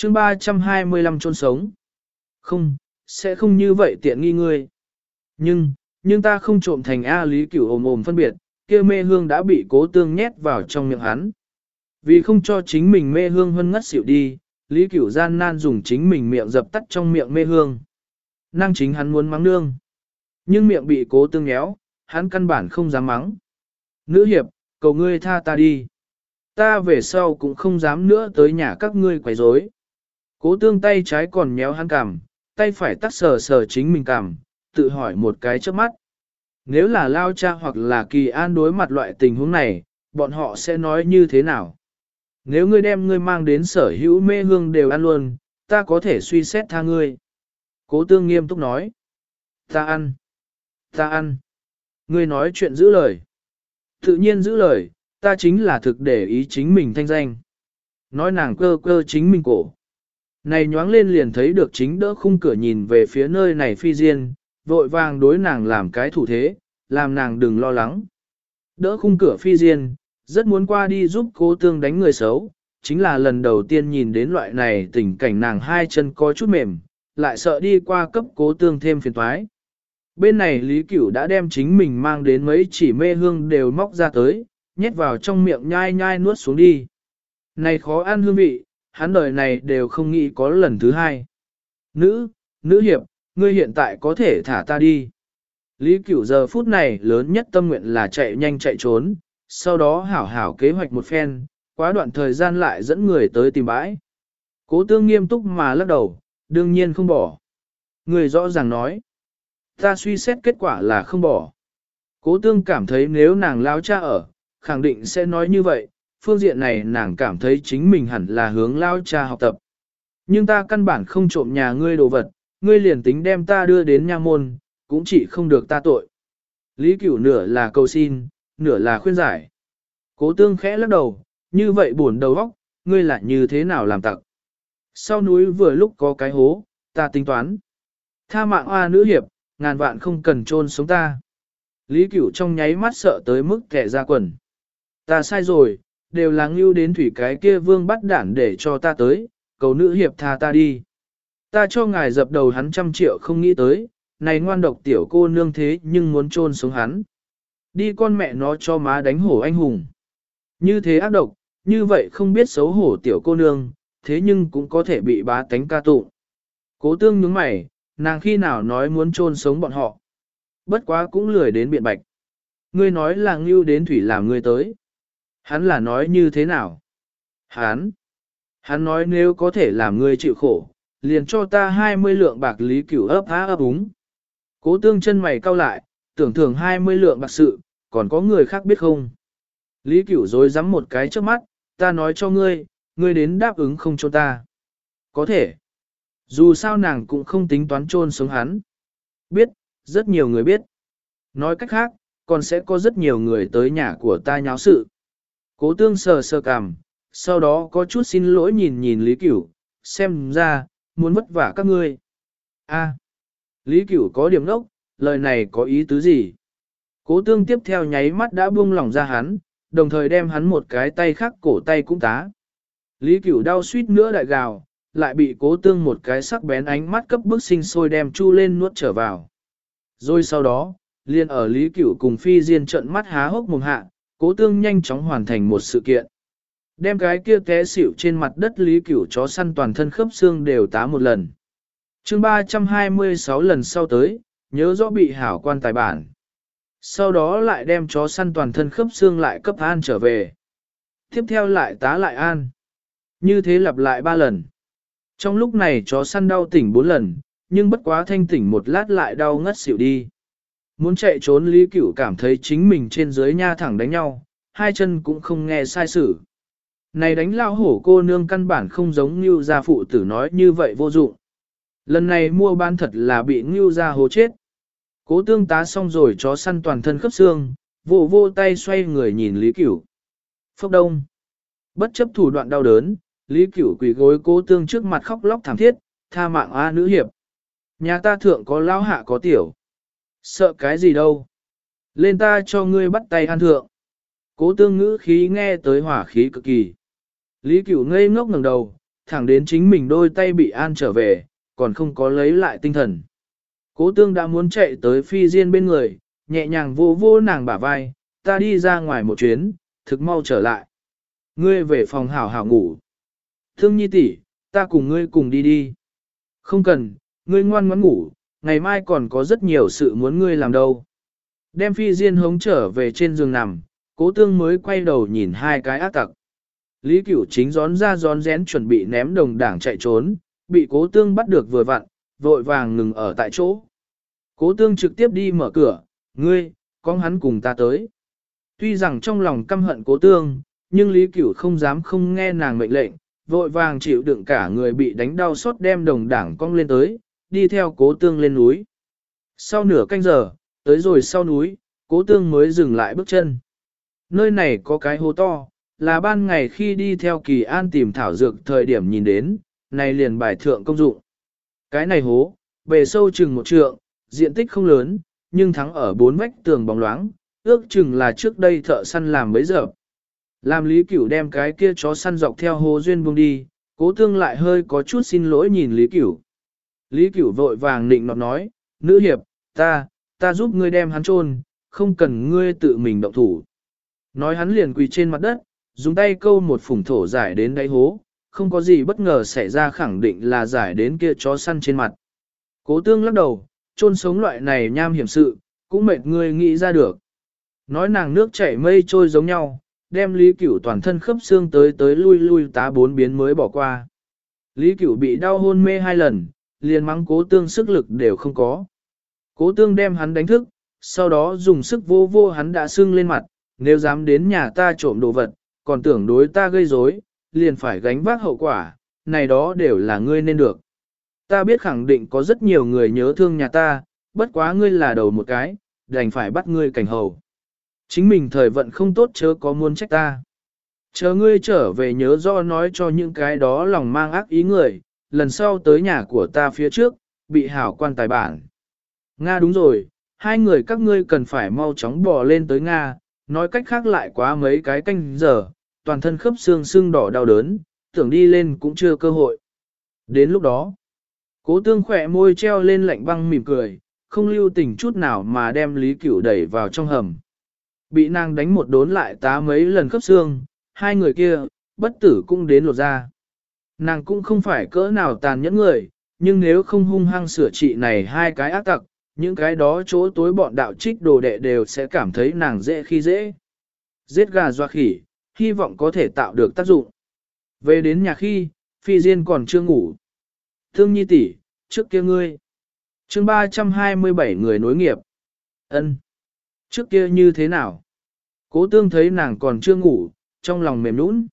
chương 325 chôn sống. Không, sẽ không như vậy tiện nghi ngươi. Nhưng ta không trộm thành A Lý Cửu ồm ồm phân biệt, kia mê hương đã bị Cố Tương nhét vào trong miệng hắn. Vì không cho chính mình mê hương hơn ngất xỉu đi, Lý Cửu gian nan dùng chính mình miệng dập tắt trong miệng mê hương. Năng chính hắn muốn mắng nương. Nhưng miệng bị Cố Tương nhéo, hắn căn bản không dám mắng. Nữ hiệp, cầu ngươi tha ta đi. Ta về sau cũng không dám nữa tới nhà các ngươi quấy rối. Cố Tương tay trái còn nhéo hắn cằm, tay phải tắt sờ sờ chính mình cằm, tự hỏi một cái trước mắt. Nếu là Lao Cha hoặc là Kỳ An đối mặt loại tình huống này, bọn họ sẽ nói như thế nào? Nếu ngươi đem ngươi mang đến sở hữu mê hương đều ăn luôn, ta có thể suy xét tha ngươi. Cố Tương nghiêm túc nói. Ta ăn. Ta ăn. Ngươi nói chuyện giữ lời. Tự nhiên giữ lời, ta chính là thực để ý chính mình thanh danh. Nói nàng cơ cơ chính mình cổ. Này nhoáng lên liền thấy được chính đỡ khung cửa nhìn về phía nơi này phi diên, vội vàng đối nàng làm cái thủ thế, làm nàng đừng lo lắng. Đỡ khung cửa phi diên, rất muốn qua đi giúp Cố Tương đánh người xấu, chính là lần đầu tiên nhìn đến loại này tình cảnh nàng hai chân có chút mềm, lại sợ đi qua cấp Cố Tương thêm phiền toái. Bên này Lý Cửu đã đem chính mình mang đến mấy chỉ mê hương đều móc ra tới, nhét vào trong miệng nhai nhai nuốt xuống đi. Này khó ăn hương vị, hắn đời này đều không nghĩ có lần thứ hai. Nữ hiệp, ngươi hiện tại có thể thả ta đi. Lý Cửu giờ phút này lớn nhất tâm nguyện là chạy nhanh chạy trốn, sau đó hảo hảo kế hoạch một phen, quá đoạn thời gian lại dẫn người tới tìm bãi. Cố Tương nghiêm túc mà lắc đầu, đương nhiên không bỏ. Người rõ ràng nói, ta suy xét kết quả là không bỏ. Cố Tương cảm thấy nếu nàng Lao Cha ở, khẳng định sẽ nói như vậy, phương diện này nàng cảm thấy chính mình hẳn là hướng Lao Cha học tập. Nhưng ta căn bản không trộm nhà ngươi đồ vật, ngươi liền tính đem ta đưa đến nha môn, cũng chỉ không được ta tội. Lý Cửu nửa là cầu xin, nửa là khuyên giải. Cố Tương khẽ lắc đầu, như vậy buồn đầu óc, ngươi lại như thế nào làm tặc. Sau núi vừa lúc có cái hố, ta tính toán. Tha mạng oa nữ hiệp, ngàn vạn không cần chôn sống ta. Lý Cửu trong nháy mắt sợ tới mức kẻ ra quần. Ta sai rồi, đều là ngưu đến thủy cái kia vương bắt đản để cho ta tới, cầu nữ hiệp tha ta đi. Ta cho ngài dập đầu hắn 100 triệu không nghĩ tới, này ngoan độc tiểu cô nương thế nhưng muốn chôn sống hắn. Đi con mẹ nó cho má đánh hổ anh hùng. Như thế ác độc, như vậy không biết xấu hổ tiểu cô nương, thế nhưng cũng có thể bị bá tánh ca tụng. Cố Tương nhướng mày, nàng khi nào nói muốn chôn sống bọn họ. Bất quá cũng lười đến biện bạch. Ngươi nói là ngưu đến thủy làm ngươi tới. Hắn là nói như thế nào? Hắn nói nếu có thể làm ngươi chịu khổ, liền cho ta 20 lượng bạc. Lý Cửu ấp há ấp úng. Cố Tương chân mày cau lại, tưởng thưởng 20 lượng bạc sự, còn có người khác biết không? Lý Cửu rối rắm một cái trước mắt, ta nói cho ngươi, ngươi đến đáp ứng không cho ta. Có thể. Dù sao nàng cũng không tính toán chôn sống hắn. Biết, rất nhiều người biết. Nói cách khác, còn sẽ có rất nhiều người tới nhà của ta nháo sự. Cố Tương sờ sờ cằm, sau đó có chút xin lỗi nhìn nhìn Lý Cửu, xem ra, muốn vất vả các ngươi. Lý Cửu có điểm đốc, lời này có ý tứ gì? Cố Tương tiếp theo nháy mắt đã buông lỏng ra hắn, đồng thời đem hắn một cái tay khác cổ tay cũng tá. Lý Cửu đau suýt nữa đại gào, lại bị Cố Tương một cái sắc bén ánh mắt cấp bức sinh sôi đem chu lên nuốt trở vào. Rồi sau đó, liền ở Lý Cửu cùng Phi Diên trợn mắt há hốc mồm hạ, Cố Tương nhanh chóng hoàn thành một sự kiện. Đem cái kia té xỉu trên mặt đất Lý Cửu chó săn toàn thân khớp xương đều tá một lần. chương 326 lần sau tới, nhớ rõ bị hảo quan tài bản. Sau đó lại đem chó săn toàn thân khớp xương lại cấp an trở về. Tiếp theo lại tá lại an. Như thế lặp lại 3 lần. Trong lúc này chó săn đau tỉnh 4 lần, nhưng bất quá thanh tỉnh một lát lại đau ngất xỉu đi. Muốn chạy trốn Lý Cửu cảm thấy chính mình trên dưới nha thẳng đánh nhau, hai chân cũng không nghe sai sử. Này đánh lao hổ cô nương căn bản không giống như gia phụ tử nói như vậy vô dụng. Lần này mua bán thật là bị Ngưu ra hố chết. Cố Tương tá xong rồi chó săn toàn thân khớp xương, vô tay xoay người nhìn Lý Cửu. Phốc đông. Bất chấp thủ đoạn đau đớn, Lý Cửu quỳ gối Cố Tương trước mặt khóc lóc thảm thiết, tha mạng a nữ hiệp. Nhà ta thượng có lao hạ có tiểu. Sợ cái gì đâu. Lên ta cho ngươi bắt tay ăn thượng. Cố Tương ngữ khí nghe tới hỏa khí cực kỳ. Lý Cửu ngây ngốc ngẩng đầu, thẳng đến chính mình đôi tay bị an trở về, còn không có lấy lại tinh thần. Cố tương đã muốn chạy tới Phi Diên bên người, nhẹ nhàng vô vô nàng bả vai, ta đi ra ngoài một chuyến, thực mau trở lại. Ngươi về phòng hảo hảo ngủ. Thương nhi tỷ, ta cùng ngươi cùng đi đi. Không cần, ngươi ngoan ngoãn ngủ, ngày mai còn có rất nhiều sự muốn ngươi làm đâu. Đem Phi Diên hống trở về trên giường nằm, cố tương mới quay đầu nhìn hai cái ác tặc. Lý Cửu chính gión ra gión rén chuẩn bị ném đồng đảng chạy trốn, bị cố tương bắt được vừa vặn, vội vàng ngừng ở tại chỗ. Cố tương trực tiếp đi mở cửa, ngươi, con hắn cùng ta tới. Tuy rằng trong lòng căm hận cố tương, nhưng Lý Cửu không dám không nghe nàng mệnh lệnh, vội vàng chịu đựng cả người bị đánh đau xót đem đồng đảng cong lên tới, đi theo cố tương lên núi. Sau nửa canh giờ, tới rồi sau núi, cố tương mới dừng lại bước chân. Nơi này có cái hố to, là ban ngày khi đi theo Kỳ An tìm thảo dược thời điểm nhìn đến, này liền bài thượng công dụng. Cái này hố, bề sâu chừng 1 trượng, diện tích không lớn, nhưng thắng ở 4 vách tường bóng loáng, ước chừng là trước đây thợ săn làm bấy giờ. Làm Lý Cửu đem cái kia chó săn dọc theo hố duyên buông đi, cố tương lại hơi có chút xin lỗi nhìn Lý Cửu. Lý Cửu vội vàng nịnh nọt nói, nữ hiệp, ta giúp ngươi đem hắn chôn, không cần ngươi tự mình động thủ. Nói hắn liền quỳ trên mặt đất, dùng tay câu một phủng thổ giải đến đáy hố, không có gì bất ngờ xảy ra khẳng định là giải đến kia chó săn trên mặt. Cố tương lắc đầu, chôn sống loại này nham hiểm sự, cũng mệt ngươi nghĩ ra được. Nói nàng nước chảy mây trôi giống nhau, đem Lý Cửu toàn thân khớp xương tới lui tá 4 biến mới bỏ qua. Lý Cửu bị đau hôn mê 2 lần, liền mắng cố tương sức lực đều không có. Cố tương đem hắn đánh thức, sau đó dùng sức vô vô hắn đã sưng lên mặt, nếu dám đến nhà ta trộm đồ vật, còn tưởng đối ta gây rối, liền phải gánh vác hậu quả, này đó đều là ngươi nên được. Ta biết khẳng định có rất nhiều người nhớ thương nhà ta, bất quá ngươi là đầu một cái, đành phải bắt ngươi cảnh hầu. Chính mình thời vận không tốt chớ có muốn trách ta. Chờ ngươi trở về nhớ rõ nói cho những cái đó lòng mang ác ý người, lần sau tới nhà của ta phía trước, bị hảo quan tài bản. Nga đúng rồi, 2 người các ngươi cần phải mau chóng bò lên tới Nga, nói cách khác lại quá mấy cái canh giờ, toàn thân khớp xương sưng đỏ đau đớn, tưởng đi lên cũng chưa cơ hội. Đến lúc đó, cố tương khỏe môi treo lên lạnh băng mỉm cười, không lưu tình chút nào mà đem Lý Cửu đẩy vào trong hầm. Bị nàng đánh một đốn lại tá mấy lần khớp xương, 2 người kia, bất tử cũng đến lột ra. Nàng cũng không phải cỡ nào tàn nhẫn người, nhưng nếu không hung hăng sửa trị này 2 cái ác tặc, những cái đó chỗ tối bọn đạo trích đồ đệ đều sẽ cảm thấy nàng dễ khi dễ. Giết gà doa khỉ, hy vọng có thể tạo được tác dụng. Về đến nhà khi, Phi Diên còn chưa ngủ. Thương nhi tỷ, trước kia ngươi. Chương 327 người nối nghiệp. Ân. Trước kia như thế nào? Cố tương thấy nàng còn chưa ngủ, trong lòng mềm nũng.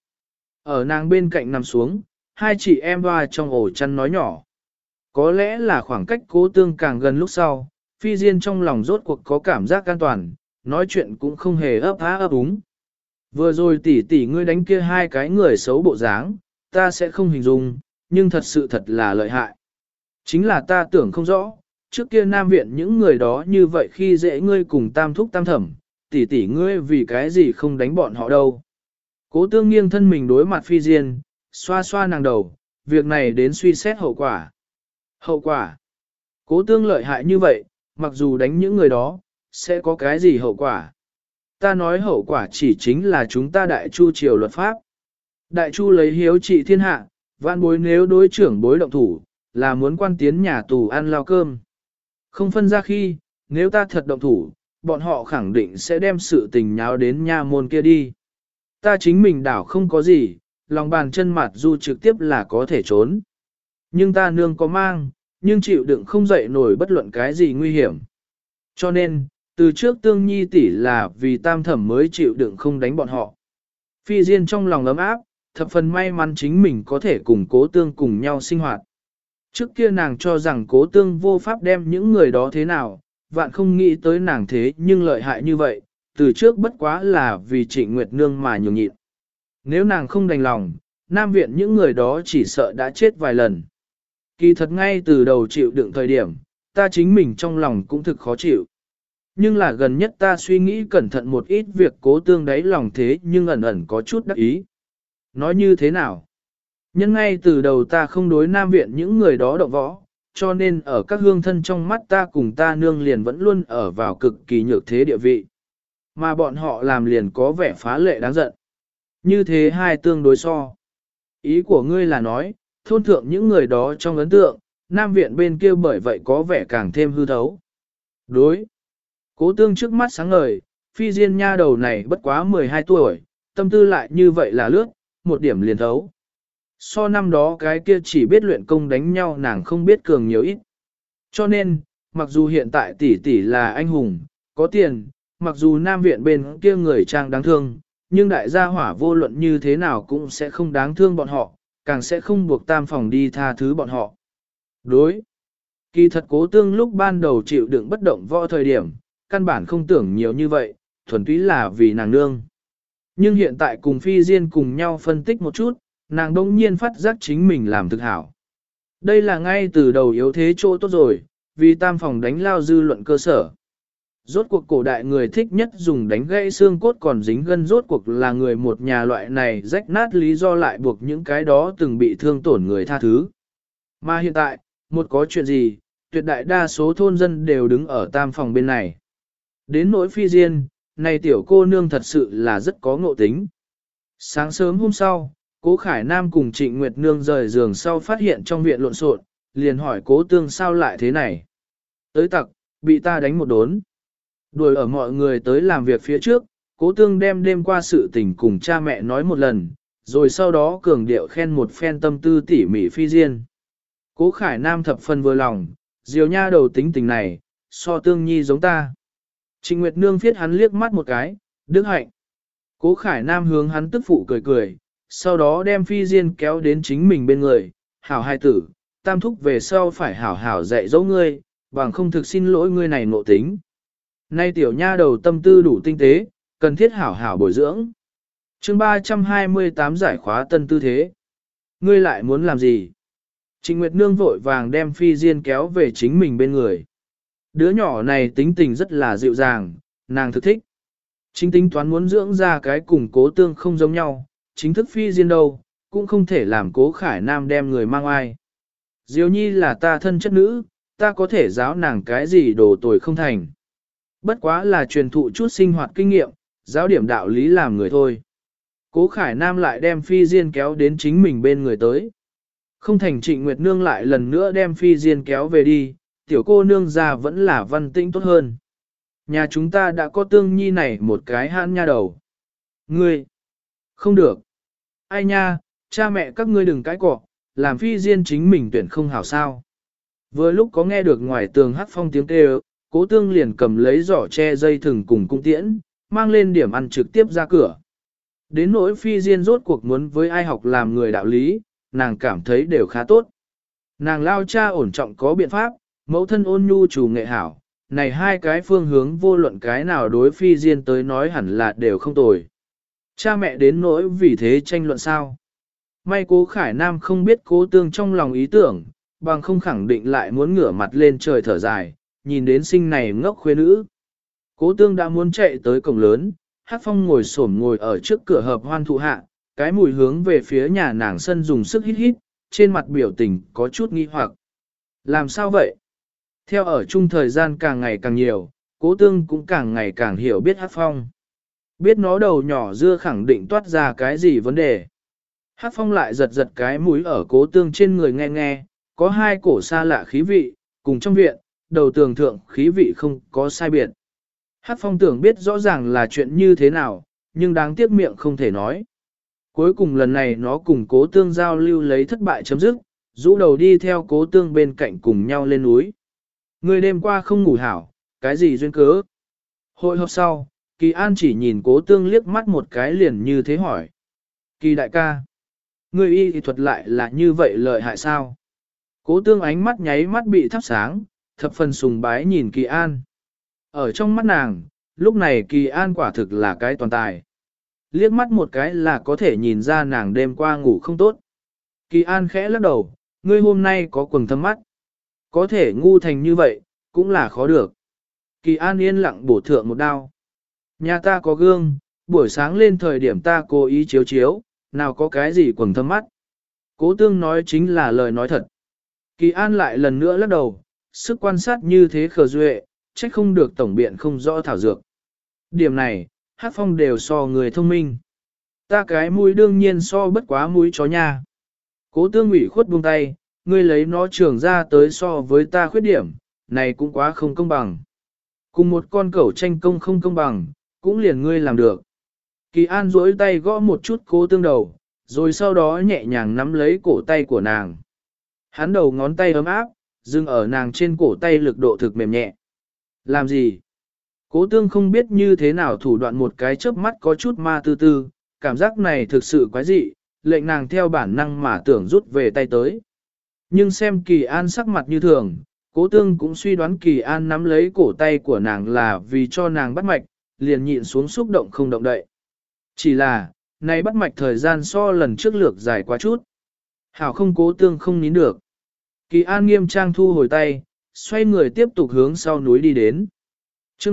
Ở nàng bên cạnh nằm xuống, 2 chị em hoa trong ổ chăn nói nhỏ. Có lẽ là khoảng cách cố tương càng gần lúc sau, Phi Diên trong lòng rốt cuộc có cảm giác an toàn, nói chuyện cũng không hề ấp há ấp úng. Vừa rồi tỷ ngươi đánh kia 2 cái người xấu bộ dáng, ta sẽ không hình dung, nhưng thật sự thật là lợi hại. Chính là ta tưởng không rõ, trước kia Nam Viện những người đó như vậy khi dễ ngươi cùng tam thúc tam thẩm, tỷ ngươi vì cái gì không đánh bọn họ đâu. Cố tương nghiêng thân mình đối mặt Phi Diên, xoa xoa nàng đầu, việc này đến suy xét hậu quả. Hậu quả? Cố tương lợi hại như vậy, mặc dù đánh những người đó, sẽ có cái gì hậu quả? Ta nói hậu quả chỉ chính là chúng ta đại chu triều luật pháp. Đại chu lấy hiếu trị thiên hạ, vạn bối nếu đối trưởng bối động thủ, là muốn quan tiến nhà tù ăn lao cơm. Không phân ra khi, nếu ta thật động thủ, bọn họ khẳng định sẽ đem sự tình nháo đến nha môn kia đi. Ta chính mình đảo không có gì, lòng bàn chân mặt du trực tiếp là có thể trốn. Nhưng ta nương có mang, nhưng chịu đựng không dậy nổi bất luận cái gì nguy hiểm. Cho nên, từ trước tương nhi tỷ là vì tam thẩm mới chịu đựng không đánh bọn họ. Phi Diên trong lòng ấm áp, thập phần may mắn chính mình có thể cùng cố tương cùng nhau sinh hoạt. Trước kia nàng cho rằng cố tương vô pháp đem những người đó thế nào, vạn không nghĩ tới nàng thế nhưng lợi hại như vậy, từ trước bất quá là vì Trịnh Nguyệt Nương mà nhường nhịn. Nếu nàng không đành lòng, Nam Viện những người đó chỉ sợ đã chết vài lần. Kỳ thật ngay từ đầu chịu đựng thời điểm, ta chính mình trong lòng cũng thực khó chịu. Nhưng là gần nhất ta suy nghĩ cẩn thận một ít việc cố tương đáy lòng thế nhưng ẩn ẩn có chút đắc ý. Nói như thế nào? Nhân ngay từ đầu ta không đối Nam Viện những người đó động võ, cho nên ở các hương thân trong mắt ta cùng ta nương liền vẫn luôn ở vào cực kỳ nhược thế địa vị. Mà bọn họ làm liền có vẻ phá lệ đáng giận. Như thế hai tương đối so. Ý của ngươi là nói, thôn thượng những người đó trong ấn tượng, Nam Viện bên kia bởi vậy có vẻ càng thêm hư thấu. Đối. Cố tương trước mắt sáng ngời, phi diên nha đầu này bất quá 12 tuổi, tâm tư lại như vậy là lướt, một điểm liền thấu. So năm đó cái kia chỉ biết luyện công đánh nhau nàng không biết cường nhiều ít. Cho nên, mặc dù hiện tại tỷ tỷ là anh hùng, có tiền, mặc dù Nam Viện bên kia người trang đáng thương, nhưng đại gia hỏa vô luận như thế nào cũng sẽ không đáng thương bọn họ, càng sẽ không buộc tam phòng đi tha thứ bọn họ. Đối. Kỳ thật cố tương lúc ban đầu chịu đựng bất động võ thời điểm, căn bản không tưởng nhiều như vậy, thuần túy là vì nàng nương. Nhưng hiện tại cùng phi diên cùng nhau phân tích một chút, nàng đông nhiên phát giác chính mình làm thực hảo. Đây là ngay từ đầu yếu thế chỗ tốt rồi, vì tam phòng đánh lao dư luận cơ sở. Rốt cuộc cổ đại người thích nhất dùng đánh gãy xương cốt còn dính gân, rốt cuộc là người một nhà loại này rách nát lý do lại buộc những cái đó từng bị thương tổn người tha thứ. Mà hiện tại, một có chuyện gì, tuyệt đại đa số thôn dân đều đứng ở tam phòng bên này. Đến nỗi phi diên, này tiểu cô nương thật sự là rất có ngộ tính. Sáng sớm hôm sau, Cố Khải Nam cùng Trịnh Nguyệt Nương rời giường sau phát hiện trong viện lộn xộn, liền hỏi Cố Tương sao lại thế này. Tới tặc, bị ta đánh một đốn. Đuổi ở mọi người tới làm việc phía trước, Cố Tương đem đêm qua sự tình cùng cha mẹ nói một lần, rồi sau đó cường điệu khen một phen tâm tư tỉ mỉ phi diên. Cố Khải Nam thập phần vừa lòng, diều nha đầu tính tình này, so Tương Nhi giống ta. Trịnh Nguyệt Nương phiết hắn liếc mắt một cái, đức hạnh. Cố Khải Nam hướng hắn tức phụ cười cười, sau đó đem phi diên kéo đến chính mình bên người, hảo hai tử, tam thúc về sau phải hảo hảo dạy dỗ ngươi, bằng không thực xin lỗi ngươi này nộ tính. Nay tiểu nha đầu tâm tư đủ tinh tế, cần thiết hảo hảo bồi dưỡng. Chương 328 giải khóa tân tư thế. Ngươi lại muốn làm gì? Trịnh Nguyệt Nương vội vàng đem phi diên kéo về chính mình bên người. Đứa nhỏ này tính tình rất là dịu dàng, nàng thực thích. Chính tính toán muốn dưỡng ra cái cùng Cố Tương không giống nhau, chính thức phi diên đâu, cũng không thể làm Cố Khải Nam đem người mang ai. Diêu Nhi là ta thân chất nữ, ta có thể giáo nàng cái gì đồ tồi không thành. Bất quá là truyền thụ chút sinh hoạt kinh nghiệm, giáo điểm đạo lý làm người thôi. Cố Khải Nam lại đem phi diên kéo đến chính mình bên người tới. Không thành Trịnh Nguyệt Nương lại lần nữa đem phi diên kéo về đi, tiểu cô nương già vẫn là văn tĩnh tốt hơn. Nhà chúng ta đã có Tương Nhi này một cái hãn nha đầu. Ngươi, không được. Ai nha, cha mẹ các ngươi đừng cãi cọ, làm phi diên chính mình tuyển không hảo sao. Vừa lúc có nghe được ngoài tường hát phong tiếng kêu, Cố Tương liền cầm lấy giỏ che dây thừng cùng cung tiễn, mang lên điểm ăn trực tiếp ra cửa. Đến nỗi phi diên rốt cuộc muốn với ai học làm người đạo lý, nàng cảm thấy đều khá tốt. Nàng lao cha ổn trọng có biện pháp, mẫu thân ôn nhu chủ nghệ hảo, này hai cái phương hướng vô luận cái nào đối phi diên tới nói hẳn là đều không tồi. Cha mẹ đến nỗi vì thế tranh luận sao. May Cố Khải Nam không biết Cố Tương trong lòng ý tưởng, bằng không khẳng định lại muốn ngửa mặt lên trời thở dài, nhìn đến sinh này ngốc khuê nữ. Cố Tương đã muốn chạy tới cổng lớn, Hát Phong ngồi xổm ngồi ở trước cửa hợp hoan thụ hạ, cái mùi hướng về phía nhà nàng sân dùng sức hít hít, trên mặt biểu tình có chút nghi hoặc. Làm sao vậy? Theo ở chung thời gian càng ngày càng nhiều, Cố Tương cũng càng ngày càng hiểu biết Hát Phong. Biết nó đầu nhỏ dưa khẳng định toát ra cái gì vấn đề. Hát Phong lại giật giật cái mũi ở Cố Tương trên người nghe nghe, có hai cổ xa lạ khí vị, cùng trong viện, đầu tường thượng khí vị không có sai biệt. Hát Phong tưởng biết rõ ràng là chuyện như thế nào, nhưng đáng tiếc miệng không thể nói. Cuối cùng lần này nó cùng Cố Tương giao lưu lấy thất bại chấm dứt, rũ đầu đi theo Cố Tương bên cạnh cùng nhau lên núi. Người đêm qua không ngủ hảo, cái gì duyên cớ? Hội họp sau, Kỳ An chỉ nhìn Cố Tương liếc mắt một cái liền như thế hỏi. Kỳ đại ca, người y thuật lại là như vậy lợi hại sao? Cố Tương ánh mắt nháy mắt bị thắp sáng, thập phần sùng bái nhìn Kỳ An. Ở trong mắt nàng, lúc này Kỳ An quả thực là cái toàn tài. Liếc mắt một cái là có thể nhìn ra nàng đêm qua ngủ không tốt. Kỳ An khẽ lắc đầu, ngươi hôm nay có quầng thâm mắt. Có thể ngu thành như vậy, cũng là khó được. Kỳ An yên lặng bổ thượng một đao. Nhà ta có gương, buổi sáng lên thời điểm ta cố ý chiếu chiếu, nào có cái gì quầng thâm mắt. Cố tương nói chính là lời nói thật. Kỳ An lại lần nữa lắc đầu, sức quan sát như thế khờ duệ, trách không được tổng biện không rõ thảo dược. Điểm này, Hát Phong đều so người thông minh. Ta cái mũi đương nhiên so bất quá mũi chó nha. Cố tương ủy khuất buông tay, ngươi lấy nó trưởng ra tới so với ta khuyết điểm, này cũng quá không công bằng. Cùng một con cẩu tranh công không công bằng, cũng liền ngươi làm được. Kỳ An duỗi tay gõ một chút cố tương đầu, rồi sau đó nhẹ nhàng nắm lấy cổ tay của nàng. Hắn đầu ngón tay ấm áp, dừng ở nàng trên cổ tay lực độ thực mềm nhẹ. Làm gì? Cố tương không biết như thế nào thủ đoạn một cái chớp mắt có chút ma tư tư, cảm giác này thực sự quái dị, lệnh nàng theo bản năng mà tưởng rút về tay tới. Nhưng xem Kỳ An sắc mặt như thường, Cố tương cũng suy đoán Kỳ An nắm lấy cổ tay của nàng là vì cho nàng bắt mạch, liền nhịn xuống xúc động không động đậy. Chỉ là, này bắt mạch thời gian so lần trước lược dài quá chút. Hảo không Cố tương không nín được. Kỳ An nghiêm trang thu hồi tay, xoay người tiếp tục hướng sau núi đi đến. chương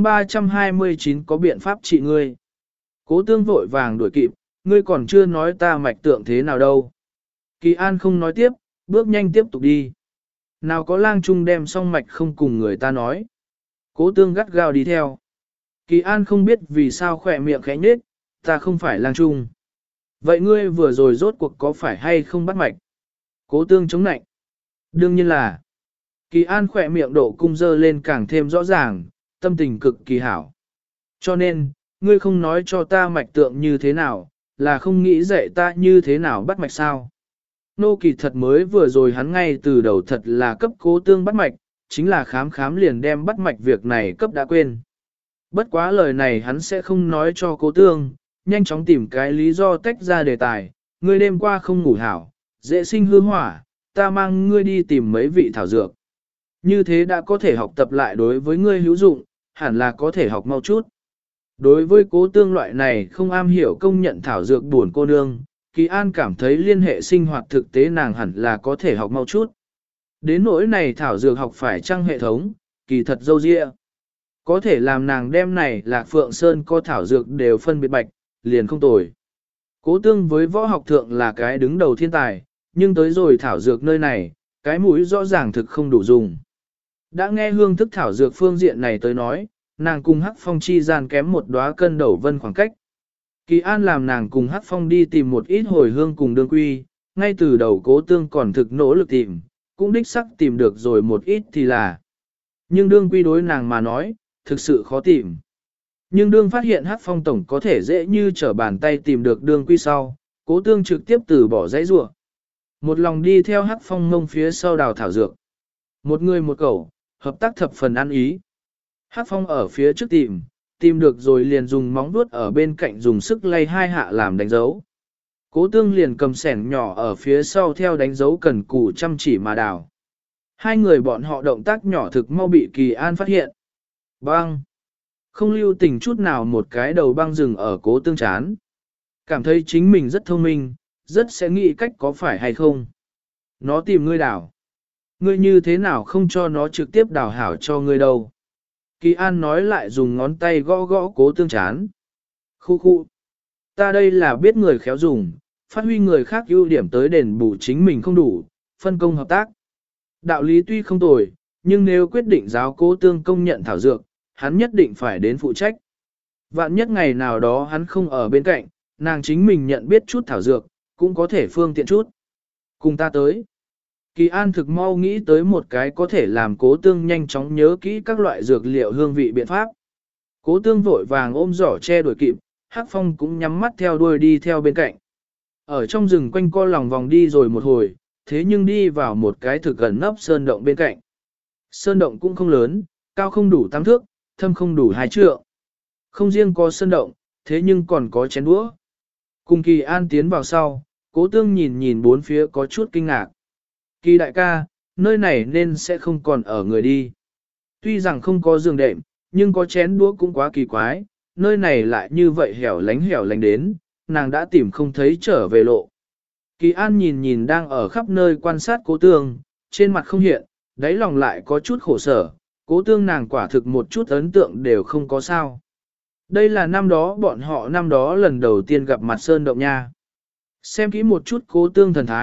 329 có biện pháp trị ngươi. Cố tương vội vàng đuổi kịp, ngươi còn chưa nói ta mạch tượng thế nào đâu. Kỳ An không nói tiếp, bước nhanh tiếp tục đi. Nào có lang trung đem xong mạch không cùng người ta nói. Cố tương gắt gao đi theo. Kỳ An không biết vì sao khỏe miệng khẽ nhết, ta không phải lang trung. Vậy ngươi vừa rồi rốt cuộc có phải hay không bắt mạch? Cố tương chống nạnh. Đương nhiên là. Kỳ An khỏe miệng độ cung dơ lên càng thêm rõ ràng, tâm tình cực kỳ hảo. Cho nên, ngươi không nói cho ta mạch tượng như thế nào, là không nghĩ dạy ta như thế nào bắt mạch sao. Nô kỳ thật mới vừa rồi hắn ngay từ đầu thật là cấp cố tương bắt mạch, chính là khám liền đem bắt mạch việc này cấp đã quên. Bất quá lời này hắn sẽ không nói cho cố tương, nhanh chóng tìm cái lý do tách ra đề tài, ngươi đêm qua không ngủ hảo, dễ sinh hư hỏa, ta mang ngươi đi tìm mấy vị thảo dược. Như thế đã có thể học tập lại đối với ngươi hữu dụng, hẳn là có thể học mau chút. Đối với cố tương loại này không am hiểu công nhận thảo dược buồn cô nương, Kỳ An cảm thấy liên hệ sinh hoạt thực tế nàng hẳn là có thể học mau chút. Đến nỗi này thảo dược học phải trăng hệ thống, kỳ thật dâu dịa. Có thể làm nàng đem này Lạc Phượng Sơn có thảo dược đều phân biệt bạch, liền không tồi. Cố tương với võ học thượng là cái đứng đầu thiên tài, nhưng tới rồi thảo dược nơi này, cái mũi rõ ràng thực không đủ dùng. Đã nghe hương thức thảo dược phương diện này tới nói, nàng cùng Hắc Phong chi gian kém một đóa cân đầu vân khoảng cách. Kỳ An làm nàng cùng Hắc Phong đi tìm một ít hồi hương cùng đương quy, ngay từ đầu cố tương còn thực nỗ lực tìm, cũng đích sắc tìm được rồi một ít thì là. Nhưng đương quy đối nàng mà nói, thực sự khó tìm. Nhưng đương phát hiện Hắc Phong tổng có thể dễ như trở bàn tay tìm được đương quy sau, cố tương trực tiếp từ bỏ dãy rủa. Một lòng đi theo Hắc Phong ngông phía sau đào thảo dược. Một người một cẩu, hợp tác thập phần ăn ý. Hắc Phong ở phía trước tìm được rồi liền dùng móng vuốt ở bên cạnh dùng sức lay hai hạ làm đánh dấu. Cố tương liền cầm sẻng nhỏ ở phía sau theo đánh dấu cần cù chăm chỉ mà đào. Hai người bọn họ động tác nhỏ thực mau bị Kỳ An phát hiện. Bang! Không lưu tình chút nào một cái đầu băng rừng ở cố tương chán. Cảm thấy chính mình rất thông minh, rất sẽ nghĩ cách có phải hay không. Nó tìm ngươi đào. Ngươi như thế nào không cho nó trực tiếp đào hảo cho ngươi đâu. Kỳ An nói lại dùng ngón tay gõ gõ cố tương chán. Khu khu. Ta đây là biết người khéo dùng, phát huy người khác ưu điểm tới đền bù chính mình không đủ, phân công hợp tác. Đạo lý tuy không tồi, nhưng nếu quyết định giáo cố tương công nhận thảo dược, hắn nhất định phải đến phụ trách. Vạn nhất ngày nào đó hắn không ở bên cạnh, nàng chính mình nhận biết chút thảo dược, cũng có thể phương tiện chút. Cùng ta tới. Kỳ An thực mau nghĩ tới một cái có thể làm cố tương nhanh chóng nhớ kỹ các loại dược liệu hương vị biện pháp. Cố tương vội vàng ôm giỏ che đuổi kịp, Hắc Phong cũng nhắm mắt theo đuôi đi theo bên cạnh. Ở trong rừng quanh co lòng vòng đi rồi một hồi, thế nhưng đi vào một cái thực gần nấp sơn động bên cạnh. Sơn động cũng không lớn, cao không đủ 8 thước, thâm không đủ 2 trượng. Không riêng có sơn động, thế nhưng còn có chén đũa. Cùng Kỳ An tiến vào sau, cố tương nhìn bốn phía có chút kinh ngạc. Kỳ đại ca, nơi này nên sẽ không còn ở người đi. Tuy rằng không có giường đệm, nhưng có chén đũa cũng quá kỳ quái, nơi này lại như vậy hẻo lánh đến, nàng đã tìm không thấy trở về lộ. Kỳ An nhìn đang ở khắp nơi quan sát cố tương, trên mặt không hiện, đáy lòng lại có chút khổ sở, cố tương nàng quả thực một chút ấn tượng đều không có sao. Đây là năm đó lần đầu tiên gặp mặt sơn động nha. Xem kỹ một chút cố tương thần thái,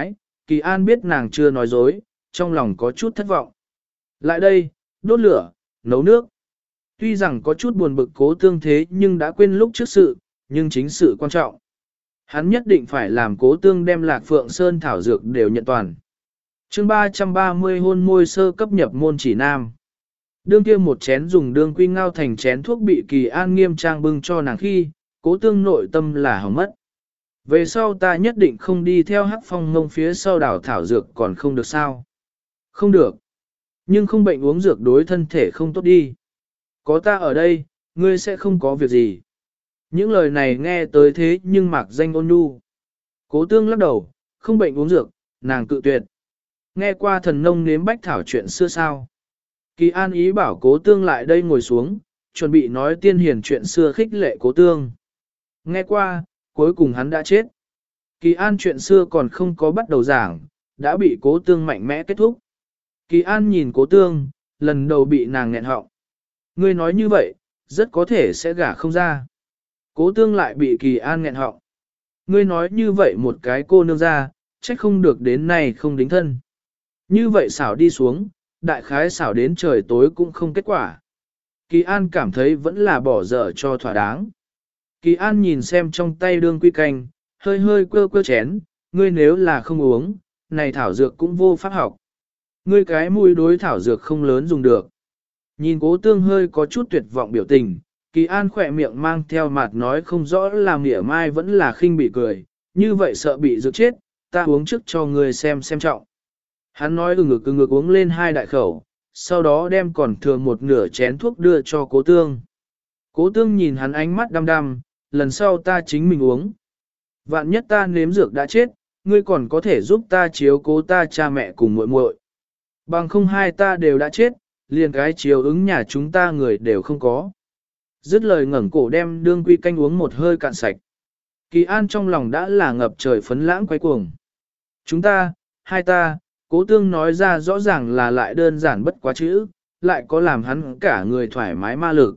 Kỳ An biết nàng chưa nói dối, trong lòng có chút thất vọng. Lại đây, đốt lửa, nấu nước. Tuy rằng có chút buồn bực Cố Tương thế nhưng đã quên lúc trước sự, nhưng chính sự quan trọng. Hắn nhất định phải làm Cố Tương đem Lạc Phượng Sơn thảo dược đều nhận toàn. Chương 330 hôn môi sơ cấp nhập môn chỉ nam. Đương kia một chén dùng đương quy ngao thành chén thuốc bị Kỳ An nghiêm trang bưng cho nàng khi, Cố Tương nội tâm là hỏng mất. Về sau ta nhất định không đi theo Hắc Phong ngông phía sau đảo thảo dược còn không được sao. Không được. Nhưng không bệnh uống dược đối thân thể không tốt đi. Có ta ở đây, ngươi sẽ không có việc gì. Những lời này nghe tới thế nhưng mạc danh ôn nhu. Cố Tương lắc đầu, không bệnh uống dược, nàng cự tuyệt. Nghe qua thần nông nếm bách thảo chuyện xưa sao. Kỳ An ý bảo Cố Tương lại đây ngồi xuống, chuẩn bị nói tiên hiền chuyện xưa khích lệ Cố Tương. Nghe qua, cuối cùng hắn đã chết. Kỳ An chuyện xưa còn không có bắt đầu giảng, đã bị Cố Tương mạnh mẽ kết thúc. Kỳ An nhìn Cố Tương, lần đầu bị nàng nghẹn họng. Ngươi nói như vậy, rất có thể sẽ gả không ra. Cố Tương lại bị Kỳ An nghẹn họng. Ngươi nói như vậy một cái cô nương ra, trách không được đến nay không đính thân. Như vậy xảo đi xuống, đại khái xảo đến trời tối cũng không kết quả. Kỳ An cảm thấy vẫn là bỏ dở cho thỏa đáng. Kỳ An nhìn xem trong tay đương quy canh, hơi hơi quơ quơ chén, ngươi nếu là không uống, này thảo dược cũng vô pháp học. Ngươi cái mũi đối thảo dược không lớn dùng được. Nhìn Cố Tương hơi có chút tuyệt vọng biểu tình, Kỳ An khỏe miệng mang theo mặt nói không rõ là mỉa mai vẫn là khinh bị cười, như vậy sợ bị dược chết, ta uống trước cho ngươi xem trọng. Hắn nói ngực uống lên 2 đại khẩu, sau đó đem còn thừa một nửa chén thuốc đưa cho Cố Tương. Cố Tương nhìn hắn ánh mắt đăm đăm, lần sau ta chính mình uống. Vạn nhất ta nếm dược đã chết, ngươi còn có thể giúp ta chiếu cố ta cha mẹ cùng muội muội. Bằng không hai ta đều đã chết, liền cái chiếu ứng nhà chúng ta người đều không có. Dứt lời ngẩng cổ đem đương quy canh uống một hơi cạn sạch. Kỳ An trong lòng đã là ngập trời phấn lãng quay cuồng. Chúng ta, hai ta, Cố Tương nói ra rõ ràng là lại đơn giản bất quá chữ, lại có làm hắn cả người thoải mái ma lực.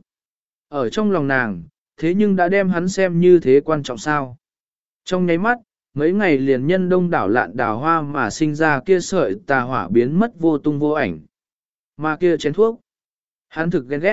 Ở trong lòng nàng, thế nhưng đã đem hắn xem như thế quan trọng sao. Trong nháy mắt, mấy ngày liền nhân đông đảo lạn đào hoa mà sinh ra kia sợi tà hỏa biến mất vô tung vô ảnh. Mà kia chén thuốc, hắn thực ghen ghét.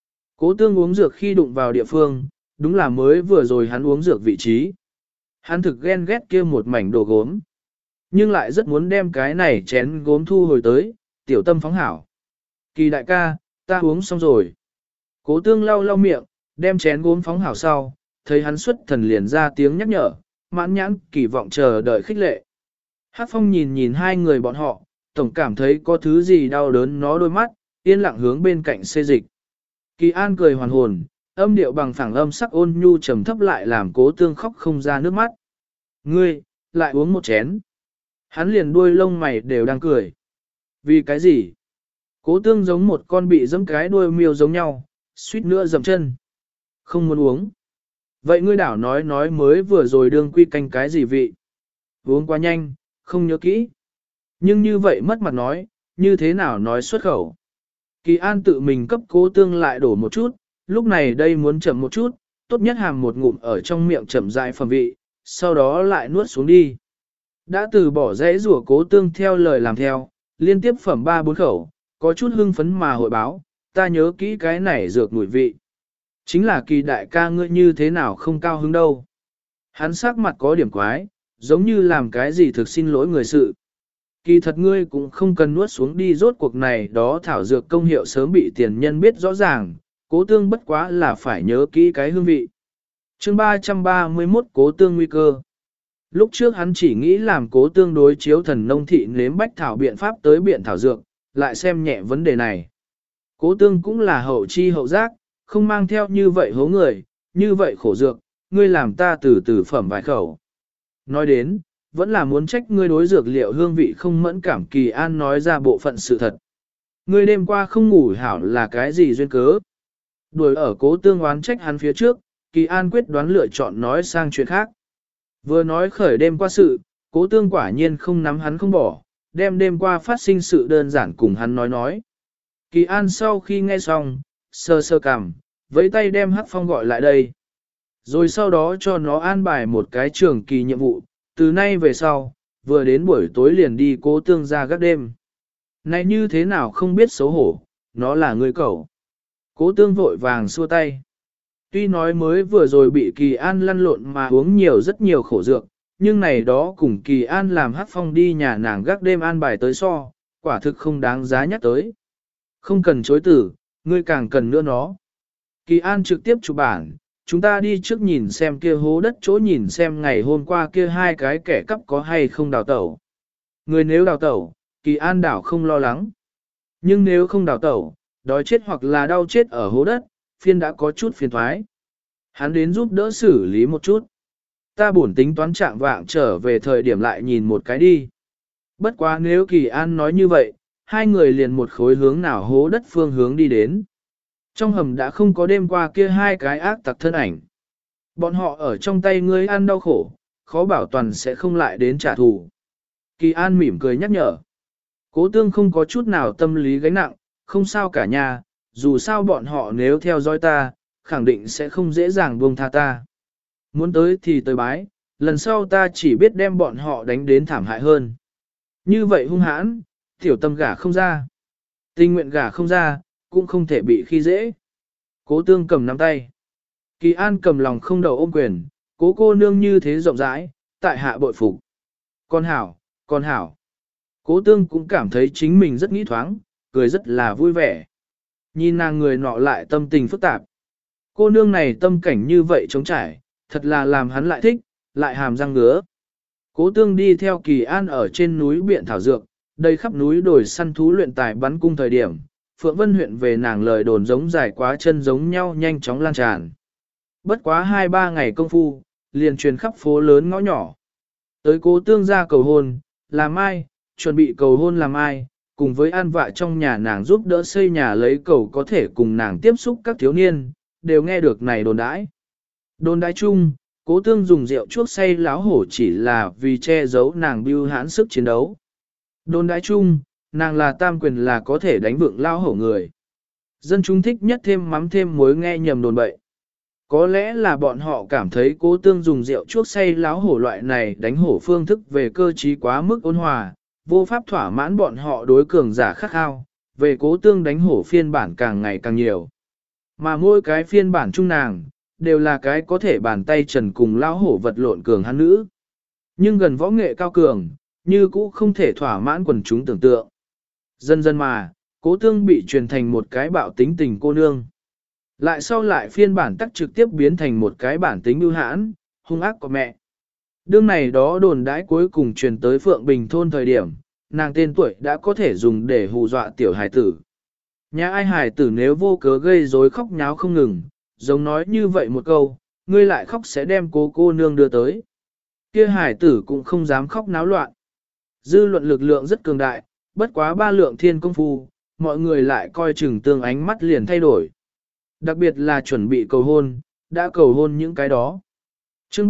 Cố Tương uống dược khi đụng vào địa phương, đúng là mới vừa rồi hắn uống dược vị trí. Hắn thực ghen ghét kia một mảnh đồ gốm. Nhưng lại rất muốn đem cái này chén gốm thu hồi tới, tiểu tâm phóng hảo. Kỳ đại ca, ta uống xong rồi. Cố Tương lau lau miệng, đem chén gốm phóng hảo sau, thấy hắn xuất thần liền ra tiếng nhắc nhở, mãn nhãn kỳ vọng chờ đợi khích lệ. Hắc Phong nhìn nhìn hai người bọn họ, tổng cảm thấy có thứ gì đau đớn nó đôi mắt, yên lặng hướng bên cạnh xê dịch. Kỳ An cười hoàn hồn, âm điệu bằng phẳng âm sắc ôn nhu trầm thấp lại làm Cố Tương khóc không ra nước mắt. Ngươi, lại uống một chén. Hắn liền đuôi lông mày đều đang cười. Vì cái gì? Cố Tương giống một con bị giẫm cái đuôi miêu giống nhau, suýt nữa dầm chân. Không muốn uống. Vậy ngươi đảo nói mới vừa rồi đương quy canh cái gì vị? Uống quá nhanh, không nhớ kỹ. Nhưng như vậy mất mặt nói, như thế nào nói xuất khẩu? Kỳ An tự mình cấp Cố Tương lại đổ một chút, lúc này đây muốn chậm một chút, tốt nhất hàm một ngụm ở trong miệng chậm rãi phẩm vị, sau đó lại nuốt xuống đi. Đã từ bỏ dãy rủa Cố Tương theo lời làm theo, liên tiếp phẩm 3-4 khẩu, có chút hưng phấn mà hội báo, ta nhớ kỹ cái này dược mùi vị. Chính là Kỳ đại ca ngươi như thế nào không cao hứng đâu. Hắn sắc mặt có điểm quái, giống như làm cái gì thực xin lỗi người sự. Kỳ thật ngươi cũng không cần nuốt xuống đi, rốt cuộc này đó thảo dược công hiệu sớm bị tiền nhân biết rõ ràng, Cố Tương bất quá là phải nhớ kỹ cái hương vị. Chương 331 Cố Tương nguy cơ. Lúc trước hắn chỉ nghĩ làm Cố Tương đối chiếu thần nông thị nếm bách thảo biện pháp tới biện thảo dược, lại xem nhẹ vấn đề này. Cố Tương cũng là hậu chi hậu giác, không mang theo như vậy hố người, như vậy khổ dược, ngươi làm ta từ từ phẩm vài khẩu. Nói đến, vẫn là muốn trách ngươi đối dược liệu hương vị không mẫn cảm. Kỳ An nói ra bộ phận sự thật. Ngươi đêm qua không ngủ hảo là cái gì duyên cớ? Đuổi ở Cố Tương oán trách hắn phía trước, Kỳ An quyết đoán lựa chọn nói sang chuyện khác. Vừa nói khởi đêm qua sự, Cố Tương quả nhiên không nắm hắn không bỏ, đem đêm qua phát sinh sự đơn giản cùng hắn nói. Kỳ An sau khi nghe xong, sơ sơ cằm, vẫy tay đem Hắc Phong gọi lại đây. Rồi sau đó cho nó an bài một cái trường kỳ nhiệm vụ, từ nay về sau, vừa đến buổi tối liền đi Cố Tương ra gác đêm. Này như thế nào không biết xấu hổ, nó là người cẩu. Cố Tương vội vàng xua tay. Tuy nói mới vừa rồi bị Kỳ An lăn lộn mà uống nhiều rất nhiều khổ dược, nhưng này đó cùng Kỳ An làm Hắc Phong đi nhà nàng gác đêm an bài tới so, quả thực không đáng giá nhắc tới. Không cần chối tử, ngươi càng cần nữa nó. Kỳ An trực tiếp chụp bản, chúng ta đi trước nhìn xem kia hố đất chỗ nhìn xem ngày hôm qua kia hai cái kẻ cắp có hay không đào tẩu. Người nếu đào tẩu, Kỳ An đảo không lo lắng. Nhưng nếu không đào tẩu, đói chết hoặc là đau chết ở hố đất, phiên đã có chút phiền thoái. Hắn đến giúp đỡ xử lý một chút. Ta bổn tính toán trạng vạng trở về thời điểm lại nhìn một cái đi. Bất quá nếu Kỳ An nói như vậy, hai người liền một khối hướng nào hố đất phương hướng đi đến. Trong hầm đã không có đêm qua kia hai cái ác tặc thân ảnh. Bọn họ ở trong tay ngươi ăn đau khổ, khó bảo toàn sẽ không lại đến trả thù. Kỳ An mỉm cười nhắc nhở. Cố Tương không có chút nào tâm lý gánh nặng, không sao cả nhà, dù sao bọn họ nếu theo dõi ta, khẳng định sẽ không dễ dàng buông tha ta. Muốn tới thì tới bái, lần sau ta chỉ biết đem bọn họ đánh đến thảm hại hơn. Như vậy hung hãn, tiểu tâm gả không ra. Tình nguyện gả không ra, cũng không thể bị khi dễ. Cố Tương cầm nắm tay. Kỳ An cầm lòng không đầu ôm quyền, cố cô nương như thế rộng rãi, tại hạ bội phục. Con hảo, con hảo. Cố Tương cũng cảm thấy chính mình rất nghĩ thoáng, cười rất là vui vẻ. Nhìn nàng người nọ lại tâm tình phức tạp. Cô nương này tâm cảnh như vậy trống trải, thật là làm hắn lại thích, lại hàm răng ngứa. Cố Tương đi theo Kỳ An ở trên núi Biện Thảo Dược, đây khắp núi đồi săn thú luyện tài bắn cung thời điểm, Phượng Vân huyện về nàng lời đồn giống dài quá chân giống nhau nhanh chóng lan tràn. Bất quá 2-3 ngày công phu, liền truyền khắp phố lớn ngõ nhỏ. Tới Cố Tương ra cầu hôn, làm ai, chuẩn bị cầu hôn làm ai, cùng với an vạ trong nhà nàng giúp đỡ xây nhà lấy cầu có thể cùng nàng tiếp xúc các thiếu niên, đều nghe được này đồn đãi. Đồn đãi chung, Cố Tương dùng rượu chuốc say láo hổ chỉ là vì che giấu nàng bưu hãn sức chiến đấu. Đồn đãi chung, nàng là tam quyền là có thể đánh vượng lao hổ người. Dân chúng thích nhất thêm mắm thêm muối nghe nhầm đồn bậy. Có lẽ là bọn họ cảm thấy Cố Tương dùng rượu chuốc say láo hổ loại này đánh hổ phương thức về cơ trí quá mức ôn hòa, vô pháp thỏa mãn bọn họ đối cường giả khắc khao, về Cố Tương đánh hổ phiên bản càng ngày càng nhiều. Mà mỗi cái phiên bản chung nàng, đều là cái có thể bàn tay trần cùng lao hổ vật lộn cường hắn nữ. Nhưng gần võ nghệ cao cường, như cũ không thể thỏa mãn quần chúng tưởng tượng. Dần dần mà, Cố Tương bị truyền thành một cái bạo tính tình cô nương. Lại sau lại phiên bản tắc trực tiếp biến thành một cái bản tính bưu hãn, hung ác của mẹ. Đương này đó đồn đãi cuối cùng truyền tới Phượng Bình thôn thời điểm, nàng tên tuổi đã có thể dùng để hù dọa tiểu hài tử. Nhà ai hài tử nếu vô cớ gây rối khóc nháo không ngừng, giống nói như vậy một câu, ngươi lại khóc sẽ đem cô nương đưa tới. Kia hài tử cũng không dám khóc náo loạn. Dư luận lực lượng rất cường đại, bất quá 3 lượng thiên công phu, mọi người lại coi chừng tương ánh mắt liền thay đổi. Đặc biệt là chuẩn bị cầu hôn, đã cầu hôn những cái đó. chương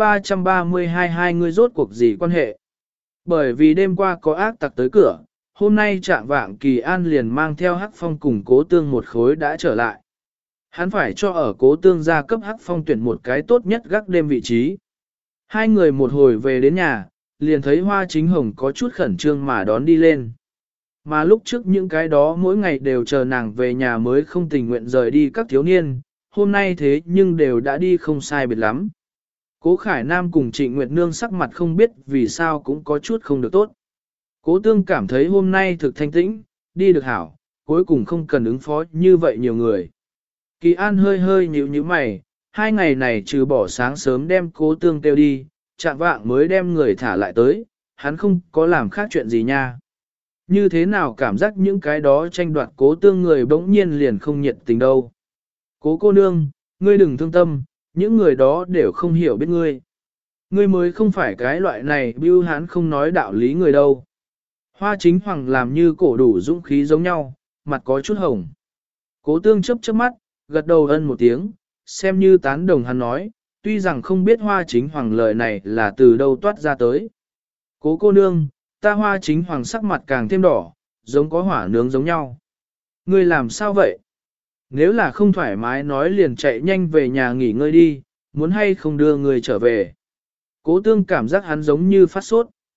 332 hai người rốt cuộc gì quan hệ? Bởi vì đêm qua có ác tặc tới cửa, hôm nay trạng vạng Kỳ An liền mang theo Hắc Phong cùng Cố Tương một khối đã trở lại. Hắn phải cho ở Cố Tương gia cấp Hắc Phong tuyển một cái tốt nhất gác đêm vị trí. Hai người một hồi về đến nhà, liền thấy Hoa Chính Hồng có chút khẩn trương mà đón đi lên. Mà lúc trước những cái đó mỗi ngày đều chờ nàng về nhà mới không tình nguyện rời đi các thiếu niên, hôm nay thế nhưng đều đã đi không sai biệt lắm. Cố Khải Nam cùng Trịnh Nguyệt Nương sắc mặt không biết vì sao cũng có chút không được tốt. Cố Tương cảm thấy hôm nay thực thanh tĩnh, đi được hảo, cuối cùng không cần ứng phó như vậy nhiều người. Kỳ An hơi hơi nhíu nhíu mày, 2 ngày này trừ bỏ sáng sớm đem Cố Tương kêu đi, chạm vạng mới đem người thả lại tới, hắn không có làm khác chuyện gì nha. Như thế nào cảm giác những cái đó tranh đoạt Cố Tương người bỗng nhiên liền không nhiệt tình đâu. Cố cô nương, ngươi đừng thương tâm, những người đó đều không hiểu biết ngươi. Ngươi mới không phải cái loại này bưu hán không nói đạo lý người đâu. Hoa Chính Hoàng làm như cổ đủ dũng khí giống nhau, mặt có chút hồng. Cố Tương chớp chớp mắt, gật đầu ân một tiếng, xem như tán đồng hắn nói, tuy rằng không biết Hoa Chính Hoàng lời này là từ đâu toát ra tới. Cố cô nương, ta Hoa Chính Hoàng sắc mặt càng thêm đỏ, giống có hỏa nướng giống nhau. Ngươi làm sao vậy? Nếu là không thoải mái nói liền chạy nhanh về nhà nghỉ ngơi đi, muốn hay không đưa người trở về. Cố Tương cảm giác hắn giống như phát sốt.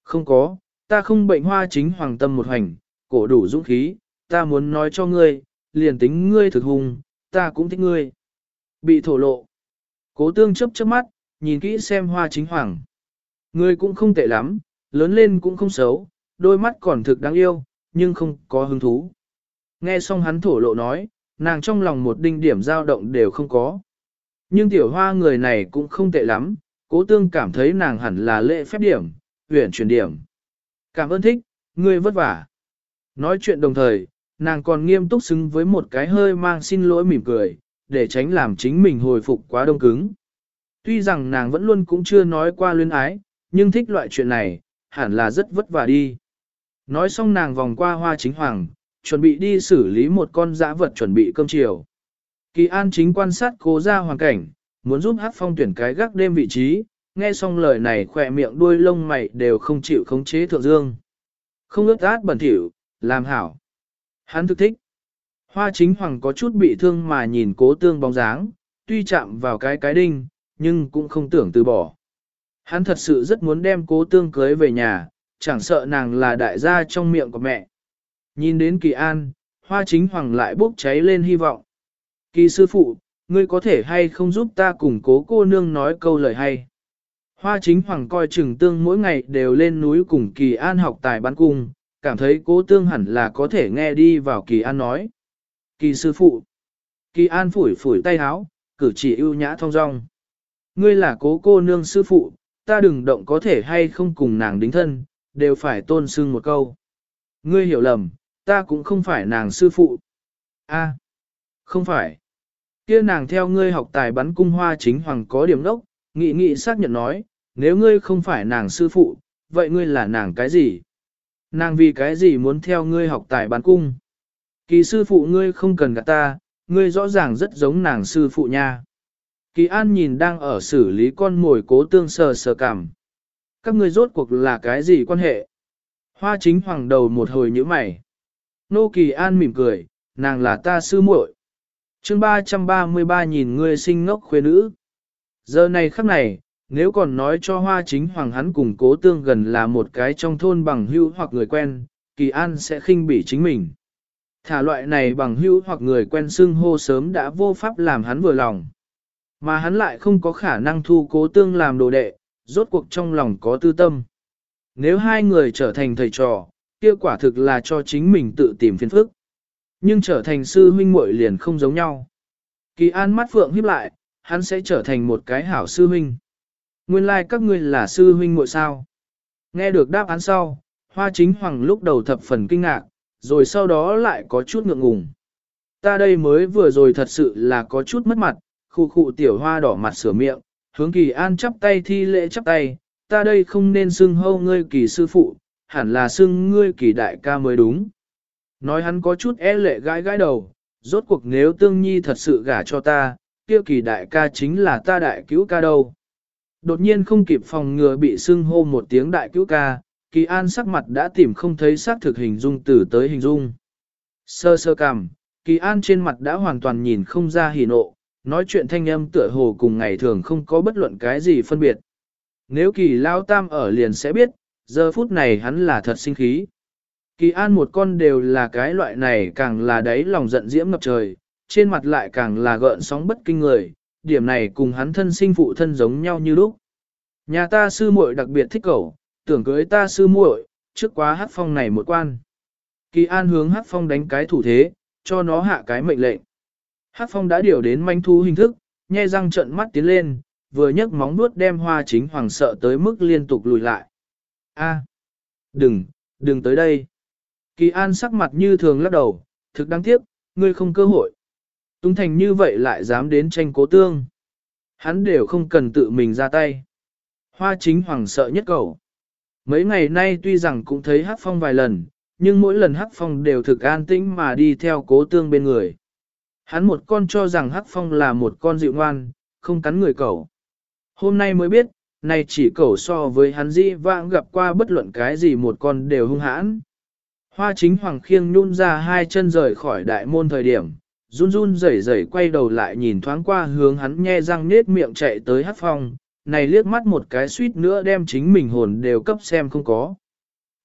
Không có, ta không bệnh. Hoa chính hoàng tâm một hành, cổ đủ dũng khí, ta muốn nói cho ngươi, liền tính ngươi thực hùng, ta cũng thích ngươi. Bị thổ lộ. Cố tương chớp chớp mắt, nhìn kỹ xem hoa chính hoàng. Ngươi cũng không tệ lắm, lớn lên cũng không xấu, đôi mắt còn thực đáng yêu, nhưng không có hứng thú. Nghe xong hắn thổ lộ nói, nàng trong lòng một đinh điểm dao động đều không có. Nhưng tiểu hoa người này cũng không tệ lắm, cố tương cảm thấy nàng hẳn là lễ phép điểm, huyền chuyển điểm. Cảm ơn thích, ngươi vất vả. Nói chuyện đồng thời, nàng còn nghiêm túc xứng với một cái hơi mang xin lỗi mỉm cười, để tránh làm chính mình hồi phục quá đông cứng. Tuy rằng nàng vẫn luôn cũng chưa nói qua luyến ái, nhưng thích loại chuyện này, hẳn là rất vất vả đi. Nói xong nàng vòng qua hoa chính hoàng, chuẩn bị đi xử lý một con dã vật chuẩn bị cơm chiều. Kỳ An chính quan sát cố ra hoàn cảnh, muốn giúp Hắc Phong tuyển cái gác đêm vị trí, nghe xong lời này khỏe miệng đuôi lông mày đều không chịu khống chế thượng dương. Không ướt át bẩn thỉu, làm hảo. Hắn thực thích. Hoa chính hoàng có chút bị thương mà nhìn cố tương bóng dáng, tuy chạm vào cái đinh, nhưng cũng không tưởng từ bỏ. Hắn thật sự rất muốn đem cố tương cưới về nhà, chẳng sợ nàng là đại gia trong miệng của mẹ. Nhìn đến Kỳ An, hoa chính hoàng lại bốc cháy lên hy vọng. Kỳ sư phụ, ngươi có thể hay không giúp ta cùng cố cô nương nói câu lời hay. Hoa chính hoàng coi chừng tương mỗi ngày đều lên núi cùng Kỳ An học tài bắn cung, cảm thấy cố tương hẳn là có thể nghe đi vào Kỳ An nói. Kỳ sư phụ. Kỳ An phủi phủi tay áo, cử chỉ ưu nhã thong dong. Ngươi là cố cô nương sư phụ, ta đừng động có thể hay không cùng nàng đính thân, đều phải tôn sưng một câu. Ngươi hiểu lầm, ta cũng không phải nàng sư phụ. A, không phải. Kia nàng theo ngươi học tài bắn cung. Hoa chính hoàng có điểm đốc, nghị xác nhận nói, nếu ngươi không phải nàng sư phụ, vậy ngươi là nàng cái gì? Nàng vì cái gì muốn theo ngươi học tài bắn cung? Kỳ sư phụ ngươi không cần gạt ta, ngươi rõ ràng rất giống nàng sư phụ nha. Kỳ An nhìn đang ở xử lý con mồi cố tương sờ cảm. Các ngươi rốt cuộc là cái gì quan hệ? Hoa chính hoàng đầu một hồi nhíu mày. Nô Kỳ An mỉm cười, nàng là ta sư muội. Chương 333 nhìn ngươi sinh ngốc khuê nữ. Giờ này khắc này, nếu còn nói cho hoa chính hoàng hắn cùng cố tương gần là một cái trong thôn bằng hữu hoặc người quen, Kỳ An sẽ khinh bỉ chính mình. Thả loại này bằng hữu hoặc người quen xưng hô sớm đã vô pháp làm hắn vừa lòng. Mà hắn lại không có khả năng thu cố tương làm đồ đệ, rốt cuộc trong lòng có tư tâm. Nếu hai người trở thành thầy trò, kia quả thực là cho chính mình tự tìm phiền phức. Nhưng trở thành sư huynh muội liền không giống nhau. Kỳ An mắt phượng híp lại, hắn sẽ trở thành một cái hảo sư huynh. Nguyên lai like các ngươi là sư huynh muội sao? Nghe được đáp án sau, hoa chính hoàng lúc đầu thập phần kinh ngạc, rồi sau đó lại có chút ngượng ngùng. Ta đây mới vừa rồi thật sự là có chút mất mặt, khu tiểu hoa đỏ mặt sửa miệng, hướng Kỳ An chắp tay thi lễ chắp tay, ta đây không nên xưng hâu ngươi Kỳ sư phụ, hẳn là xưng ngươi Kỳ đại ca mới đúng. Nói hắn có chút e lệ gãi đầu, rốt cuộc nếu tương nhi thật sự gả cho ta, kia Kỳ đại ca chính là ta đại cứu ca đâu. Đột nhiên không kịp phòng ngừa bị xưng hô một tiếng đại cứu ca, Kỳ An sắc mặt đã tìm không thấy xác thực hình dung từ tới hình dung. Sơ cằm, Kỳ An trên mặt đã hoàn toàn nhìn không ra hỉ nộ, nói chuyện thanh âm tựa hồ cùng ngày thường không có bất luận cái gì phân biệt. Nếu Kỳ Lao Tam ở liền sẽ biết, giờ phút này hắn là thật sinh khí. Kỳ An một con đều là cái loại này càng là đáy lòng giận diễm ngập trời, trên mặt lại càng là gợn sóng bất kinh người, điểm này cùng hắn thân sinh phụ thân giống nhau như lúc. Nhà ta sư muội đặc biệt thích cậu, tưởng cưới ta sư muội, trước quá Hắc Phong này một quan. Kỳ An hướng Hắc Phong đánh cái thủ thế, cho nó hạ cái mệnh lệnh. Hắc Phong đã điều đến manh thú hình thức, nhe răng trợn mắt tiến lên, vừa nhấc móng vuốt đem hoa chính hoàng sợ tới mức liên tục lùi lại. A, đừng tới đây. Kỳ An sắc mặt như thường lắc đầu, thực đáng tiếc, ngươi không cơ hội. Túng thành như vậy lại dám đến tranh cố tương. Hắn đều không cần tự mình ra tay. Hoa chính hoàng sợ nhất cầu. Mấy ngày nay tuy rằng cũng thấy Hắc Phong vài lần, nhưng mỗi lần Hắc Phong đều thực an tĩnh mà đi theo cố tương bên người. Hắn một con cho rằng Hắc Phong là một con dịu ngoan, không cắn người cẩu. Hôm nay mới biết, này chỉ cẩu so với hắn dĩ vãng gặp qua bất luận cái gì một con đều hung hãn. Hoa chính hoàng khiêng nhún ra hai chân rời khỏi đại môn thời điểm, run run rẩy rẩy quay đầu lại nhìn thoáng qua hướng hắn nhe răng nết miệng chạy tới Hắc Phong, này liếc mắt một cái suýt nữa đem chính mình hồn đều cấp xem không có.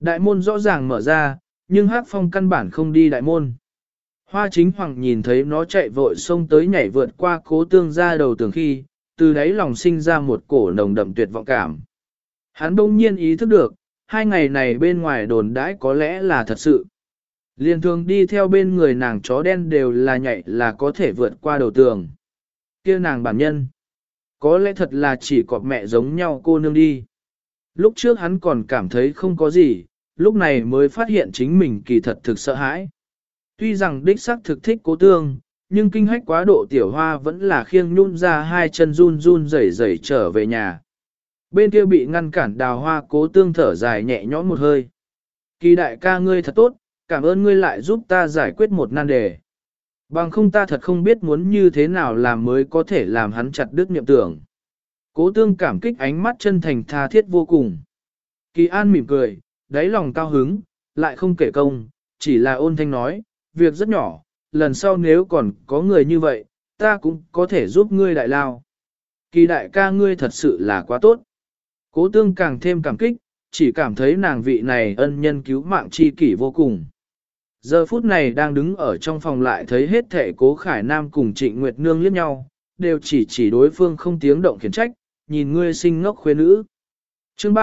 Đại môn rõ ràng mở ra, nhưng Hắc Phong căn bản không đi đại môn. Hoa Chính Hoàng nhìn thấy nó chạy vội xông tới nhảy vượt qua Cố Tương ra đầu tường khi, từ đáy lòng sinh ra một cổ nồng đậm tuyệt vọng cảm. Hắn bỗng nhiên ý thức được, 2 ngày này bên ngoài đồn đãi có lẽ là thật sự. Liên thường đi theo bên người nàng chó đen đều là nhảy là có thể vượt qua đầu tường. Kia nàng bản nhân, có lẽ thật là chỉ cọp mẹ giống nhau cô nương đi. Lúc trước hắn còn cảm thấy không có gì, lúc này mới phát hiện chính mình kỳ thật thực sợ hãi. Tuy rằng đích xác thực thích Cố Tương, nhưng kinh hách quá độ Tiểu Hoa vẫn là khiêng nhún ra 2 chân run run rẩy rẩy trở về nhà. Bên kia bị ngăn cản Đào Hoa Cố Tương thở dài nhẹ nhõm một hơi. Kỳ đại ca ngươi thật tốt, cảm ơn ngươi lại giúp ta giải quyết một nan đề. Bằng không ta thật không biết muốn như thế nào làm mới có thể làm hắn chặt đứt niệm tưởng. Cố Tương cảm kích ánh mắt chân thành tha thiết vô cùng. Kỳ An mỉm cười, đáy lòng cao hứng, lại không kể công, chỉ là ôn thanh nói, việc rất nhỏ, lần sau nếu còn có người như vậy, ta cũng có thể giúp ngươi đại lao. Kỳ đại ca ngươi thật sự là quá tốt. Cố Tương càng thêm cảm kích, chỉ cảm thấy nàng vị này ân nhân cứu mạng chi kỷ vô cùng. Giờ phút này đang đứng ở trong phòng lại thấy hết thể Cố Khải Nam cùng Trịnh Nguyệt Nương liếc nhau, đều chỉ đối phương không tiếng động khiển trách, nhìn ngươi sinh ngốc khuê nữ. Chương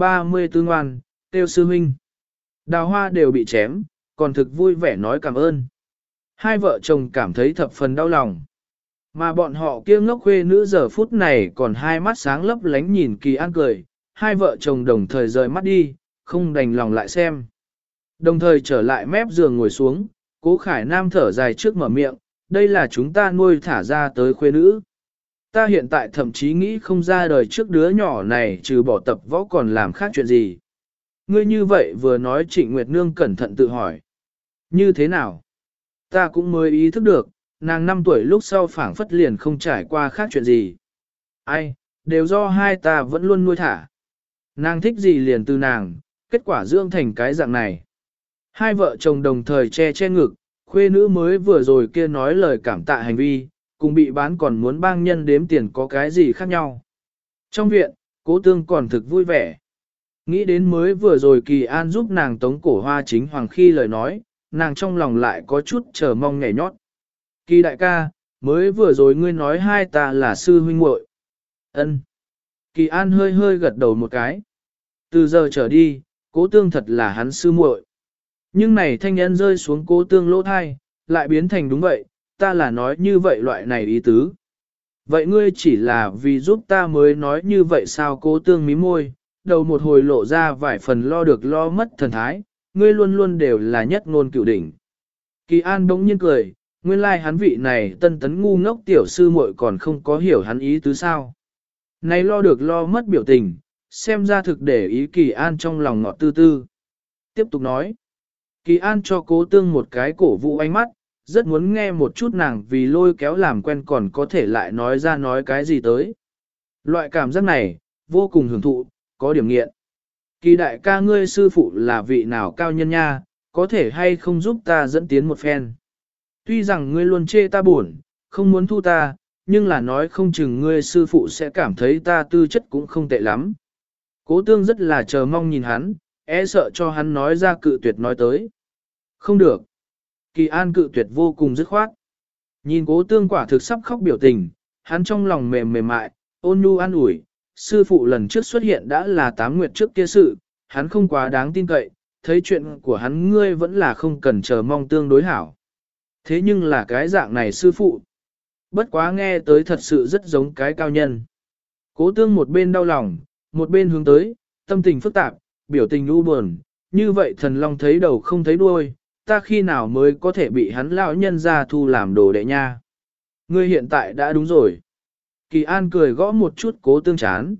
334 ngoan, tiêu sư huynh. Đào Hoa đều bị chém, còn thực vui vẻ nói cảm ơn. Hai vợ chồng cảm thấy thập phần đau lòng. Mà bọn họ kia ngốc khuê nữ giờ phút này còn hai mắt sáng lấp lánh nhìn Kỳ An cười, hai vợ chồng đồng thời rời mắt đi, không đành lòng lại xem. Đồng thời trở lại mép giường ngồi xuống, Cố Khải Nam thở dài trước mở miệng, đây là chúng ta nuôi thả ra tới khuê nữ. Ta hiện tại thậm chí nghĩ không ra đời trước đứa nhỏ này trừ bỏ tập võ còn làm khác chuyện gì. Ngươi như vậy vừa nói Trịnh Nguyệt Nương cẩn thận tự hỏi. Như thế nào? Ta cũng mới ý thức được, nàng 5 tuổi lúc sau phảng phất liền không trải qua khác chuyện gì. Ai, đều do hai ta vẫn luôn nuôi thả. Nàng thích gì liền từ nàng, kết quả dưỡng thành cái dạng này. Hai vợ chồng đồng thời che ngực, khuê nữ mới vừa rồi kia nói lời cảm tạ hành vi, cùng bị bán còn muốn bang nhân đếm tiền có cái gì khác nhau. Trong viện, Cố Tương còn thực vui vẻ. Nghĩ đến mới vừa rồi Kỳ An giúp nàng tống cổ Hoa Chính Hoàng khi lời nói, nàng trong lòng lại có chút chờ mong nhảy nhót. Kỳ đại ca, mới vừa rồi ngươi nói hai ta là sư huynh muội. Ân. Kỳ An hơi gật đầu một cái. Từ giờ trở đi, Cố Tương thật là hắn sư muội. Nhưng này thanh nhân rơi xuống Cố Tương lỗ thai, lại biến thành đúng vậy, ta là nói như vậy loại này ý tứ. Vậy ngươi chỉ là vì giúp ta mới nói như vậy sao? Cố Tương mím môi, đầu một hồi lộ ra vài phần lo được lo mất thần thái, ngươi luôn luôn đều là nhất ngôn cửu đỉnh. Kỳ An bỗng nhiên cười, nguyên lai hắn vị này tân tấn ngu ngốc tiểu sư muội còn không có hiểu hắn ý tứ sao. Này lo được lo mất biểu tình, xem ra thực để ý Kỳ An trong lòng ngọt tư tư. Tiếp tục nói, Kỳ An cho Cố Tương một cái cổ vũ ánh mắt, rất muốn nghe một chút nàng vì lôi kéo làm quen còn có thể lại nói ra nói cái gì tới. Loại cảm giác này, vô cùng hưởng thụ, có điểm nghiện. Kỳ đại ca ngươi sư phụ là vị nào cao nhân nha, có thể hay không giúp ta dẫn tiến một phen. Tuy rằng ngươi luôn chê ta buồn, không muốn thu ta, nhưng là nói không chừng ngươi sư phụ sẽ cảm thấy ta tư chất cũng không tệ lắm. Cố Tương rất là chờ mong nhìn hắn, e sợ cho hắn nói ra cự tuyệt nói tới. Không được. Kỳ An cự tuyệt vô cùng dứt khoát. Nhìn Cố Tương quả thực sắp khóc biểu tình, hắn trong lòng mềm mại, ôn nhu an ủi, sư phụ lần trước xuất hiện đã là 8 nguyệt trước kia sự, hắn không quá đáng tin cậy, thấy chuyện của hắn ngươi vẫn là không cần chờ mong tương đối hảo. Thế nhưng là cái dạng này sư phụ, bất quá nghe tới thật sự rất giống cái cao nhân. Cố Tương một bên đau lòng, một bên hướng tới, tâm tình phức tạp, biểu tình u buồn, như vậy thần long thấy đầu không thấy đuôi, ta khi nào mới có thể bị hắn lão nhân ra thu làm đồ đệ nha. Ngươi hiện tại đã đúng rồi. Kỳ An cười gõ một chút Cố Tương chán.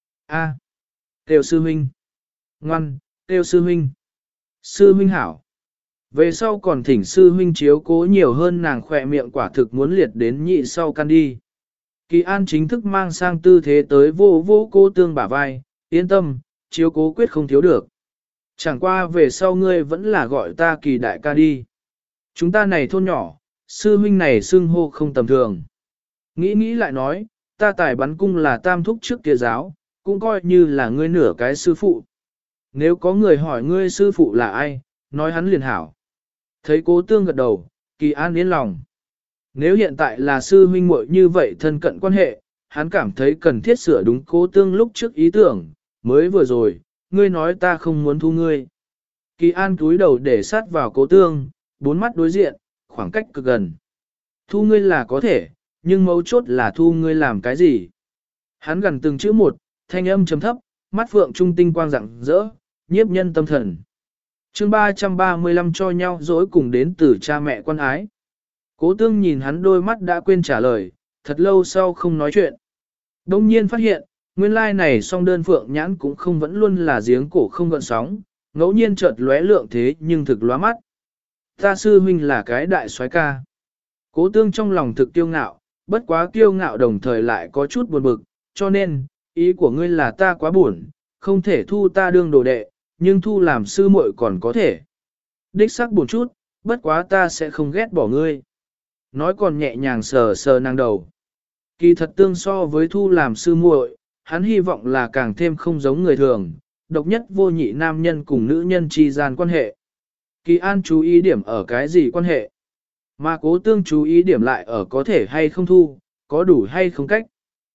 A, Tiêu sư huynh. Ngoan, Tiêu sư huynh. Sư huynh hảo. Về sau còn thỉnh sư huynh chiếu cố nhiều hơn nàng khỏe miệng quả thực muốn liệt đến nhị sau căn đi. Kỳ An chính thức mang sang tư thế tới vô Cố Tương bả vai, yên tâm, chiếu cố quyết không thiếu được. Chẳng qua về sau ngươi vẫn là gọi ta Kỳ đại ca đi. Chúng ta này thôn nhỏ, sư huynh này xưng hô không tầm thường. Nghĩ lại nói, ta tài bắn cung là tam thúc trước kia giáo, cũng coi như là ngươi nửa cái sư phụ. nếu có người hỏi ngươi sư phụ là ai, nói hắn liền hảo. Thấy cố tương gật đầu, Kỳ An yên lòng. Nếu hiện tại là sư huynh muội như vậy thân cận quan hệ, hắn cảm thấy cần thiết sửa đúng cố tương lúc trước ý tưởng, mới vừa rồi, ngươi nói ta không muốn thu ngươi. Kỳ An cúi đầu để sát vào cố tương, bốn mắt đối diện, khoảng cách cực gần. Thu ngươi là có thể, nhưng mấu chốt là thu ngươi làm cái gì? Hắn gần từng chữ một, thanh âm trầm thấp, mắt phượng trung tinh quang rạng rỡ, nhiếp nhân tâm thần. Chương 335 cho nhau dối cùng đến từ cha mẹ quan ái. Cố tương nhìn hắn đôi mắt đã quên trả lời, thật lâu sau không nói chuyện. Đông nhiên phát hiện, nguyên lai này song đơn phượng nhãn cũng không vẫn luôn là giếng cổ không gợn sóng, ngẫu nhiên chợt lóe lượng thế nhưng thực lóa mắt. Ta sư huynh là cái đại soái ca. Cố tương trong lòng thực kiêu ngạo, bất quá kiêu ngạo đồng thời lại có chút buồn bực, cho nên, ý của ngươi là ta quá buồn, không thể thu ta đương đồ đệ, nhưng thu làm sư muội còn có thể. Đích xác buồn chút, bất quá ta sẽ không ghét bỏ ngươi. Nói còn nhẹ nhàng sờ sờ nàng đầu. Kỳ thật tương so với thu làm sư muội, hắn hy vọng là càng thêm không giống người thường, độc nhất vô nhị nam nhân cùng nữ nhân chi gian quan hệ. Kỳ An chú ý điểm ở cái gì quan hệ? Mà cố tương chú ý điểm lại ở có thể hay không thu, có đủ hay không cách.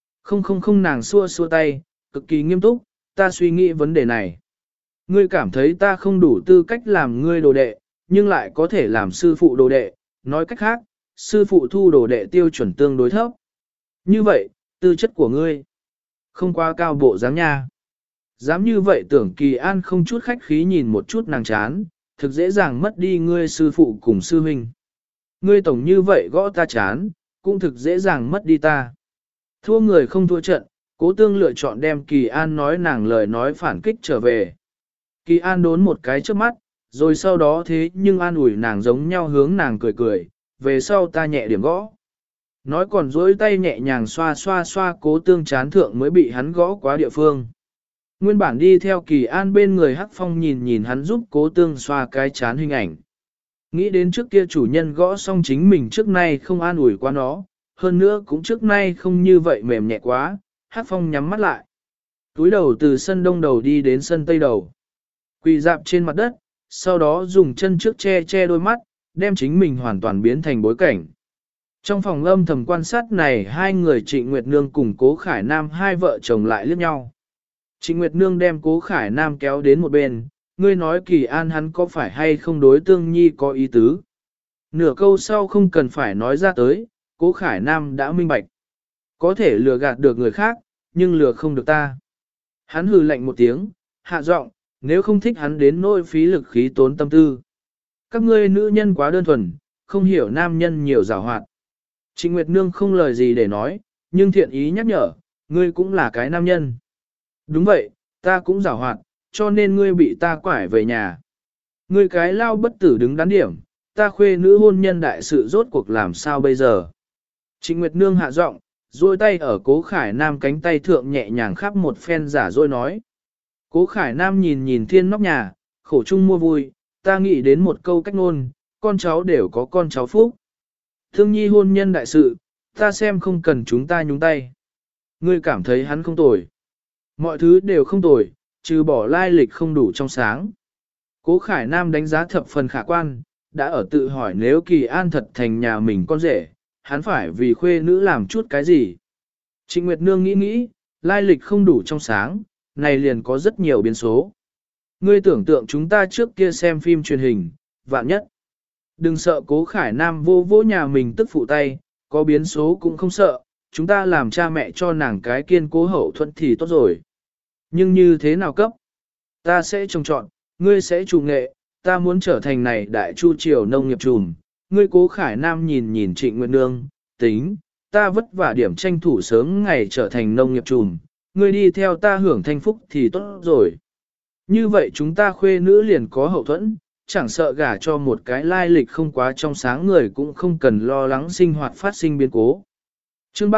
Không nàng xua xua tay, cực kỳ nghiêm túc, ta suy nghĩ vấn đề này. Ngươi cảm thấy ta không đủ tư cách làm ngươi đồ đệ, nhưng lại có thể làm sư phụ đồ đệ, nói cách khác, sư phụ thu đồ đệ tiêu chuẩn tương đối thấp. Như vậy, tư chất của ngươi không quá cao bộ dáng nha. Dám như vậy tưởng Kỳ An không chút khách khí nhìn một chút nàng chán, thực dễ dàng mất đi ngươi sư phụ cùng sư huynh. Ngươi tổng như vậy gõ ta chán, cũng thực dễ dàng mất đi ta. Thua người không thua trận, cố tương lựa chọn đem Kỳ An nói nàng lời nói phản kích trở về. Kỳ An đốn một cái trước mắt, rồi sau đó thế nhưng an ủi nàng giống nhau hướng nàng cười cười, về sau ta nhẹ điểm gõ. Nói còn dối tay nhẹ nhàng xoa xoa xoa cố tương chán thượng mới bị hắn gõ quá địa phương. Nguyên bản đi theo Kỳ An bên người Hắc Phong nhìn nhìn hắn giúp cố tương xoa cái chán hình ảnh. Nghĩ đến trước kia chủ nhân gõ xong chính mình trước nay không an ủi qua nó, hơn nữa cũng trước nay không như vậy mềm nhẹ quá, Hắc Phong nhắm mắt lại. Túi đầu từ sân đông đầu đi đến sân tây đầu. Quỳ dạp trên mặt đất, sau đó dùng chân trước che che đôi mắt, đem chính mình hoàn toàn biến thành bối cảnh. Trong phòng âm thầm quan sát này hai người Trịnh Nguyệt Nương cùng Cố Khải Nam hai vợ chồng lại liếc nhau. Trịnh Nguyệt Nương đem Cố Khải Nam kéo đến một bên, ngươi nói Kỳ An hắn có phải hay không đối Tương Nhi có ý tứ. Nửa câu sau không cần phải nói ra tới, Cố Khải Nam đã minh bạch. Có thể lừa gạt được người khác, nhưng lừa không được ta. Hắn hừ lạnh một tiếng, hạ giọng, nếu không thích hắn đến nỗi phí lực khí tốn tâm tư. Các ngươi nữ nhân quá đơn thuần, không hiểu nam nhân nhiều giảo hoạt. Trịnh Nguyệt Nương không lời gì để nói, nhưng thiện ý nhắc nhở, ngươi cũng là cái nam nhân. Đúng vậy, ta cũng giảo hoạt, cho nên ngươi bị ta quải về nhà. Ngươi cái lao bất tử đứng đắn điểm, ta khuê nữ hôn nhân đại sự rốt cuộc làm sao bây giờ. Trịnh Nguyệt Nương hạ giọng, duỗi tay ở Cố Khải Nam cánh tay thượng nhẹ nhàng khắp một phen giả dối nói. Cố Khải Nam nhìn nhìn thiên nóc nhà, khổ chung mua vui, ta nghĩ đến một câu cách ngôn, con cháu đều có con cháu phúc. Thương nhi hôn nhân đại sự, ta xem không cần chúng ta nhúng tay. Ngươi cảm thấy hắn không tồi. Mọi thứ đều không tồi, trừ bỏ lai lịch không đủ trong sáng. Cố Khải Nam đánh giá thập phần khả quan, đã ở tự hỏi nếu Kỳ An thật thành nhà mình con rể, hắn phải vì khuê nữ làm chút cái gì. Trịnh Nguyệt Nương nghĩ, lai lịch không đủ trong sáng, này liền có rất nhiều biến số. Ngươi tưởng tượng chúng ta trước kia xem phim truyền hình, vạn nhất. Đừng sợ Cố Khải Nam vô vỗ nhà mình tức phụ tay, có biến số cũng không sợ, chúng ta làm cha mẹ cho nàng cái kiên cố hậu thuẫn thì tốt rồi. Nhưng như thế nào cấp? Ta sẽ trồng trọn, ngươi sẽ chủ nghệ, ta muốn trở thành này đại chu triều nông nghiệp trùm. Ngươi Cố Khải Nam nhìn nhìn Trịnh Nguyệt Nương, tính, ta vất vả điểm tranh thủ sớm ngày trở thành nông nghiệp trùm, ngươi đi theo ta hưởng thanh phúc thì tốt rồi. Như vậy chúng ta khuê nữ liền có hậu thuẫn, chẳng sợ gả cho một cái lai lịch không quá trong sáng người cũng không cần lo lắng sinh hoạt phát sinh biến cố. Chương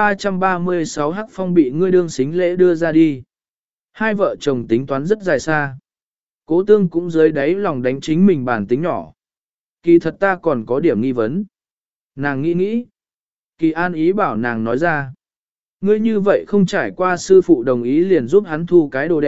336 Hắc Phong bị ngươi đương xính lễ đưa ra đi. Hai vợ chồng tính toán rất dài xa. Cố Tương cũng dưới đáy lòng đánh chính mình bản tính nhỏ. Kỳ thật ta còn có điểm nghi vấn. Nàng nghĩ. Kỳ An ý bảo nàng nói ra. Ngươi như vậy không trải qua sư phụ đồng ý liền giúp hắn thu cái đồ đệ,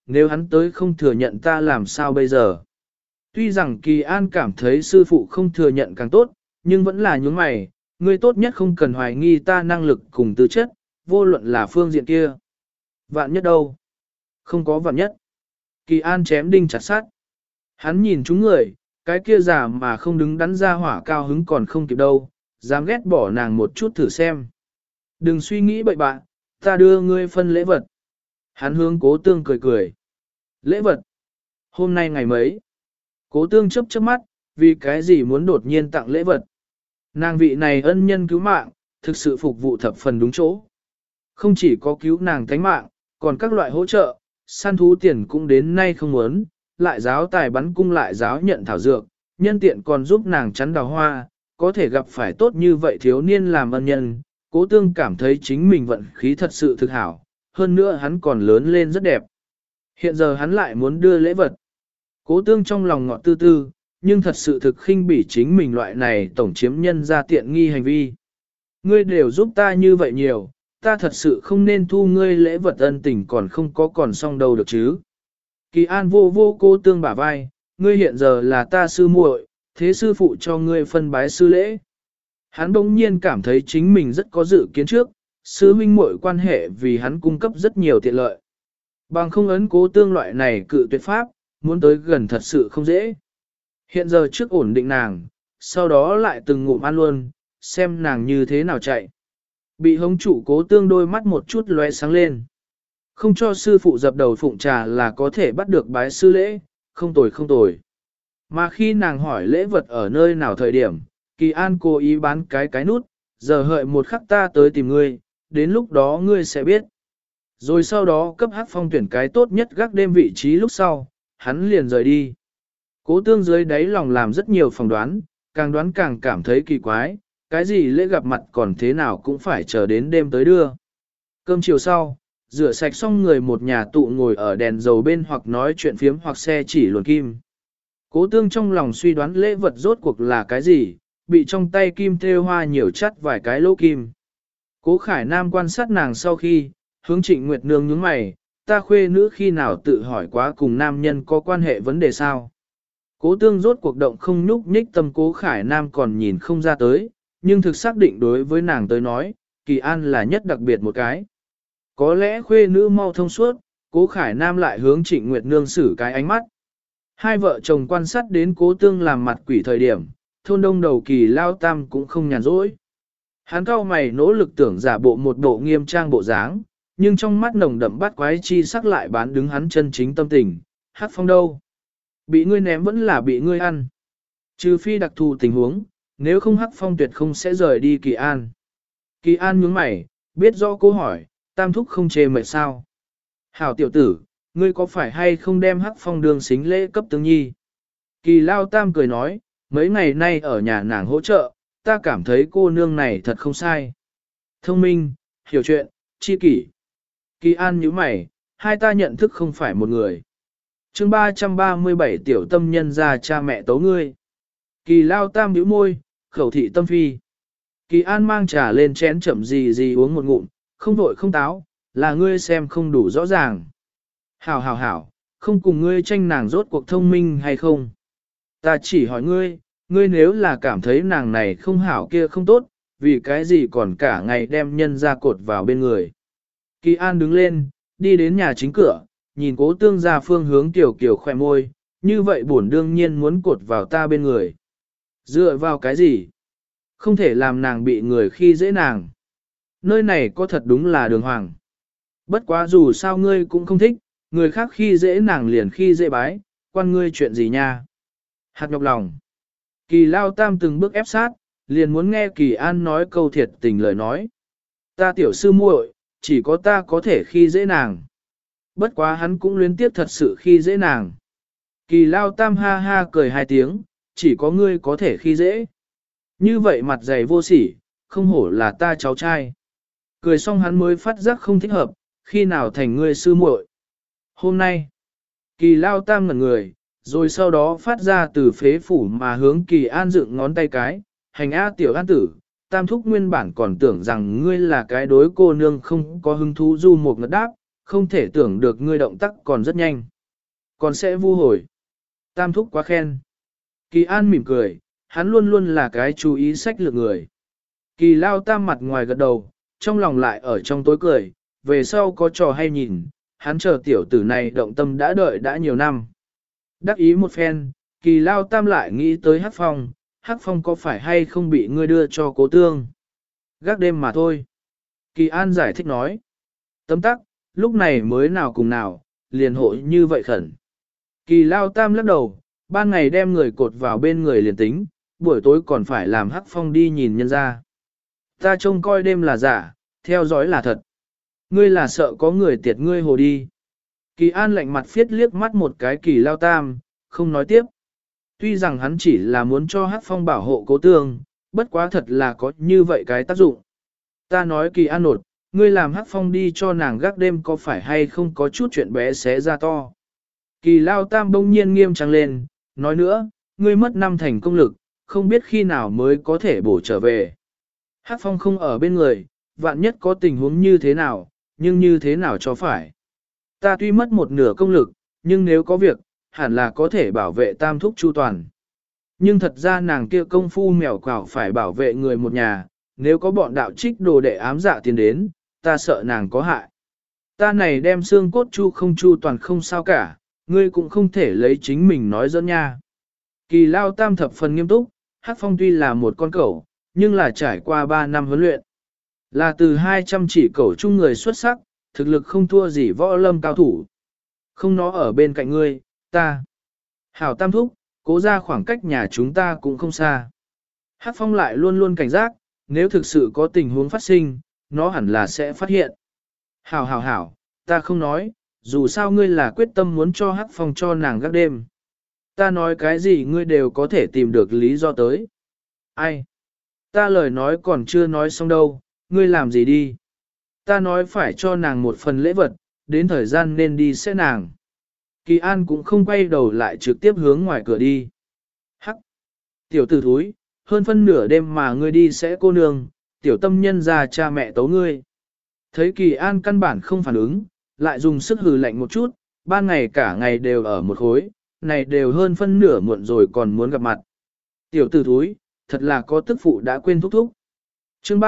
nếu hắn tới không thừa nhận ta làm sao bây giờ? Tuy rằng Kỳ An cảm thấy sư phụ không thừa nhận càng tốt, nhưng vẫn là nhướng mày, ngươi tốt nhất không cần hoài nghi ta năng lực cùng tư chất, vô luận là phương diện kia. Vạn nhất đâu? Không có vạn nhất. Kỳ An chém đinh chặt sắt. Hắn nhìn chúng người, cái kia giả mà không đứng đắn ra hỏa cao hứng còn không kịp đâu, dám ghét bỏ nàng một chút thử xem. Đừng suy nghĩ bậy bạ, ta đưa ngươi phân lễ vật. Hắn hướng Cố Tương cười cười. Lễ vật? Hôm nay ngày mấy? Cố Tương chớp chớp mắt, vì cái gì muốn đột nhiên tặng lễ vật? Nàng vị này ân nhân cứu mạng, thực sự phục vụ thập phần đúng chỗ. Không chỉ có cứu nàng tánh mạng, còn các loại hỗ trợ, săn thú tiền cũng đến nay không muốn, lại giáo tài bắn cung lại giáo nhận thảo dược, nhân tiện còn giúp nàng chắn đào hoa, có thể gặp phải tốt như vậy thiếu niên làm ân nhân. Cố Tương cảm thấy chính mình vận khí thật sự thực hảo, hơn nữa hắn còn lớn lên rất đẹp. Hiện giờ hắn lại muốn đưa lễ vật. Cố Tương trong lòng ngọt tư tư, nhưng thật sự thực khinh bỉ chính mình loại này tổng chiếm nhân ra tiện nghi hành vi. Ngươi đều giúp ta như vậy nhiều, ta thật sự không nên thu ngươi lễ vật ân tình còn không có còn xong đâu được chứ. Kỳ An vô vô Cố Tương bả vai, ngươi hiện giờ là ta sư muội, thế sư phụ cho ngươi phân bái sư lễ. Hắn bỗng nhiên cảm thấy chính mình rất có dự kiến trước, sư huynh muội quan hệ vì hắn cung cấp rất nhiều tiện lợi. Bằng không ấn Cố Tương loại này cự tuyệt pháp, muốn tới gần thật sự không dễ. Hiện giờ trước ổn định nàng, sau đó lại từng ngụm ăn luôn, xem nàng như thế nào chạy. Bị hống chủ Cố Tương đôi mắt một chút lóe sáng lên. Không cho sư phụ dập đầu phụng trà là có thể bắt được bái sư lễ, không tồi không tồi. Mà khi nàng hỏi lễ vật ở nơi nào thời điểm, Kỳ An cố ý bán cái nút, giờ hợi một khắc ta tới tìm ngươi, đến lúc đó ngươi sẽ biết. Rồi sau đó cấp Hắc Phong tuyển cái tốt nhất gác đêm vị trí lúc sau, hắn liền rời đi. Cố Tương dưới đáy lòng làm rất nhiều phỏng đoán, càng đoán càng cảm thấy kỳ quái, cái gì lễ gặp mặt còn thế nào cũng phải chờ đến đêm tới đưa. Cơm chiều sau, rửa sạch xong người một nhà tụ ngồi ở đèn dầu bên hoặc nói chuyện phiếm hoặc xe chỉ luồn kim. Cố Tương trong lòng suy đoán lễ vật rốt cuộc là cái gì, bị trong tay kim thêu hoa nhiều chắt vài cái lỗ kim. Cố Khải Nam quan sát nàng sau khi, hướng Trịnh Nguyệt Nương nhướng mày, ta khuê nữ khi nào tự hỏi quá cùng nam nhân có quan hệ vấn đề sao. Cố Tương rốt cuộc động không nhúc nhích tâm Cố Khải Nam còn nhìn không ra tới, nhưng thực xác định đối với nàng tới nói, Kỳ An là nhất đặc biệt một cái. Có lẽ khuê nữ mau thông suốt, Cố Khải Nam lại hướng Trịnh Nguyệt Nương xử cái ánh mắt. Hai vợ chồng quan sát đến Cố Tương làm mặt quỷ thời điểm, thôn đông đầu Kỳ Lao Tam cũng không nhàn rỗi. Hắn cao mày nỗ lực tưởng giả bộ một bộ nghiêm trang bộ dáng, nhưng trong mắt nồng đậm bắt quái chi sắc lại bán đứng hắn chân chính tâm tình. Hắc Phong đâu? Bị ngươi ném vẫn là bị ngươi ăn. Trừ phi đặc thù tình huống, nếu không Hắc Phong tuyệt không sẽ rời đi Kỳ An. Kỳ An nhướng mày, biết rõ câu hỏi, Tam thúc không chê mệt sao? Hảo tiểu tử, ngươi có phải hay không đem Hắc Phong đường xính lễ cấp Tương Nhi? Kỳ Lao Tam cười nói, mấy ngày nay ở nhà nàng hỗ trợ, ta cảm thấy cô nương này thật không sai. Thông minh, hiểu chuyện, chi kỷ. Kỳ An nhíu mày, hai ta nhận thức không phải một người. Chương 337 tiểu tâm nhân ra cha mẹ tấu ngươi. Kỳ Lao Tam nhíu môi, khẩu thị tâm phi. Kỳ An mang trà lên chén chậm gì uống một ngụm, không vội không táo, là ngươi xem không đủ rõ ràng. Hảo, không cùng ngươi tranh nàng rốt cuộc thông minh hay không. Ta chỉ hỏi ngươi, ngươi nếu là cảm thấy nàng này không hảo kia không tốt, vì cái gì còn cả ngày đem nhân ra cột vào bên người. Kỳ An đứng lên, đi đến nhà chính cửa, nhìn Cố Tương ra phương hướng tiểu kiểu khỏe môi, như vậy bổn đương nhiên muốn cột vào ta bên người. Dựa vào cái gì? Không thể làm nàng bị người khi dễ nàng. Nơi này có thật đúng là đường hoàng. Bất quá dù sao ngươi cũng không thích, người khác khi dễ nàng liền khi dễ bái, quan ngươi chuyện gì nha. Hạt nhọc lòng. Kỳ Lao Tam từng bước ép sát, liền muốn nghe Kỳ An nói câu thiệt tình lời nói. Ta tiểu sư muội, chỉ có ta có thể khi dễ nàng. Bất quá hắn cũng luyến tiếp thật sự khi dễ nàng. Kỳ Lao Tam ha ha cười hai tiếng, chỉ có ngươi có thể khi dễ. Như vậy mặt dày vô sỉ, không hổ là ta cháu trai. Cười xong hắn mới phát giác không thích hợp, khi nào thành ngươi sư muội. Hôm nay, Kỳ Lao Tam ngẩn người, rồi sau đó phát ra từ phế phủ mà hướng Kỳ An dựng ngón tay cái, hành A tiểu an tử, Tam thúc nguyên bản còn tưởng rằng ngươi là cái đối cô nương không có hứng thú du một ngật đáp, không thể tưởng được ngươi động tác còn rất nhanh. Còn sẽ vu hồi. Tam thúc quá khen. Kỳ An mỉm cười, hắn luôn luôn là cái chú ý sách lược người. Kỳ Lao Tam mặt ngoài gật đầu, trong lòng lại ở trong tối cười, về sau có trò hay nhìn, hắn chờ tiểu tử này động tâm đã đợi đã nhiều năm. Đắc ý một phen, Kỳ Lao Tam lại nghĩ tới Hắc Phong có phải hay không bị ngươi đưa cho Cố Tương? Gác đêm mà thôi. Kỳ An giải thích nói. Tấm tắc, lúc này mới nào cùng nào, liền hội như vậy khẩn. Kỳ Lao Tam lắc đầu, ban ngày đem người cột vào bên người liền tính, buổi tối còn phải làm Hắc Phong đi nhìn nhân ra. Ta trông coi đêm là giả, theo dõi là thật. Ngươi là sợ có người tiệt ngươi hồ đi. Kỳ An lạnh mặt phiết liếc mắt một cái Kỳ Lao Tam, không nói tiếp. Tuy rằng hắn chỉ là muốn cho Hắc Phong bảo hộ Cố Tương, bất quá thật là có như vậy cái tác dụng. Ta nói Kỳ An nột, ngươi làm Hắc Phong đi cho nàng gác đêm có phải hay không có chút chuyện bé xé ra to. Kỳ Lao Tam bỗng nhiên nghiêm trang lên, nói nữa, ngươi mất 5 thành công lực, không biết khi nào mới có thể bổ trở về. Hắc Phong không ở bên người, vạn nhất có tình huống như thế nào, nhưng như thế nào cho phải. Ta tuy mất một nửa công lực, nhưng nếu có việc, hẳn là có thể bảo vệ Tam thúc chu toàn. Nhưng thật ra nàng kia công phu mèo quào phải bảo vệ người một nhà, nếu có bọn đạo trích đồ đệ ám dạ tiến đến, ta sợ nàng có hại. Ta này đem xương cốt không chu toàn không sao cả, ngươi cũng không thể lấy chính mình nói dẫn nha. Kỳ Lao Tam thập phần nghiêm túc, Hắc Phong tuy là một con cẩu, nhưng là trải qua 3 năm huấn luyện. Là từ 200 chỉ cẩu chung người xuất sắc, thực lực không thua gì võ lâm cao thủ. Không nó ở bên cạnh ngươi, ta. Hảo Tam thúc, cố ra khoảng cách nhà chúng ta cũng không xa. Hắc Phong lại luôn luôn cảnh giác, nếu thực sự có tình huống phát sinh, nó hẳn là sẽ phát hiện. Hảo, ta không nói, dù sao ngươi là quyết tâm muốn cho Hắc Phong cho nàng gác đêm. Ta nói cái gì ngươi đều có thể tìm được lý do tới. Ai? Ta lời nói còn chưa nói xong đâu, ngươi làm gì đi? Ta nói phải cho nàng một phần lễ vật, đến thời gian nên đi sẽ nàng. Kỳ An cũng không quay đầu lại trực tiếp hướng ngoài cửa đi. Hắc! Tiểu tử thúi, hơn phân nửa đêm mà ngươi đi sẽ cô nương, tiểu tâm nhân ra cha mẹ tấu ngươi. Thấy Kỳ An căn bản không phản ứng, lại dùng sức hừ lạnh một chút, ban ngày cả ngày đều ở một khối, này đều hơn phân nửa muộn rồi còn muốn gặp mặt. Tiểu tử thúi, thật là có tức phụ đã quên thúc thúc. Chương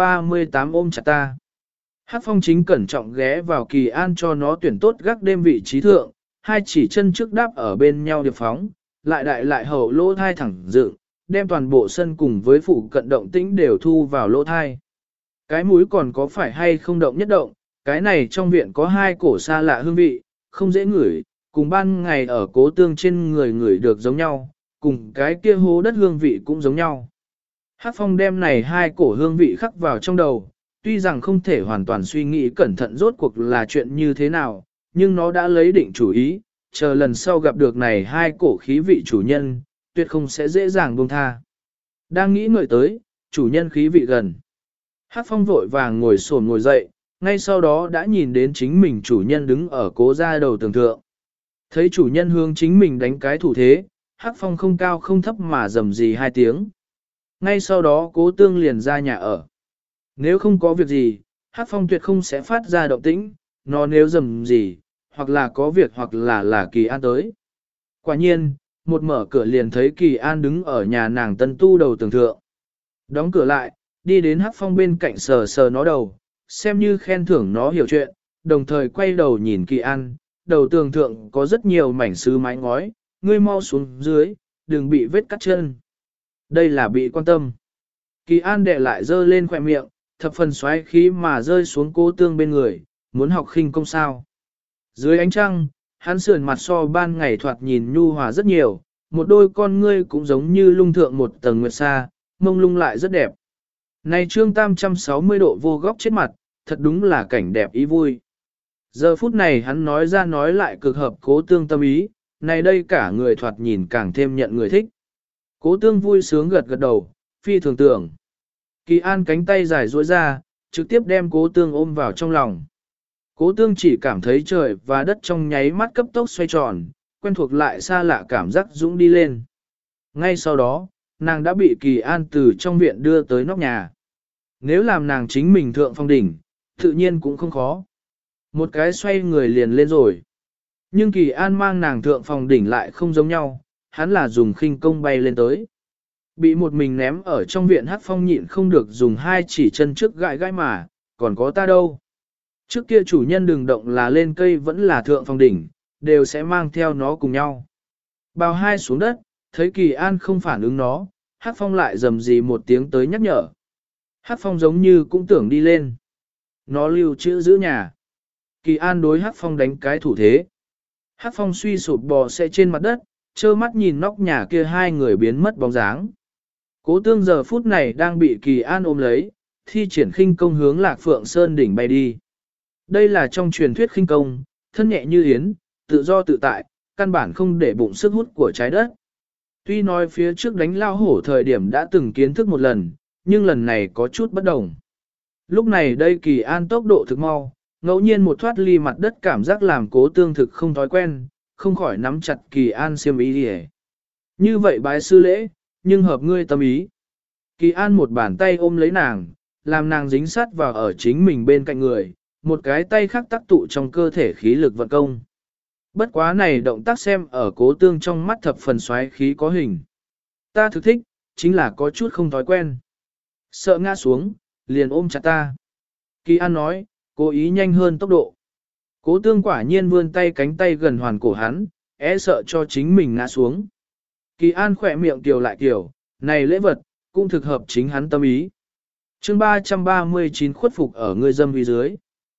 338 ôm chặt ta. Hắc Phong chính cẩn trọng ghé vào Kỳ An cho nó tuyển tốt gác đêm vị trí thượng, hai chỉ chân trước đáp ở bên nhau điệp phóng, lại đại lại hậu lỗ thai thẳng dựng, đem toàn bộ sân cùng với phụ cận động tĩnh đều thu vào lỗ thai. Cái mũi còn có phải hay không động nhất động, cái này trong viện có 2 cổ xa lạ hương vị, không dễ ngửi, cùng ban ngày ở Cố Tương trên người ngửi được giống nhau, cùng cái kia hố đất hương vị cũng giống nhau. Hắc Phong đem này 2 cổ hương vị khắc vào trong đầu, tuy rằng không thể hoàn toàn suy nghĩ cẩn thận rốt cuộc là chuyện như thế nào, nhưng nó đã lấy định chủ ý, chờ lần sau gặp được này 2 cổ khí vị chủ nhân, tuyệt không sẽ dễ dàng buông tha. Đang nghĩ ngợi tới, chủ nhân khí vị gần. Hắc Phong vội vàng ngồi xổm ngồi dậy, ngay sau đó đã nhìn đến chính mình chủ nhân đứng ở Cố gia đầu tường thượng. Thấy chủ nhân hướng chính mình đánh cái thủ thế, Hắc Phong không cao không thấp mà rầm rì 2 tiếng. Ngay sau đó Cố Tương liền ra nhà ở. Nếu không có việc gì, Hắc Phong tuyệt không sẽ phát ra động tĩnh, nó nếu rầm gì, hoặc là có việc hoặc là Kỳ An tới. Quả nhiên, một mở cửa liền thấy Kỳ An đứng ở nhà nàng tân tu đầu tường thượng. Đóng cửa lại, đi đến Hắc Phong bên cạnh sờ sờ nó đầu, xem như khen thưởng nó hiểu chuyện, đồng thời quay đầu nhìn Kỳ An, đầu tường thượng có rất nhiều mảnh sứ mái ngói, ngươi mau xuống dưới, đừng bị vết cắt chân. Đây là bị quan tâm. Kỳ An đè lại dơ lên khỏe miệng, thập phần xoáy khí mà rơi xuống Cố Tương bên người, muốn học khinh công sao. Dưới ánh trăng, hắn sườn mặt so ban ngày thoạt nhìn nhu hòa rất nhiều, một đôi con ngươi cũng giống như lung thượng một tầng nguyệt sa, mông lung lại rất đẹp. Này chương 360 độ vô góc chết mặt, thật đúng là cảnh đẹp ý vui. Giờ phút này hắn nói ra nói lại cực hợp Cố Tương tâm ý, này đây cả người thoạt nhìn càng thêm nhận người thích. Cố Tương vui sướng gật gật đầu, phi thường tưởng. Kỳ An cánh tay dài duỗi ra, trực tiếp đem Cố Tương ôm vào trong lòng. Cố Tương chỉ cảm thấy trời và đất trong nháy mắt cấp tốc xoay tròn, quen thuộc lại xa lạ cảm giác dũng đi lên. Ngay sau đó, nàng đã bị Kỳ An từ trong viện đưa tới nóc nhà. Nếu làm nàng chính mình thượng phong đỉnh, tự nhiên cũng không khó. một cái xoay người liền lên rồi. Nhưng Kỳ An mang nàng thượng phòng đỉnh lại không giống nhau, hắn là dùng khinh công bay lên tới. Bị một mình ném ở trong viện Hắc Phong nhịn không được dùng hai chỉ chân trước gãi gãi mà, còn có ta đâu. Trước kia chủ nhân đừng động là lên cây vẫn là thượng phòng đỉnh, đều sẽ mang theo nó cùng nhau. Bào hai xuống đất, thấy Kỳ An không phản ứng nó, Hắc Phong lại rầm rì một tiếng tới nhắc nhở. Hắc Phong giống như cũng tưởng đi lên. Nó lưu trữ giữ nhà. Kỳ An đối Hắc Phong đánh cái thủ thế. Hắc Phong suy sụp bò xe trên mặt đất, trơ mắt nhìn nóc nhà kia hai người biến mất bóng dáng. Cố Tương giờ phút này đang bị Kỳ An ôm lấy, thi triển khinh công hướng Lạc Phượng Sơn đỉnh bay đi. Đây là trong truyền thuyết khinh công, thân nhẹ như yến, tự do tự tại, căn bản không để bụng sức hút của trái đất. Tuy nói phía trước đánh lao hổ thời điểm đã từng kiến thức một lần, nhưng lần này có chút bất đồng. Lúc này đây Kỳ An tốc độ thực mau, ngẫu nhiên một thoát ly mặt đất cảm giác làm Cố Tương thực không thói quen, không khỏi nắm chặt Kỳ An xiêm ý đi. Như vậy bái sư lễ, nhưng hợp ngươi tâm ý. Kỳ An một bàn tay ôm lấy nàng, làm nàng dính sát vào ở chính mình bên cạnh người, một cái tay khác tác tụ trong cơ thể khí lực vận công. Bất quá này động tác xem ở Cố Tương trong mắt thập phần xoáy khí có hình. Ta thực thích, chính là có chút không thói quen. Sợ ngã xuống, liền ôm chặt ta. Kỳ An nói, cố ý nhanh hơn tốc độ. Cố Tương quả nhiên vươn tay cánh tay gần hoàn cổ hắn, sợ cho chính mình ngã xuống. Kỳ An khỏe miệng kiều lại kiều, này lễ vật, cũng thực hợp chính hắn tâm ý. chương 339 khuất phục ở người dâm vì dưới.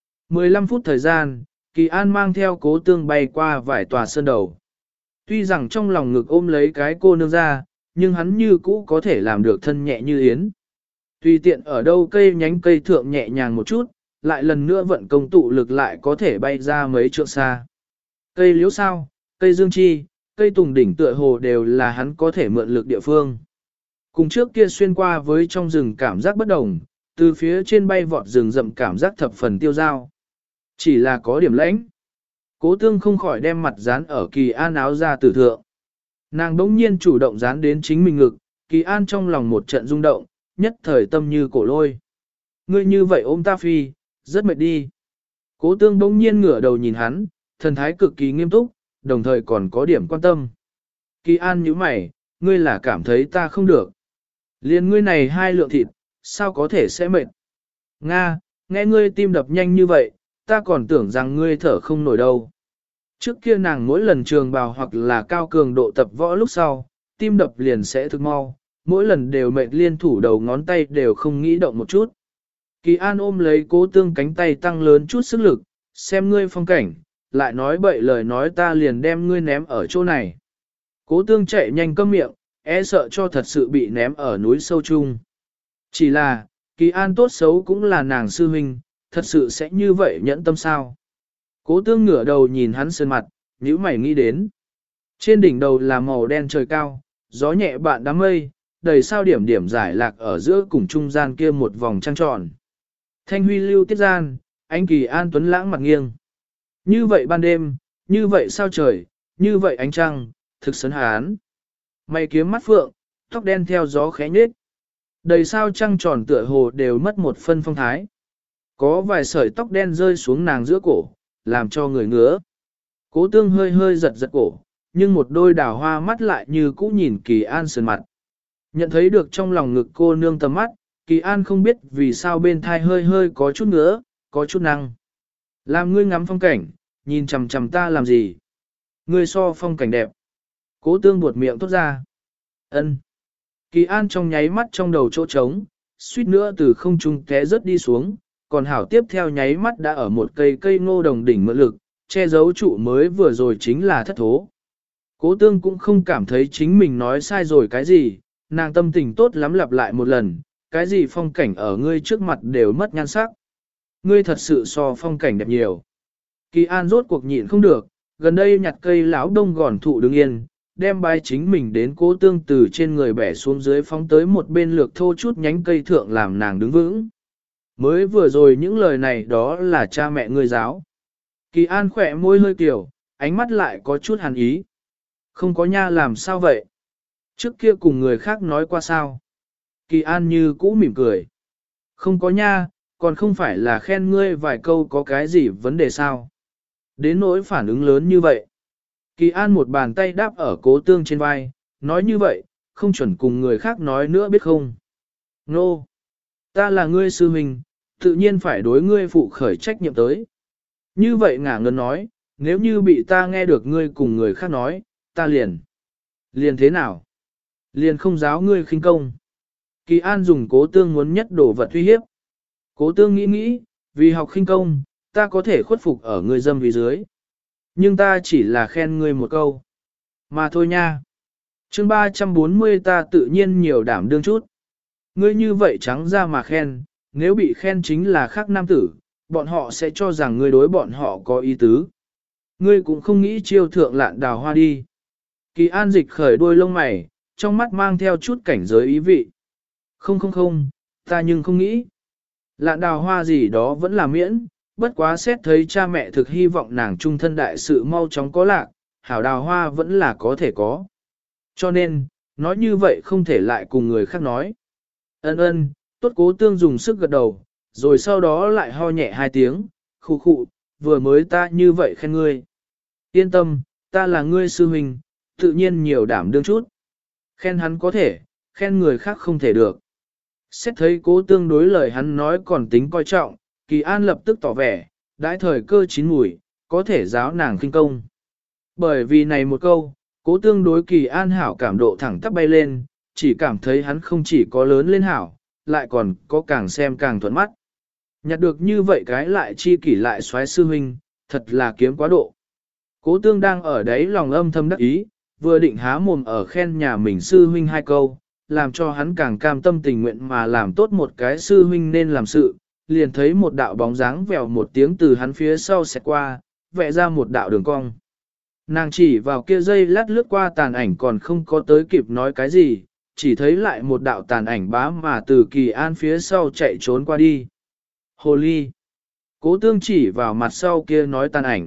15 phút thời gian, Kỳ An mang theo Cố Tương bay qua vài tòa sơn đầu. Tuy rằng trong lòng ngực ôm lấy cái cô nương ra, nhưng hắn như cũ có thể làm được thân nhẹ như yến. Tùy tiện ở đâu cây nhánh cây thượng nhẹ nhàng một chút, lại lần nữa vận công tụ lực lại có thể bay ra mấy trượng xa. Cây liễu sao, cây dương chi, cây tùng đỉnh tựa hồ đều là hắn có thể mượn lực địa phương. Cùng trước kia xuyên qua với trong rừng cảm giác bất đồng, từ phía trên bay vọt rừng rậm cảm giác thập phần tiêu dao. Chỉ là có điểm lãnh. Cố Tương không khỏi đem mặt dán ở Kỳ An áo ra tử thượng. Nàng đống nhiên chủ động dán đến chính mình ngực, Kỳ An trong lòng một trận rung động, nhất thời tâm như cổ lôi. Ngươi như vậy ôm ta phi, rất mệt đi. Cố Tương đống nhiên ngửa đầu nhìn hắn, thần thái cực kỳ nghiêm túc, đồng thời còn có điểm quan tâm. Kỳ An nhíu mày, ngươi là cảm thấy ta không được. Liên ngươi này hai lượng thịt, sao có thể sẽ mệt? Nga, nghe ngươi tim đập nhanh như vậy, ta còn tưởng rằng ngươi thở không nổi đâu. Trước kia nàng mỗi lần trường bào hoặc là cao cường độ tập võ lúc sau, tim đập liền sẽ thực mau, mỗi lần đều mệt liên thủ đầu ngón tay đều không nghĩ động một chút. Kỳ An ôm lấy Cố Tương cánh tay tăng lớn chút sức lực, xem ngươi phong cảnh, lại nói bậy lời nói ta liền đem ngươi ném ở chỗ này. Cố Tương chạy nhanh câm miệng, sợ cho thật sự bị ném ở núi sâu chung. Chỉ là, Kỳ An tốt xấu cũng là nàng sư huynh, thật sự sẽ như vậy nhẫn tâm sao. Cố Tương ngửa đầu nhìn hắn sơn mặt, nhíu mày nghĩ đến. Trên đỉnh đầu là màu đen trời cao, gió nhẹ bạn đám mây, đầy sao điểm điểm giải lạc ở giữa cùng trung gian kia một vòng trăng tròn. Thanh huy lưu tiết gian, anh Kỳ An tuấn lãng mặt nghiêng. Như vậy ban đêm, như vậy sao trời, như vậy ánh trăng, thực sấn hán. Mày kiếm mắt phượng, tóc đen theo gió khẽ nhết. Đầy sao trăng tròn tựa hồ đều mất một phân phong thái. Có vài sợi tóc đen rơi xuống nàng giữa cổ, làm cho người ngứa. Cố Tương hơi hơi giật giật cổ, nhưng một đôi đào hoa mắt lại như cũ nhìn Kỳ An sườn mặt. Nhận thấy được trong lòng ngực cô nương tầm mắt, Kỳ An không biết vì sao bên thai hơi hơi có chút ngứa, có chút năng. Làm ngươi ngắm phong cảnh, nhìn chằm chằm ta làm gì? Ngươi so phong cảnh đẹp. Cố Tương buột miệng tốt ra. Ân. Kỳ An trong nháy mắt trong đầu chỗ trống, suýt nữa từ không trung té rớt đi xuống, còn hảo tiếp theo nháy mắt đã ở một cây ngô đồng đỉnh mượn lực, che giấu trụ mới vừa rồi chính là thất thố. Cố Tương cũng không cảm thấy chính mình nói sai rồi cái gì, nàng tâm tình tốt lắm lặp lại một lần, cái gì phong cảnh ở ngươi trước mặt đều mất nhan sắc. Ngươi thật sự so phong cảnh đẹp nhiều. Kỳ An rốt cuộc nhịn không được, gần đây nhặt cây lão đông gòn thụ đứng yên, đem bái chính mình đến Cố Tương từ trên người bẻ xuống dưới phóng tới một bên lược thô chút nhánh cây thượng làm nàng đứng vững. Mới vừa rồi những lời này đó là cha mẹ ngươi giáo. Kỳ An khỏe môi hơi kiểu, ánh mắt lại có chút hàn ý. Không có nha làm sao vậy? Trước kia cùng người khác nói qua sao? Kỳ An như cũ mỉm cười. Không có nha, còn không phải là khen ngươi vài câu có cái gì vấn đề sao. Đến nỗi phản ứng lớn như vậy. Kỳ An một bàn tay đáp ở Cố Tương trên vai, nói như vậy, không chuẩn cùng người khác nói nữa biết không. Nô! Ta là ngươi sư huynh, tự nhiên phải đối ngươi phụ khởi trách nhiệm tới. Như vậy ngả ngân nói, nếu như bị ta nghe được ngươi cùng người khác nói, ta liền. Liền thế nào? Liền không giáo ngươi khinh công. Kỳ An dùng Cố Tương muốn nhất đổ vật uy hiếp. Cố Tương nghĩ nghĩ, vì học khinh công, ta có thể khuất phục ở ngươi dâm vì dưới. Nhưng ta chỉ là khen ngươi một câu. Mà thôi nha. Chương 340 ta tự nhiên nhiều đảm đương chút. Ngươi như vậy trắng ra mà khen, nếu bị khen chính là khác nam tử, bọn họ sẽ cho rằng ngươi đối bọn họ có ý tứ. Ngươi cũng không nghĩ chiêu thượng Lạn Đào Hoa đi. Kỳ An dịch khởi đuôi lông mày, trong mắt mang theo chút cảnh giới ý vị. Không, ta nhưng không nghĩ. Lạn Đào Hoa gì đó vẫn là miễn, bất quá xét thấy cha mẹ thực hy vọng nàng trung thân đại sự mau chóng có lạc, hảo Đào Hoa vẫn là có thể có. Cho nên, nói như vậy không thể lại cùng người khác nói. Ân, tốt. Cố Tương dùng sức gật đầu, rồi sau đó lại ho nhẹ hai tiếng, khụ, vừa mới ta như vậy khen ngươi. Yên tâm, ta là ngươi sư huynh, tự nhiên nhiều đảm đương chút. Khen hắn có thể, khen người khác không thể được. Xét thấy Cố Tương đối lời hắn nói còn tính coi trọng, Kỳ An lập tức tỏ vẻ, đãi thời cơ chín mùi, có thể giáo nàng kinh công. Bởi vì này một câu, Cố Tương đối Kỳ An hảo cảm độ thẳng tắp bay lên, chỉ cảm thấy hắn không chỉ có lớn lên hảo, lại còn có càng xem càng thuận mắt. Nhặt được như vậy cái lại chi kỷ lại xoáy sư huynh, thật là kiếm quá độ. Cố Tương đang ở đấy lòng âm thầm đắc ý, vừa định há mồm ở khen nhà mình sư huynh hai câu, làm cho hắn càng cam tâm tình nguyện mà làm tốt một cái sư huynh nên làm sự, liền thấy một đạo bóng dáng vèo một tiếng từ hắn phía sau xẹt qua, vẽ ra một đạo đường cong. Nàng chỉ vào kia dây lát lướt qua tàn ảnh còn không có tới kịp nói cái gì, chỉ thấy lại một đạo tàn ảnh bá mà từ Kỳ An phía sau chạy trốn qua đi. Hồ ly. Cố Tương chỉ vào mặt sau kia nói tàn ảnh.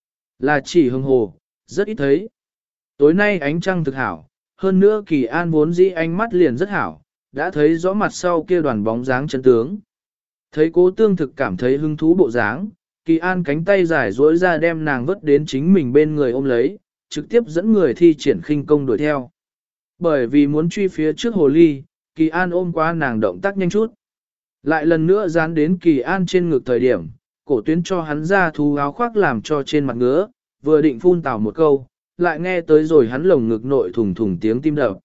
Là chỉ hưng hồ, rất ít thấy. Tối nay ánh trăng thực hảo, hơn nữa Kỳ An vốn dĩ ánh mắt liền rất hảo, đã thấy rõ mặt sau kia đoàn bóng dáng chân tướng. Thấy Cố Tương thực cảm thấy hứng thú bộ dáng, Kỳ An cánh tay dài duỗi ra đem nàng vớt đến chính mình bên người ôm lấy, trực tiếp dẫn người thi triển khinh công đuổi theo. Bởi vì muốn truy phía trước hồ ly, Kỳ An ôm qua nàng động tác nhanh chút. Lại lần nữa dán đến Kỳ An trên ngực thời điểm, cổ tuyến cho hắn ra thú áo khoác làm cho trên mặt ngứa, vừa định phun tào một câu, lại nghe tới rồi hắn lồng ngực nội thùng thùng tiếng tim đập.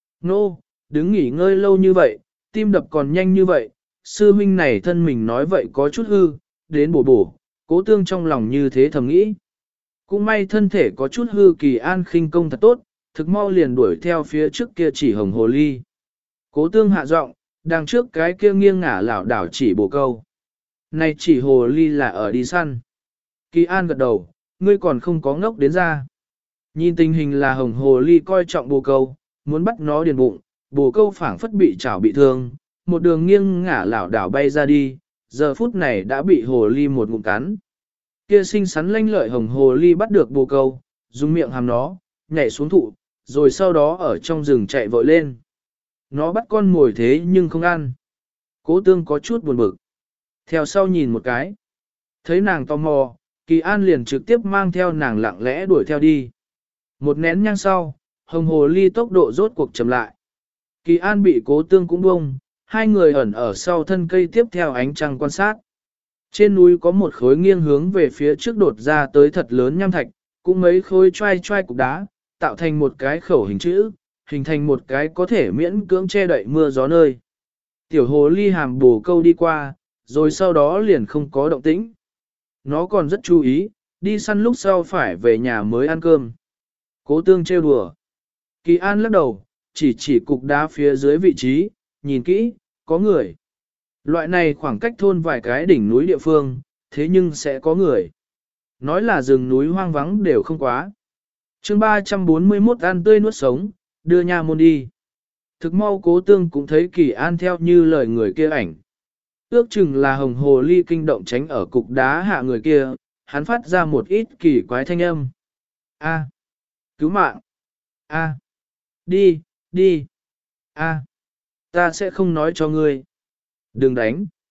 Nô, đứng nghỉ ngơi lâu như vậy, tim đập còn nhanh như vậy, sư huynh này thân mình nói vậy có chút hư, đến bổ, Cố Tương trong lòng như thế thầm nghĩ. Cũng may thân thể có chút hư Kỳ An khinh công thật tốt, thực mau liền đuổi theo phía trước kia chỉ hồng hồ ly. Cố Tương hạ giọng, đằng trước cái kia nghiêng ngả lảo đảo chỉ bồ câu. Này chỉ hồ ly là ở đi săn. Kỳ An gật đầu, ngươi còn không có ngốc đến ra. Nhìn tình hình là hồng hồ ly coi trọng bồ câu, muốn bắt nó điền bụng, bồ câu phảng phất bị chảo bị thương, một đường nghiêng ngả lảo đảo bay ra đi, giờ phút này đã bị hồ ly một ngụm cắn. Kia xinh xắn lanh lợi hồng hồ ly bắt được bồ câu, dùng miệng hàm nó, nhảy xuống thụ, rồi sau đó ở trong rừng chạy vội lên. Nó bắt con mồi thế nhưng không ăn. Cố Tương có chút buồn bực. Theo sau nhìn một cái. Thấy nàng tò mò, Kỳ An liền trực tiếp mang theo nàng lặng lẽ đuổi theo đi. Một nén nhang sau, hồng hồ ly tốc độ rốt cuộc chậm lại. Kỳ An bị Cố Tương cũng bông, hai người ẩn ở sau thân cây tiếp theo ánh trăng quan sát. Trên núi có một khối nghiêng hướng về phía trước đột ra tới thật lớn nham thạch, cũng mấy khối choai cục đá, tạo thành một cái khẩu hình chữ, hình thành một cái có thể miễn cưỡng che đậy mưa gió nơi. Tiểu hồ ly hàm bồ câu đi qua, rồi sau đó liền không có động tĩnh. Nó còn rất chú ý, đi săn lúc sau phải về nhà mới ăn cơm. Cố Tương trêu đùa. Kỳ An lắc đầu, chỉ cục đá phía dưới vị trí, nhìn kỹ, có người. Loại này khoảng cách thôn vài cái đỉnh núi địa phương, thế nhưng sẽ có người. Nói là rừng núi hoang vắng đều không quá. Chương 341 ăn tươi nuốt sống, đưa nha môn đi. Thực mau Cố Tương cũng thấy Kỳ An theo như lời người kia ảnh. Ước chừng là hồng hồ ly kinh động tránh ở cục đá hạ người kia, hắn phát ra một ít kỳ quái thanh âm. A. Cứu mạng. A. Đi. A. Ta sẽ không nói cho ngươi. Đừng đánh.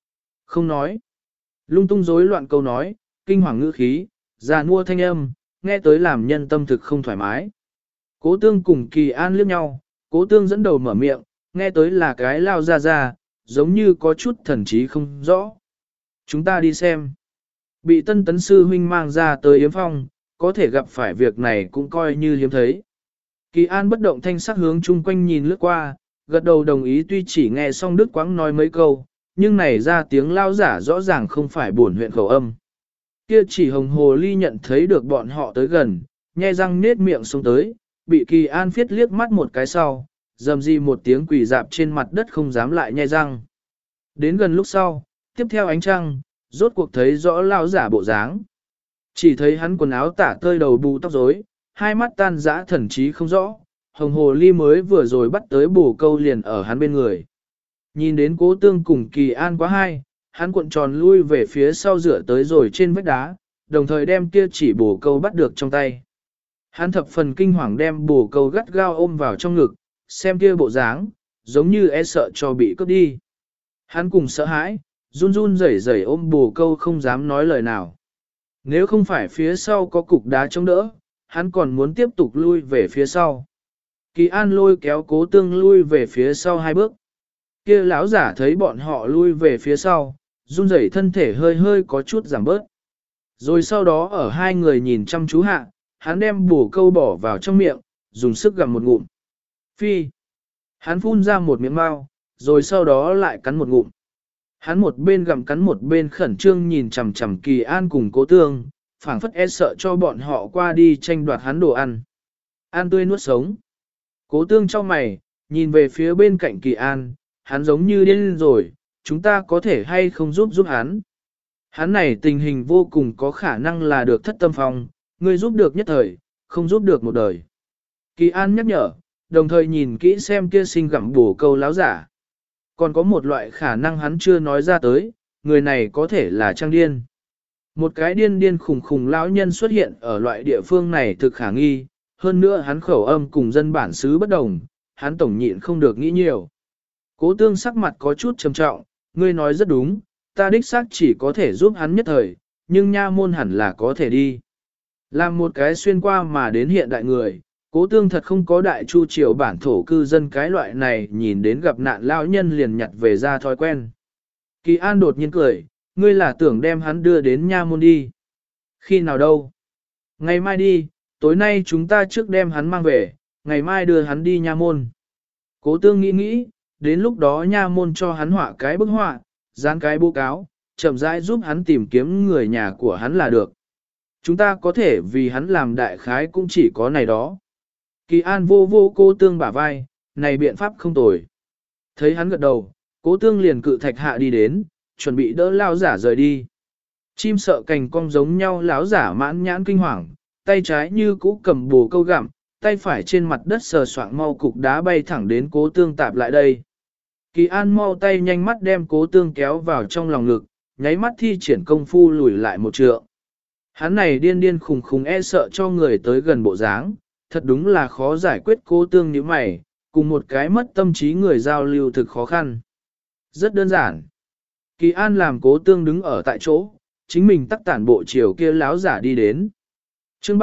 Không nói. Lung tung rối loạn câu nói, kinh hoàng ngữ khí, già nua thanh âm, nghe tới làm nhân tâm thực không thoải mái. Cố tương cùng Kỳ An liếc nhau, cố tương dẫn đầu mở miệng, nghe tới là cái lao ra, giống như có chút thần trí không rõ. Chúng ta đi xem. Bị tân tấn sư huynh mang ra tới yếm phong, có thể gặp phải việc này cũng coi như hiếm thấy. Kỳ An bất động thanh sắc hướng chung quanh nhìn lướt qua, gật đầu đồng ý tuy chỉ nghe xong Đức Quãng nói mấy câu, nhưng này ra tiếng lao giả rõ ràng không phải buồn huyện khẩu âm. Kia chỉ hồng hồ ly nhận thấy được bọn họ tới gần, nhe răng nết miệng xuống tới, bị Kỳ An phiết liếc mắt một cái sau, dầm di một tiếng quỳ dạp trên mặt đất không dám lại nhe răng. Đến gần lúc sau, tiếp theo ánh trăng, rốt cuộc thấy rõ lao giả bộ dáng. Chỉ thấy hắn quần áo tả tơi đầu bù tóc rối, hai mắt tan dã thần trí không rõ, hồng hồ ly mới vừa rồi bắt tới bổ câu liền ở hắn bên người. Nhìn đến cố tương cùng Kỳ An quá hai, hắn cuộn tròn lui về phía sau rửa tới rồi trên vách đá, đồng thời đem kia chỉ bổ câu bắt được trong tay. Hắn thập phần kinh hoàng đem bổ câu gắt gao ôm vào trong ngực, xem kia bộ dáng, giống như e sợ cho bị cướp đi. Hắn cùng sợ hãi, run run rẩy rẩy ôm bổ câu không dám nói lời nào. Nếu không phải phía sau có cục đá chống đỡ, hắn còn muốn tiếp tục lui về phía sau. Kỳ An lôi kéo cố tương lui về phía sau hai bước. Kia lão giả thấy bọn họ lui về phía sau, run rẩy thân thể hơi hơi có chút giảm bớt. Rồi sau đó ở hai người nhìn chăm chú hạ, hắn đem bổ câu bỏ vào trong miệng, dùng sức gặm một ngụm. Phi! Hắn phun ra một miếng mau, rồi sau đó lại cắn một ngụm. Hắn một bên gặm cắn một bên khẩn trương nhìn chằm chằm Kỳ An cùng cố tương, phảng phất e sợ cho bọn họ qua đi tranh đoạt hắn đồ ăn. An tươi nuốt sống. Cố tương trong mày, nhìn về phía bên cạnh Kỳ An, hắn giống như điên rồi, chúng ta có thể hay không giúp hắn. Hắn này tình hình vô cùng có khả năng là được thất tâm phong, ngươi giúp được nhất thời, không giúp được một đời. Kỳ An nhắc nhở, đồng thời nhìn kỹ xem kia sinh gặm bổ câu láo giả. Còn có một loại khả năng hắn chưa nói ra tới, người này có thể là trang điên. Một cái điên khùng khùng lão nhân xuất hiện ở loại địa phương này thực khả nghi, hơn nữa hắn khẩu âm cùng dân bản xứ bất đồng, hắn tổng nhịn không được nghĩ nhiều. Cố tương sắc mặt có chút trầm trọng, ngươi nói rất đúng, ta đích xác chỉ có thể giúp hắn nhất thời, nhưng nha môn hẳn là có thể đi. Làm một cái xuyên qua mà đến hiện đại người, cố tương thật không có đại chu triều bản thổ cư dân cái loại này nhìn đến gặp nạn lão nhân liền nhặt về ra thói quen. Kỳ An đột nhiên cười, ngươi là tưởng đem hắn đưa đến nha môn đi. Khi nào đâu? Ngày mai đi, tối nay chúng ta trước đem hắn mang về, ngày mai đưa hắn đi nha môn. Cố tương nghĩ, đến lúc đó nha môn cho hắn họa cái bức họa, dán cái bố cáo, chậm rãi giúp hắn tìm kiếm người nhà của hắn là được. Chúng ta có thể vì hắn làm đại khái cũng chỉ có này đó. Kỳ An vô cố tương bả vai, này biện pháp không tồi. Thấy hắn gật đầu, cố tương liền cự thạch hạ đi đến, chuẩn bị đỡ lao giả rời đi. Chim sợ cành cong giống nhau láo giả mãn nhãn kinh hoàng, tay trái như cũ cầm bồ câu gặm, tay phải trên mặt đất sờ soạng mau cục đá bay thẳng đến cố tương tạp lại đây. Kỳ An mau tay nhanh mắt đem cố tương kéo vào trong lòng ngực, nháy mắt thi triển công phu lùi lại một trượng. Hắn này điên khùng khùng e sợ cho người tới gần bộ dáng, thật đúng là khó giải quyết cố tương như mày, cùng một cái mất tâm trí người giao lưu thực khó khăn. Rất đơn giản. Kỳ An làm cố tương đứng ở tại chỗ, chính mình tắc tản bộ chiều kia láo giả đi đến. chương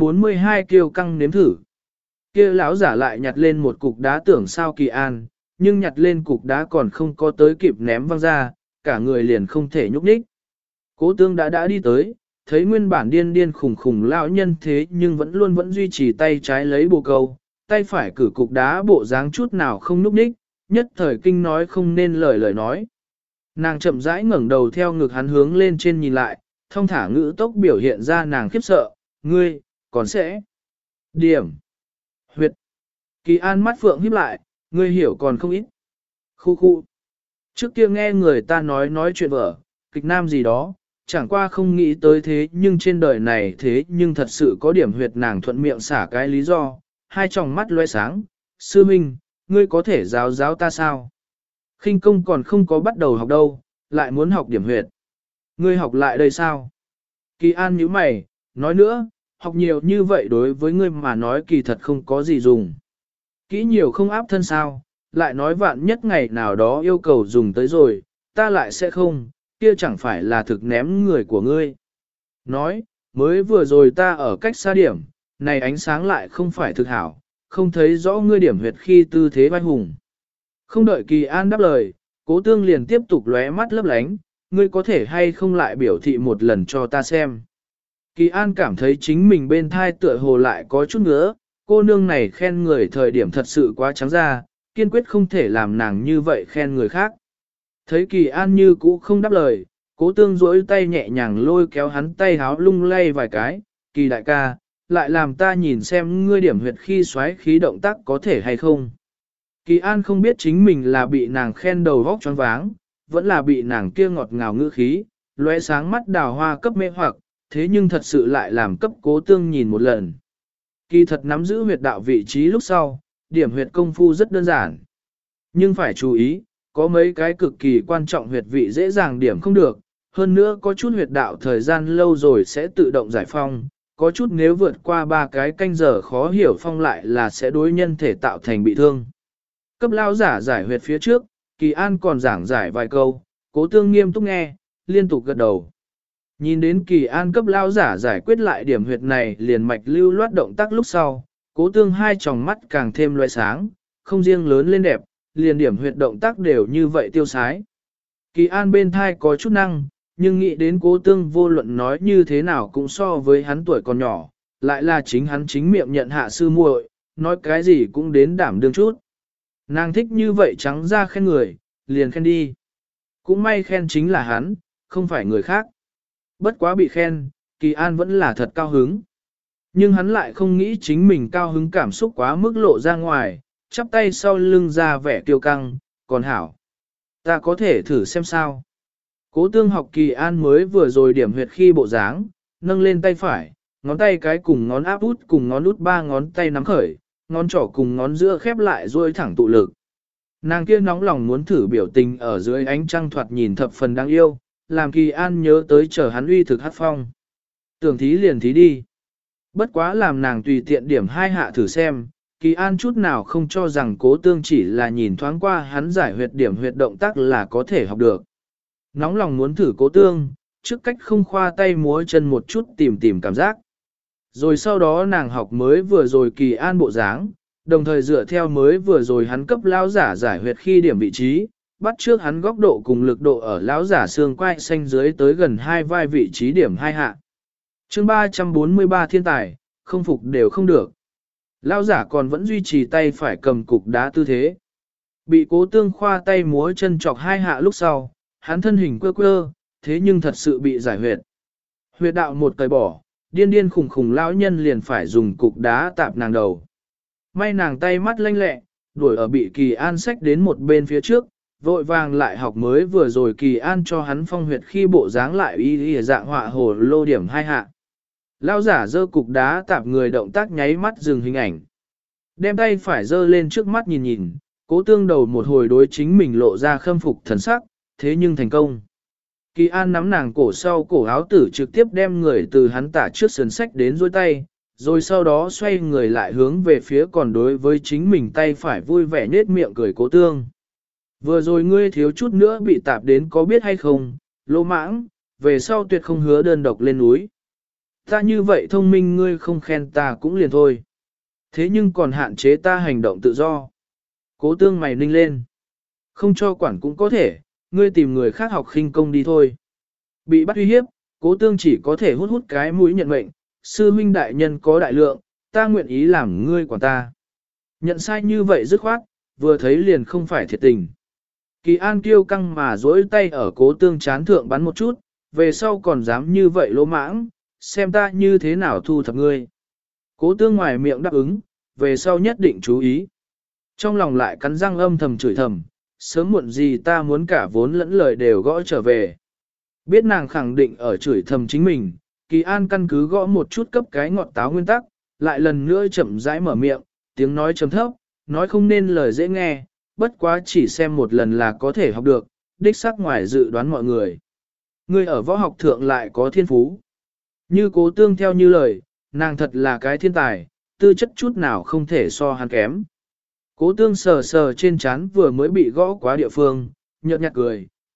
342 kiêu căng nếm thử. Kia láo giả lại nhặt lên một cục đá tưởng sao Kỳ An, nhưng nhặt lên cục đá còn không có tới kịp ném văng ra, cả người liền không thể nhúc nhích. Cố tương đã đi tới, thấy nguyên bản điên khùng khùng lão nhân thế nhưng vẫn duy trì tay trái lấy bồ câu, tay phải cử cục đá bộ dáng chút nào không nhúc nhích, nhất thời kinh nói không nên lời nói. Nàng chậm rãi ngẩng đầu theo ngực hắn hướng lên trên nhìn lại, thông thả ngữ tốc biểu hiện ra nàng khiếp sợ, ngươi, còn sẽ. Điểm. Huyệt. Kỳ An mắt phượng híp lại, ngươi hiểu còn không ít. Khu. Trước kia nghe người ta nói chuyện vở, kịch nam gì đó, chẳng qua không nghĩ tới thế nhưng trên đời này thế nhưng thật sự có điểm huyệt nàng thuận miệng xả cái lý do, hai tròng mắt loe sáng, sư minh, ngươi có thể giáo ta sao? Khinh công còn không có bắt đầu học đâu, lại muốn học điểm huyệt. Ngươi học lại đây sao? Kỳ An nhíu mày, nói nữa, học nhiều như vậy đối với ngươi mà nói kỳ thật không có gì dùng. Kỹ nhiều không áp thân sao, lại nói vạn nhất ngày nào đó yêu cầu dùng tới rồi, ta lại sẽ không, kia chẳng phải là thực ném người của ngươi. Nói, mới vừa rồi ta ở cách xa điểm, này ánh sáng lại không phải thực hảo, không thấy rõ ngươi điểm huyệt khi tư thế vai hùng. Không đợi Kỳ An đáp lời, Cố Tương liền tiếp tục lóe mắt lấp lánh, ngươi có thể hay không lại biểu thị một lần cho ta xem. Kỳ An cảm thấy chính mình bên thai tựa hồ lại có chút nữa, cô nương này khen người thời điểm thật sự quá trắng ra, kiên quyết không thể làm nàng như vậy khen người khác. Thấy Kỳ An như cũ không đáp lời, Cố Tương duỗi tay nhẹ nhàng lôi kéo hắn tay háo lung lay vài cái, Kỳ đại ca, lại làm ta nhìn xem ngươi điểm huyệt khi xoáy khí động tác có thể hay không. Kỳ An không biết chính mình là bị nàng khen đầu vóc choáng váng, vẫn là bị nàng kia ngọt ngào ngữ khí, lóe sáng mắt đào hoa cấp mê hoặc, thế nhưng thật sự lại làm cấp Cố Tương nhìn một lần. Kỳ thật nắm giữ huyệt đạo vị trí lúc sau, điểm huyệt công phu rất đơn giản. Nhưng phải chú ý, có mấy cái cực kỳ quan trọng huyệt vị dễ dàng điểm không được, hơn nữa có chút huyệt đạo thời gian lâu rồi sẽ tự động giải phong, có chút nếu vượt qua 3 cái canh giờ khó hiểu phong lại là sẽ đối nhân thể tạo thành bị thương. Cấp lao giả giải huyệt phía trước, Kỳ An còn giảng giải vài câu, Cố Tương nghiêm túc nghe, liên tục gật đầu. Nhìn đến Kỳ An cấp lao giả giải quyết lại điểm huyệt này liền mạch lưu loát động tác lúc sau, Cố Tương hai tròng mắt càng thêm loe sáng, không riêng lớn lên đẹp, liền điểm huyệt động tác đều như vậy tiêu sái. Kỳ An bên thai có chút năng, nhưng nghĩ đến Cố Tương vô luận nói như thế nào cũng so với hắn tuổi còn nhỏ, lại là chính hắn chính miệng nhận hạ sư muội, nói cái gì cũng đến đảm đương chút. Nàng thích như vậy trắng ra khen người, liền khen đi. Cũng may khen chính là hắn, không phải người khác. Bất quá bị khen, Kỳ An vẫn là thật cao hứng. Nhưng hắn lại không nghĩ chính mình cao hứng cảm xúc quá mức lộ ra ngoài, chắp tay sau lưng ra vẻ kiêu căng, còn hảo. Ta có thể thử xem sao. Cố Tương học Kỳ An mới vừa rồi điểm huyệt khi bộ dáng, nâng lên tay phải, ngón tay cái cùng ngón áp út cùng ngón út 3 ngón tay nắm khởi, ngón trỏ cùng ngón giữa khép lại duỗi thẳng tụ lực. Nàng kia nóng lòng muốn thử biểu tình ở dưới ánh trăng thoạt nhìn thập phần đáng yêu, làm Kỳ An nhớ tới chờ hắn uy thực hát phong. Tưởng thí liền thí đi. Bất quá làm nàng tùy tiện điểm 2 hạ thử xem, Kỳ An chút nào không cho rằng Cố Tương chỉ là nhìn thoáng qua hắn giải huyệt điểm huyệt động tác là có thể học được. Nóng lòng muốn thử Cố Tương, trước cách không khoa tay múa chân một chút tìm cảm giác. Rồi sau đó nàng học mới vừa rồi Kỳ An bộ dáng, đồng thời dựa theo mới vừa rồi hắn cấp lão giả giải huyệt khi điểm vị trí, bắt trước hắn góc độ cùng lực độ ở lão giả xương quai xanh dưới tới gần 2 vai vị trí điểm 2 hạ. Chương 343 thiên tài, không phục đều không được. Lão giả còn vẫn duy trì tay phải cầm cục đá tư thế. Bị Cố Tương khoa tay múa chân chọc 2 hạ lúc sau, hắn thân hình quơ quơ, thế nhưng thật sự bị giải huyệt. Huyệt đạo một cởi bỏ, điên khùng lão nhân liền phải dùng cục đá tạp nàng đầu. May nàng tay mắt lanh lẹ, đuổi ở bị Kỳ An xách đến một bên phía trước, vội vàng lại học mới vừa rồi Kỳ An cho hắn phong huyệt khi bộ dáng lại y dạng họa hồ lô điểm 2 hạ. Lão giả giơ cục đá tạp người động tác nháy mắt dừng hình ảnh. Đem tay phải giơ lên trước mắt nhìn, Cố Tương đầu một hồi đối chính mình lộ ra khâm phục thần sắc, thế nhưng thành công. Kỳ An nắm nàng cổ sau cổ áo tử trực tiếp đem người từ hắn tả trước sườn sách đến dôi tay, rồi sau đó xoay người lại hướng về phía còn đối với chính mình tay phải vui vẻ nết miệng cười Cố Tương. Vừa rồi ngươi thiếu chút nữa bị tạp đến có biết hay không, lỗ mãng, về sau tuyệt không hứa đơn độc lên núi. Ta như vậy thông minh ngươi không khen ta cũng liền thôi. Thế nhưng còn hạn chế ta hành động tự do. Cố Tương mày ninh lên. Không cho quản cũng có thể, ngươi tìm người khác học khinh công đi thôi. Bị bắt uy hiếp, Cố Tương chỉ có thể hút cái mũi nhận mệnh, sư huynh đại nhân có đại lượng, ta nguyện ý làm ngươi quản ta. Nhận sai như vậy dứt khoát, vừa thấy liền không phải thiệt tình. Kỳ An kiêu căng mà dỗi tay ở Cố Tương chán thượng bắn một chút, về sau còn dám như vậy lỗ mãng, xem ta như thế nào thu thập ngươi. Cố Tương ngoài miệng đáp ứng, về sau nhất định chú ý. Trong lòng lại cắn răng âm thầm chửi thầm, sớm muộn gì ta muốn cả vốn lẫn lời đều gõ trở về. Biết nàng khẳng định ở chửi thầm chính mình, Kỳ An căn cứ gõ một chút cấp cái ngọt táo nguyên tắc, lại lần nữa chậm rãi mở miệng, tiếng nói trầm thấp, nói không nên lời dễ nghe, bất quá chỉ xem một lần là có thể học được, đích xác ngoài dự đoán mọi người. Người ở võ học thượng lại có thiên phú. Như Cố Tương theo như lời, nàng thật là cái thiên tài, tư chất chút nào không thể so hắn kém. Cố Tương sờ sờ trên trán vừa mới bị gõ quá địa phương, nhợt nhạt cười,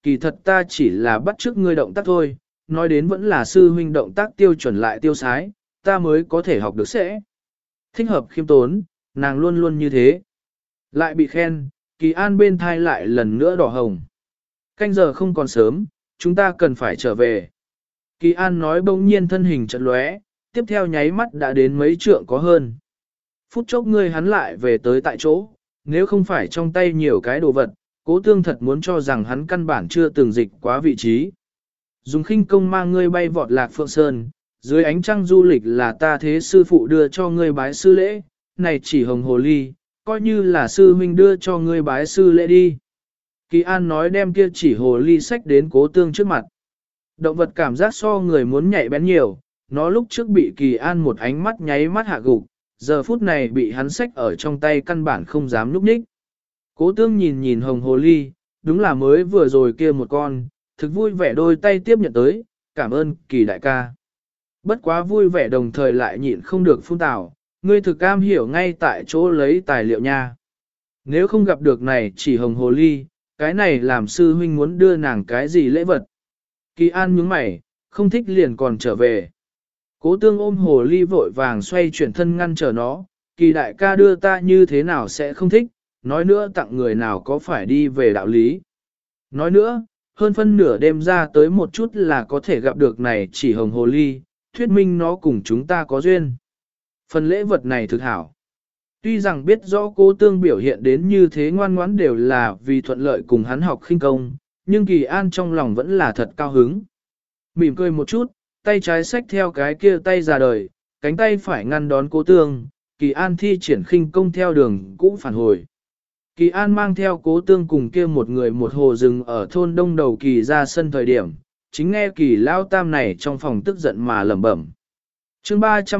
kỳ thật ta chỉ là bắt chước ngươi động tác thôi, nói đến vẫn là sư huynh động tác tiêu chuẩn lại tiêu sái, ta mới có thể học được sẽ. Thích hợp khiêm tốn, nàng luôn luôn như thế. Lại bị khen, Kỳ An bên thai lại lần nữa đỏ hồng. Canh giờ không còn sớm, chúng ta cần phải trở về. Kỳ An nói bỗng nhiên thân hình chợt lóe, tiếp theo nháy mắt đã đến mấy trượng có hơn. Phút chốc ngươi hắn lại về tới tại chỗ, nếu không phải trong tay nhiều cái đồ vật, Cố Tương thật muốn cho rằng hắn căn bản chưa từng dịch quá vị trí. Dùng khinh công mang ngươi bay vọt Lạc Phượng Sơn, dưới ánh trăng du lịch là ta thế sư phụ đưa cho ngươi bái sư lễ, này chỉ hồng hồ ly, coi như là sư huynh đưa cho ngươi bái sư lễ đi. Kỳ An nói đem kia chỉ hồ ly sách đến Cố Tương trước mặt. Động vật cảm giác so người muốn nhạy bén nhiều, nó lúc trước bị Kỳ An một ánh mắt nháy mắt hạ gục, giờ phút này bị hắn sách ở trong tay căn bản không dám núp ních. Cố Tương nhìn nhìn hồng hồ ly, đúng là mới vừa rồi kia một con, thực vui vẻ đôi tay tiếp nhận tới, cảm ơn Kỳ đại ca. Bất quá vui vẻ đồng thời lại nhịn không được phun tào, ngươi thực cam hiểu ngay tại chỗ lấy tài liệu nha. Nếu không gặp được này chỉ hồng hồ ly, cái này làm sư huynh muốn đưa nàng cái gì lễ vật. Kỳ An nhướng mày, không thích liền còn trở về. Cố Tương ôm hồ ly vội vàng xoay chuyển thân ngăn trở nó, Kỳ đại ca đưa ta như thế nào sẽ không thích, nói nữa tặng người nào có phải đi về đạo lý. Nói nữa, hơn phân nửa đêm ra tới một chút là có thể gặp được này chỉ hồng hồ ly, thuyết minh nó cùng chúng ta có duyên. Phần lễ vật này thực hảo. Tuy rằng biết rõ Cố Tương biểu hiện đến như thế ngoan ngoãn đều là vì thuận lợi cùng hắn học khinh công, nhưng Kỳ An trong lòng vẫn là thật cao hứng. Mỉm cười một chút, tay trái xách theo cái kia tay ra đời, cánh tay phải ngăn đón Cố Tương, Kỳ An thi triển khinh công theo đường cũng phản hồi. Kỳ An mang theo Cố Tương cùng kia một người một hồ rừng ở thôn đông đầu Kỳ ra sân thời điểm, chính nghe Kỳ lao tam này trong phòng tức giận mà lẩm bẩm. Chương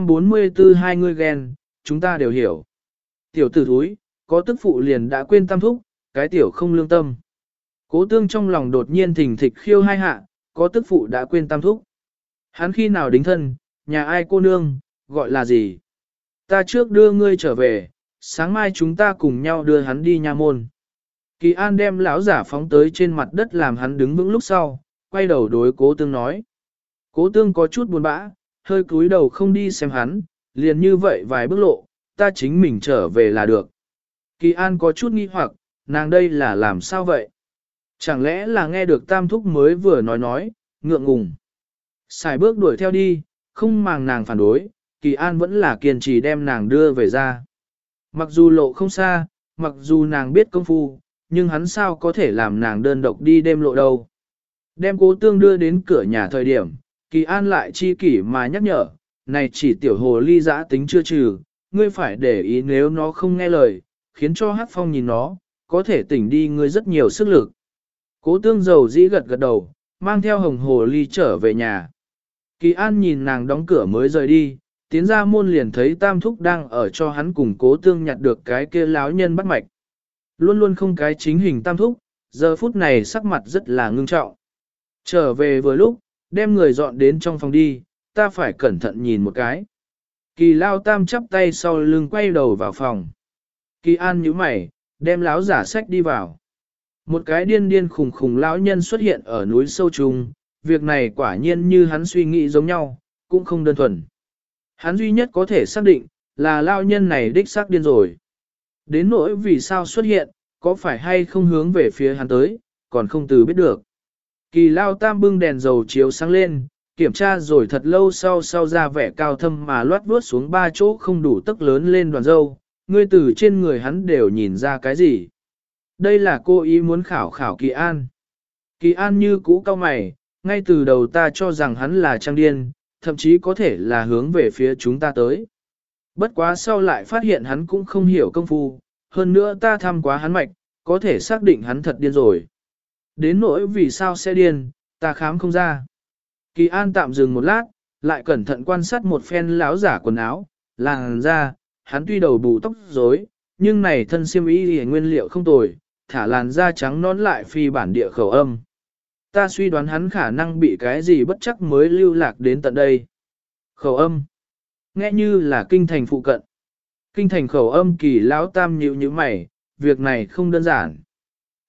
344 hai người ghen, chúng ta đều hiểu. Tiểu tử thúi, có tức phụ liền đã quên tam thúc, cái tiểu không lương tâm. Cố Tương trong lòng đột nhiên thình thịch khiêu hai hạ, có tức phụ đã quên tam thúc. Hắn khi nào đính thân, nhà ai cô nương, gọi là gì? Ta trước đưa ngươi trở về, sáng mai chúng ta cùng nhau đưa hắn đi nha môn. Kỳ An đem lão giả phóng tới trên mặt đất làm hắn đứng vững lúc sau, quay đầu đối Cố Tương nói. Cố Tương có chút buồn bã, hơi cúi đầu không đi xem hắn, liền như vậy vài bước lộ, ta chính mình trở về là được. Kỳ An có chút nghi hoặc, nàng đây là làm sao vậy? Chẳng lẽ là nghe được tam thúc mới vừa nói, ngượng ngùng. Xài bước đuổi theo đi, không màng nàng phản đối, Kỳ An vẫn là kiên trì đem nàng đưa về ra. Mặc dù lộ không xa, mặc dù nàng biết công phu, nhưng hắn sao có thể làm nàng đơn độc đi đêm lộ đâu. Đem Cố Tương đưa đến cửa nhà thời điểm, Kỳ An lại chi kỷ mà nhắc nhở, này chỉ tiểu hồ ly dã tính chưa trừ, ngươi phải để ý nếu nó không nghe lời, khiến cho Hắc Phong nhìn nó, có thể tỉnh đi ngươi rất nhiều sức lực. Cố Tương dầu dĩ gật gật đầu, mang theo hồng hồ ly trở về nhà. Kỳ An nhìn nàng đóng cửa mới rời đi, tiến ra môn liền thấy Tam Thúc đang ở cho hắn cùng Cố Tương nhặt được cái kia láo nhân bắt mạch. Luôn luôn không cái chính hình Tam Thúc, giờ phút này sắc mặt rất là ngưng trọng. Trở về vừa lúc, đem người dọn đến trong phòng đi, ta phải cẩn thận nhìn một cái. Kỳ Lao Tam chắp tay sau lưng quay đầu vào phòng. Kỳ An nhíu mày, đem láo giả sách đi vào. Một cái điên điên khùng khùng lão nhân xuất hiện ở núi sâu trùng, việc này quả nhiên như hắn suy nghĩ giống nhau, cũng không đơn thuần. Hắn duy nhất có thể xác định, là lão nhân này đích xác điên rồi. Đến nỗi vì sao xuất hiện, có phải hay không hướng về phía hắn tới, còn không từ biết được. Kỳ Lao Tam bưng đèn dầu chiếu sáng lên, kiểm tra rồi thật lâu sau ra vẻ cao thâm mà loát vuốt xuống ba chỗ không đủ tấc lớn lên đoàn dâu, ngươi từ trên người hắn đều nhìn ra cái gì. Đây là cô ý muốn khảo khảo Kỳ An. Kỳ An như cũ cao mày, ngay từ đầu ta cho rằng hắn là trang điên, thậm chí có thể là hướng về phía chúng ta tới. Bất quá sau lại phát hiện hắn cũng không hiểu công phu, hơn nữa ta thăm quá hắn mạch, có thể xác định hắn thật điên rồi. Đến nỗi vì sao sẽ điên, ta khám không ra. Kỳ An tạm dừng một lát, lại cẩn thận quan sát một phen láo giả quần áo, làn da, hắn tuy đầu bù tóc rối, nhưng này thân xiêm y thì nguyên liệu không tồi, thả làn da trắng nón lại phi bản địa khẩu âm. Ta suy đoán hắn khả năng bị cái gì bất chắc mới lưu lạc đến tận đây. Khẩu âm. Nghe như là kinh thành phụ cận. Kinh thành khẩu âm Kỳ Lão Tam nhíu nhíu mày, việc này không đơn giản.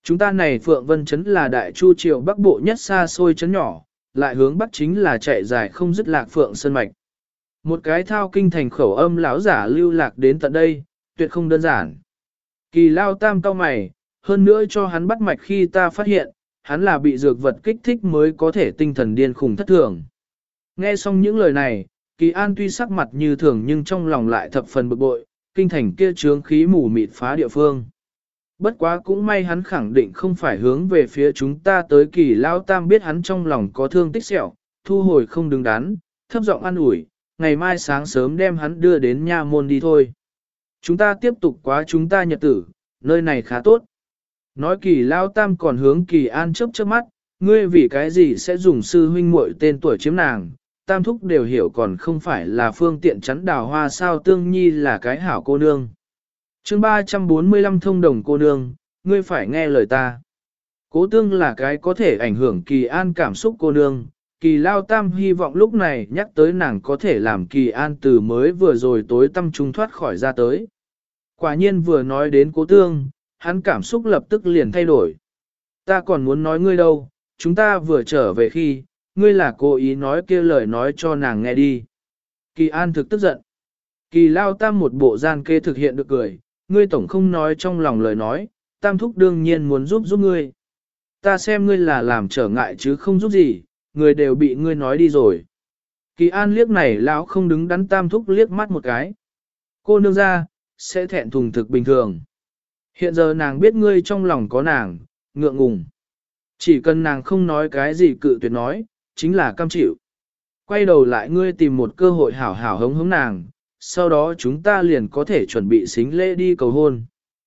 Chúng ta này Phượng Vân Trấn là đại chu triều bắc bộ nhất xa xôi trấn nhỏ, lại hướng bắc chính là chạy dài không dứt Lạc Phượng Sơn Mạch. Một cái thao kinh thành khẩu âm lão giả lưu lạc đến tận đây, tuyệt không đơn giản. Kỳ Lao Tam cau mày, hơn nữa cho hắn bắt mạch khi ta phát hiện, hắn là bị dược vật kích thích mới có thể tinh thần điên khùng thất thường. Nghe xong những lời này, Kỳ An tuy sắc mặt như thường nhưng trong lòng lại thập phần bực bội, kinh thành kia chướng khí mù mịt phá địa phương. Bất quá cũng may hắn khẳng định không phải hướng về phía chúng ta tới. Kỳ Lao Tam biết hắn trong lòng có thương tích sẹo, thu hồi không đứng đắn, thấp giọng an ủi, ngày mai sáng sớm đem hắn đưa đến nha môn đi thôi. Chúng ta tiếp tục quá chúng ta nhật tử, nơi này khá tốt. Nói Kỳ Lao Tam còn hướng Kỳ An chớp chớp mắt, ngươi vì cái gì sẽ dùng sư huynh muội tên tuổi chiếm nàng, Tam thúc đều hiểu còn không phải là phương tiện chắn đào hoa sao. Tương Nhi là cái hảo cô nương. Chương 345 thông đồng cô nương, ngươi phải nghe lời ta. Cố Tương là cái có thể ảnh hưởng Kỳ An cảm xúc cô nương. Kỳ Lao Tam hy vọng lúc này nhắc tới nàng có thể làm Kỳ An từ mới vừa rồi tối tâm trung thoát khỏi ra tới. Quả nhiên vừa nói đến Cố Tương, hắn cảm xúc lập tức liền thay đổi. Ta còn muốn nói ngươi đâu, chúng ta vừa trở về khi, ngươi là cố ý nói kia lời nói cho nàng nghe đi. Kỳ An thực tức giận. Kỳ Lao Tam một bộ gian kê thực hiện được cười, ngươi tổng không nói trong lòng lời nói, Tam thúc đương nhiên muốn giúp ngươi. Ta xem ngươi là làm trở ngại chứ không giúp gì, người đều bị ngươi nói đi rồi. Kỳ An liếc này lão không đứng đắn Tam thúc liếc mắt một cái. Cô nương ra, sẽ thẹn thùng thực bình thường. Hiện giờ nàng biết ngươi trong lòng có nàng, ngượng ngùng. Chỉ cần nàng không nói cái gì cự tuyệt nói, chính là cam chịu. Quay đầu lại ngươi tìm một cơ hội hảo hảo hống hống nàng, sau đó chúng ta liền có thể chuẩn bị xính lễ đi cầu hôn.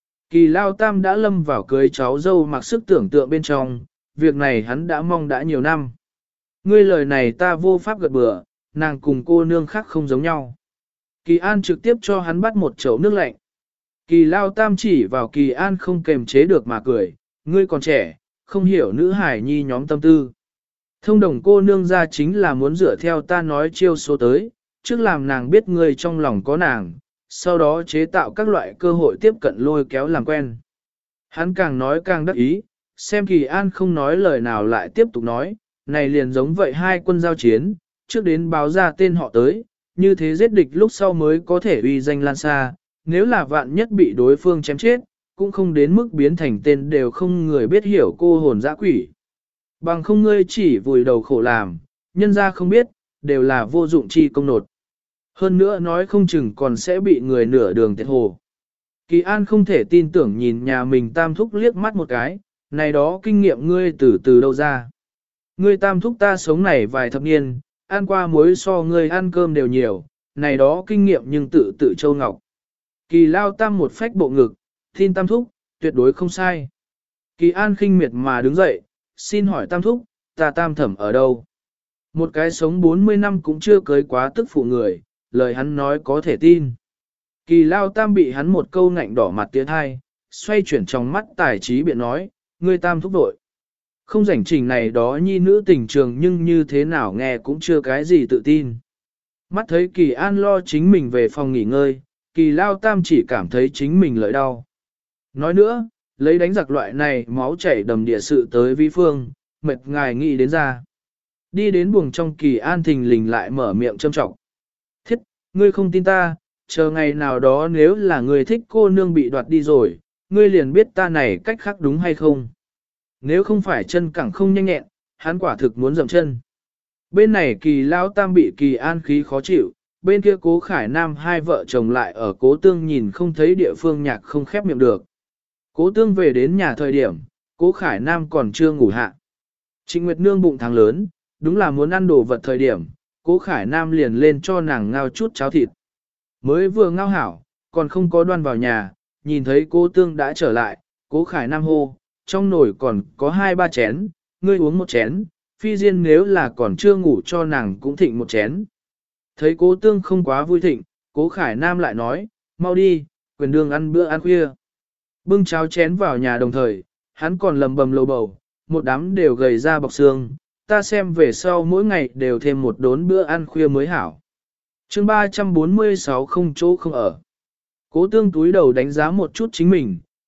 Kỳ Lao Tam đã lâm vào cưới cháu dâu mặc sức tưởng tượng bên trong, việc này hắn đã mong đã nhiều năm. Ngươi lời này ta vô pháp gật bừa, nàng cùng cô nương khác không giống nhau. Kỳ An trực tiếp cho hắn bắt một chậu nước lạnh. Kỳ Lao Tam chỉ vào Kỳ An không kềm chế được mà cười, ngươi còn trẻ, không hiểu nữ hải nhi nhóm tâm tư. Thông đồng cô nương ra chính là muốn dựa theo ta nói chiêu số tới, trước làm nàng biết ngươi trong lòng có nàng, sau đó chế tạo các loại cơ hội tiếp cận lôi kéo làm quen. Hắn càng nói càng đắc ý, xem Kỳ An không nói lời nào lại tiếp tục nói, này liền giống vậy hai quân giao chiến, trước đến báo ra tên họ tới, như thế giết địch lúc sau mới có thể uy danh lan xa, nếu là vạn nhất bị đối phương chém chết, cũng không đến mức biến thành tên đều không người biết hiểu cô hồn dã quỷ. Bằng không ngươi chỉ vùi đầu khổ làm, nhân ra không biết, đều là vô dụng chi công nột. Hơn nữa nói không chừng còn sẽ bị người nửa đường tiệt hồ. Kỳ An không thể tin tưởng nhìn nhà mình Tam thúc liếc mắt một cái, này đó kinh nghiệm ngươi từ đâu ra. Ngươi Tam thúc ta sống này vài thập niên, ăn qua muối so ngươi ăn cơm đều nhiều, này đó kinh nghiệm nhưng tự châu ngọc. Kỳ Lao Tam một phách bộ ngực, tin Tam thúc, tuyệt đối không sai. Kỳ An khinh miệt mà đứng dậy, xin hỏi Tam thúc, ta Tam thẩm ở đâu? Một cái sống 40 năm cũng chưa cưới quá tức phụ người, lời hắn nói có thể tin. Kỳ Lao Tam bị hắn một câu ngạnh đỏ mặt tiến hai, xoay chuyển trong mắt tài trí biện nói, ngươi Tam thúc vội. Không rảnh trình này đó nhi nữ tình trường nhưng như thế nào nghe cũng chưa cái gì tự tin. Mắt thấy Kỳ An lo chính mình về phòng nghỉ ngơi, Kỳ Lao Tam chỉ cảm thấy chính mình lợi đau. Nói nữa, lấy đánh giặc loại này máu chảy đầm địa sự tới vi phương, mệt ngài nghĩ đến ra. Đi đến buồng trong Kỳ An thình lình lại mở miệng châm trọng. Thiết, ngươi không tin ta, chờ ngày nào đó nếu là ngươi thích cô nương bị đoạt đi rồi, ngươi liền biết ta này cách khác đúng hay không. Nếu không phải chân cẳng không nhanh nhẹn, hắn quả thực muốn dậm chân. Bên này Kỳ Lao Tam bị Kỳ An khí khó chịu, bên kia Cố Khải Nam hai vợ chồng lại ở Cố Tương nhìn không thấy địa phương nhạc không khép miệng được. Cố Tương về đến nhà thời điểm, Cố Khải Nam còn chưa ngủ hạ. Trịnh Nguyệt Nương bụng tháng lớn, đúng là muốn ăn đồ vật thời điểm, Cố Khải Nam liền lên cho nàng ngao chút cháo thịt. Mới vừa ngao hảo, còn không có đoan vào nhà, nhìn thấy Cố Tương đã trở lại, Cố Khải Nam hô, trong nồi còn có 2-3 chén, ngươi uống một chén, phi diên nếu là còn chưa ngủ cho nàng cũng thịnh một chén. Thấy Cố Tương không quá vui thịnh, Cố Khải Nam lại nói, mau đi, quyền đương ăn bữa ăn khuya. Bưng cháo chén vào nhà đồng thời, hắn còn lầm bầm lầu bầu, một đám đều gầy ra bọc xương, ta xem về sau mỗi ngày đều thêm một đốn bữa ăn khuya mới hảo. Chương 346 không chỗ không ở. Cố Tương túi đầu đánh giá một chút chính mình,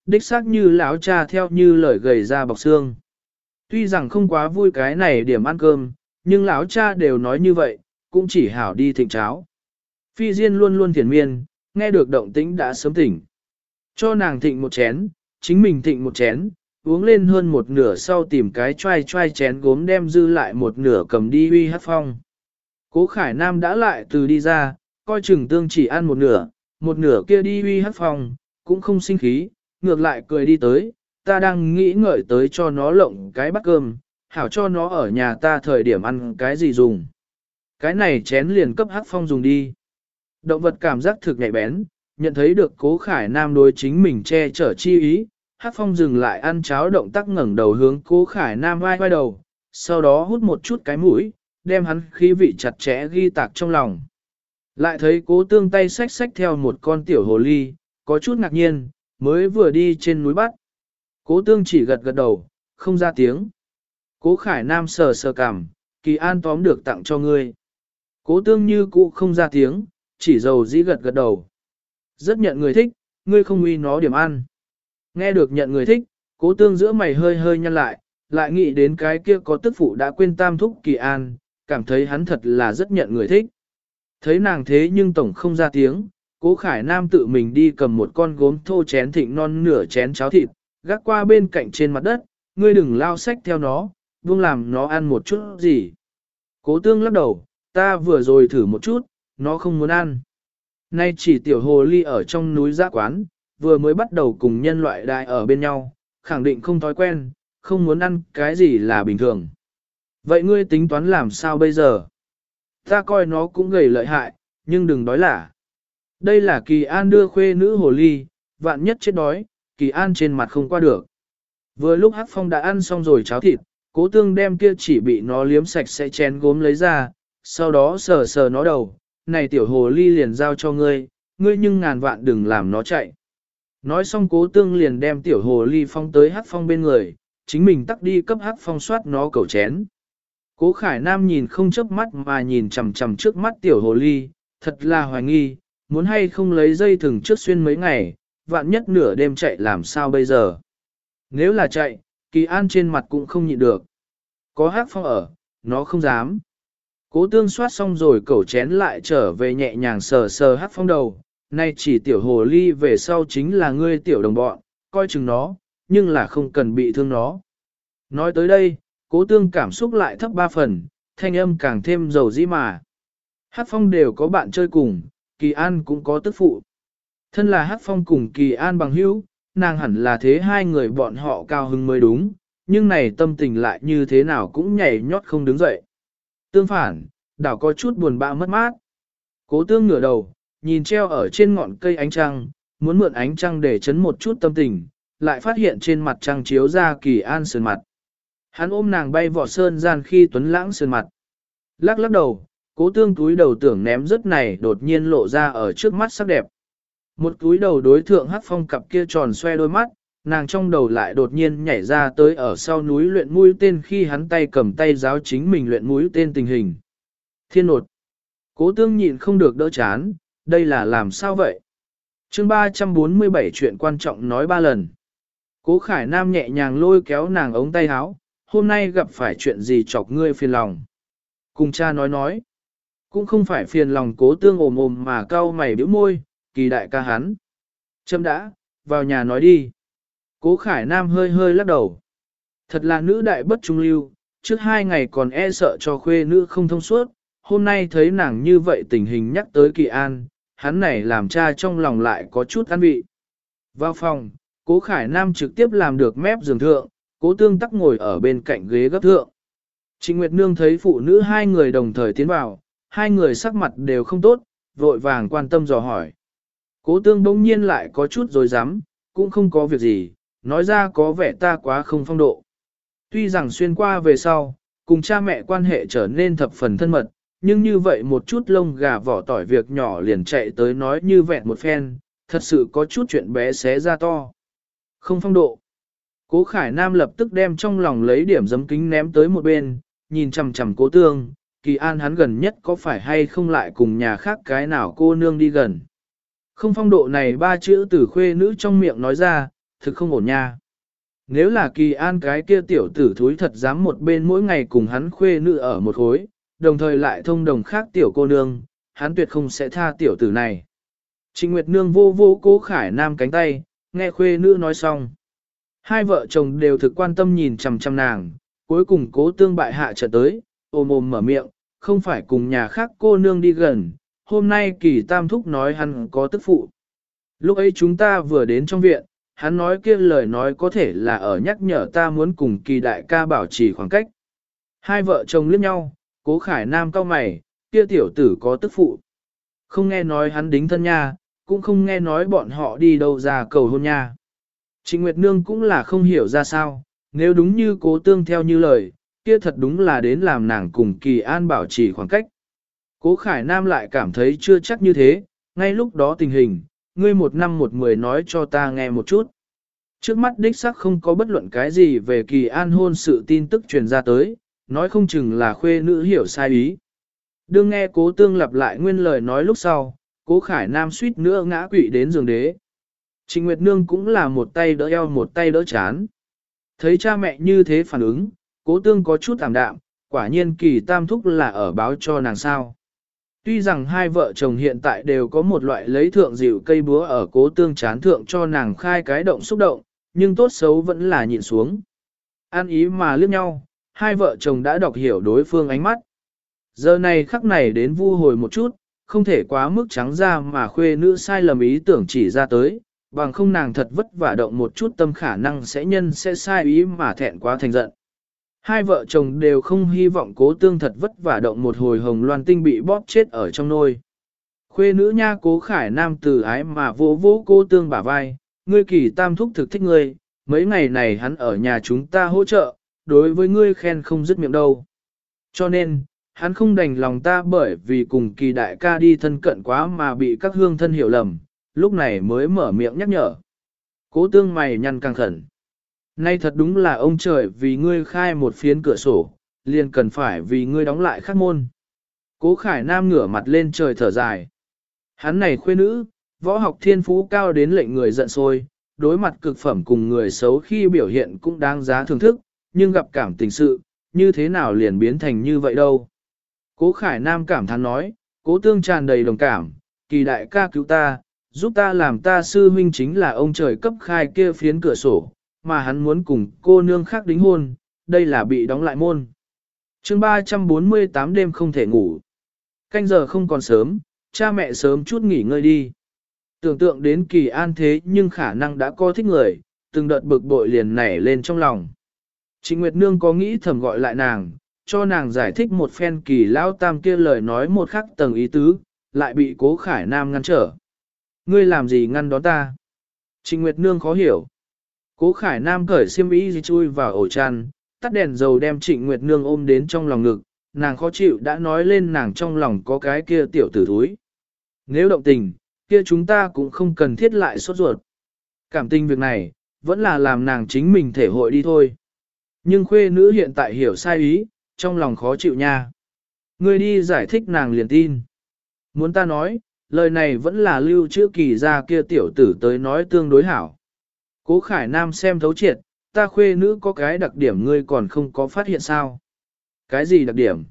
đích xác như lão cha theo như lời gầy ra bọc xương. Tuy rằng không quá vui cái này điểm ăn cơm, nhưng lão cha đều nói như vậy, cũng chỉ hảo đi thịnh cháo. Phi Diên luôn luôn thiền miên, nghe được động tĩnh đã sớm tỉnh. Cho nàng thịnh một chén, chính mình thịnh một chén, uống lên hơn một nửa sau tìm cái choai chén gốm đem dư lại một nửa cầm đi uy Hát Phong. Cố Khải Nam đã lại từ đi ra, coi chừng tương chỉ ăn một nửa kia đi uy Hát Phong, cũng không sinh khí, ngược lại cười đi tới, ta đang nghĩ ngợi tới cho nó lộng cái bát cơm, hảo cho nó ở nhà ta thời điểm ăn cái gì dùng. Cái này chén liền cấp Hát Phong dùng đi. Động vật cảm giác thực nhạy bén, nhận thấy được Cố Khải Nam đối chính mình che chở chi ý, Hát Phong dừng lại ăn cháo động tác ngẩng đầu hướng Cố Khải Nam vai vai đầu, sau đó hút một chút cái mũi, đem hắn khí vị chặt chẽ ghi tạc trong lòng. Lại thấy Cố Tương tay xách xách theo một con tiểu hồ ly, có chút ngạc nhiên, mới vừa đi trên núi bắt. Cố Tương chỉ gật gật đầu, không ra tiếng. Cố Khải Nam sờ sờ cằm, Kỳ An tóm được tặng cho ngươi. Cố Tương như cũ không ra tiếng, chỉ dầu dĩ gật gật đầu. Rất nhận người thích, ngươi không uy nó điểm ăn. Nghe được nhận người thích, Cố Tương giữa mày hơi hơi nhăn lại nghĩ đến cái kia có tức phụ đã quên tam thúc Kỳ An, cảm thấy hắn thật là rất nhận người thích. Thấy nàng thế nhưng tổng không ra tiếng, Cố Khải Nam tự mình đi cầm một con gốm thô chén thịnh non nửa chén cháo thịt, gác qua bên cạnh trên mặt đất, ngươi đừng lao sách theo nó, buông làm nó ăn một chút gì. Cố Tương lắc đầu, ta vừa rồi thử một chút, nó không muốn ăn. Nay chỉ tiểu hồ ly ở trong núi giã quán, vừa mới bắt đầu cùng nhân loại đại ở bên nhau, khẳng định không thói quen, không muốn ăn cái gì là bình thường. Vậy ngươi tính toán làm sao bây giờ? Ta coi nó cũng gầy lợi hại, nhưng đừng đói lả. Đây là Kỳ An đưa khuê nữ hồ ly, vạn nhất chết đói, Kỳ An trên mặt không qua được. Vừa lúc Hát Phong đã ăn xong rồi cháo thịt, Cố Tương đem kia chỉ bị nó liếm sạch sẽ chén gốm lấy ra, sau đó sờ sờ nó đầu, này tiểu hồ ly liền giao cho ngươi, ngươi nhưng ngàn vạn đừng làm nó chạy. Nói xong Cố Tương liền đem tiểu hồ ly phong tới Hát Phong bên người, chính mình tắt đi cấp Hát Phong soát nó cầu chén. Cố Khải Nam nhìn không chớp mắt mà nhìn chằm chằm trước mắt tiểu hồ ly, thật là hoài nghi, muốn hay không lấy dây thừng trước xuyên mấy ngày, vạn nhất nửa đêm chạy làm sao bây giờ. Nếu là chạy, Kỳ An trên mặt cũng không nhịn được. Có Hát Phong ở, nó không dám. Cố Tương soát xong rồi cẩu chén lại trở về nhẹ nhàng sờ sờ Hát Phong đầu, nay chỉ tiểu hồ ly về sau chính là ngươi tiểu đồng bọn, coi chừng nó, nhưng là không cần bị thương nó. Nói tới đây, Cố Tương cảm xúc lại thấp 3 phần, thanh âm càng thêm dầu dĩ mà. Hát Phong đều có bạn chơi cùng, Kỳ An cũng có tức phụ. Thân là Hát Phong cùng Kỳ An bằng hữu, nàng hẳn là thế hai người bọn họ cao hứng mới đúng, nhưng này tâm tình lại như thế nào cũng nhảy nhót không đứng dậy. Tương phản, đảo có chút buồn bã mất mát. Cố Tương ngửa đầu, nhìn treo ở trên ngọn cây ánh trăng, muốn mượn ánh trăng để chấn một chút tâm tình, lại phát hiện trên mặt trăng chiếu ra Kỳ An sườn mặt. Hắn ôm nàng bay vọt sơn gian khi tuấn lãng sườn mặt. Lắc lắc đầu, Cố Tương túi đầu tưởng ném rớt này đột nhiên lộ ra ở trước mắt sắc đẹp. Một túi đầu đối thượng Hát Phong cặp kia tròn xoe đôi mắt, nàng trong đầu lại đột nhiên nhảy ra tới ở sau núi luyện mũi tên khi hắn tay cầm tay giáo chính mình luyện mũi tên tình hình. Thiên nột. Cố Tương nhịn không được đỡ chán, đây là làm sao vậy? Chương 347 chuyện quan trọng nói 3 lần. Cố Khải Nam nhẹ nhàng lôi kéo nàng ống tay áo, hôm nay gặp phải chuyện gì chọc ngươi phiền lòng. Cùng cha nói. Cũng không phải phiền lòng Cố Tương ồm ồm mà cau mày bĩu môi, Kỳ đại ca hắn. Châm đã, vào nhà nói đi. Cố Khải Nam hơi hơi lắc đầu. Thật là nữ đại bất trung lưu, trước 2 ngày còn e sợ cho khuê nữ không thông suốt, hôm nay thấy nàng như vậy tình hình nhắc tới Kỳ An, hắn này làm cha trong lòng lại có chút an vị. Vào phòng, Cố Khải Nam trực tiếp làm được mép giường thượng, Cố Tương tắc ngồi ở bên cạnh ghế gấp thượng. Trịnh Nguyệt Nương thấy phụ nữ hai người đồng thời tiến vào, hai người sắc mặt đều không tốt, vội vàng quan tâm dò hỏi. Cố Tương bỗng nhiên lại có chút rồi dám, cũng không có việc gì, nói ra có vẻ ta quá không phong độ. Tuy rằng xuyên qua về sau, cùng cha mẹ quan hệ trở nên thập phần thân mật, nhưng như vậy một chút lông gà vỏ tỏi việc nhỏ liền chạy tới nói như vẹn một phen, thật sự có chút chuyện bé xé ra to. Không phong độ. Cố Khải Nam lập tức đem trong lòng lấy điểm giấm kính ném tới một bên, nhìn chằm chằm Cố Tương, Kỳ An hắn gần nhất có phải hay không lại cùng nhà khác cái nào cô nương đi gần. Không phong độ này 3 chữ từ khuê nữ trong miệng nói ra, thực không ổn nha. Nếu là Kỳ An cái kia tiểu tử thúi thật dám một bên mỗi ngày cùng hắn khuê nữ ở một khối, đồng thời lại thông đồng khác tiểu cô nương, hắn tuyệt không sẽ tha tiểu tử này. Trịnh Nguyệt Nương vô vô Cố Khải Nam cánh tay, nghe khuê nữ nói xong. Hai vợ chồng đều thực quan tâm nhìn chằm chằm nàng, cuối cùng Cố Tương bại hạ trận tới, ôm ôm mở miệng, không phải cùng nhà khác cô nương đi gần, hôm nay Kỳ Tam Thúc nói hắn có tức phụ. Lúc ấy chúng ta vừa đến trong viện, hắn nói kia lời nói có thể là ở nhắc nhở ta muốn cùng Kỳ đại ca bảo trì khoảng cách. Hai vợ chồng liếc nhau, Cố Khải Nam cau mày, kia tiểu tử có tức phụ. Không nghe nói hắn đính thân nha, cũng không nghe nói bọn họ đi đâu ra cầu hôn nha. Trịnh Nguyệt Nương cũng là không hiểu ra sao, nếu đúng như Cố Tương theo như lời, kia thật đúng là đến làm nàng cùng Kỳ An bảo trì khoảng cách. Cố Khải Nam lại cảm thấy chưa chắc như thế, ngay lúc đó tình hình, ngươi 1 năm 1 10 nói cho ta nghe một chút. Trước mắt đích xác không có bất luận cái gì về Kỳ An hôn sự tin tức truyền ra tới, nói không chừng là khuê nữ hiểu sai ý. Đương nghe Cố Tương lặp lại nguyên lời nói lúc sau, Cố Khải Nam suýt nữa ngã quỵ đến giường đế. Trịnh Nguyệt Nương cũng là một tay đỡ eo một tay đỡ chán. Thấy cha mẹ như thế phản ứng, Cố Tương có chút ảm đạm, quả nhiên Kỳ Tam Thúc là ở báo cho nàng sao. Tuy rằng hai vợ chồng hiện tại đều có một loại lấy thượng dịu cây búa ở Cố Tương chán thượng cho nàng khai cái động xúc động, nhưng tốt xấu vẫn là nhịn xuống. An ý mà liếc nhau, hai vợ chồng đã đọc hiểu đối phương ánh mắt. Giờ này khắc này đến vu hồi một chút, không thể quá mức trắng ra mà khuê nữ sai lầm ý tưởng chỉ ra tới, bằng không nàng thật vất vả động một chút tâm khả năng sẽ sai ý mà thẹn quá thành giận. Hai vợ chồng đều không hy vọng Cố Tương thật vất vả động một hồi hồng loan tinh bị bóp chết ở trong nôi. Khuê nữ nha Cố Khải Nam từ ái mà vỗ vỗ Cố Tương bả vai, ngươi Kỳ Tam Thúc thực thích ngươi, mấy ngày này hắn ở nhà chúng ta hỗ trợ, đối với ngươi khen không dứt miệng đâu. Cho nên, hắn không đành lòng ta bởi vì cùng Kỳ đại ca đi thân cận quá mà bị các hương thân hiểu lầm, lúc này mới mở miệng nhắc nhở. Cố Tương mày nhăn căng khẩn. Nay thật đúng là ông trời vì ngươi khai một phiến cửa sổ, liền cần phải vì ngươi đóng lại khắc môn. Cố Khải Nam ngửa mặt lên trời thở dài. Hắn này khuê nữ, võ học thiên phú cao đến lệnh người giận sôi, đối mặt cực phẩm cùng người xấu khi biểu hiện cũng đáng giá thưởng thức, nhưng gặp cảm tình sự, như thế nào liền biến thành như vậy đâu. Cố Khải Nam cảm thán nói, Cố Tương tràn đầy đồng cảm, Kỳ đại ca cứu ta, giúp ta làm ta sư huynh chính là ông trời cấp khai kia phiến cửa sổ, mà hắn muốn cùng cô nương khác đính hôn, đây là bị đóng lại môn. Chương 348 đêm không thể ngủ. Canh giờ không còn sớm, cha mẹ sớm chút nghỉ ngơi đi. Tưởng tượng đến Kỳ An thế nhưng khả năng đã có thích người, từng đợt bực bội liền nảy lên trong lòng. Trịnh Nguyệt Nương có nghĩ thầm gọi lại nàng, cho nàng giải thích một phen Kỳ lão tam kia lời nói một khắc tầng ý tứ, lại bị Cố Khải Nam ngăn trở. Ngươi làm gì ngăn đón ta? Trịnh Nguyệt Nương khó hiểu. Cố Khải Nam cởi xiêm y chui vào ổ chăn, tắt đèn dầu đem Trịnh Nguyệt Nương ôm đến trong lòng ngực, nàng khó chịu đã nói lên nàng trong lòng có cái kia tiểu tử thúi. Nếu động tình, kia chúng ta cũng không cần thiết lại sốt ruột. Cảm tình việc này, vẫn là làm nàng chính mình thể hội đi thôi. Nhưng khuê nữ hiện tại hiểu sai ý, trong lòng khó chịu nha. Ngươi đi giải thích nàng liền tin. Muốn ta nói, lời này vẫn là lưu trữ Kỳ ra kia tiểu tử tới nói tương đối hảo. Cố Khải Nam xem thấu triệt, ta khuê nữ có cái đặc điểm ngươi còn không có phát hiện sao. Cái gì đặc điểm?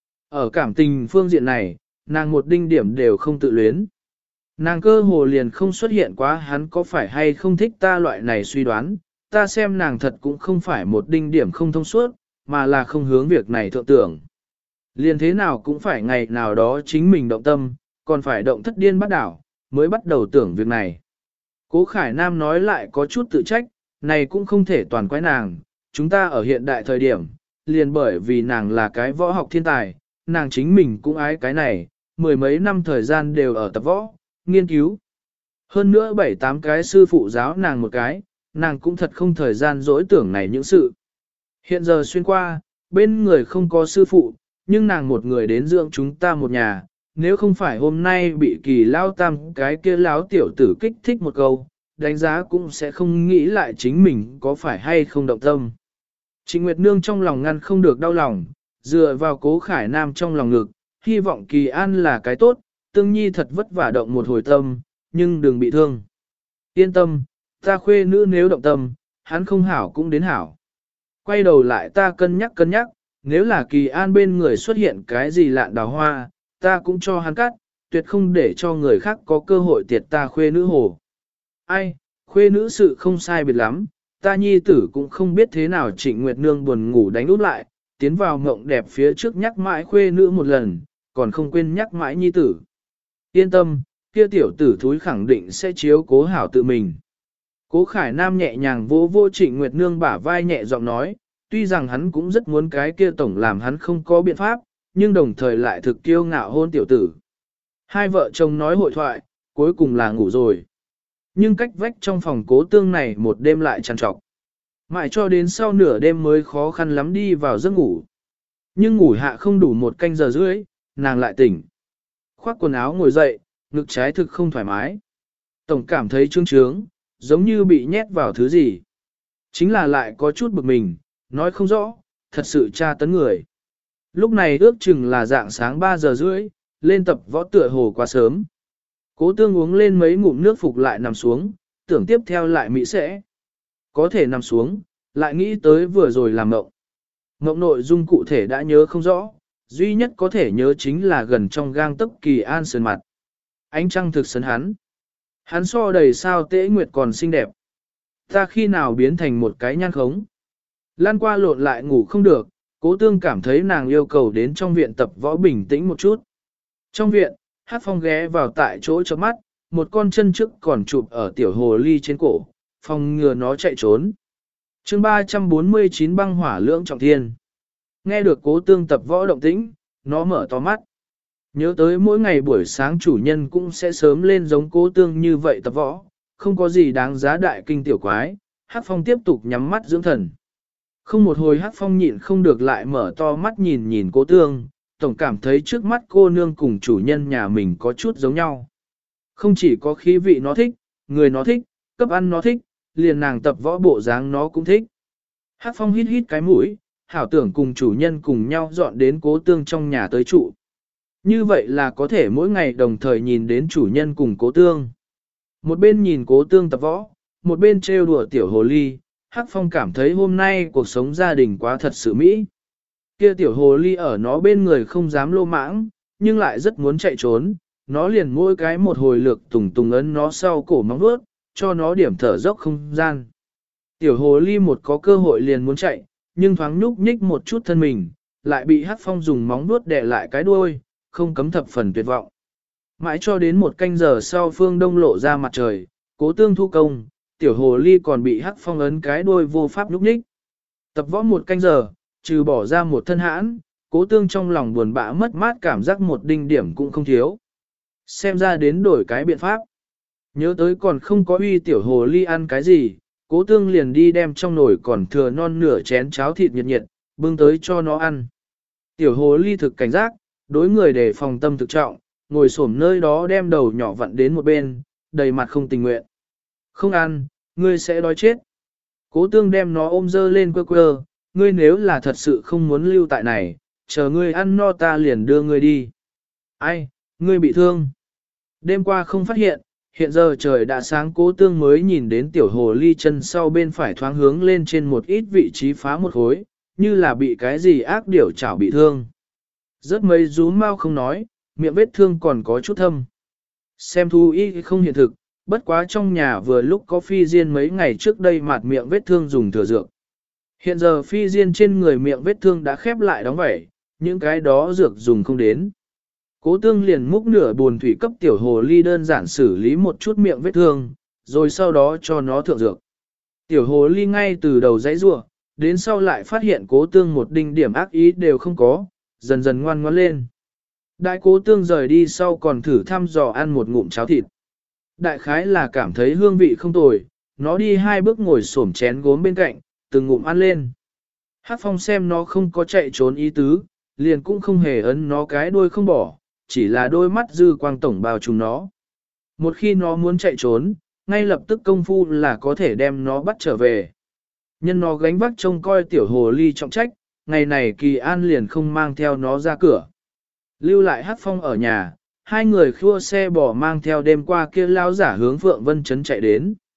Ở cảm tình phương diện này, nàng một đinh điểm đều không tự luyến. Nàng cơ hồ liền không xuất hiện quá hắn có phải hay không thích ta loại này suy đoán, ta xem nàng thật cũng không phải một đinh điểm không thông suốt, mà là không hướng việc này thượng tưởng. Liền thế nào cũng phải ngày nào đó chính mình động tâm, còn phải động thất điên bắt đảo, mới bắt đầu tưởng việc này. Cố Khải Nam nói lại có chút tự trách, này cũng không thể toàn quái nàng, chúng ta ở hiện đại thời điểm, liền bởi vì nàng là cái võ học thiên tài, nàng chính mình cũng ái cái này, mười mấy năm thời gian đều ở tập võ, nghiên cứu. Hơn nữa 7-8 cái sư phụ giáo nàng một cái, nàng cũng thật không thời gian dỗi tưởng này những sự. Hiện giờ xuyên qua, bên người không có sư phụ, nhưng nàng một người đến dưỡng chúng ta một nhà, nếu không phải hôm nay bị Kỳ lao tam cái kia láo tiểu tử kích thích một câu, đánh giá cũng sẽ không nghĩ lại chính mình có phải hay không động tâm. Trịnh Nguyệt Nương trong lòng ngăn không được đau lòng, dựa vào Cố Khải Nam trong lòng ngực, hy vọng Kỳ An là cái tốt, Tương Nhi thật vất vả động một hồi tâm, nhưng đừng bị thương. Yên tâm, Ta khuê nữ nếu động tâm, hắn không hảo cũng đến hảo. Quay đầu lại ta cân nhắc, nếu là Kỳ An bên người xuất hiện cái gì lạn đào hoa, ta cũng cho hắn cắt, tuyệt không để cho người khác có cơ hội tiệt ta khuê nữ hồ. Ai, khuê nữ sự không sai biệt lắm, ta nhi tử cũng không biết thế nào Trịnh Nguyệt Nương buồn ngủ đánh út lại, tiến vào mộng đẹp phía trước nhắc mãi khuê nữ một lần, còn không quên nhắc mãi nhi tử. Yên tâm, kia tiểu tử thúi khẳng định sẽ chiếu cố hảo tự mình. Cố Khải Nam nhẹ nhàng vỗ vô Trịnh Nguyệt Nương bả vai nhẹ giọng nói, tuy rằng hắn cũng rất muốn cái kia tổng làm hắn không có biện pháp, nhưng đồng thời lại thực kiêu ngạo hôn tiểu tử. Hai vợ chồng nói hội thoại, cuối cùng là ngủ rồi. Nhưng cách vách trong phòng Cố Tương này một đêm lại trằn trọc. Mãi cho đến sau nửa đêm mới khó khăn lắm đi vào giấc ngủ. Nhưng ngủ hạ không đủ 1 canh giờ rưỡi, nàng lại tỉnh. Khoác quần áo ngồi dậy, ngực trái thực không thoải mái. Tổng cảm thấy trương trướng, giống như bị nhét vào thứ gì. Chính là lại có chút bực mình, nói không rõ, thật sự tra tấn người. Lúc này ước chừng là dạng sáng 3 giờ rưỡi, lên tập võ tựa hồ quá sớm. Cố Tương uống lên mấy ngụm nước phục lại nằm xuống, tưởng tiếp theo lại mỹ sẽ. Có thể nằm xuống, lại nghĩ tới vừa rồi làm mộng. Mộng nội dung cụ thể đã nhớ không rõ, duy nhất có thể nhớ chính là gần trong gang tấc Kỳ An sườn mặt. Ánh trăng thực sấn hắn. Hắn so đầy sao tễ nguyệt còn xinh đẹp. Ta khi nào biến thành một cái nhan khống. Lan qua lộn lại ngủ không được, Cố Tương cảm thấy nàng yêu cầu đến trong viện tập võ bình tĩnh một chút. Trong viện, Hát Phong ghé vào tại chỗ cho mắt, một con chân trước còn chụp ở tiểu hồ ly trên cổ, phòng ngừa nó chạy trốn. chương 349 băng hỏa lưỡng trọng thiên. Nghe được Cố Tương tập võ động tĩnh, nó mở to mắt. Nhớ tới mỗi ngày buổi sáng chủ nhân cũng sẽ sớm lên giống Cố Tương như vậy tập võ, không có gì đáng giá đại kinh tiểu quái, Hát Phong tiếp tục nhắm mắt dưỡng thần. Không một hồi Hát Phong nhịn không được lại mở to mắt nhìn nhìn Cố Tương, tổng cảm thấy trước mắt cô nương cùng chủ nhân nhà mình có chút giống nhau. Không chỉ có khí vị nó thích, người nó thích, cấp ăn nó thích, liền nàng tập võ bộ dáng nó cũng thích. Hát Phong hít hít cái mũi, hảo tưởng cùng chủ nhân cùng nhau dọn đến Cố Tương trong nhà tới trụ. Như vậy là có thể mỗi ngày đồng thời nhìn đến chủ nhân cùng Cố Tương. Một bên nhìn Cố Tương tập võ, một bên trêu đùa tiểu hồ ly, Hát Phong cảm thấy hôm nay cuộc sống gia đình quá thật sự mỹ. Kia tiểu hồ ly ở nó bên người không dám lô mãng, nhưng lại rất muốn chạy trốn, nó liền mỗi cái một hồi lược tùng tùng ấn nó sau cổ móng vuốt, cho nó điểm thở dốc không gian. Tiểu hồ ly một có cơ hội liền muốn chạy, nhưng thoáng nhúc nhích một chút thân mình, lại bị Hát Phong dùng móng vuốt đè lại cái đuôi, không cấm thập phần tuyệt vọng. Mãi cho đến 1 canh giờ sau phương đông lộ ra mặt trời, Cố Tương thu công, tiểu hồ ly còn bị Hát Phong ấn cái đuôi vô pháp nhúc nhích. Tập võ 1 canh giờ, trừ bỏ ra một thân hãn, Cố Tương trong lòng buồn bã mất mát cảm giác một đinh điểm cũng không thiếu. Xem ra đến đổi cái biện pháp. Nhớ tới còn không có uy tiểu hồ ly ăn cái gì, Cố Tương liền đi đem trong nồi còn thừa non nửa chén cháo thịt nhiệt nhiệt, bưng tới cho nó ăn. Tiểu hồ ly thực cảnh giác, đối người để phòng tâm thực trọng, ngồi xổm nơi đó đem đầu nhỏ vặn đến một bên, đầy mặt không tình nguyện. Không ăn, ngươi sẽ đói chết. Cố Tương đem nó ôm dơ lên quơ quơ, ngươi nếu là thật sự không muốn lưu tại này, chờ ngươi ăn no ta liền đưa ngươi đi. Ai, ngươi bị thương. Đêm qua không phát hiện, hiện giờ trời đã sáng Cố Tương mới nhìn đến tiểu hồ ly chân sau bên phải thoáng hướng lên trên một ít vị trí phá một khối, như là bị cái gì ác điểu chảo bị thương. Rất mấy rú mau không nói, miệng vết thương còn có chút thâm. Xem thú y không hiện thực, bất quá trong nhà vừa lúc có phi diên mấy ngày trước đây mạt miệng vết thương dùng thừa dược. Hiện giờ phi diên trên người miệng vết thương đã khép lại đóng vẩy, những cái đó dược dùng không đến. Cố Tương liền múc nửa buồn thủy cấp tiểu hồ ly đơn giản xử lý một chút miệng vết thương, rồi sau đó cho nó thượng dược. Tiểu hồ ly ngay từ đầu dãy rủa, đến sau lại phát hiện Cố Tương một đinh điểm ác ý đều không có, dần dần ngoan ngoãn lên. Đại Cố Tương rời đi sau còn thử thăm dò ăn một ngụm cháo thịt. Đại khái là cảm thấy hương vị không tồi, nó đi 2 bước ngồi xổm chén gốm bên cạnh, từng ngụm ăn lên. Hát Phong xem nó không có chạy trốn ý tứ, liền cũng không hề ấn nó cái đuôi không bỏ, chỉ là đôi mắt dư quang tổng bao trùm nó. Một khi nó muốn chạy trốn, ngay lập tức công phu là có thể đem nó bắt trở về. Nhân nó gánh vác trông coi tiểu hồ ly trọng trách, ngày này Kỳ An liền không mang theo nó ra cửa. Lưu lại Hát Phong ở nhà, hai người khua xe bò mang theo đêm qua kia lao giả hướng Phượng Vân Trấn chạy đến.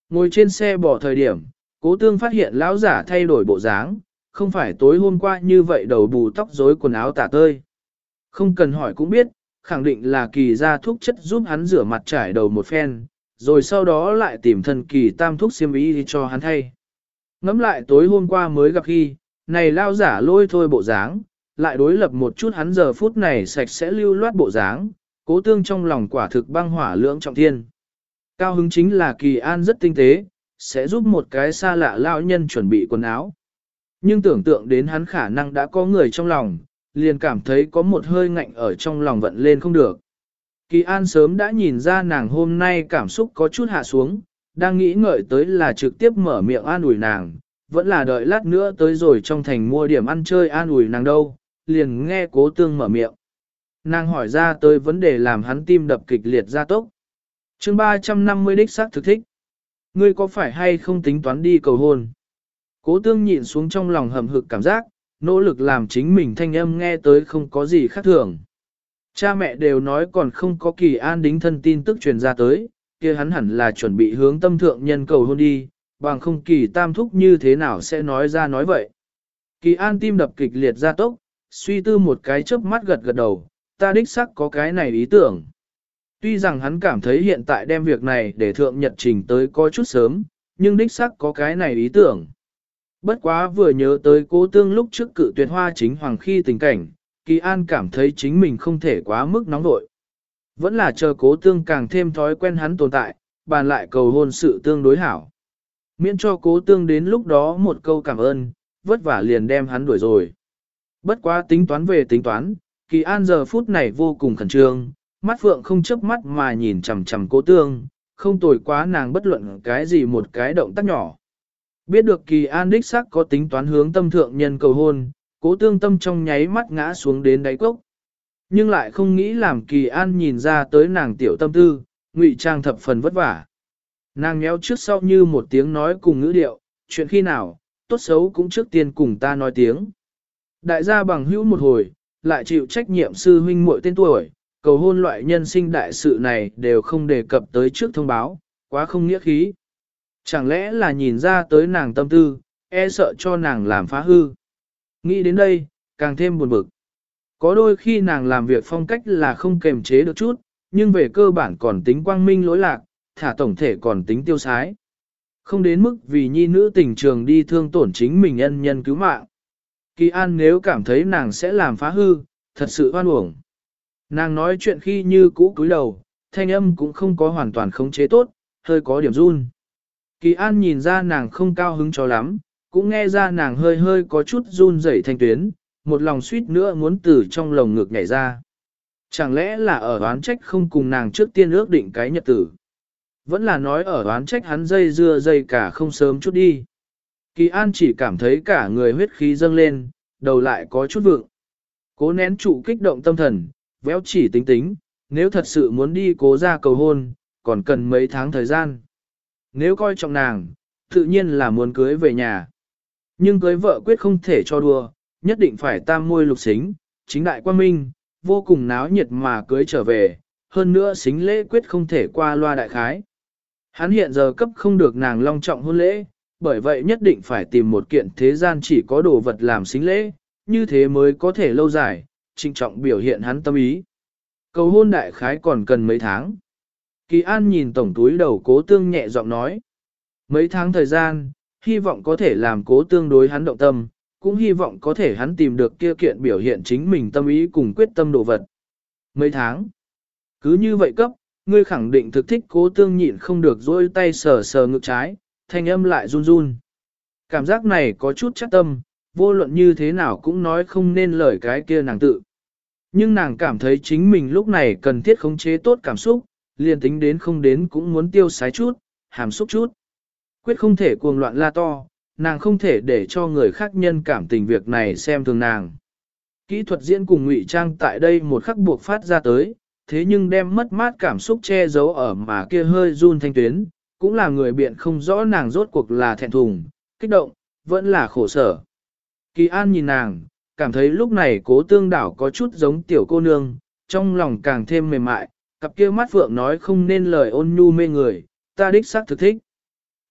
Ngồi trên xe bỏ thời điểm, Cố Tương phát hiện lão giả thay đổi bộ dáng, không phải tối hôm qua như vậy đầu bù tóc rối quần áo tả tơi. Không cần hỏi cũng biết, khẳng định là Kỳ ra thuốc chất giúp hắn rửa mặt trải đầu một phen, rồi sau đó lại tìm thần Kỳ tam thuốc xiêm y cho hắn thay. Ngắm lại tối hôm qua mới gặp khi, này lao giả lôi thôi bộ dáng, lại đối lập một chút hắn giờ phút này sạch sẽ lưu loát bộ dáng, Cố Tương trong lòng quả thực băng hỏa lưỡng trọng thiên. Cao hứng chính là Kỳ An rất tinh tế, sẽ giúp một cái xa lạ lão nhân chuẩn bị quần áo. Nhưng tưởng tượng đến hắn khả năng đã có người trong lòng, liền cảm thấy có một hơi ngạnh ở trong lòng vận lên không được. Kỳ An sớm đã nhìn ra nàng hôm nay cảm xúc có chút hạ xuống, đang nghĩ ngợi tới là trực tiếp mở miệng an ủi nàng, vẫn là đợi lát nữa tới rồi trong thành mua điểm ăn chơi an ủi nàng đâu, liền nghe Cố Tương mở miệng. Nàng hỏi ra tới vấn đề làm hắn tim đập kịch liệt gia tốc. Chương 350 đích xác thực thích. Ngươi có phải hay không tính toán đi cầu hôn? Cố Tương nhịn xuống trong lòng hầm hực cảm giác, nỗ lực làm chính mình thanh âm nghe tới không có gì khác thường. Cha mẹ đều nói còn không có Kỳ An đính thân tin tức truyền ra tới, kia hắn hẳn là chuẩn bị hướng tâm thượng nhân cầu hôn đi, bằng không Kỳ tam thúc như thế nào sẽ nói ra nói vậy. Kỳ An tim đập kịch liệt gia tốc, suy tư một cái chớp mắt gật gật đầu, ta đích xác có cái này ý tưởng. Tuy rằng hắn cảm thấy hiện tại đem việc này để thượng nhật trình tới có chút sớm, nhưng đích xác có cái này ý tưởng. Bất quá vừa nhớ tới Cố Tương lúc trước cự tuyệt Hoa Chính Hoàng khi tình cảnh, Kỳ An cảm thấy chính mình không thể quá mức nóng vội. Vẫn là chờ Cố Tương càng thêm thói quen hắn tồn tại, bàn lại cầu hôn sự tương đối hảo. Miễn cho Cố Tương đến lúc đó một câu cảm ơn, vất vả liền đem hắn đuổi rồi. Bất quá tính toán về tính toán, Kỳ An giờ phút này vô cùng khẩn trương, mắt phượng không chớp mắt mà nhìn chằm chằm Cố Tương, không tồi quá nàng bất luận cái gì một cái động tác nhỏ. Biết được Kỳ An đích xác có tính toán hướng tâm thượng nhân cầu hôn, Cố Tương tâm trong nháy mắt ngã xuống đến đáy cốc. Nhưng lại không nghĩ làm Kỳ An nhìn ra tới nàng tiểu tâm tư, ngụy trang thập phần vất vả. Nàng nhéo trước sau như một tiếng nói cùng ngữ điệu, chuyện khi nào, tốt xấu cũng trước tiên cùng ta nói tiếng. Đại gia bằng hữu một hồi, lại chịu trách nhiệm sư huynh muội tên tuổi, cầu hôn loại nhân sinh đại sự này đều không đề cập tới trước thông báo, quá không nghĩa khí. Chẳng lẽ là nhìn ra tới nàng tâm tư, e sợ cho nàng làm phá hư. Nghĩ đến đây, càng thêm buồn bực. Có đôi khi nàng làm việc phong cách là không kềm chế được chút, nhưng về cơ bản còn tính quang minh lỗi lạc, thả tổng thể còn tính tiêu sái. Không đến mức vì nhi nữ tình trường đi thương tổn chính mình ân nhân cứu mạng. Kỳ An nếu cảm thấy nàng sẽ làm phá hư, thật sự hoan uổng. Nàng nói chuyện khi như cũ cúi đầu, thanh âm cũng không có hoàn toàn khống chế tốt, hơi có điểm run. Kỳ An nhìn ra nàng không cao hứng cho lắm, cũng nghe ra nàng hơi hơi có chút run rẩy thanh tuyến, một lòng suýt nữa muốn từ trong lồng ngực nhảy ra. Chẳng lẽ là ở oán trách không cùng nàng trước tiên ước định cái nhật tử? Vẫn là nói ở oán trách hắn dây dưa dây cả không sớm chút đi. Kỳ An chỉ cảm thấy cả người huyết khí dâng lên, đầu lại có chút vượng. Cố nén trụ kích động tâm thần, véo chỉ tính tính, nếu thật sự muốn đi Cố ra cầu hôn, còn cần mấy tháng thời gian. Nếu coi trọng nàng, tự nhiên là muốn cưới về nhà. Nhưng cưới vợ quyết không thể cho đùa, nhất định phải tam môi lục xính, chính đại quan minh, vô cùng náo nhiệt mà cưới trở về, hơn nữa xính lễ quyết không thể qua loa đại khái. Hắn hiện giờ cấp không được nàng long trọng hôn lễ, bởi vậy nhất định phải tìm một kiện thế gian chỉ có đồ vật làm xính lễ, như thế mới có thể lâu dài, trinh trọng biểu hiện hắn tâm ý. Cầu hôn đại khái còn cần mấy tháng. Kỳ An nhìn tổng túi đầu Cố Tương nhẹ giọng nói. Mấy tháng thời gian, hy vọng có thể làm Cố Tương đối hắn động tâm, cũng hy vọng có thể hắn tìm được kia kiện biểu hiện chính mình tâm ý cùng quyết tâm đồ vật. Mấy tháng. Cứ như vậy cấp, ngươi khẳng định thực thích. Cố Tương nhịn không được dỗi tay sờ sờ ngực trái, thanh âm lại run run. Cảm giác này có chút chắc tâm, vô luận như thế nào cũng nói không nên lời cái kia nàng tự. Nhưng nàng cảm thấy chính mình lúc này cần thiết khống chế tốt cảm xúc, liền tính đến không đến cũng muốn tiêu sái chút, hàm xúc chút. Quyết không thể cuồng loạn la to, nàng không thể để cho người khác nhân cảm tình việc này xem thường nàng. Kỹ thuật diễn cùng ngụy trang tại đây một khắc buộc phát ra tới, thế nhưng đem mất mát cảm xúc che giấu ở mà kia hơi run thanh tuyến, cũng là người biện không rõ nàng rốt cuộc là thẹn thùng, kích động, vẫn là khổ sở. Kỳ An nhìn nàng, cảm thấy lúc này Cố Tương đảo có chút giống tiểu cô nương, trong lòng càng thêm mềm mại, cặp kia mắt phượng nói không nên lời ôn nhu mê người, ta đích xác thực thích.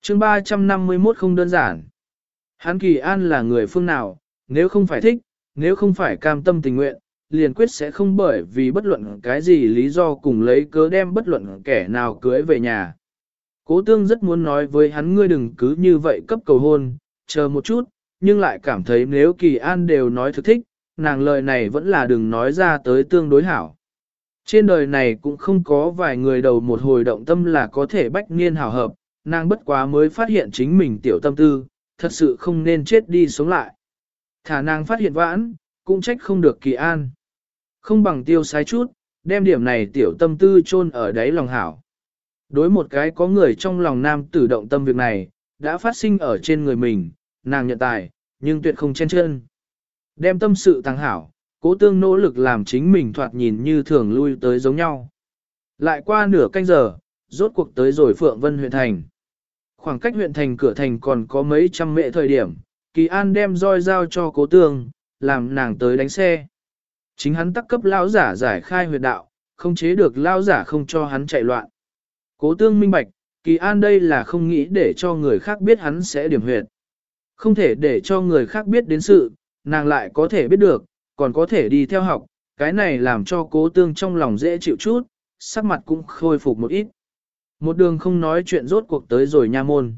Chương 351 không đơn giản. Hắn Kỳ An là người phương nào, nếu không phải thích, nếu không phải cam tâm tình nguyện, liền quyết sẽ không bởi vì bất luận cái gì lý do cùng lấy cớ đem bất luận kẻ nào cưới về nhà. Cố tương rất muốn nói với hắn ngươi đừng cứ như vậy cấp cầu hôn, chờ một chút, nhưng lại cảm thấy nếu Kỳ An đều nói thực thích, nàng lời này vẫn là đừng nói ra tới tương đối hảo. Trên đời này cũng không có vài người đầu một hồi động tâm là có thể bách niên hảo hợp, nàng bất quá mới phát hiện chính mình tiểu tâm tư, thật sự không nên chết đi sống lại. Thả nàng phát hiện vãn, cũng trách không được Kỳ An. Không bằng tiêu sái chút, đem điểm này tiểu tâm tư chôn ở đáy lòng hảo. Đối một cái có người trong lòng nam tử động tâm việc này, đã phát sinh ở trên người mình, nàng nhận tài, nhưng tuyệt không chen chân. Đem tâm sự tăng hảo, cố tương nỗ lực làm chính mình thoạt nhìn như thường lui tới giống nhau. Lại qua nửa canh giờ, rốt cuộc tới rồi Phượng Vân huyện thành. Khoảng cách huyện thành cửa thành còn có mấy trăm mệ thời điểm, Kỳ An đem roi giao cho cố tương, làm nàng tới đánh xe. Chính hắn tắc cấp lão giả giải khai huyệt đạo, không chế được lão giả không cho hắn chạy loạn. Cố tương minh bạch, Kỳ An đây là không nghĩ để cho người khác biết hắn sẽ điểm huyệt. Không thể để cho người khác biết đến sự, nàng lại có thể biết được, còn có thể đi theo học, cái này làm cho cố tương trong lòng dễ chịu chút, sắc mặt cũng khôi phục một ít. Một đường không nói chuyện rốt cuộc tới rồi nha môn.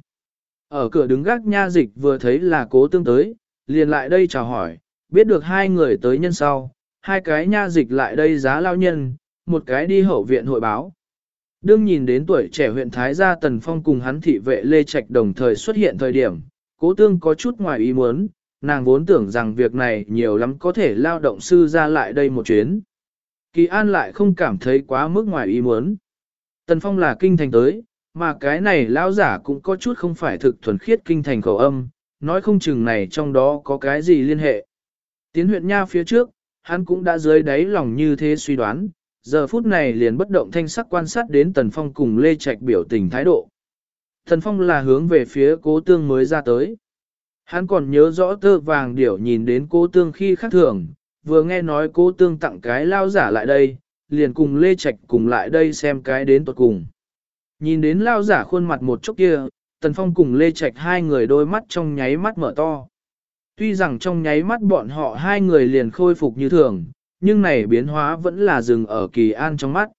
Ở cửa đứng gác nha dịch vừa thấy là cố tương tới, liền lại đây chào hỏi, biết được hai người tới nhân sau, hai cái nha dịch lại đây giá lao nhân, một cái đi hậu viện hội báo. Đương nhìn đến tuổi trẻ huyện Thái gia Tần Phong cùng hắn thị vệ Lê Trạch đồng thời xuất hiện thời điểm, cố tương có chút ngoài ý muốn, nàng vốn tưởng rằng việc này nhiều lắm có thể lao động sư ra lại đây một chuyến. Kỳ An lại không cảm thấy quá mức ngoài ý muốn. Tần Phong là kinh thành tới, mà cái này lão giả cũng có chút không phải thực thuần khiết kinh thành khẩu âm, nói không chừng này trong đó có cái gì liên hệ. Tiến huyện nha phía trước, hắn cũng đã dưới đáy lòng như thế suy đoán, giờ phút này liền bất động thanh sắc quan sát đến Tần Phong cùng Lê Trạch biểu tình thái độ. Tần Phong là hướng về phía cố tương mới ra tới. Hắn còn nhớ rõ tơ vàng điểu nhìn đến cố tương khi khác thường, vừa nghe nói cố tương tặng cái lao giả lại đây, liền cùng Lê Trạch cùng lại đây xem cái đến tuột cùng. Nhìn đến lao giả khuôn mặt một chốc kia, Tần Phong cùng Lê Trạch hai người đôi mắt trong nháy mắt mở to. Tuy rằng trong nháy mắt bọn họ hai người liền khôi phục như thường, nhưng này biến hóa vẫn là dừng ở Kỳ An trong mắt.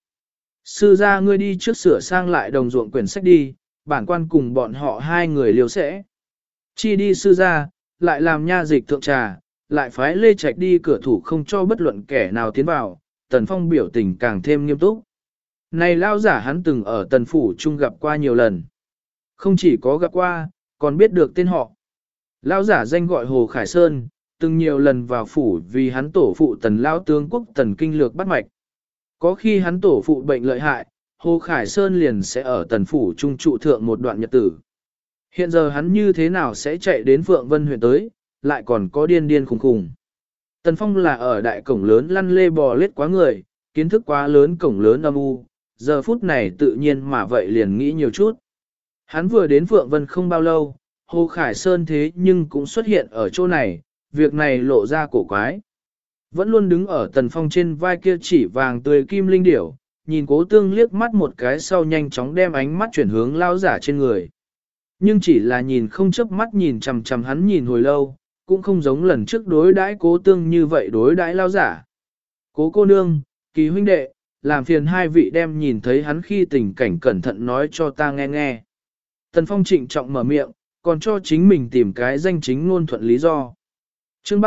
Sư gia ngươi đi trước sửa sang lại đồng ruộng quyển sách đi, bản quan cùng bọn họ hai người liều sẽ. Chi đi sư gia, lại làm nha dịch thượng trà, lại phái Lê Trạch đi cửa thủ không cho bất luận kẻ nào tiến vào, Tần Phong biểu tình càng thêm nghiêm túc. Này lao giả hắn từng ở Tần Phủ Trung gặp qua nhiều lần. Không chỉ có gặp qua, còn biết được tên họ. Lao giả danh gọi Hồ Khải Sơn, từng nhiều lần vào phủ vì hắn tổ phụ Tần Lao tướng quốc Tần Kinh Lược bắt mạch. Có khi hắn tổ phụ bệnh lợi hại, Hồ Khải Sơn liền sẽ ở Tần Phủ Trung trụ thượng một đoạn nhật tử. Hiện giờ hắn như thế nào sẽ chạy đến Phượng Vân huyện tới, lại còn có điên điên khùng khùng. Tần Phong là ở đại cổng lớn lăn lê bò lết quá người, kiến thức quá lớn cổng lớn âm u, giờ phút này tự nhiên mà vậy liền nghĩ nhiều chút. Hắn vừa đến Phượng Vân không bao lâu, Hồ Khải Sơn thế nhưng cũng xuất hiện ở chỗ này, việc này lộ ra cổ quái. Vẫn luôn đứng ở Tần Phong trên vai kia chỉ vàng tươi kim linh điểu, nhìn cố tương liếc mắt một cái sau nhanh chóng đem ánh mắt chuyển hướng lao giả trên người. Nhưng chỉ là nhìn không chớp mắt nhìn chằm chằm hắn nhìn hồi lâu, cũng không giống lần trước đối đãi cố tương như vậy đối đãi lao giả. Cố cô nương, Kỳ huynh đệ, làm phiền hai vị đem nhìn thấy hắn khi tình cảnh cẩn thận nói cho ta nghe nghe. Tần Phong trịnh trọng mở miệng, còn cho chính mình tìm cái danh chính ngôn thuận lý do. Chương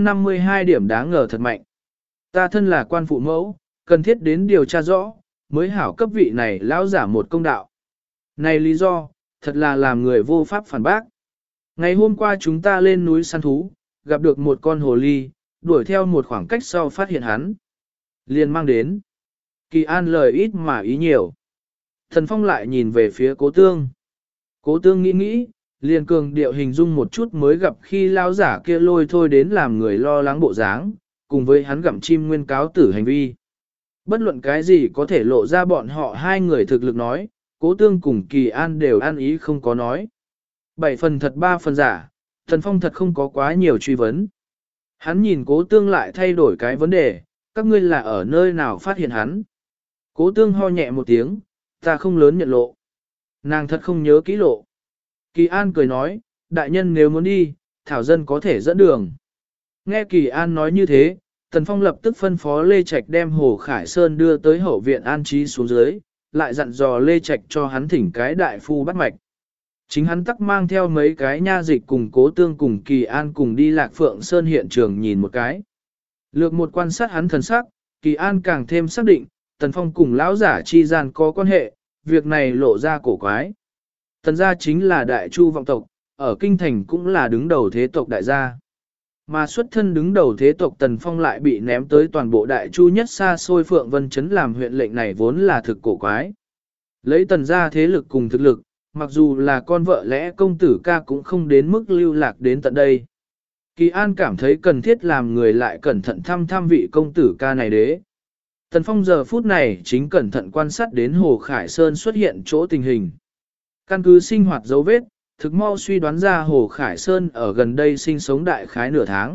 352 điểm đáng ngờ thật mạnh. Ta thân là quan phụ mẫu, cần thiết đến điều tra rõ, mới hảo cấp vị này lão giả một công đạo. Này lý do, thật là làm người vô pháp phản bác. Ngày hôm qua chúng ta lên núi săn thú, gặp được một con hồ ly, đuổi theo một khoảng cách sau phát hiện hắn. Liền mang đến. Kỳ An lời ít mà ý nhiều. Thần Phong lại nhìn về phía cố tương. Cố tương nghĩ nghĩ, liền cường điệu hình dung một chút mới gặp khi lao giả kia lôi thôi đến làm người lo lắng bộ dáng, cùng với hắn gặm chim nguyên cáo tử hành vi. Bất luận cái gì có thể lộ ra bọn họ hai người thực lực nói, cố tương cùng Kỳ An đều an ý không có nói. 7 phần thật 3 phần giả, Thần Phong thật không có quá nhiều truy vấn. Hắn nhìn cố tương lại thay đổi cái vấn đề, các ngươi là ở nơi nào phát hiện hắn. Cố tương ho nhẹ một tiếng, ta không lớn nhận lộ. Nàng thật không nhớ kỹ lộ. Kỳ An cười nói, đại nhân nếu muốn đi, Thảo Dân có thể dẫn đường. Nghe Kỳ An nói như thế, Tần Phong lập tức phân phó Lê Trạch đem Hồ Khải Sơn đưa tới hậu viện an trí xuống dưới, lại dặn dò Lê Trạch cho hắn thỉnh cái đại phu bắt mạch. Chính hắn tắc mang theo mấy cái nha dịch cùng Cố Tương cùng Kỳ An cùng đi Lạc Phượng Sơn hiện trường nhìn một cái. Lược một quan sát hắn thần sắc, Kỳ An càng thêm xác định, Tần Phong cùng lão giả chi gian có quan hệ, việc này lộ ra cổ quái. Tần gia chính là đại chu vọng tộc, ở kinh thành cũng là đứng đầu thế tộc đại gia. Mà xuất thân đứng đầu thế tộc Tần Phong lại bị ném tới toàn bộ đại chu nhất xa xôi Phượng Vân Chấn làm huyện lệnh này vốn là thực cổ quái. Lấy Tần gia thế lực cùng thực lực, mặc dù là con vợ lẽ công tử ca cũng không đến mức lưu lạc đến tận đây. Kỳ An cảm thấy cần thiết làm người lại cẩn thận thăm vị công tử ca này đế. Tần Phong giờ phút này chính cẩn thận quan sát đến Hồ Khải Sơn xuất hiện chỗ tình hình. Căn cứ sinh hoạt dấu vết, thực mau suy đoán ra Hồ Khải Sơn ở gần đây sinh sống đại khái nửa tháng.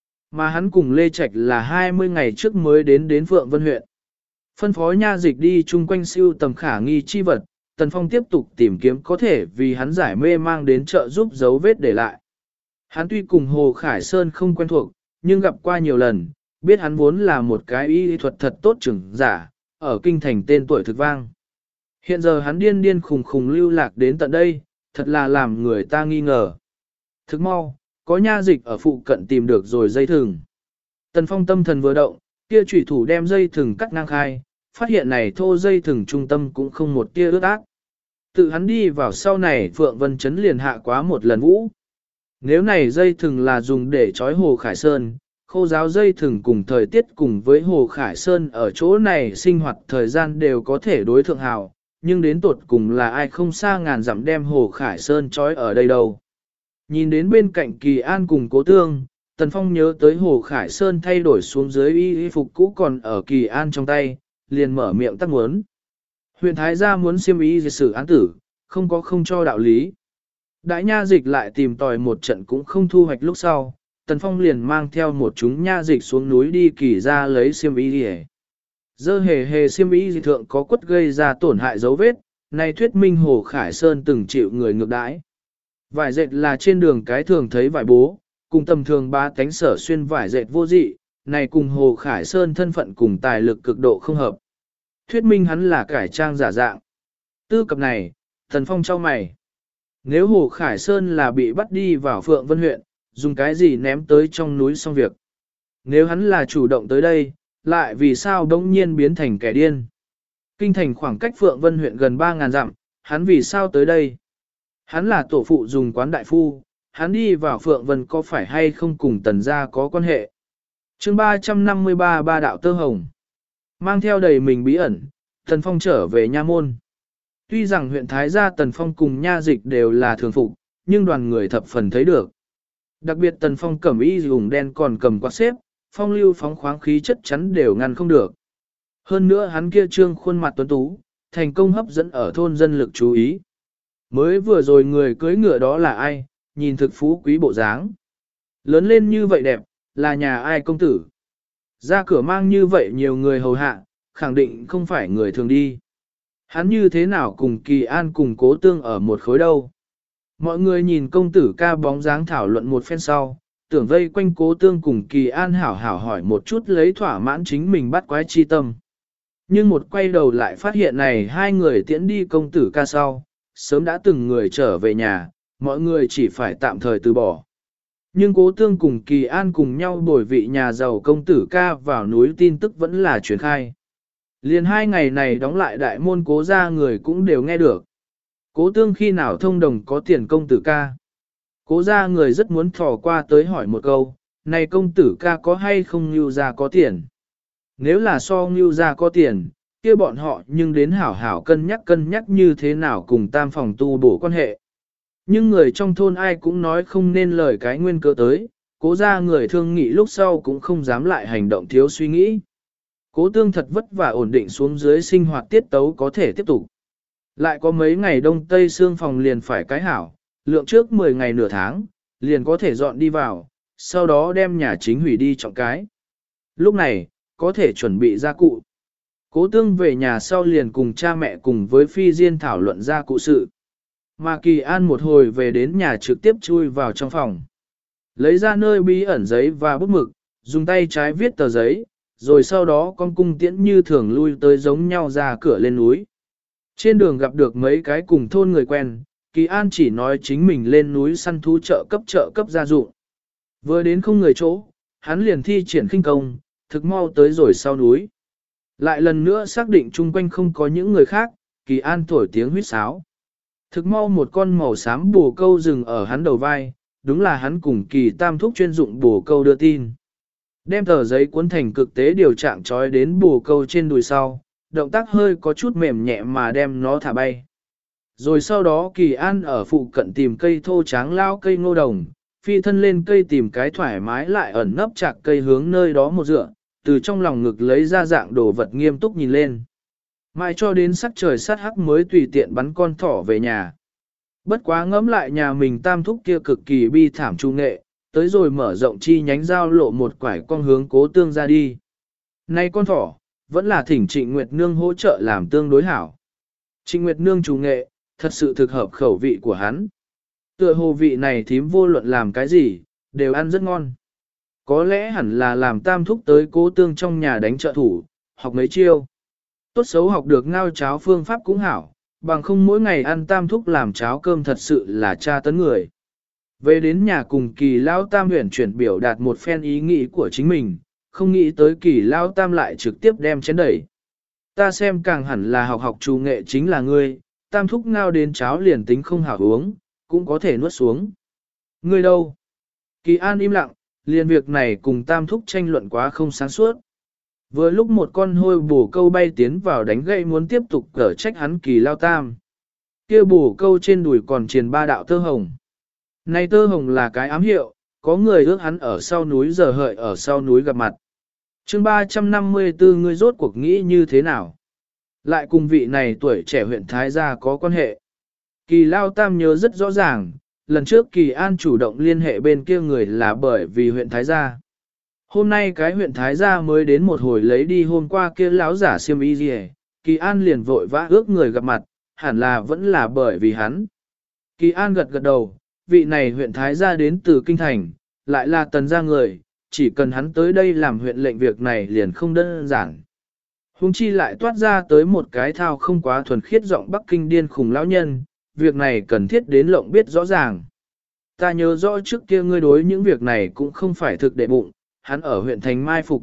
Mà hắn cùng Lê Trạch là 20 ngày trước mới đến Phượng Vân huyện. Phân phó nha dịch đi chung quanh siêu tầm khả nghi chi vật, Tần Phong tiếp tục tìm kiếm có thể vì hắn giải mê mang đến trợ giúp dấu vết để lại. Hắn tuy cùng Hồ Khải Sơn không quen thuộc, nhưng gặp qua nhiều lần, biết hắn vốn là một cái y thuật thật tốt trưởng giả, ở kinh thành tên tuổi thực vang. Hiện giờ hắn điên khùng lưu lạc đến tận đây, thật là làm người ta nghi ngờ. Thức mau, có nha dịch ở phụ cận tìm được rồi dây thừng. Tần Phong tâm thần vừa động, kia chủy thủ đem dây thừng cắt ngang khai, phát hiện này thô dây thừng trung tâm cũng không một tia ướt át. Tự hắn đi vào sau này Phượng Vân Chấn liền hạ quá một lần vũ. Nếu này dây thừng là dùng để trói Hồ Khải Sơn, khô giáo dây thừng cùng thời tiết cùng với Hồ Khải Sơn ở chỗ này sinh hoạt thời gian đều có thể đối thượng hào, nhưng đến tột cùng là ai không xa ngàn dặm đem Hồ Khải Sơn trói ở đây đâu. Nhìn đến bên cạnh Kỳ An cùng Cố Tương, Tần Phong nhớ tới Hồ Khải Sơn thay đổi xuống dưới y phục cũ còn ở Kỳ An trong tay, liền mở miệng tắc muốn. Huyện Thái gia muốn xiêm y dịch xử án tử, không có không cho đạo lý. Đại nha dịch lại tìm tòi một trận cũng không thu hoạch lúc sau, Tần Phong liền mang theo một chúng nha dịch xuống núi đi Kỳ ra lấy xiêm y đi. Dơ hề xiêm y dị thượng có quất gây ra tổn hại dấu vết, này thuyết minh Hồ Khải Sơn từng chịu người ngược đãi. Vải dệt là trên đường cái thường thấy vải bố, cùng tầm thường ba cánh sở xuyên vải dệt vô dị, này cùng Hồ Khải Sơn thân phận cùng tài lực cực độ không hợp. Thuyết minh hắn là cải trang giả dạng. Tư cập này, Tần Phong trao mày. Nếu Hồ Khải Sơn là bị bắt đi vào Phượng Vân huyện, dùng cái gì ném tới trong núi xong việc. Nếu hắn là chủ động tới đây, lại vì sao đống nhiên biến thành kẻ điên. Kinh thành khoảng cách Phượng Vân huyện gần 3.000 dặm, hắn vì sao tới đây? Hắn là tổ phụ dùng quán đại phu, hắn đi vào Phượng Vân có phải hay không cùng Tần gia có quan hệ? Chương 353 Ba đạo tơ hồng. Mang theo đầy mình bí ẩn, Tần Phong trở về nha môn. Tuy rằng huyện Thái gia Tần Phong cùng nha dịch đều là thường phục, nhưng đoàn người thập phần thấy được. Đặc biệt Tần Phong cẩm y dùng đen còn cầm quạt xếp, phong lưu phóng khoáng khí chất chắn đều ngăn không được. Hơn nữa hắn kia trương khuôn mặt tuấn tú, thành công hấp dẫn ở thôn dân lực chú ý. Mới vừa rồi người cưới ngựa đó là ai, nhìn thực phú quý bộ dáng. Lớn lên như vậy đẹp, là nhà ai công tử. Ra cửa mang như vậy nhiều người hầu hạ, khẳng định không phải người thường đi. Hắn như thế nào cùng Kỳ An cùng Cố Tương ở một khối đâu. Mọi người nhìn công tử ca bóng dáng thảo luận một phen sau, tưởng vây quanh Cố Tương cùng Kỳ An hảo hảo hỏi một chút lấy thỏa mãn chính mình bắt quái chi tâm. Nhưng một quay đầu lại phát hiện này hai người tiễn đi công tử ca sau, sớm đã từng người trở về nhà, mọi người chỉ phải tạm thời từ bỏ. Nhưng Cố Tương cùng Kỳ An cùng nhau bồi vị nhà giàu công tử ca vào núi tin tức vẫn là truyền khai. Liền 2 ngày này đóng lại đại môn Cố gia người cũng đều nghe được. Cố Tương khi nào thông đồng có tiền công tử ca. Cố gia người rất muốn thò qua tới hỏi một câu, này công tử ca có hay không Ngưu gia có tiền? Nếu là so Ngưu gia có tiền, kia bọn họ nhưng đến hảo hảo cân nhắc như thế nào cùng tam phòng tu bổ quan hệ. Nhưng người trong thôn ai cũng nói không nên lời cái nguyên cớ tới, Cố gia người thương nghị lúc sau cũng không dám lại hành động thiếu suy nghĩ. Cố Tương thật vất vả ổn định xuống dưới sinh hoạt tiết tấu có thể tiếp tục. Lại có mấy ngày đông tây xương phòng liền phải cái hảo, lượng trước 10 ngày nửa tháng, liền có thể dọn đi vào, sau đó đem nhà chính hủy đi trọng cái. Lúc này, có thể chuẩn bị gia cụ. Cố Tương về nhà sau liền cùng cha mẹ cùng với Phi Diên thảo luận gia cụ sự. Mà Kỳ An một hồi về đến nhà trực tiếp chui vào trong phòng. Lấy ra nơi bí ẩn giấy và bút mực, dùng tay trái viết tờ giấy, rồi sau đó con cung tiễn như thường lui tới giống nhau ra cửa lên núi. Trên đường gặp được mấy cái cùng thôn người quen, Kỳ An chỉ nói chính mình lên núi săn thú trợ cấp gia dụng. Vừa đến không người chỗ, hắn liền thi triển khinh công, thực mau tới rồi sau núi. Lại lần nữa xác định chung quanh không có những người khác, Kỳ An thổi tiếng huýt sáo. Thực mau một con màu xám bồ câu dừng ở hắn đầu vai, đúng là hắn cùng Kỳ Tam thúc chuyên dụng bồ câu đưa tin. Đem tờ giấy cuốn thành cực tế điều trạng trói đến bồ câu trên đùi sau, động tác hơi có chút mềm nhẹ mà đem nó thả bay. Rồi sau đó Kỳ An ở phụ cận tìm cây thô tráng lao cây ngô đồng, phi thân lên cây tìm cái thoải mái lại ẩn nấp chạc cây hướng nơi đó một dựa, từ trong lòng ngực lấy ra dạng đồ vật nghiêm túc nhìn lên. Mãi cho đến sắc trời sát hắc mới tùy tiện bắn con thỏ về nhà. Bất quá ngẫm lại nhà mình Tam thúc kia cực kỳ bi thảm trung nghệ, tới rồi mở rộng chi nhánh giao lộ một quải con hướng Cố Tương ra đi. Nay con thỏ, vẫn là thỉnh Trịnh Nguyệt Nương hỗ trợ làm tương đối hảo. Trịnh Nguyệt Nương chủ nghệ, thật sự thực hợp khẩu vị của hắn. Tựa hồ vị này thím vô luận làm cái gì, đều ăn rất ngon. Có lẽ hẳn là làm Tam thúc tới Cố Tương trong nhà đánh trợ thủ, học mấy chiêu. Tốt xấu học được ngao cháo phương pháp cũng hảo, bằng không mỗi ngày ăn Tam thúc làm cháo cơm thật sự là tra tấn người. Về đến nhà cùng Kỳ Lao Tam huyền chuyển biểu đạt một phen ý nghĩ của chính mình, không nghĩ tới Kỳ Lao Tam lại trực tiếp đem chén đẩy. Ta xem càng hẳn là học chủ nghệ chính là ngươi, Tam thúc ngao đến cháo liền tính không hảo uống, cũng có thể nuốt xuống. Ngươi đâu? Kỳ An im lặng, liền việc này cùng Tam thúc tranh luận quá không sáng suốt. Vừa lúc một con hôi bổ câu bay tiến vào đánh gậy muốn tiếp tục cở trách hắn Kỳ Lao Tam. Kia bổ câu trên đùi còn triền 3 đạo tơ hồng. Này tơ hồng là cái ám hiệu, có người ước hắn ở sau núi giờ hợi ở sau núi gặp mặt. chương 354 ngươi rốt cuộc nghĩ như thế nào? Lại cùng vị này tuổi trẻ huyện Thái Gia có quan hệ. Kỳ Lao Tam nhớ rất rõ ràng, lần trước Kỳ An chủ động liên hệ bên kia người là bởi vì huyện Thái Gia. Hôm nay cái huyện Thái Gia mới đến một hồi lấy đi hôm qua kia láo giả xiêm y gì, Kỳ An liền vội vã ước người gặp mặt, hẳn là vẫn là bởi vì hắn. Kỳ An gật gật đầu, vị này huyện Thái Gia đến từ Kinh Thành, lại là Tần gia người, chỉ cần hắn tới đây làm huyện lệnh việc này liền không đơn giản. Hùng chi lại toát ra tới một cái thao không quá thuần khiết giọng Bắc Kinh điên khùng lão nhân, việc này cần thiết đến lộng biết rõ ràng. Ta nhớ rõ trước kia ngươi đối những việc này cũng không phải thực để bụng, hắn ở huyện thành mai phục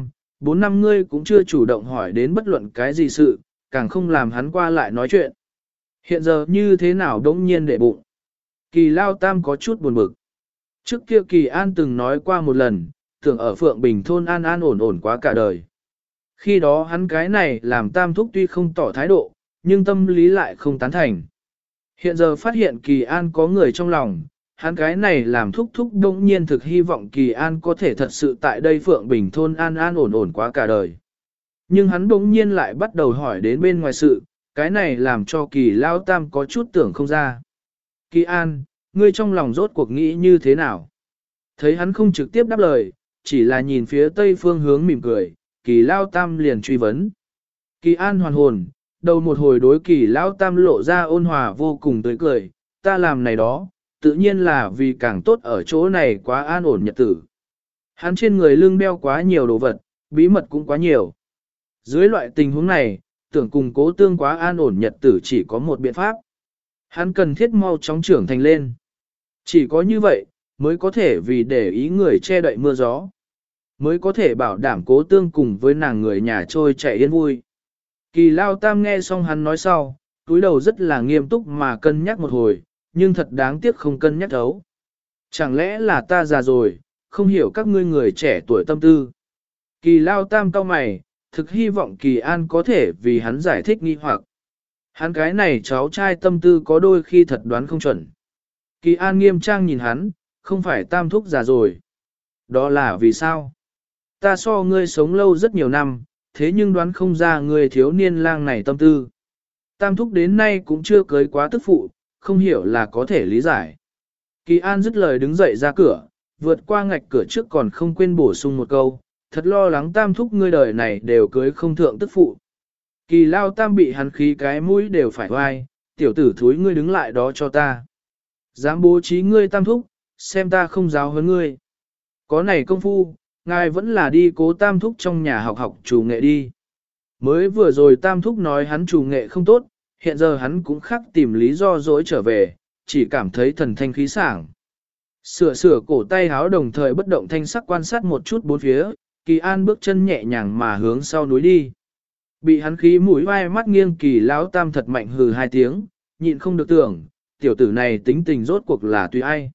4 năm ngươi cũng chưa chủ động hỏi đến bất luận cái gì sự, càng không làm hắn qua lại nói chuyện. Hiện giờ như thế nào đống nhiên để bụng. Kỳ Lao Tam có chút buồn bực. Trước kia Kỳ An từng nói qua một lần, tưởng ở Phượng Bình thôn an an ổn ổn quá cả đời. Khi đó hắn cái này làm Tam thúc tuy không tỏ thái độ, nhưng tâm lý lại không tán thành. Hiện giờ phát hiện Kỳ An có người trong lòng, hắn cái này làm thúc thúc đông nhiên thực hy vọng Kỳ An có thể thật sự tại đây Phượng Bình thôn an an ổn ổn quá cả đời. Nhưng hắn đông nhiên lại bắt đầu hỏi đến bên ngoài sự, cái này làm cho Kỳ Lao Tam có chút tưởng không ra. Kỳ An, ngươi trong lòng rốt cuộc nghĩ như thế nào? Thấy hắn không trực tiếp đáp lời, chỉ là nhìn phía tây phương hướng mỉm cười, Kỳ Lao Tam liền truy vấn. Kỳ An hoàn hồn, đầu một hồi đối Kỳ Lao Tam lộ ra ôn hòa vô cùng tươi cười, ta làm này đó, tự nhiên là vì càng tốt ở chỗ này quá an ổn nhật tử. Hắn trên người lưng đeo quá nhiều đồ vật, bí mật cũng quá nhiều. Dưới loại tình huống này, tưởng cùng Cố Tương quá an ổn nhật tử chỉ có một biện pháp. Hắn cần thiết mau chóng trưởng thành lên. Chỉ có như vậy, mới có thể vì để ý người che đậy mưa gió. Mới có thể bảo đảm Cố Tương cùng với nàng người nhà trôi chạy yên vui. Kỳ Lao Tam nghe xong hắn nói sau, túi đầu rất là nghiêm túc mà cân nhắc một hồi, nhưng thật đáng tiếc không cân nhắc thấu. Chẳng lẽ là ta già rồi, không hiểu các ngươi người trẻ tuổi tâm tư. Kỳ Lao Tam cau mày, thực hy vọng Kỳ An có thể vì hắn giải thích nghi hoặc. Hắn cái này cháu trai tâm tư có đôi khi thật đoán không chuẩn. Kỳ An nghiêm trang nhìn hắn, không phải Tam thúc già rồi. Đó là vì sao? Ta so ngươi sống lâu rất nhiều năm, thế nhưng đoán không ra người thiếu niên lang này tâm tư. Tam thúc đến nay cũng chưa cưới quá tức phụ, không hiểu là có thể lý giải. Kỳ An dứt lời đứng dậy ra cửa, vượt qua ngạch cửa trước còn không quên bổ sung một câu, thật lo lắng Tam thúc ngươi đời này đều cưới không thượng tức phụ. Kỳ Lao Tam bị hắn khí cái mũi đều phải oai, tiểu tử thúi ngươi đứng lại đó cho ta. Dám bố trí ngươi tam thúc, xem ta không giáo huấn ngươi. Có này công phu, ngài vẫn là đi cố tam thúc trong nhà học học chủ nghệ đi. Mới vừa rồi tam thúc nói hắn chủ nghệ không tốt, hiện giờ hắn cũng khắc tìm lý do dối trở về, chỉ cảm thấy thần thanh khí sảng. Sửa cổ tay háo đồng thời bất động thanh sắc quan sát một chút bốn phía, Kỳ An bước chân nhẹ nhàng mà hướng sau núi đi. Bị hắn khí mũi vai mắt nghiêng Kỳ lão tam thật mạnh hừ hai tiếng, nhịn không được tưởng, tiểu tử này tính tình rốt cuộc là tùy ai.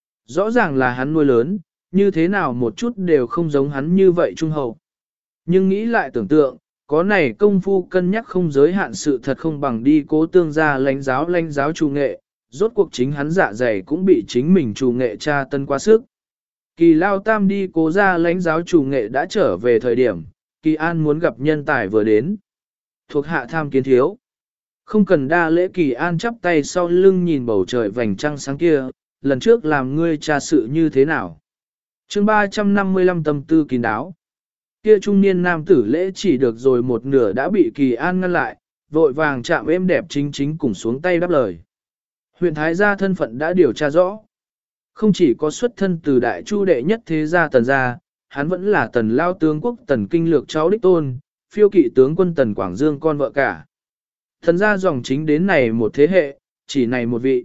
Rõ ràng là hắn nuôi lớn, như thế nào một chút đều không giống hắn như vậy trung hậu. Nhưng nghĩ lại tưởng tượng, có này công phu cân nhắc không giới hạn sự thật không bằng đi cố tương ra lãnh giáo chủ nghệ, rốt cuộc chính hắn dạ dày cũng bị chính mình chủ nghệ tra tân quá sức. Kỳ lao tam đi cố ra lãnh giáo chủ nghệ đã trở về thời điểm, Kỳ An muốn gặp nhân tài vừa đến. Thuộc hạ tham kiến thiếu. Không cần đa lễ Kỳ An chắp tay sau lưng nhìn bầu trời vành trăng sáng kia, lần trước làm ngươi tra sự như thế nào. chương 355 tâm tư kín đáo. Kia trung niên nam tử lễ chỉ được rồi một nửa đã bị Kỳ An ngăn lại, vội vàng chạm êm đẹp chính cùng xuống tay đáp lời. Huyện Thái gia thân phận đã điều tra rõ. Không chỉ có xuất thân từ đại chu đệ nhất thế gia Tần gia, hắn vẫn là Tần lao tướng quốc Tần Kinh Lược cháu đích tôn, phiêu kỵ tướng quân Tần Quảng Dương con vợ cả. Thần gia dòng chính đến này một thế hệ, chỉ này một vị.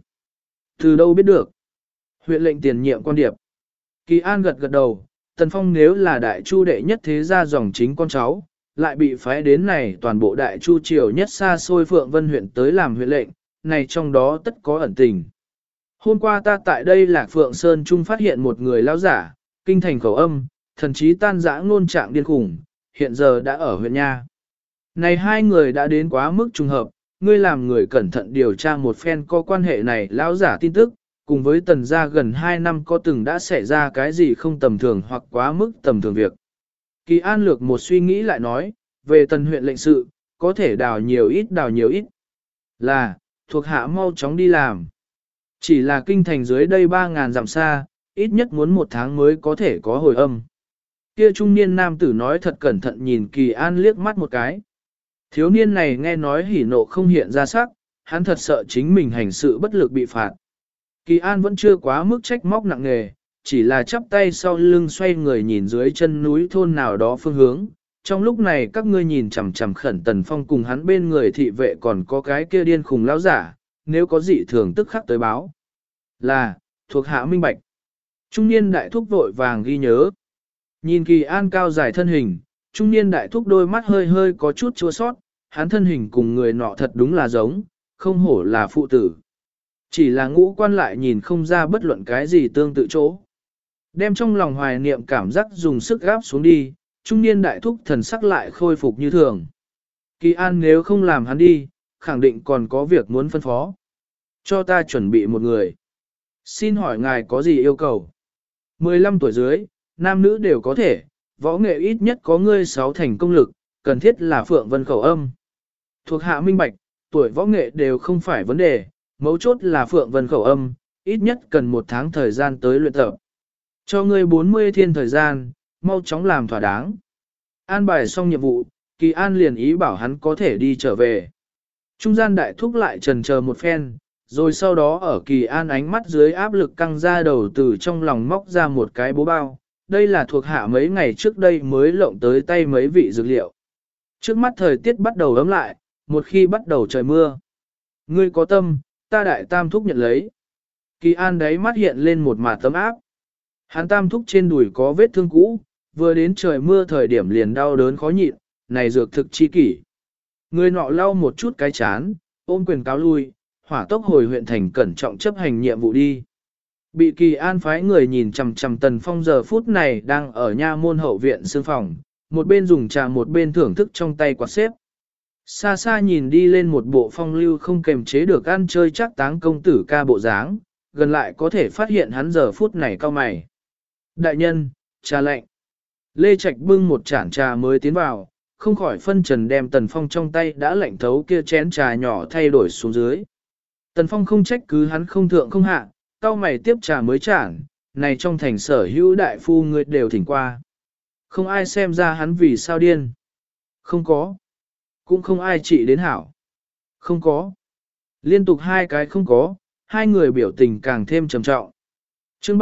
Từ đâu biết được? Huyện lệnh tiền nhiệm quan điệp. Kỳ An gật đầu, Tần Phong nếu là đại chu đệ nhất thế gia dòng chính con cháu, lại bị phái đến này toàn bộ đại chu triều nhất xa xôi Phượng Vân huyện tới làm huyện lệnh, này trong đó tất có ẩn tình. Hôm qua ta tại đây là Phượng Sơn Trung phát hiện một người lão giả, kinh thành khẩu âm, thần trí tan dã ngôn trạng điên khủng, hiện giờ đã ở huyện nha. Này hai người đã đến quá mức trùng hợp, ngươi làm người cẩn thận điều tra một phen có quan hệ này lão giả tin tức, cùng với Tần gia gần 2 năm có từng đã xảy ra cái gì không tầm thường hoặc quá mức tầm thường việc. Kỳ An lược một suy nghĩ lại nói, về Tần huyện lệnh sự, có thể đào nhiều ít. Là, thuộc hạ mau chóng đi làm. Chỉ là kinh thành dưới đây 3.000 dặm xa, ít nhất muốn 1 tháng mới có thể có hồi âm. Kia trung niên nam tử nói thật cẩn thận nhìn Kỳ An liếc mắt một cái. Thiếu niên này nghe nói hỉ nộ không hiện ra sắc, hắn thật sợ chính mình hành sự bất lực bị phạt. Kỳ An vẫn chưa quá mức trách móc nặng nề, chỉ là chắp tay sau lưng xoay người nhìn dưới chân núi thôn nào đó phương hướng. Trong lúc này các ngươi nhìn chằm chằm khẩn Tần Phong cùng hắn bên người thị vệ còn có cái kia điên khùng lão giả, nếu có dị thường tức khắc tới báo. Là, thuộc hạ minh bạch. Trung niên đại thúc vội vàng ghi nhớ. Nhìn Kỳ An cao dài thân hình, trung niên đại thúc đôi mắt hơi có chút chua sót, hắn thân hình cùng người nọ thật đúng là giống, không hổ là phụ tử. Chỉ là ngũ quan lại nhìn không ra bất luận cái gì tương tự chỗ. Đem trong lòng hoài niệm cảm giác dùng sức gáp xuống đi, trung niên đại thúc thần sắc lại khôi phục như thường. Kỳ An nếu không làm hắn đi, khẳng định còn có việc muốn phân phó. Cho ta chuẩn bị một người. Xin hỏi ngài có gì yêu cầu? 15 tuổi dưới, nam nữ đều có thể, võ nghệ ít nhất có ngươi 6 thành công lực, cần thiết là Phượng Vân khẩu âm. Thuộc hạ minh bạch, tuổi võ nghệ đều không phải vấn đề, mấu chốt là Phượng Vân khẩu âm, ít nhất cần 1 tháng thời gian tới luyện tập. Cho ngươi 40 thiên thời gian, mau chóng làm thỏa đáng. An bài xong nhiệm vụ, Kỳ An liền ý bảo hắn có thể đi trở về. Trung gian đại thúc lại trần chờ một phen, rồi sau đó ở Kỳ An ánh mắt dưới áp lực căng ra đầu từ trong lòng móc ra một cái bố bao. Đây là thuộc hạ mấy ngày trước đây mới lộng tới tay mấy vị dược liệu. Trước mắt thời tiết bắt đầu ấm lại, một khi bắt đầu trời mưa. Ngươi có tâm, ta đại tam thúc nhận lấy. Kỳ An đấy mắt hiện lên một mạt tấm áp. Hắn tam thúc trên đùi có vết thương cũ, vừa đến trời mưa thời điểm liền đau đớn khó nhịn, này dược thực chi kỷ. Người nọ lau một chút cái chán, ôm quyền cáo lui, hỏa tốc hồi huyện thành cẩn trọng chấp hành nhiệm vụ đi. Bị Kỳ An phái người nhìn chằm chằm Tần Phong giờ phút này đang ở nha môn hậu viện sương phòng, một bên dùng trà một bên thưởng thức trong tay quạt xếp. Xa xa nhìn đi lên một bộ phong lưu không kềm chế được ăn chơi chắc táng công tử ca bộ dáng, gần lại có thể phát hiện hắn giờ phút này cao mày. Đại nhân, trà lạnh. Lê Trạch bưng một chản trà mới tiến vào, không khỏi phân trần đem Tần Phong trong tay đã lạnh thấu kia chén trà nhỏ thay đổi xuống dưới. Tần Phong không trách cứ hắn không thượng không hạ, cao mày tiếp trà mới chản, này trong thành sở hữu đại phu người đều thỉnh qua. Không ai xem ra hắn vì sao điên. Không có. Cũng không ai trị đến hảo. Không có. Liên tục hai cái không có, hai người biểu tình càng thêm trầm trọng. chương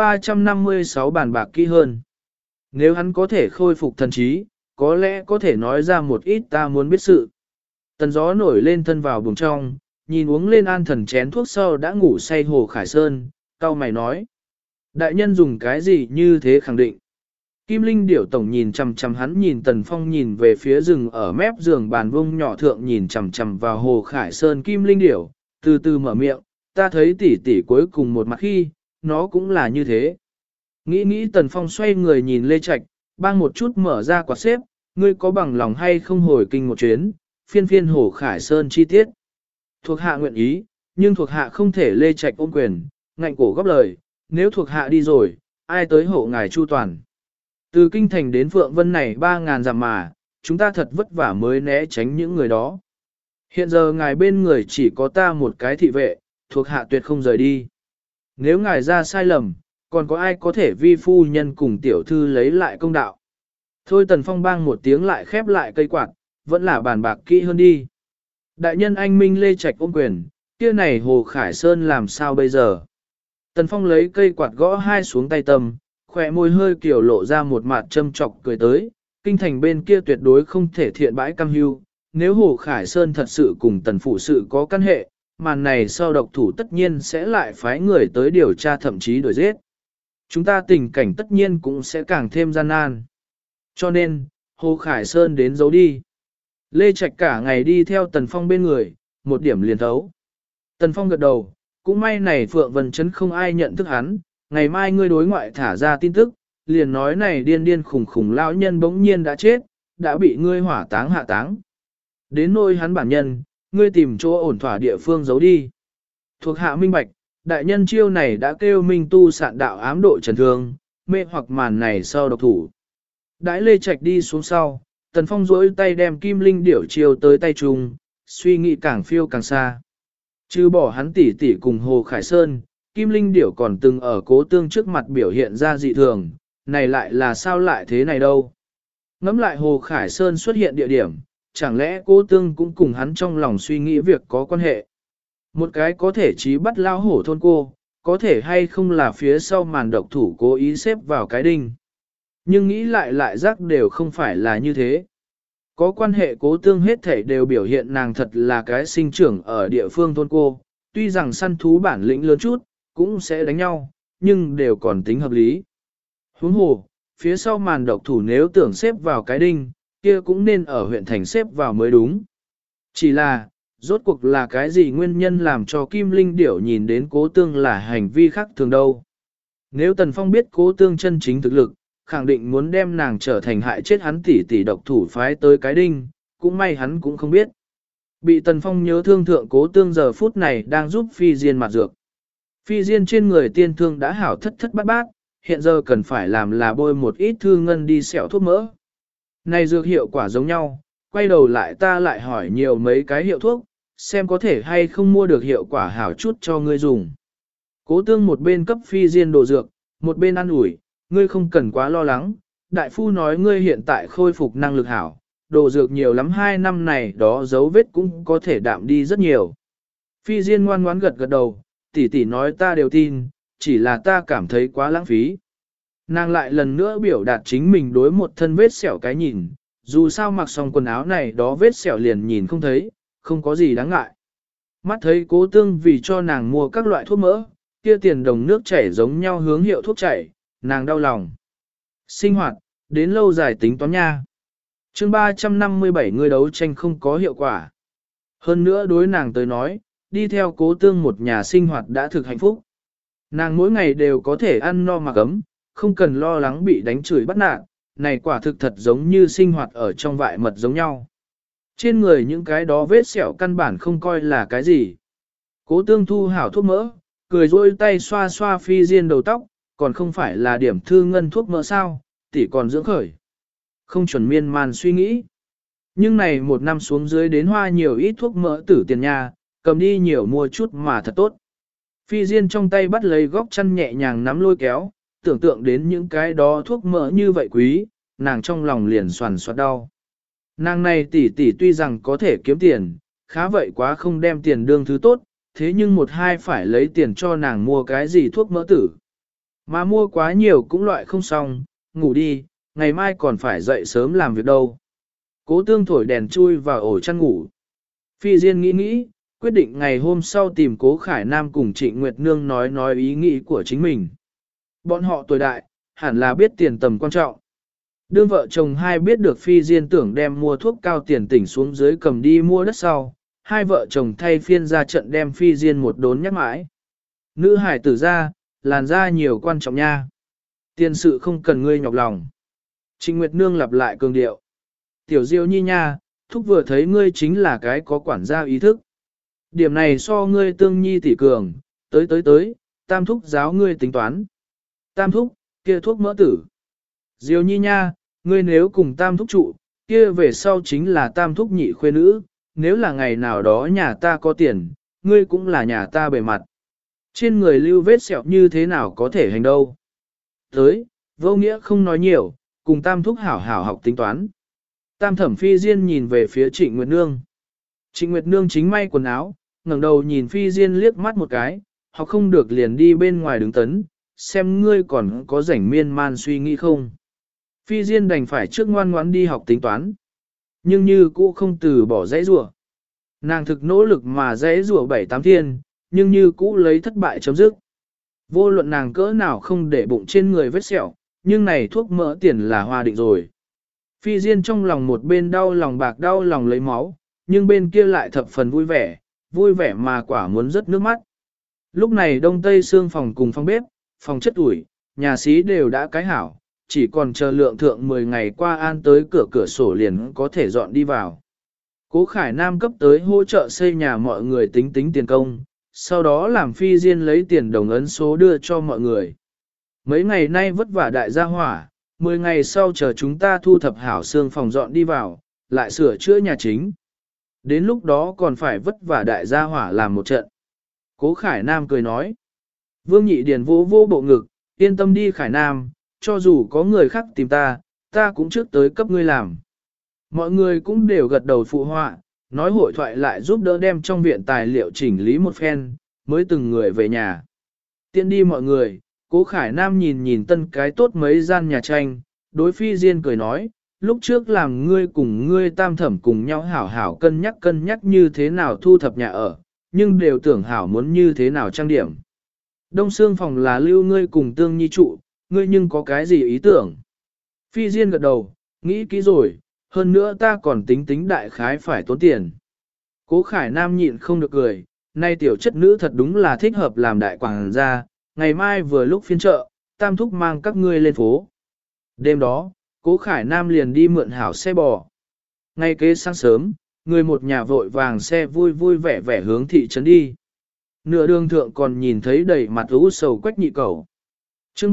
356 bàn bạc kỹ hơn. Nếu hắn có thể khôi phục thần trí, có lẽ có thể nói ra một ít ta muốn biết sự. Tần gió nổi lên thân vào buồng trong, nhìn uống lên an thần chén thuốc sau đã ngủ say Hồ Khải Sơn, cau mày nói. Đại nhân dùng cái gì như thế khẳng định. Kim Linh Điểu tổng nhìn chằm chằm hắn, nhìn Tần Phong nhìn về phía rừng ở mép giường bàn vông nhỏ thượng, nhìn chằm chằm vào Hồ Khải Sơn. Kim Linh Điểu từ từ mở miệng, ta thấy tỷ tỷ cuối cùng một mặt khi, nó cũng là như thế. Nghĩ Tần Phong xoay người nhìn Lê Trạch, bang một chút mở ra quạt xếp, ngươi có bằng lòng hay không hồi kinh một chuyến, phiên Hồ Khải Sơn chi tiết. Thuộc hạ nguyện ý, nhưng thuộc hạ không thể Lê Trạch ôm quyền, ngạnh cổ góp lời, nếu thuộc hạ đi rồi, ai tới hộ ngài chu toàn. Từ kinh thành đến Phượng Vân này 3.000 dặm mà, chúng ta thật vất vả mới né tránh những người đó. Hiện giờ ngài bên người chỉ có ta một cái thị vệ, thuộc hạ tuyệt không rời đi. Nếu ngài ra sai lầm, còn có ai có thể vi phu nhân cùng tiểu thư lấy lại công đạo. Thôi Tần Phong bang một tiếng lại khép lại cây quạt, vẫn là bàn bạc kỹ hơn đi. Đại nhân anh Minh Lê Trạch ôm quyền, kia này Hồ Khải Sơn làm sao bây giờ? Tần Phong lấy cây quạt gõ hai xuống tay Tâm, khỏe môi hơi kiểu lộ ra một mặt châm chọc cười tới, kinh thành bên kia tuyệt đối không thể thiện bãi cam hưu, nếu Hồ Khải Sơn thật sự cùng Tần Phủ sự có căn hệ, màn này sau độc thủ tất nhiên sẽ lại phái người tới điều tra thậm chí đuổi giết. Chúng ta tình cảnh tất nhiên cũng sẽ càng thêm gian nan. Cho nên, Hồ Khải Sơn đến giấu đi. Lê Trạch cả ngày đi theo Tần Phong bên người, một điểm liền thấu. Tần Phong gật đầu, cũng may này Phượng Vân Trấn không ai nhận thức hắn, ngày mai ngươi đối ngoại thả ra tin tức, liền nói này điên khủng lão nhân bỗng nhiên đã chết, đã bị ngươi hỏa táng hạ táng. Đến nôi hắn bản nhân, ngươi tìm chỗ ổn thỏa địa phương giấu đi. Thuộc hạ minh bạch, đại nhân chiêu này đã kêu minh tu sạn đạo ám độ trần thương, mê hoặc màn này sau độc thủ. Đãi Lê Trạch đi xuống sau, Tần Phong duỗi tay đem Kim Linh Điểu chiêu tới tay trùng, suy nghĩ càng phiêu càng xa. Chứ bỏ hắn tỷ tỷ cùng Hồ Khải Sơn, Kim Linh Điểu còn từng ở Cố Tương trước mặt biểu hiện ra dị thường, này lại là sao lại thế này đâu. Ngắm lại Hồ Khải Sơn xuất hiện địa điểm, chẳng lẽ Cố Tương cũng cùng hắn trong lòng suy nghĩ việc có quan hệ. Một cái có thể trí bắt lao hổ thôn cô, có thể hay không là phía sau màn độc thủ cố ý xếp vào cái đinh. Nhưng nghĩ lại giác đều không phải là như thế. Có quan hệ Cố Tương hết thể đều biểu hiện nàng thật là cái sinh trưởng ở địa phương thôn cô, tuy rằng săn thú bản lĩnh lớn chút, cũng sẽ đánh nhau, nhưng đều còn tính hợp lý. Huống hồ, phía sau màn độc thủ nếu tưởng xếp vào cái đinh, kia cũng nên ở huyện thành xếp vào mới đúng. Chỉ là, rốt cuộc là cái gì nguyên nhân làm cho Kim Linh Điểu nhìn đến Cố Tương là hành vi khác thường đâu. Nếu Tần Phong biết Cố Tương chân chính thực lực, khẳng định muốn đem nàng trở thành hại chết hắn tỷ độc thủ phái tới cái đinh, cũng may hắn cũng không biết. Bị Tần Phong nhớ thương thượng Cố Tương giờ phút này đang giúp Phi Diên mặt dược. Phi Diên trên người tiên thương đã hảo thất bát, hiện giờ cần phải làm là bôi một ít thư ngân đi xẻo thuốc mỡ. Này dược hiệu quả giống nhau, quay đầu lại ta lại hỏi nhiều mấy cái hiệu thuốc, xem có thể hay không mua được hiệu quả hảo chút cho ngươi dùng. Cố Tương một bên cấp Phi Diên đồ dược, một bên ăn ủi, ngươi không cần quá lo lắng, đại phu nói ngươi hiện tại khôi phục năng lực hảo, đồ dược nhiều lắm 2 năm này đó dấu vết cũng có thể đạm đi rất nhiều. Phi Diên ngoan ngoãn gật đầu, tỷ nói ta đều tin, chỉ là ta cảm thấy quá lãng phí. Nàng lại lần nữa biểu đạt chính mình đối một thân vết sẹo cái nhìn, dù sao mặc xong quần áo này đó vết sẹo liền nhìn không thấy, không có gì đáng ngại. Mắt thấy Cố Tương vì cho nàng mua các loại thuốc mỡ, kia tiền đồng nước chảy giống nhau hướng hiệu thuốc chảy, nàng đau lòng. Sinh hoạt, đến lâu dài tính toán nha. chương 357 người đấu tranh không có hiệu quả. Hơn nữa đối nàng tới nói, đi theo Cố Tương một nhà sinh hoạt đã thực hạnh phúc. Nàng mỗi ngày đều có thể ăn no mặc ấm, không cần lo lắng bị đánh chửi bắt nạt, này quả thực thật giống như sinh hoạt ở trong vại mật giống nhau. Trên người những cái đó vết sẹo căn bản không coi là cái gì. Cố Tương thu hảo thuốc mỡ, cười rôi tay xoa xoa Phi Diên đầu tóc, còn không phải là điểm thư ngân thuốc mỡ sao, tỷ còn dưỡng khởi. Không chuẩn miên man suy nghĩ. Nhưng này một năm xuống dưới đến hoa nhiều ít thuốc mỡ tử tiền nhà, cầm đi nhiều mua chút mà thật tốt. Phi Diên trong tay bắt lấy góc chăn nhẹ nhàng nắm lôi kéo, tưởng tượng đến những cái đó thuốc mỡ như vậy quý, nàng trong lòng liền xoắn xoát đau. Nàng này tỷ tuy rằng có thể kiếm tiền, khá vậy quá không đem tiền đương thứ tốt, thế nhưng một hai phải lấy tiền cho nàng mua cái gì thuốc mỡ tử. Mà mua quá nhiều cũng loại không xong, ngủ đi, ngày mai còn phải dậy sớm làm việc đâu. Cố tương thổi đèn chui vào ổ chăn ngủ. Phi Diên nghĩ nghĩ, quyết định ngày hôm sau tìm Cố Khải Nam cùng Trịnh Nguyệt Nương nói ý nghĩ của chính mình. Bọn họ tuổi đại, hẳn là biết tiền tầm quan trọng. Đương vợ chồng hai biết được Phi Diên tưởng đem mua thuốc cao tiền tỉnh xuống dưới cầm đi mua đất sau, hai vợ chồng thay phiên ra trận đem Phi Diên một đốn nhắc mãi. Nữ hải tử ra, làn da nhiều quan trọng nha. Tiền sự không cần ngươi nhọc lòng. Trịnh Nguyệt Nương lặp lại cường điệu. Tiểu Diêu nhi nha, thúc vừa thấy ngươi chính là cái có quản gia ý thức. Điểm này so ngươi tương nhi tỷ cường, tới, tam thúc giáo ngươi tính toán. Tam thúc, kia thuốc mỡ tử. Diêu nhi nha, ngươi nếu cùng tam thúc trụ, kia về sau chính là tam thúc nhị khuê nữ, nếu là ngày nào đó nhà ta có tiền, ngươi cũng là nhà ta bề mặt. Trên người lưu vết sẹo như thế nào có thể hành đâu. Tới, vô nghĩa không nói nhiều, cùng tam thúc hảo hảo học tính toán. Tam thẩm Phi Diên nhìn về phía Trịnh Nguyệt Nương. Trịnh Nguyệt Nương chính may quần áo, ngẩng đầu nhìn Phi Diên liếc mắt một cái, học không được liền đi bên ngoài đứng tấn, xem ngươi còn có rảnh miên man suy nghĩ không. Phi Diên đành phải trước ngoan ngoãn đi học tính toán. Nhưng như cũ không từ bỏ dãy rủa. Nàng thực nỗ lực mà dãy rủa 7-8 thiên, nhưng như cũ lấy thất bại chấm dứt. Vô luận nàng cỡ nào không để bụng trên người vết sẹo, nhưng này thuốc mỡ tiền là hoa định rồi. Phi Diên trong lòng một bên đau lòng bạc đau lòng lấy máu, nhưng bên kia lại thập phần vui vẻ mà quả muốn rớt nước mắt. Lúc này đông tây xương phòng cùng phòng bếp, phòng chất ủi, nhà xí đều đã cái hảo, chỉ còn chờ lượng thượng 10 ngày qua an tới cửa sổ liền có thể dọn đi vào. Cố Khải Nam cấp tới hỗ trợ xây nhà mọi người tính tiền công, sau đó làm Phi Diên lấy tiền đồng ấn số đưa cho mọi người. Mấy ngày nay vất vả đại gia hỏa, 10 ngày sau chờ chúng ta thu thập hảo xương phòng dọn đi vào, lại sửa chữa nhà chính. Đến lúc đó còn phải vất vả đại gia hỏa làm một trận. Cố Khải Nam cười nói. Vương Nhị Điền vô bộ ngực, yên tâm đi Khải Nam, cho dù có người khác tìm ta cũng trước tới cấp ngươi làm. Mọi người cũng đều gật đầu phụ họa, nói hội thoại lại giúp đỡ đem trong viện tài liệu chỉnh lý một phen, mới từng người về nhà. Tiện đi mọi người, Cố Khải Nam nhìn tân cái tốt mấy gian nhà tranh, đối Phi Diên cười nói, lúc trước làm ngươi cùng ngươi tam thẩm cùng nhau hảo hảo cân nhắc như thế nào thu thập nhà ở, nhưng đều tưởng hảo muốn như thế nào trang điểm. Đông xương phòng là lưu ngươi cùng tương nhi trụ, ngươi nhưng có cái gì ý tưởng? Phi Diên gật đầu, nghĩ kỹ rồi, hơn nữa ta còn tính đại khái phải tốn tiền. Cố Khải Nam nhịn không được cười, nay tiểu chất nữ thật đúng là thích hợp làm đại quảng gia, ngày mai vừa lúc phiên chợ, tam thúc mang các ngươi lên phố. Đêm đó, Cố Khải Nam liền đi mượn hảo xe bò. Ngay kế sáng sớm, người một nhà vội vàng xe vui vẻ hướng thị trấn đi. Nửa đường thượng còn nhìn thấy đầy mặt ú sầu Quách Nhị Cẩu. Chương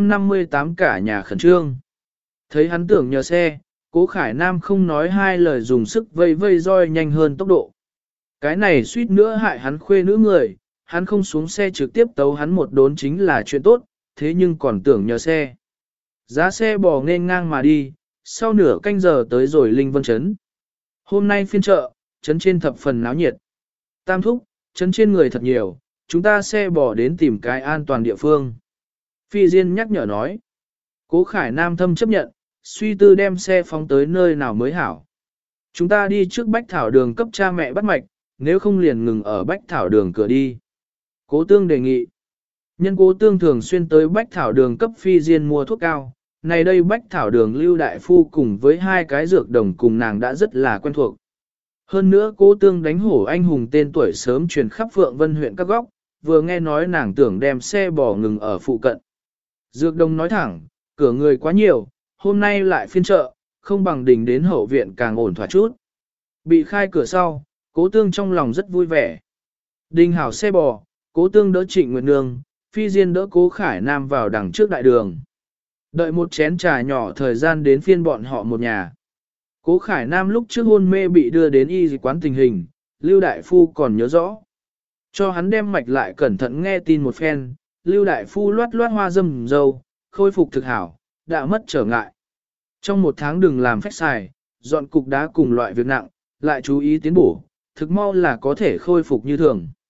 358 cả nhà khẩn trương. Thấy hắn tưởng nhờ xe, Cố Khải Nam không nói hai lời dùng sức vây roi nhanh hơn tốc độ. Cái này suýt nữa hại hắn khuê nữ người, hắn không xuống xe trực tiếp tấu hắn một đốn chính là chuyện tốt, thế nhưng còn tưởng nhờ xe. Giá xe bò nên ngang mà đi, sau nửa canh giờ tới rồi Linh Vân Trấn. Hôm nay phiên chợ, trấn trên thập phần náo nhiệt. Tam thúc, trấn trên người thật nhiều, chúng ta xe bò đến tìm cái an toàn địa phương. Phi Diên nhắc nhở nói. Cố Khải Nam thâm chấp nhận, suy tư đem xe phóng tới nơi nào mới hảo. Chúng ta đi trước Bách Thảo Đường cấp cha mẹ bắt mạch, nếu không liền ngừng ở Bách Thảo Đường cửa đi. Cố Tương đề nghị. Nhân Cố Tương thường xuyên tới Bách Thảo Đường cấp Phi Diên mua thuốc cao. Này đây Bách Thảo Đường Lưu Đại Phu cùng với hai cái dược đồng cùng nàng đã rất là quen thuộc. Hơn nữa Cố Tương đánh hổ anh hùng tên tuổi sớm truyền khắp Phượng Vân huyện các góc, vừa nghe nói nàng tưởng đem xe bò ngừng ở phụ cận. Dược đồng nói thẳng, cửa người quá nhiều, hôm nay lại phiên chợ, không bằng đình đến hậu viện càng ổn thỏa chút. Bị khai cửa sau, Cố Tương trong lòng rất vui vẻ. Đình hảo xe bò, Cố Tương đỡ Trịnh Nguyệt Nương, Phi Diên đỡ Cố Khải Nam vào đằng trước đại đường. Đợi một chén trà nhỏ thời gian đến phiên bọn họ một nhà. Cố Khải Nam lúc trước hôn mê bị đưa đến y quán tình hình, Lưu Đại Phu còn nhớ rõ. Cho hắn đem mạch lại cẩn thận nghe tin một phen, Lưu Đại Phu loát hoa dâm dâu, khôi phục thực hảo, đã mất trở ngại. Trong một tháng đừng làm phách xài, dọn cục đá cùng loại việc nặng, lại chú ý tiến bổ, thực mau là có thể khôi phục như thường.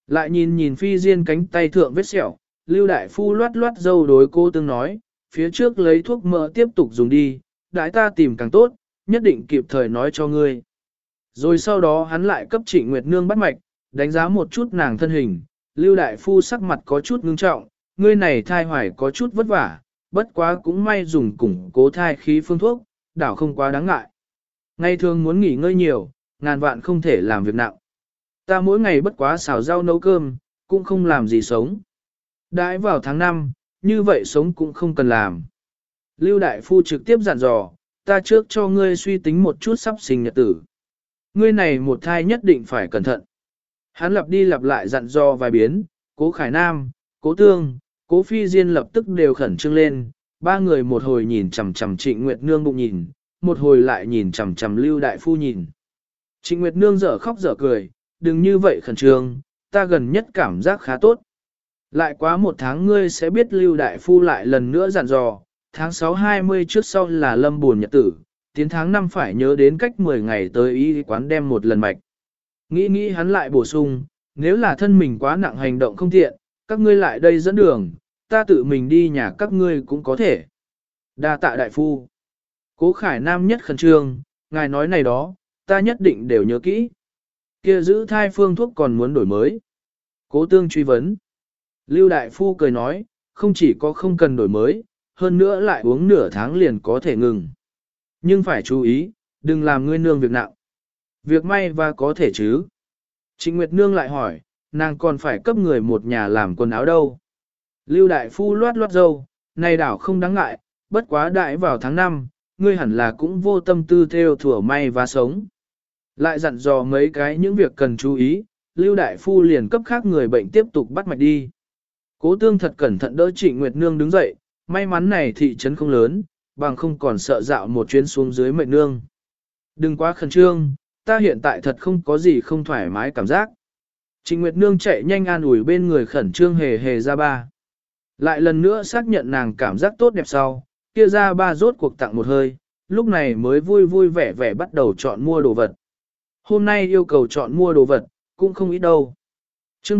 Lại nhìn nhìn Phi Diên cánh tay thượng vết sẹo, Lưu Đại Phu loát loát dâu đối cô tương nói, phía trước lấy thuốc mỡ tiếp tục dùng đi, đãi ta tìm càng tốt, nhất định kịp thời nói cho ngươi. Rồi sau đó hắn lại cấp Trịnh Nguyệt Nương bắt mạch, đánh giá một chút nàng thân hình, Lưu Đại Phu sắc mặt có chút ngưng trọng, ngươi này thai hoài có chút vất vả, bất quá cũng may dùng củng cố thai khí phương thuốc, đảo không quá đáng ngại. Ngày thường muốn nghỉ ngơi nhiều, ngàn vạn không thể làm việc nặng. Ta mỗi ngày bất quá xào rau nấu cơm, cũng không làm gì sống. Đãi vào tháng 5, như vậy sống cũng không cần làm. Lưu Đại Phu trực tiếp dặn dò, ta trước cho ngươi suy tính một chút sắp sinh nhật tử. Ngươi này một thai nhất định phải cẩn thận. Hắn lặp đi lặp lại dặn dò vài biến, Cố Khải Nam, Cố Tương, Cố Phi Diên lập tức đều khẩn trương lên, ba người một hồi nhìn chằm chằm Trịnh Nguyệt Nương bụng nhìn, một hồi lại nhìn chằm chằm Lưu Đại Phu nhìn. Trịnh Nguyệt Nương dở khóc dở cười, đừng như vậy khẩn trương, ta gần nhất cảm giác khá tốt. Lại quá một tháng ngươi sẽ biết Lưu Đại Phu lại lần nữa dặn dò, tháng 6-20 trước sau là lâm buồn nhật tử, tiến tháng 5 phải nhớ đến cách 10 ngày tới y quán đem một lần mạch. Nghĩ hắn lại bổ sung, nếu là thân mình quá nặng hành động không tiện, các ngươi lại đây dẫn đường, ta tự mình đi nhà các ngươi cũng có thể. Đa tạ đại phu. Cố Khải Nam nhất khẩn trương, ngài nói này đó, ta nhất định đều nhớ kỹ. Kia giữ thai phương thuốc còn muốn đổi mới. Cố Tương truy vấn. Lưu Đại Phu cười nói, không chỉ có không cần đổi mới, hơn nữa lại uống nửa tháng liền có thể ngừng. Nhưng phải chú ý, đừng làm ngươi nương việc nặng. Việc may và có thể chứ. Trịnh Nguyệt Nương lại hỏi, nàng còn phải cấp người một nhà làm quần áo đâu. Lưu Đại Phu loát loát dâu, này đảo không đáng ngại, bất quá đại vào tháng 5, ngươi hẳn là cũng vô tâm tư theo thủa may và sống. Lại dặn dò mấy cái những việc cần chú ý, Lưu Đại Phu liền cấp khác người bệnh tiếp tục bắt mạch đi. Cố Tương thật cẩn thận đỡ Trịnh Nguyệt Nương đứng dậy, may mắn này thị trấn không lớn, bằng không còn sợ dạo một chuyến xuống dưới mệt nương. Đừng quá khẩn trương, ta hiện tại thật không có gì không thoải mái cảm giác. Trịnh Nguyệt Nương chạy nhanh an ủi bên người khẩn trương hề hề ra ba. Lại lần nữa xác nhận nàng cảm giác tốt đẹp sau, kia ra ba rốt cuộc tặng một hơi, lúc này mới vui vui vẻ vẻ bắt đầu chọn mua đồ vật. Hôm nay yêu cầu chọn mua đồ vật, cũng không ít đâu. Chương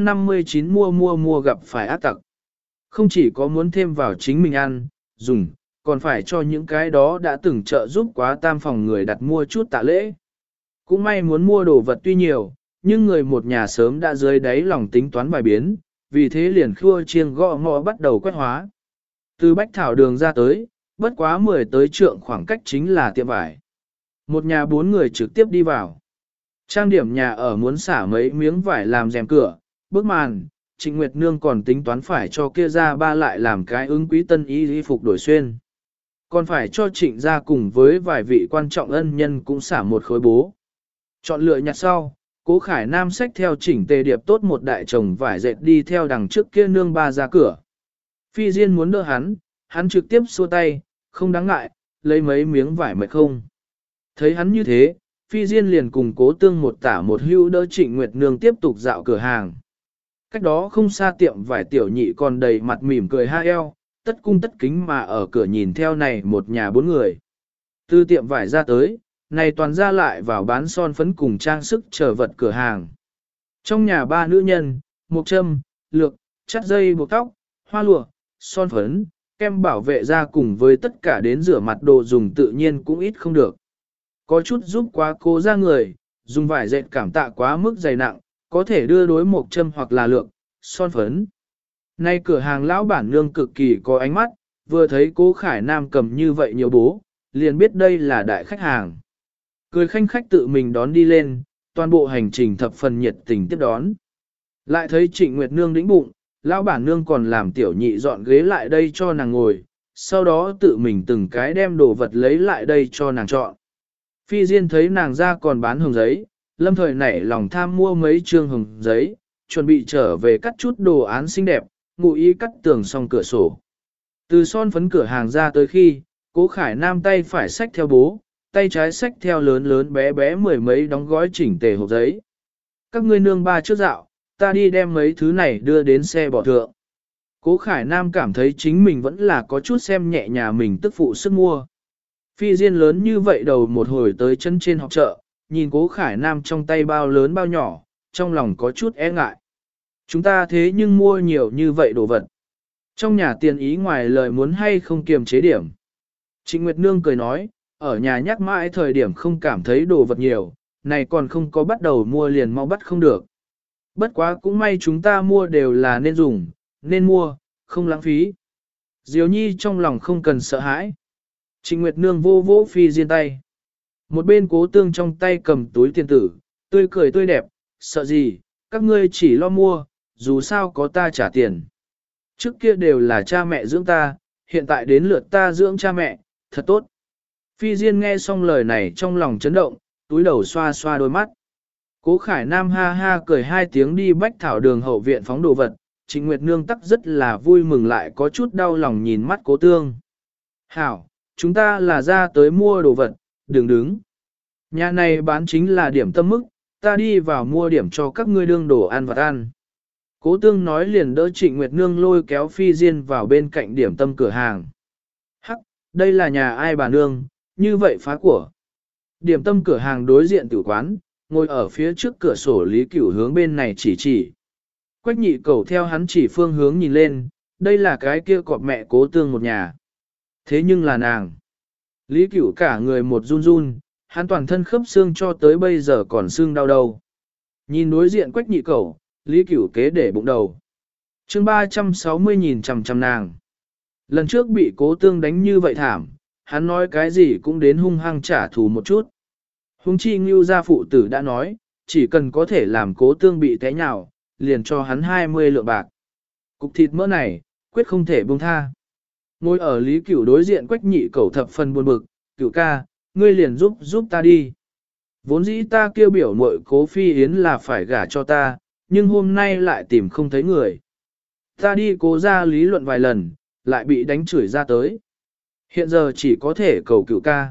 359 mua gặp phải ác tặc. Không chỉ có muốn thêm vào chính mình ăn, dùng, còn phải cho những cái đó đã từng trợ giúp quá tam phòng người đặt mua chút tạ lễ. Cũng may muốn mua đồ vật tuy nhiều, nhưng người một nhà sớm đã dưới đáy lòng tính toán bài biến, vì thế liền khua chiêng gõ ngõ bắt đầu quét hóa. Từ Bách Thảo đường ra tới, bất quá 10 tới trượng khoảng cách chính là tiệm vải. Một nhà 4 người trực tiếp đi vào. Trang điểm nhà ở muốn xả mấy miếng vải làm rèm cửa, bức màn, Trịnh Nguyệt Nương còn tính toán phải cho kia ra ba lại làm cái ứng quý tân y phục đổi xuyên. Còn phải cho Trịnh ra cùng với vài vị quan trọng ân nhân cũng xả một khối bố. Chọn lựa nhặt sau, Cố Khải Nam xách theo chỉnh tề điệp tốt một đại chồng vải dệt đi theo đằng trước kia nương ba ra cửa. Phi Diên muốn đỡ hắn trực tiếp xua tay, không đáng ngại, lấy mấy miếng vải mệt không. Thấy hắn như thế, Phi Diên liền cùng Cố Tương một tả một hữu đỡ Trịnh Nguyệt Nương tiếp tục dạo cửa hàng. Cách đó không xa tiệm vải tiểu nhị còn đầy mặt mỉm cười ha eo, tất cung tất kính mà ở cửa nhìn theo này một nhà 4 người. Từ tiệm vải ra tới, này toàn ra lại vào bán son phấn cùng trang sức chờ vật cửa hàng. Trong nhà 3 nữ nhân, mộc châm, lược, chắt dây buộc tóc, hoa lụa, son phấn, kem bảo vệ da cùng với tất cả đến rửa mặt đồ dùng tự nhiên cũng ít không được. Có chút giúp quá cố ra người, dùng vải dệt cảm tạ quá mức dày nặng, có thể đưa đối mộc châm hoặc là lược, son phấn. Nay cửa hàng lão bản nương cực kỳ có ánh mắt, vừa thấy Cố Khải Nam cầm như vậy nhiều bố, liền biết đây là đại khách hàng. Cười khanh khách tự mình đón đi lên, toàn bộ hành trình thập phần nhiệt tình tiếp đón. Lại thấy Trịnh Nguyệt Nương đĩnh bụng, lão bản nương còn làm tiểu nhị dọn ghế lại đây cho nàng ngồi, sau đó tự mình từng cái đem đồ vật lấy lại đây cho nàng chọn. Phi Diên thấy nàng ra còn bán hồng giấy, lâm thời nảy lòng tham mua mấy trương hồng giấy, chuẩn bị trở về cắt chút đồ án xinh đẹp, ngụ ý cắt tường xong cửa sổ. Từ son phấn cửa hàng ra tới khi, Cố Khải Nam tay phải xách theo bố, tay trái xách theo lớn lớn bé bé mười mấy đóng gói chỉnh tề hộp giấy. Các ngươi nương ba trước dạo, ta đi đem mấy thứ này đưa đến xe bỏ thượng. Cố Khải Nam cảm thấy chính mình vẫn là có chút xem nhẹ nhà mình tức phụ sức mua. Phi Diên lớn như vậy đầu một hồi tới chân trên học chợ, nhìn Cố Khải Nam trong tay bao lớn bao nhỏ, trong lòng có chút e ngại. Chúng ta thế nhưng mua nhiều như vậy đồ vật. Trong nhà tiền ý ngoài lời muốn hay không kiềm chế điểm. Trịnh Nguyệt Nương cười nói, ở nhà nhắc mãi thời điểm không cảm thấy đồ vật nhiều, này còn không có bắt đầu mua liền mau bắt không được. Bất quá cũng may chúng ta mua đều là nên dùng, nên mua, không lãng phí. Diều Nhi trong lòng không cần sợ hãi. Trịnh Nguyệt Nương vô vỗ Phi Diên tay. Một bên Cố Tương trong tay cầm túi tiền tử, tươi cười tươi đẹp, sợ gì, các ngươi chỉ lo mua, dù sao có ta trả tiền. Trước kia đều là cha mẹ dưỡng ta, hiện tại đến lượt ta dưỡng cha mẹ, thật tốt. Phi Diên nghe xong lời này trong lòng chấn động, túi đầu xoa xoa đôi mắt. Cố Khải Nam ha ha cười hai tiếng đi bách thảo đường hậu viện phóng đồ vật, Trịnh Nguyệt Nương tắc rất là vui mừng lại có chút đau lòng nhìn mắt Cố Tương. Hảo, chúng ta là ra tới mua đồ vật, đừng đứng. Nhà này bán chính là điểm tâm mức, ta đi vào mua điểm cho các ngươi đương đồ ăn vặt ăn. Cố Tương nói liền đỡ Trịnh Nguyệt Nương lôi kéo Phi Diên vào bên cạnh điểm tâm cửa hàng. Hắc, đây là nhà ai bà nương, như vậy phá của. Điểm tâm cửa hàng đối diện tử quán, ngồi ở phía trước cửa sổ Lý Cửu hướng bên này chỉ. Quách nhị cầu theo hắn chỉ phương hướng nhìn lên, đây là cái kia cọp mẹ Cố Tương một nhà. Thế nhưng là nàng. Lý Cửu cả người một run run, hắn toàn thân khớp xương cho tới bây giờ còn xương đau đầu. Nhìn đối diện Quách nhị cầu, Lý Cửu kế để bụng đầu. Chương 360 nhìn chằm chằm nàng. Lần trước bị Cố Tương đánh như vậy thảm, hắn nói cái gì cũng đến hung hăng trả thù một chút. Hùng chi Ngưu gia phụ tử đã nói, chỉ cần có thể làm Cố Tương bị té nhào, liền cho hắn 20 lượng bạc. Cục thịt mỡ này, quyết không thể buông tha. Ngồi ở Lý Cửu đối diện Quách nhị cầu thập phần buồn bực, Cửu ca, ngươi liền giúp ta đi. Vốn dĩ ta kêu biểu muội Cố Phi Yến là phải gả cho ta, nhưng hôm nay lại tìm không thấy người. Ta đi Cố ra lý luận vài lần, lại bị đánh chửi ra tới. Hiện giờ chỉ có thể cầu Cửu ca.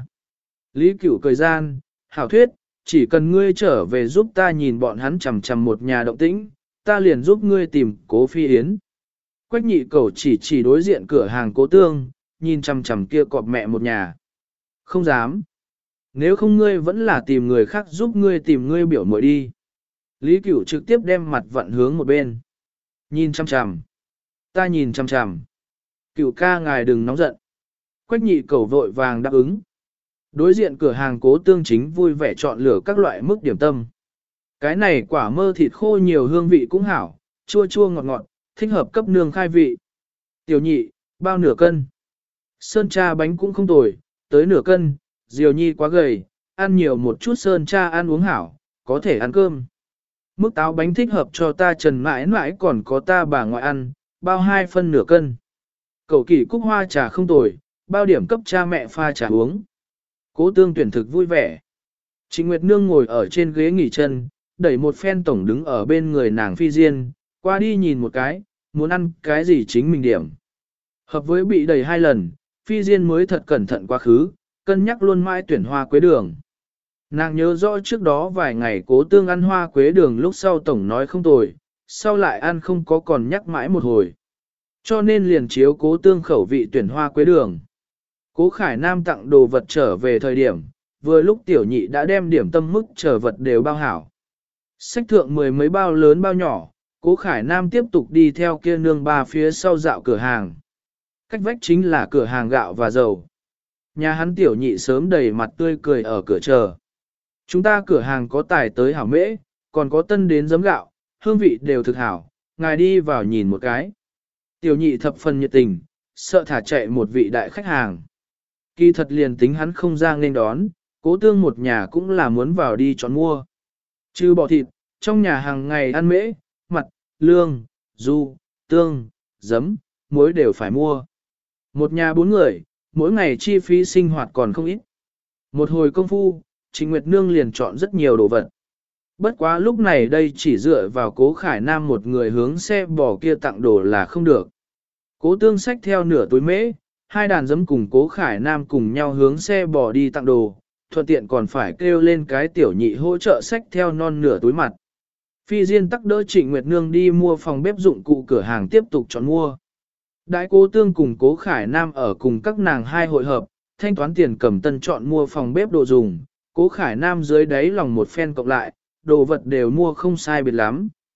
Lý Cửu cười gian, hảo thuyết, chỉ cần ngươi trở về giúp ta nhìn bọn hắn chằm chằm một nhà động tĩnh, ta liền giúp ngươi tìm Cố Phi Yến. Quách nhị cầu chỉ đối diện cửa hàng Cố Tương, nhìn chằm chằm kia cọp mẹ một nhà. Không dám. Nếu không ngươi vẫn là tìm người khác giúp ngươi tìm ngươi biểu muội đi. Lý Cửu trực tiếp đem mặt vặn hướng một bên. Nhìn chằm chằm. Ta nhìn chằm chằm. Cửu ca ngài đừng nóng giận. Quách nhị cầu vội vàng đáp ứng. Đối diện cửa hàng Cố Tương chính vui vẻ chọn lựa các loại mức điểm tâm. Cái này quả mơ thịt khô nhiều hương vị cũng hảo, chua chua ngọt ngọt, thích hợp cấp nương khai vị. Tiểu nhị, bao nửa cân. Sơn cha bánh cũng không tồi, tới nửa cân, Diều Nhi quá gầy, ăn nhiều một chút sơn cha ăn uống hảo, có thể ăn cơm. Mức táo bánh thích hợp cho ta Trần mãi mãi còn có ta bà ngoại ăn, bao 2 phân nửa cân. Cẩu kỷ cúc hoa trà không tồi, bao điểm cấp cha mẹ pha trà uống. Cố Tương tuyển thực vui vẻ. Trịnh Nguyệt Nương ngồi ở trên ghế nghỉ chân, đẩy một phen tổng đứng ở bên người nàng Phi Diên, qua đi nhìn một cái, muốn ăn cái gì chính mình điểm. Hợp với bị đẩy 2 lần, Phi Diên mới thật cẩn thận quá khứ, cân nhắc luôn mãi tuyển hoa quế đường. Nàng nhớ rõ trước đó vài ngày Cố Tương ăn hoa quế đường lúc sau tổng nói không tồi, sau lại ăn không có còn nhắc mãi một hồi. Cho nên liền chiếu Cố Tương khẩu vị tuyển hoa quế đường. Cố Khải Nam tặng đồ vật trở về thời điểm, vừa lúc tiểu nhị đã đem điểm tâm mức trở vật đều bao hảo. Xách thượng 10 mấy bao lớn bao nhỏ, Cố Khải Nam tiếp tục đi theo kia nương ba phía sau dạo cửa hàng. Cách vách chính là cửa hàng gạo và dầu. Nhà hắn tiểu nhị sớm đầy mặt tươi cười ở cửa chờ. Chúng ta cửa hàng có tài tới hảo mễ, còn có tân đến giấm gạo, hương vị đều thực hảo, ngài đi vào nhìn một cái. Tiểu nhị thập phần nhiệt tình, sợ thả chạy một vị đại khách hàng. Kỳ thật liền tính hắn không ra nên đón, Cố Tương một nhà cũng là muốn vào đi chọn mua. Trừ bỏ thịt, trong nhà hàng ngày ăn mễ, mặt, lương, du, tương, giấm, muối đều phải mua. Một nhà 4 người, mỗi ngày chi phí sinh hoạt còn không ít. Một hồi công phu, Trịnh Nguyệt Nương liền chọn rất nhiều đồ vật. Bất quá lúc này đây chỉ dựa vào Cố Khải Nam một người hướng xe bò kia tặng đồ là không được. Cố Tương xách theo nửa túi mễ, 2 đàn giấm cùng Cố Khải Nam cùng nhau hướng xe bò đi tặng đồ, thuận tiện còn phải kêu lên cái tiểu nhị hỗ trợ xách theo non nửa túi mặt. Phi Diên tắc đỡ Trịnh Nguyệt Nương đi mua phòng bếp dụng cụ cửa hàng tiếp tục chọn mua. Đại Cố Tương cùng Cố Khải Nam ở cùng các nàng hai hội hợp, thanh toán tiền cầm tân chọn mua phòng bếp đồ dùng, Cố Khải Nam dưới đáy lòng một phen cộng lại, đồ vật đều mua không sai biệt lắm,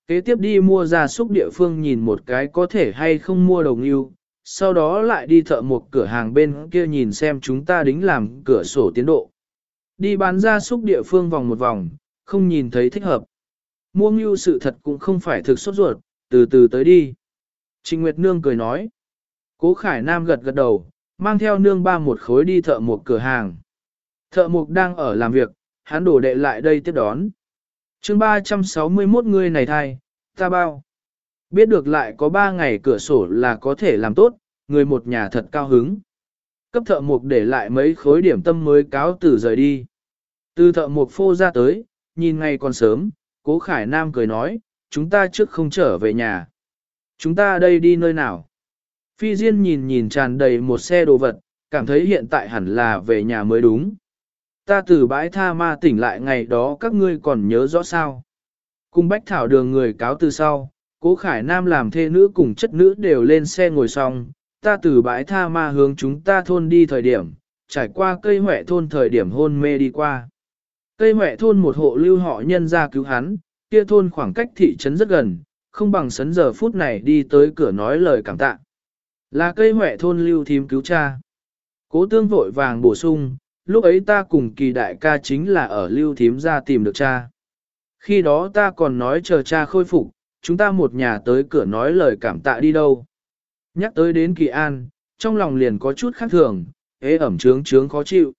Kế tiếp đi mua gia súc địa phương nhìn một cái có thể hay không mua đồng yêu, sau đó lại đi thợ một cửa hàng bên kia nhìn xem chúng ta đính làm cửa sổ tiến độ. Đi bán gia súc địa phương vòng một vòng, không nhìn thấy thích hợp. Mua ngưu sự thật cũng không phải thực sốt ruột, từ từ tới đi. Trịnh Nguyệt Nương cười nói. Cố Khải Nam gật gật đầu, mang theo nương ba một khối đi thợ một cửa hàng. Thợ mộc đang ở làm việc, hắn đổ đệ lại đây tiếp đón. chương 361 người này thai, ta bao. Biết được lại có 3 ngày cửa sổ là có thể làm tốt, người một nhà thật cao hứng. Cấp thợ mộc để lại mấy khối điểm tâm mới cáo từ rời đi. Từ thợ mộc phô ra tới, nhìn ngày còn sớm, Cố Khải Nam cười nói, chúng ta trước không trở về nhà. Chúng ta đây đi nơi nào? Phi Diên nhìn nhìn tràn đầy một xe đồ vật, cảm thấy hiện tại hẳn là về nhà mới đúng. Ta từ bãi tha ma tỉnh lại ngày đó các ngươi còn nhớ rõ sao. Cùng Bách Thảo Đường người cáo từ sau, Cố Khải Nam làm thê nữ cùng chất nữ đều lên xe ngồi xong, ta từ bãi tha ma hướng chúng ta thôn đi thời điểm, trải qua cây huệ thôn thời điểm hôn mê đi qua. Cây huệ thôn một hộ lưu họ nhân ra cứu hắn, kia thôn khoảng cách thị trấn rất gần, không bằng sấn giờ phút này đi tới cửa nói lời cảm tạ. Là cây huệ thôn lưu thím cứu cha. Cố tương vội vàng bổ sung, lúc ấy ta cùng kỳ đại ca chính là ở lưu thím ra tìm được cha. Khi đó ta còn nói chờ cha khôi phục, chúng ta một nhà tới cửa nói lời cảm tạ đi đâu. Nhắc tới đến Kỳ An, trong lòng liền có chút khác thường, ế ẩm trướng khó chịu.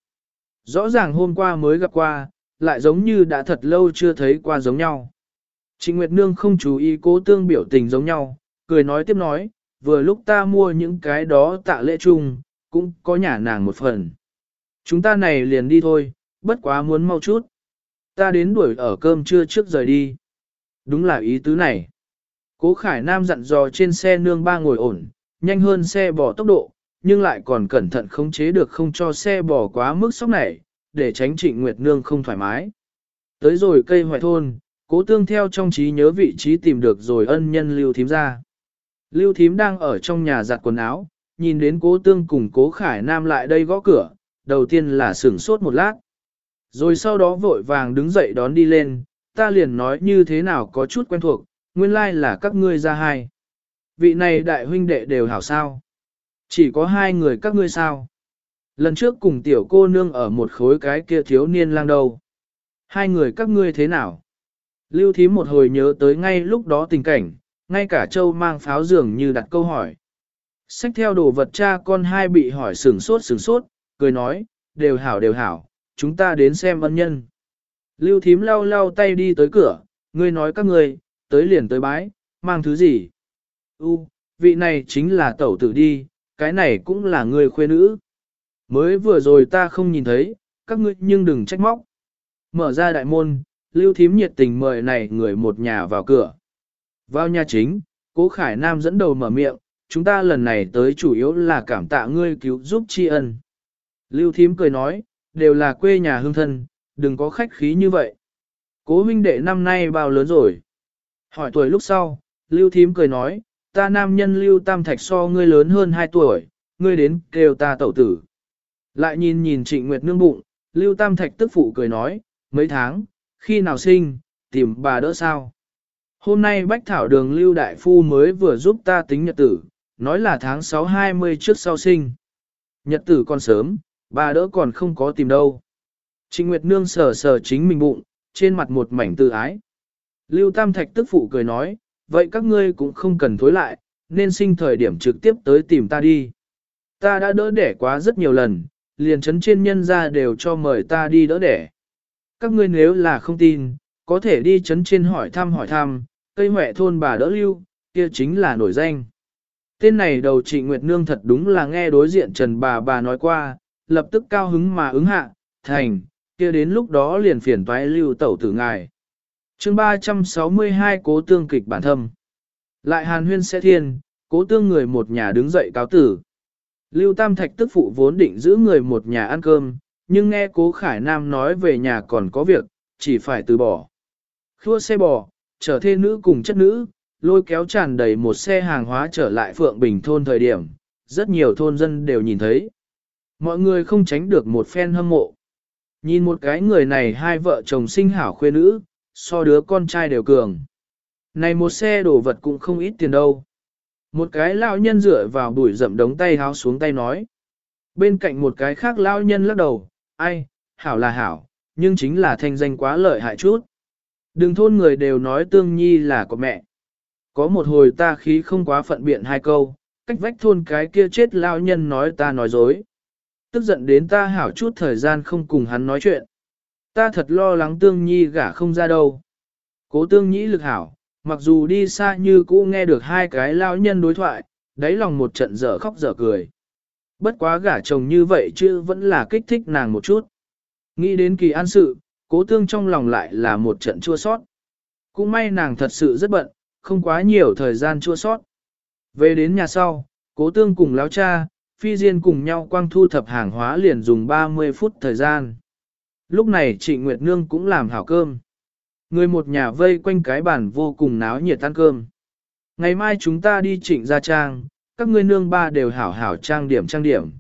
Rõ ràng hôm qua mới gặp qua, lại giống như đã thật lâu chưa thấy qua giống nhau. Trịnh Nguyệt Nương không chú ý Cố tương biểu tình giống nhau, cười nói tiếp nói, vừa lúc ta mua những cái đó tạ lễ chung, cũng có nhà nàng một phần. Chúng ta này liền đi thôi, bất quá muốn mau chút. Ta đến đuổi ở cơm trưa trước rời đi. Đúng là ý tứ này. Cố Khải Nam dặn dò trên xe nương ba ngồi ổn, nhanh hơn xe bò tốc độ, nhưng lại còn cẩn thận khống chế được không cho xe bò quá mức sốc này, để tránh Trịnh Nguyệt Nương không thoải mái. Tới rồi cây hoại thôn, Cố tương theo trong trí nhớ vị trí tìm được rồi ân nhân Lưu Thím ra. Lưu Thím đang ở trong nhà giặt quần áo, nhìn đến Cố tương cùng Cố Khải Nam lại đây gõ cửa, đầu tiên là sửng sốt một lát. Rồi sau đó vội vàng đứng dậy đón đi lên, ta liền nói như thế nào có chút quen thuộc, nguyên lai là các ngươi ra hai. Vị này đại huynh đệ đều hảo sao. Chỉ có hai người các ngươi sao. Lần trước cùng tiểu cô nương ở một khối cái kia thiếu niên lang đầu. Hai người các ngươi thế nào? Lưu Thím một hồi nhớ tới ngay lúc đó tình cảnh, ngay cả Châu mang pháo dường như đặt câu hỏi. Xách theo đồ vật cha con hai bị hỏi sửng sốt, cười nói, đều hảo, chúng ta đến xem ân nhân. Lưu Thím lau lau tay đi tới cửa, ngươi nói các ngươi, tới liền tới bái, mang thứ gì? Vị này chính là tẩu tử đi, cái này cũng là người khuê nữ. Mới vừa rồi ta không nhìn thấy, các ngươi nhưng đừng trách móc. Mở ra đại môn, Lưu Thím nhiệt tình mời này người một nhà vào cửa. Vào nhà chính, Cố Khải Nam dẫn đầu mở miệng, chúng ta lần này tới chủ yếu là cảm tạ ngươi cứu giúp tri ân. Lưu Thím cười nói, đều là quê nhà hương thân, đừng có khách khí như vậy. Cố huynh đệ năm nay bao lớn rồi? Hỏi tuổi lúc sau, Lưu Thím cười nói, ta nam nhân Lưu Tam Thạch so ngươi lớn hơn 2 tuổi, ngươi đến kêu ta tẩu tử. Lại nhìn nhìn Trịnh Nguyệt Nương bụng, Lưu Tam Thạch tức phụ cười nói, mấy tháng, khi nào sinh, tìm bà đỡ sao? Hôm nay Bách Thảo Đường Lưu Đại Phu mới vừa giúp ta tính nhật tử, nói là tháng 6-20 trước sau sinh. Nhật tử còn sớm, bà đỡ còn không có tìm đâu. Trịnh Nguyệt Nương sờ sờ chính mình bụng, trên mặt một mảnh tự ái. Lưu Tam Thạch tức phụ cười nói, vậy các ngươi cũng không cần thối lại, nên sinh thời điểm trực tiếp tới tìm ta đi. Ta đã đỡ đẻ quá rất nhiều lần, liền chấn trên nhân ra đều cho mời ta đi đỡ đẻ. Các ngươi nếu là không tin, có thể đi chấn trên hỏi thăm, cây huệ thôn bà đỡ Lưu, kia chính là nổi danh. Tên này đầu Trịnh Nguyệt Nương thật đúng là nghe đối diện Trần bà nói qua, lập tức cao hứng mà ứng hạ, thành, kia đến lúc đó liền phiền toái Lưu tẩu tử ngài. chương 362 Cố tương kịch bản thâm. Lại hàn huyên sẽ thiên, Cố tương người một nhà đứng dậy cáo tử. Lưu Tam Thạch tức phụ vốn định giữ người một nhà ăn cơm, nhưng nghe Cố Khải Nam nói về nhà còn có việc, chỉ phải từ bỏ. Khua xe bò, chở thê nữ cùng chất nữ, lôi kéo tràn đầy một xe hàng hóa trở lại Phượng Bình thôn thời điểm, rất nhiều thôn dân đều nhìn thấy. Mọi người không tránh được một phen hâm mộ. Nhìn một cái người này hai vợ chồng sinh hảo khuê nữ, so đứa con trai đều cường. Này một xe đồ vật cũng không ít tiền đâu. Một cái lão nhân dựa vào bụi rậm đống tay háo xuống tay nói. Bên cạnh một cái khác lão nhân lắc đầu, ai, hảo là hảo, nhưng chính là thanh danh quá lợi hại chút. Đừng thôn người đều nói Tương Nhi là của mẹ. Có một hồi ta khí không quá phận biện hai câu, cách vách thôn cái kia chết lão nhân nói ta nói dối. Tức giận đến ta hảo chút thời gian không cùng hắn nói chuyện. Ta thật lo lắng Tương Nhi gả không ra đâu. Cố Tương Nhĩ lực hảo, mặc dù đi xa như cũ nghe được hai cái lão nhân đối thoại, đáy lòng một trận dở khóc dở cười. Bất quá gả chồng như vậy chứ vẫn là kích thích nàng một chút. Nghĩ đến Kỳ An sự, Cố Tương trong lòng lại là một trận chua sót. Cũng may nàng thật sự rất bận, không quá nhiều thời gian chua sót. Về đến nhà sau, Cố Tương cùng lão cha, Phi Diên cùng nhau quang thu thập hàng hóa liền dùng 30 phút thời gian. Lúc này Trịnh Nguyệt Nương cũng làm hảo cơm. Người một nhà vây quanh cái bàn vô cùng náo nhiệt ăn cơm. Ngày mai chúng ta đi Trịnh gia trang, các ngươi nương ba đều hảo hảo trang điểm.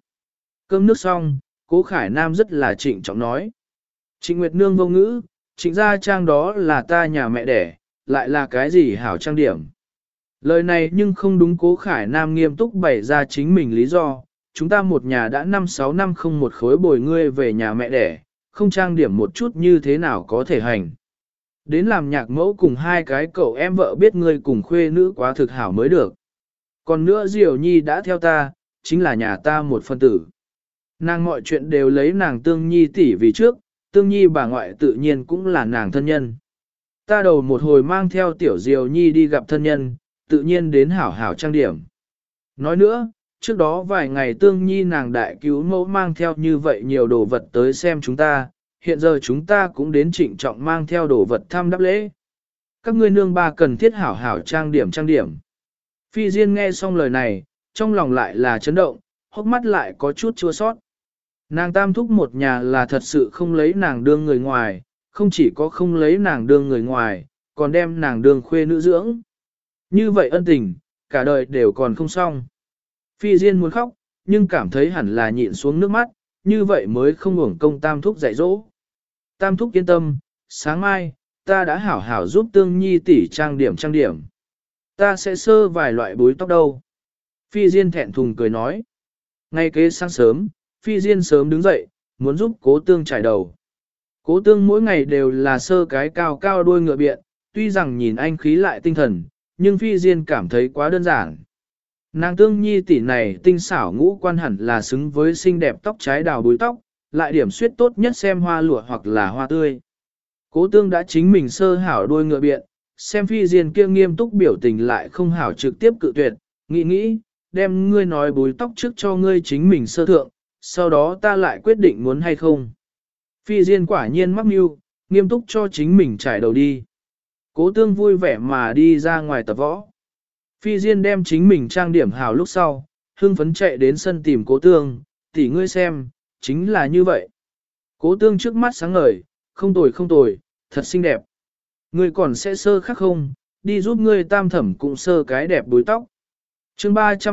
Cơm nước xong, Cố Khải Nam rất là trịnh trọng nói. Trịnh Nguyệt Nương vô ngữ, Trịnh gia trang đó là ta nhà mẹ đẻ, lại là cái gì hảo trang điểm. Lời này nhưng không đúng. Cố Khải Nam nghiêm túc bày ra chính mình lý do, chúng ta một nhà đã 5-6 năm không một khối bồi ngươi về nhà mẹ đẻ, không trang điểm một chút như thế nào có thể hành. Đến làm nhạc mẫu cùng hai cái cậu em vợ biết ngươi cùng khuê nữ quá thực hảo mới được. Còn nữa Diệu Nhi đã theo ta, chính là nhà ta một phân tử. Nàng mọi chuyện đều lấy nàng Tương Nhi tỷ vì trước, Tương Nhi bà ngoại tự nhiên cũng là nàng thân nhân. Ta đầu một hồi mang theo tiểu Diệu Nhi đi gặp thân nhân, tự nhiên đến hảo hảo trang điểm. Nói nữa, trước đó vài ngày Tương Nhi nàng đại cứu mẫu mang theo như vậy nhiều đồ vật tới xem chúng ta, hiện giờ chúng ta cũng đến trịnh trọng mang theo đồ vật thăm đáp lễ. Các ngươi nương ba cần thiết hảo hảo trang điểm. Phi Diên nghe xong lời này, trong lòng lại là chấn động, hốc mắt lại có chút chua sót. Nàng tam thúc một nhà là thật sự không lấy nàng đương người ngoài, không chỉ có không lấy nàng đương người ngoài, còn đem nàng đương khuê nữ dưỡng. Như vậy ân tình, cả đời đều còn không xong. Phi Diên muốn khóc, nhưng cảm thấy hẳn là nhịn xuống nước mắt, như vậy mới không uổng công tam thúc dạy dỗ. Tam thúc yên tâm, sáng mai, ta đã hảo hảo giúp Tương Nhi tỷ trang điểm. Ta sẽ sơ vài loại búi tóc đâu. Phi Diên thẹn thùng cười nói. Ngay kế sáng sớm, Phi Diên sớm đứng dậy, muốn giúp Cố Tương trải đầu. Cố Tương mỗi ngày đều là sơ cái cao cao đuôi ngựa biện, tuy rằng nhìn anh khí lại tinh thần, nhưng Phi Diên cảm thấy quá đơn giản. Nàng Tương Nhi tỷ này tinh xảo ngũ quan hẳn là xứng với xinh đẹp tóc trái đào búi tóc, lại điểm suyết tốt nhất xem hoa lụa hoặc là hoa tươi. Cố Tương đã chính mình sơ hảo đuôi ngựa biện, xem Phi Diên kia nghiêm túc biểu tình lại không hảo trực tiếp cự tuyệt, nghĩ, đem ngươi nói búi tóc trước cho ngươi chính mình sơ thượng, sau đó ta lại quyết định muốn hay không. Phi Diên quả nhiên mắc mưu, nghiêm túc cho chính mình trải đầu đi. Cố Tương vui vẻ mà đi ra ngoài tập võ. Phi Diên đem chính mình trang điểm hào lúc sau, hưng phấn chạy đến sân tìm Cố Tương, tỷ ngươi xem, chính là như vậy. Cố Tương trước mắt sáng ngời, không tồi, thật xinh đẹp. Ngươi còn sẽ sơ khác không, đi giúp ngươi tam thẩm cũng sơ cái đẹp búi tóc. Chương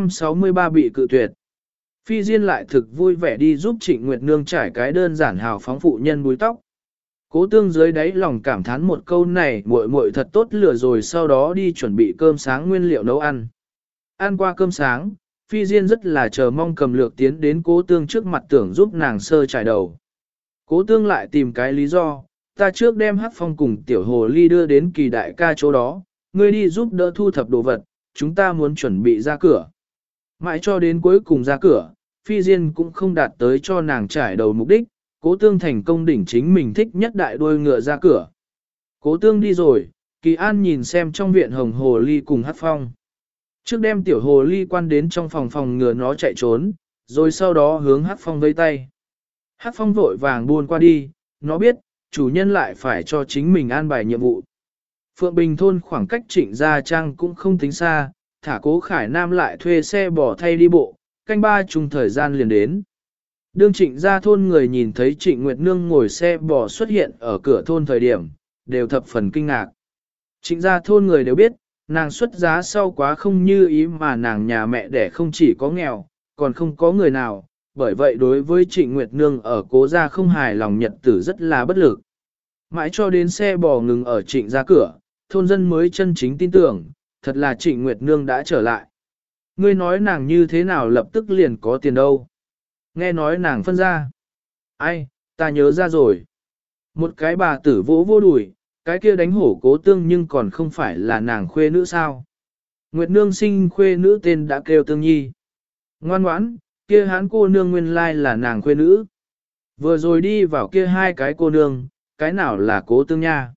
363 bị cự tuyệt. Phi Diên lại thực vui vẻ đi giúp Trịnh Nguyệt Nương trải cái đơn giản hào phóng phụ nhân búi tóc. Cố Tương dưới đáy lòng cảm thán một câu này muội thật tốt lửa rồi sau đó đi chuẩn bị cơm sáng nguyên liệu nấu ăn. Ăn qua cơm sáng, Phi Diên rất là chờ mong cầm lược tiến đến Cố Tương trước mặt tưởng giúp nàng sơ trải đầu. Cố Tương lại tìm cái lý do, ta trước đem Hắc Phong cùng Tiểu Hồ Ly đưa đến Kỳ đại ca chỗ đó, ngươi đi giúp đỡ thu thập đồ vật, chúng ta muốn chuẩn bị ra cửa. Mãi cho đến cuối cùng ra cửa, Phi Diên cũng không đạt tới cho nàng trải đầu mục đích, Cố Tương thành công đỉnh chính mình thích nhất đại đuôi ngựa ra cửa. Cố Tương đi rồi, Kỳ An nhìn xem trong viện Hồng Hồ Ly cùng Hắc Phong. Trước đem Tiểu Hồ Ly quan đến trong phòng ngừa nó chạy trốn, rồi sau đó hướng Hắc Phong vây tay. Hắc Phong vội vàng buôn qua đi, nó biết, chủ nhân lại phải cho chính mình an bài nhiệm vụ. Phượng Bình thôn khoảng cách Trịnh Gia Trang cũng không tính xa, thả Cố Khải Nam lại thuê xe bò thay đi bộ, canh ba chung thời gian liền đến. Đương Trịnh Gia thôn người nhìn thấy Trịnh Nguyệt Nương ngồi xe bò xuất hiện ở cửa thôn thời điểm, đều thập phần kinh ngạc. Trịnh Gia thôn người đều biết, nàng xuất giá sau quá không như ý mà nàng nhà mẹ đẻ không chỉ có nghèo, còn không có người nào, bởi vậy đối với Trịnh Nguyệt Nương ở Cố gia không hài lòng nhật tử rất là bất lực. Mãi cho đến xe bò ngừng ở Trịnh Gia cửa, thôn dân mới chân chính tin tưởng, thật là Trịnh Nguyệt Nương đã trở lại. Ngươi nói nàng như thế nào lập tức liền có tiền đâu. Nghe nói nàng phân ra. Ai, ta nhớ ra rồi. Một cái bà tử vỗ vô đùi, cái kia đánh hổ Cố Tương nhưng còn không phải là nàng khuê nữ sao. Nguyệt Nương sinh khuê nữ tên đã kêu Tương Nhi. Ngoan ngoãn, kia hán cô nương nguyên lai là nàng khuê nữ. Vừa rồi đi vào kia hai cái cô nương, cái nào là Cố Tương nha.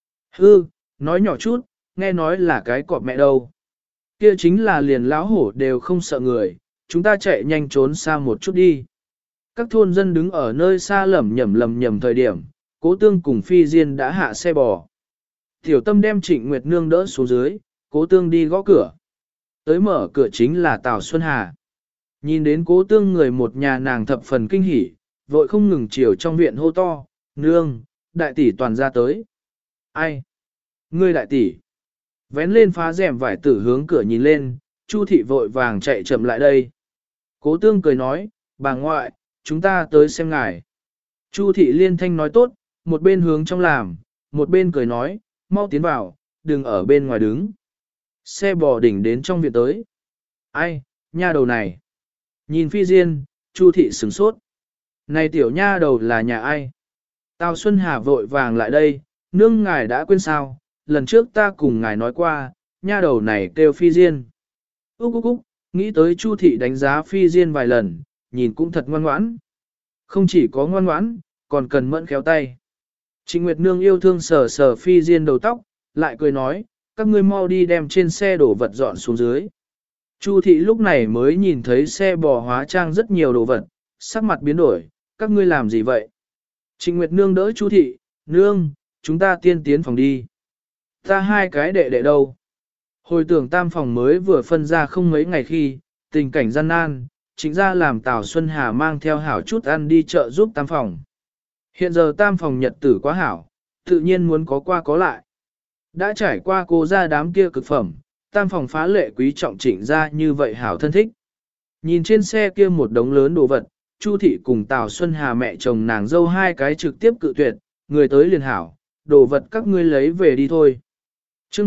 Hư, nói nhỏ chút, nghe nói là cái cọp mẹ đâu. Kia chính là liền lão hổ đều không sợ người, chúng ta chạy nhanh trốn xa một chút đi. Các thôn dân đứng ở nơi xa lầm nhầm thời điểm, Cố Tương cùng Phi Diên đã hạ xe bò. Tiểu Tâm đem Trịnh Nguyệt Nương đỡ xuống dưới, Cố Tương đi gõ cửa. Tới mở cửa chính là Tào Xuân Hà. Nhìn đến Cố Tương người một nhà nàng thập phần kinh hỉ, vội không ngừng chiều trong viện hô to, nương, đại tỷ toàn ra tới. Ai? Ngươi đại tỷ. Vén lên phá rèm vải tử hướng cửa nhìn lên, Chu thị vội vàng chạy chậm lại đây. Cố Tương cười nói, bà ngoại, chúng ta tới xem ngài. Chu thị liên thanh nói tốt, một bên hướng trong làm, một bên cười nói, mau tiến vào, đừng ở bên ngoài đứng. Xe bò đỉnh đến trong viện tới. Ai, nha đầu này. Nhìn Phi Diên, Chu thị sửng sốt. Này tiểu nha đầu là nhà ai? Tào Xuân Hà vội vàng lại đây, nương ngài đã quên sao, lần trước ta cùng ngài nói qua, nha đầu này kêu Phi Diên. Úc, nghĩ tới Chu thị đánh giá Phi Diên vài lần, nhìn cũng thật ngoan ngoãn. Không chỉ có ngoan ngoãn, còn cần mẫn khéo tay. Trịnh Nguyệt Nương yêu thương sờ sờ Phi Diên đầu tóc, lại cười nói, các ngươi mau đi đem trên xe đổ vật dọn xuống dưới. Chu thị lúc này mới nhìn thấy xe bò hóa trang rất nhiều đồ vật, sắc mặt biến đổi, các ngươi làm gì vậy? Trịnh Nguyệt Nương đỡ Chu thị, nương, chúng ta tiên tiến phòng đi. Ta hai cái đệ đệ đâu? Hồi tưởng tam phòng mới vừa phân ra không mấy ngày khi, tình cảnh gian nan, chính ra làm Tào Xuân Hà mang theo hảo chút ăn đi chợ giúp tam phòng. Hiện giờ tam phòng nhật tử quá hảo, tự nhiên muốn có qua có lại. Đã trải qua cô ra đám kia cực phẩm, tam phòng phá lệ quý trọng Trịnh ra như vậy hảo thân thích. Nhìn trên xe kia một đống lớn đồ vật, Chu thị cùng Tào Xuân Hà mẹ chồng nàng dâu hai cái trực tiếp cự tuyệt, người tới liền hảo, đồ vật các ngươi lấy về đi thôi. Chương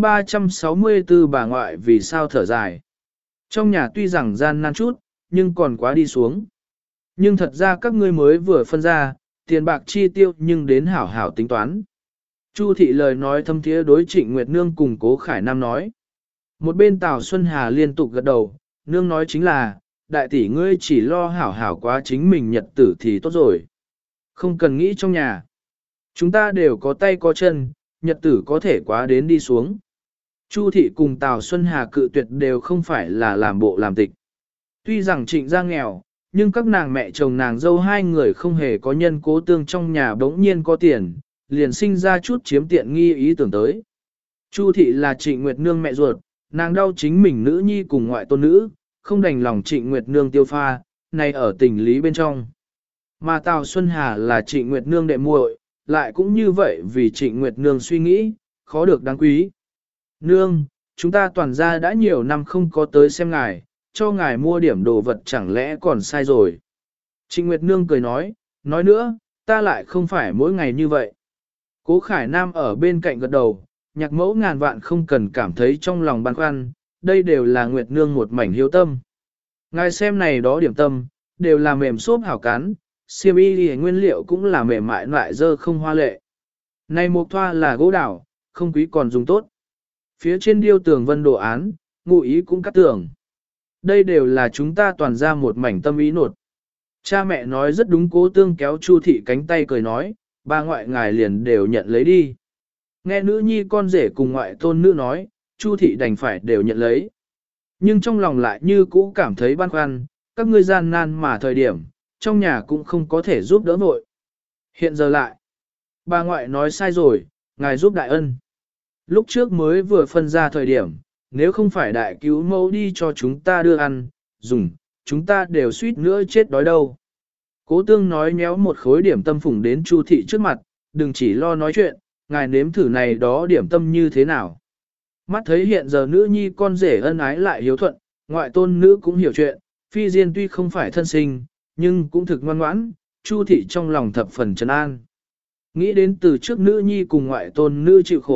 364 bà ngoại vì sao thở dài. Trong nhà tuy rằng gian nan chút, nhưng còn quá đi xuống. Nhưng thật ra các ngươi mới vừa phân ra, tiền bạc chi tiêu nhưng đến hảo hảo tính toán. Chu thị lời nói thâm thiế đối Trịnh Nguyệt Nương cùng Cố Khải Nam nói. Một bên Tào Xuân Hà liên tục gật đầu, nương nói chính là, đại tỷ ngươi chỉ lo hảo hảo quá chính mình nhật tử thì tốt rồi. Không cần nghĩ trong nhà. Chúng ta đều có tay có chân, nhật tử có thể quá đến đi xuống. Chu thị cùng Tào Xuân Hà cự tuyệt đều không phải là làm bộ làm tịch. Tuy rằng Trịnh gia nghèo, nhưng các nàng mẹ chồng nàng dâu hai người không hề có nhân Cố Tương trong nhà bỗng nhiên có tiền, liền sinh ra chút chiếm tiện nghi ý tưởng tới. Chu thị là Trịnh Nguyệt Nương mẹ ruột, nàng đau chính mình nữ nhi cùng ngoại tôn nữ, không đành lòng Trịnh Nguyệt Nương tiêu pha, này ở tình lý bên trong. Mà Tào Xuân Hà là Trịnh Nguyệt Nương đệ muội, lại cũng như vậy vì Trịnh Nguyệt Nương suy nghĩ, khó được đáng quý. Nương, chúng ta toàn ra đã nhiều năm không có tới xem ngài, cho ngài mua điểm đồ vật chẳng lẽ còn sai rồi. Trịnh Nguyệt Nương cười nói nữa, ta lại không phải mỗi ngày như vậy. Cố Khải Nam ở bên cạnh gật đầu, nhạc mẫu ngàn vạn không cần cảm thấy trong lòng băn khoăn, đây đều là Nguyệt Nương một mảnh hiếu tâm. Ngài xem này đó điểm tâm, đều là mềm xốp hảo cắn, xiêm y nguyên liệu cũng là mềm mại loại dơ không hoa lệ. Này mộc thoa là gỗ đảo, không quý còn dùng tốt. Phía trên điêu tường vân đồ án, ngụ ý cũng cắt tường. Đây đều là chúng ta toàn ra một mảnh tâm ý nột. Cha mẹ nói rất đúng. Cố Tương kéo Chu thị cánh tay cười nói, bà ngoại ngài liền đều nhận lấy đi. Nghe nữ nhi con rể cùng ngoại tôn nữ nói, Chu thị đành phải đều nhận lấy. Nhưng trong lòng lại như cũ cảm thấy băn khoăn, các ngươi gian nan mà thời điểm, trong nhà cũng không có thể giúp đỡ vội. Hiện giờ lại, bà ngoại nói sai rồi, ngài giúp đại ân. Lúc trước mới vừa phân ra thời điểm, nếu không phải đại cứu mẫu đi cho chúng ta đưa ăn, dùng, chúng ta đều suýt nữa chết đói đâu. Cố Tương nói nhéo một khối điểm tâm phủng đến Chu thị trước mặt, đừng chỉ lo nói chuyện, ngài nếm thử này đó điểm tâm như thế nào. Mắt thấy hiện giờ nữ nhi con rể ân ái lại hiếu thuận, ngoại tôn nữ cũng hiểu chuyện, Phi Diên tuy không phải thân sinh, nhưng cũng thực ngoan ngoãn, Chu thị trong lòng thập phần trấn an. Nghĩ đến từ trước nữ nhi cùng ngoại tôn nữ chịu khổ,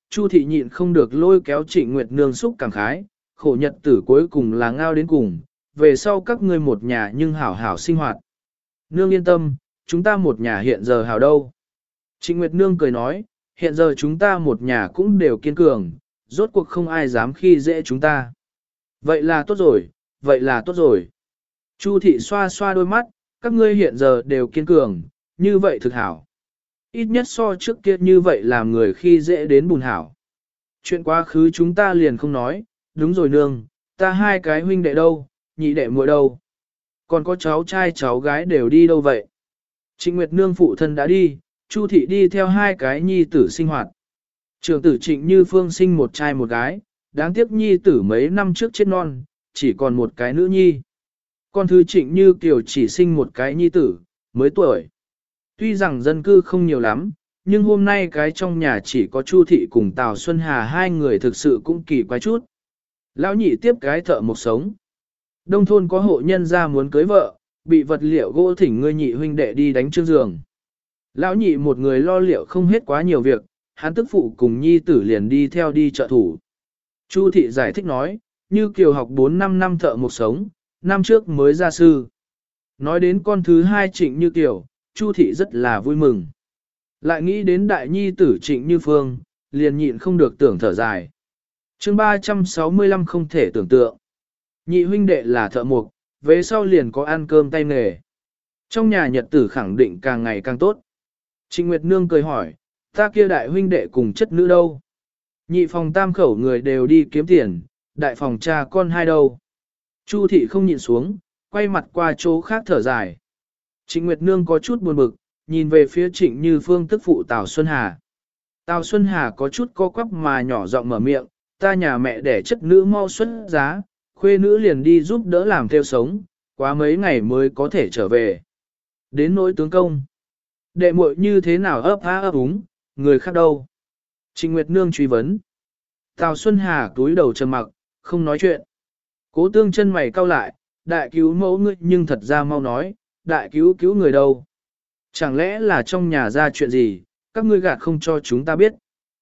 Chu thị nhịn không được lôi kéo Trịnh Nguyệt Nương xúc cảm khái, khổ nhật tử cuối cùng là ngao đến cùng, về sau các ngươi một nhà nhưng hảo hảo sinh hoạt. Nương yên tâm, chúng ta một nhà hiện giờ hảo đâu. Trịnh Nguyệt Nương cười nói, hiện giờ chúng ta một nhà cũng đều kiên cường, rốt cuộc không ai dám khi dễ chúng ta. Vậy là tốt rồi, vậy là tốt rồi. Chu thị xoa xoa đôi mắt, các ngươi hiện giờ đều kiên cường, như vậy thực hảo. Ít nhất so trước kia như vậy làm người khi dễ đến buồn hảo. Chuyện quá khứ chúng ta liền không nói, đúng rồi nương, ta hai cái huynh đệ đâu, nhị đệ muội đâu. Còn có cháu trai cháu gái đều đi đâu vậy? Trịnh Nguyệt Nương phụ thân đã đi, Chu thị đi theo hai cái nhi tử sinh hoạt. Trưởng tử Trịnh Như Phương sinh một trai một gái, đáng tiếc nhi tử mấy năm trước chết non, chỉ còn một cái nữ nhi. Con thứ Trịnh Như Kiều chỉ sinh một cái nhi tử, mới tuổi. Tuy rằng dân cư không nhiều lắm, nhưng hôm nay cái trong nhà chỉ có Chu thị cùng Tào Xuân Hà hai người thực sự cũng kỳ quái chút. Lão nhị tiếp cái thợ một sống. Đông thôn có hộ nhân ra muốn cưới vợ, bị vật liệu gỗ thỉnh ngươi nhị huynh đệ đi đánh trương giường. Lão nhị một người lo liệu không hết quá nhiều việc, hắn tức phụ cùng nhi tử liền đi theo đi trợ thủ. Chu thị giải thích nói, Như Kiều học 4-5 năm thợ một sống, năm trước mới ra sư. Nói đến con thứ hai Trịnh Như Kiều, Chu thị rất là vui mừng. Lại nghĩ đến đại nhi tử Trịnh Như Phương, liền nhịn không được tưởng thở dài. Chương 365 không thể tưởng tượng. Nhị huynh đệ là thợ mộc, về sau liền có ăn cơm tay nghề. Trong nhà nhật tử khẳng định càng ngày càng tốt. Trịnh Nguyệt Nương cười hỏi, ta kia đại huynh đệ cùng chất nữ đâu? Nhị phòng tam khẩu người đều đi kiếm tiền, đại phòng cha con hai đâu? Chu thị không nhịn xuống, quay mặt qua chỗ khác thở dài. Trịnh Nguyệt Nương có chút buồn bực, nhìn về phía Trịnh Như Phương tức phụ Tào Xuân Hà. Tào Xuân Hà có chút co quắp mà nhỏ giọng mở miệng, ta nhà mẹ đẻ chất nữ mau xuất giá, khuê nữ liền đi giúp đỡ làm theo sống, quá mấy ngày mới có thể trở về. Đến nỗi tướng công. Đệ muội như thế nào ấp há ấp úng, người khác đâu? Trịnh Nguyệt Nương truy vấn. Tào Xuân Hà túi đầu trầm mặc, không nói chuyện. Cố Tương chân mày cau lại, đại cứu mẫu ngươi nhưng thật ra mau nói, đại cứu cứu người đâu? Chẳng lẽ là trong nhà ra chuyện gì, các ngươi gạt không cho chúng ta biết?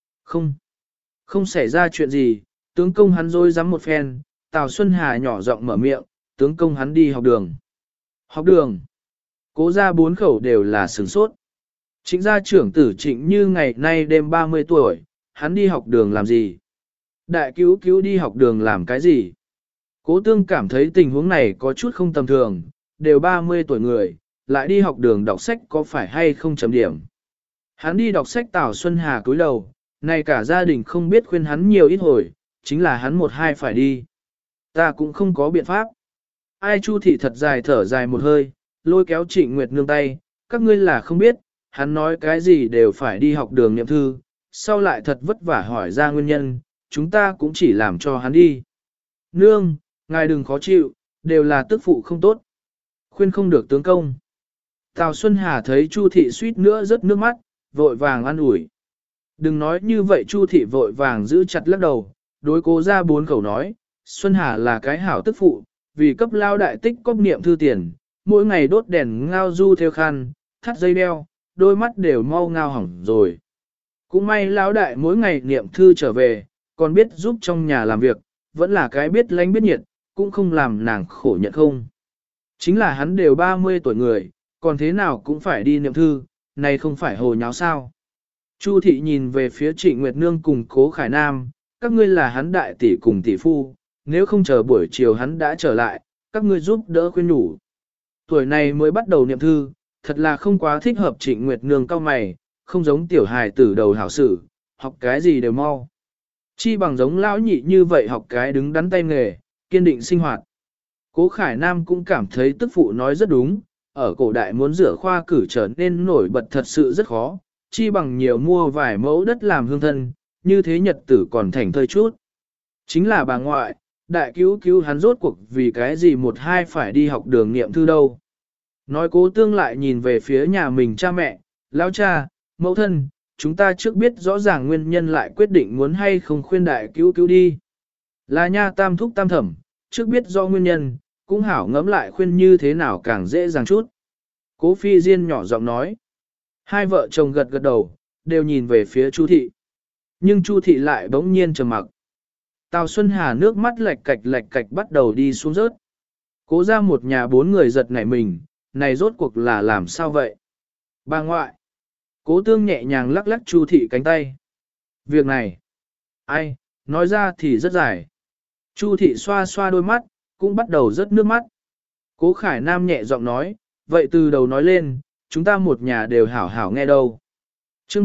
Không xảy ra chuyện gì, tướng công hắn dối dám một phen, Tào Xuân Hà nhỏ giọng mở miệng, tướng công hắn đi học đường. Học đường? Cố gia bốn khẩu đều là sửng sốt. Trịnh gia trưởng tử Trịnh Như ngày nay đêm 30 tuổi, hắn đi học đường làm gì? Đại cứu cứu đi học đường làm cái gì? Cố Tương cảm thấy tình huống này có chút không tầm thường, đều 30 tuổi người, lại đi học đường đọc sách có phải hay không chấm điểm. Hắn đi đọc sách Tào Xuân Hà cúi đầu, này cả gia đình không biết khuyên hắn nhiều ít hồi, chính là hắn một hai phải đi. Ta cũng không có biện pháp. Ai Chu thị thật dài thở dài một hơi, lôi kéo Trịnh Nguyệt Nương tay, các ngươi là không biết, hắn nói cái gì đều phải đi học đường niệm thư, sau lại thật vất vả hỏi ra nguyên nhân, chúng ta cũng chỉ làm cho hắn đi. Nương, ngài đừng khó chịu, đều là tức phụ không tốt. Khuyên không được tướng công. Tào Xuân Hà thấy Chu thị suýt nữa rớt nước mắt, vội vàng an ủi. Đừng nói như vậy, Chu thị vội vàng giữ chặt lắc đầu, đối Cố gia bốn khẩu nói, Xuân Hà là cái hảo tức phụ, vì cấp lao đại tích cóp niệm thư tiền, mỗi ngày đốt đèn ngao du theo khăn, thắt dây đeo, đôi mắt đều mau ngao hỏng rồi. Cũng may lão đại mỗi ngày niệm thư trở về, còn biết giúp trong nhà làm việc, vẫn là cái biết lánh biết nhiệt, cũng không làm nàng khổ nhận không. Chính là hắn đều 30 tuổi người, còn thế nào cũng phải đi niệm thư, này không phải hồ nháo sao. Chu thị nhìn về phía Trịnh Nguyệt Nương cùng Cố Khải Nam, các ngươi là hắn đại tỷ cùng tỷ phu, nếu không chờ buổi chiều hắn đã trở lại, các ngươi giúp đỡ khuyên nhủ. Tuổi này mới bắt đầu niệm thư, thật là không quá thích hợp. Trịnh Nguyệt Nương cao mày, không giống tiểu hài tử đầu hảo sử, học cái gì đều mau. Chi bằng giống lão nhị như vậy học cái đứng đắn tay nghề, kiên định sinh hoạt. Cố Khải Nam cũng cảm thấy tức phụ nói rất đúng, ở cổ đại muốn rửa khoa cử trở nên nổi bật thật sự rất khó, chi bằng nhiều mua vài mẫu đất làm hương thân, như thế nhật tử còn thành thơi chút. Chính là bà ngoại, đại cứu cứu hắn rốt cuộc vì cái gì một hai phải đi học đường niệm thư đâu. Nói Cố Tương lại nhìn về phía nhà mình cha mẹ, lão cha, mẫu thân, chúng ta trước biết rõ ràng nguyên nhân lại quyết định muốn hay không khuyên đại cứu cứu đi. Là nha tam thúc tam thẩm, trước biết do nguyên nhân, cũng hảo ngẫm lại khuyên như thế nào càng dễ dàng chút. Cố Phi Diên nhỏ giọng nói. Hai vợ chồng gật gật đầu, đều nhìn về phía Chu thị. Nhưng Chu thị lại bỗng nhiên trầm mặc. Tào Xuân Hà nước mắt lạch cạch bắt đầu đi xuống rớt. Cố ra một nhà bốn người giật nảy mình, này rốt cuộc là làm sao vậy? Bà ngoại. Cố tương nhẹ nhàng lắc lắc Chu thị cánh tay. Việc này, ai, nói ra thì rất dài. Chu thị xoa xoa đôi mắt, cũng bắt đầu rớt nước mắt. Cố Khải Nam nhẹ giọng nói, vậy từ đầu nói lên, chúng ta một nhà đều hảo hảo nghe đâu. Chương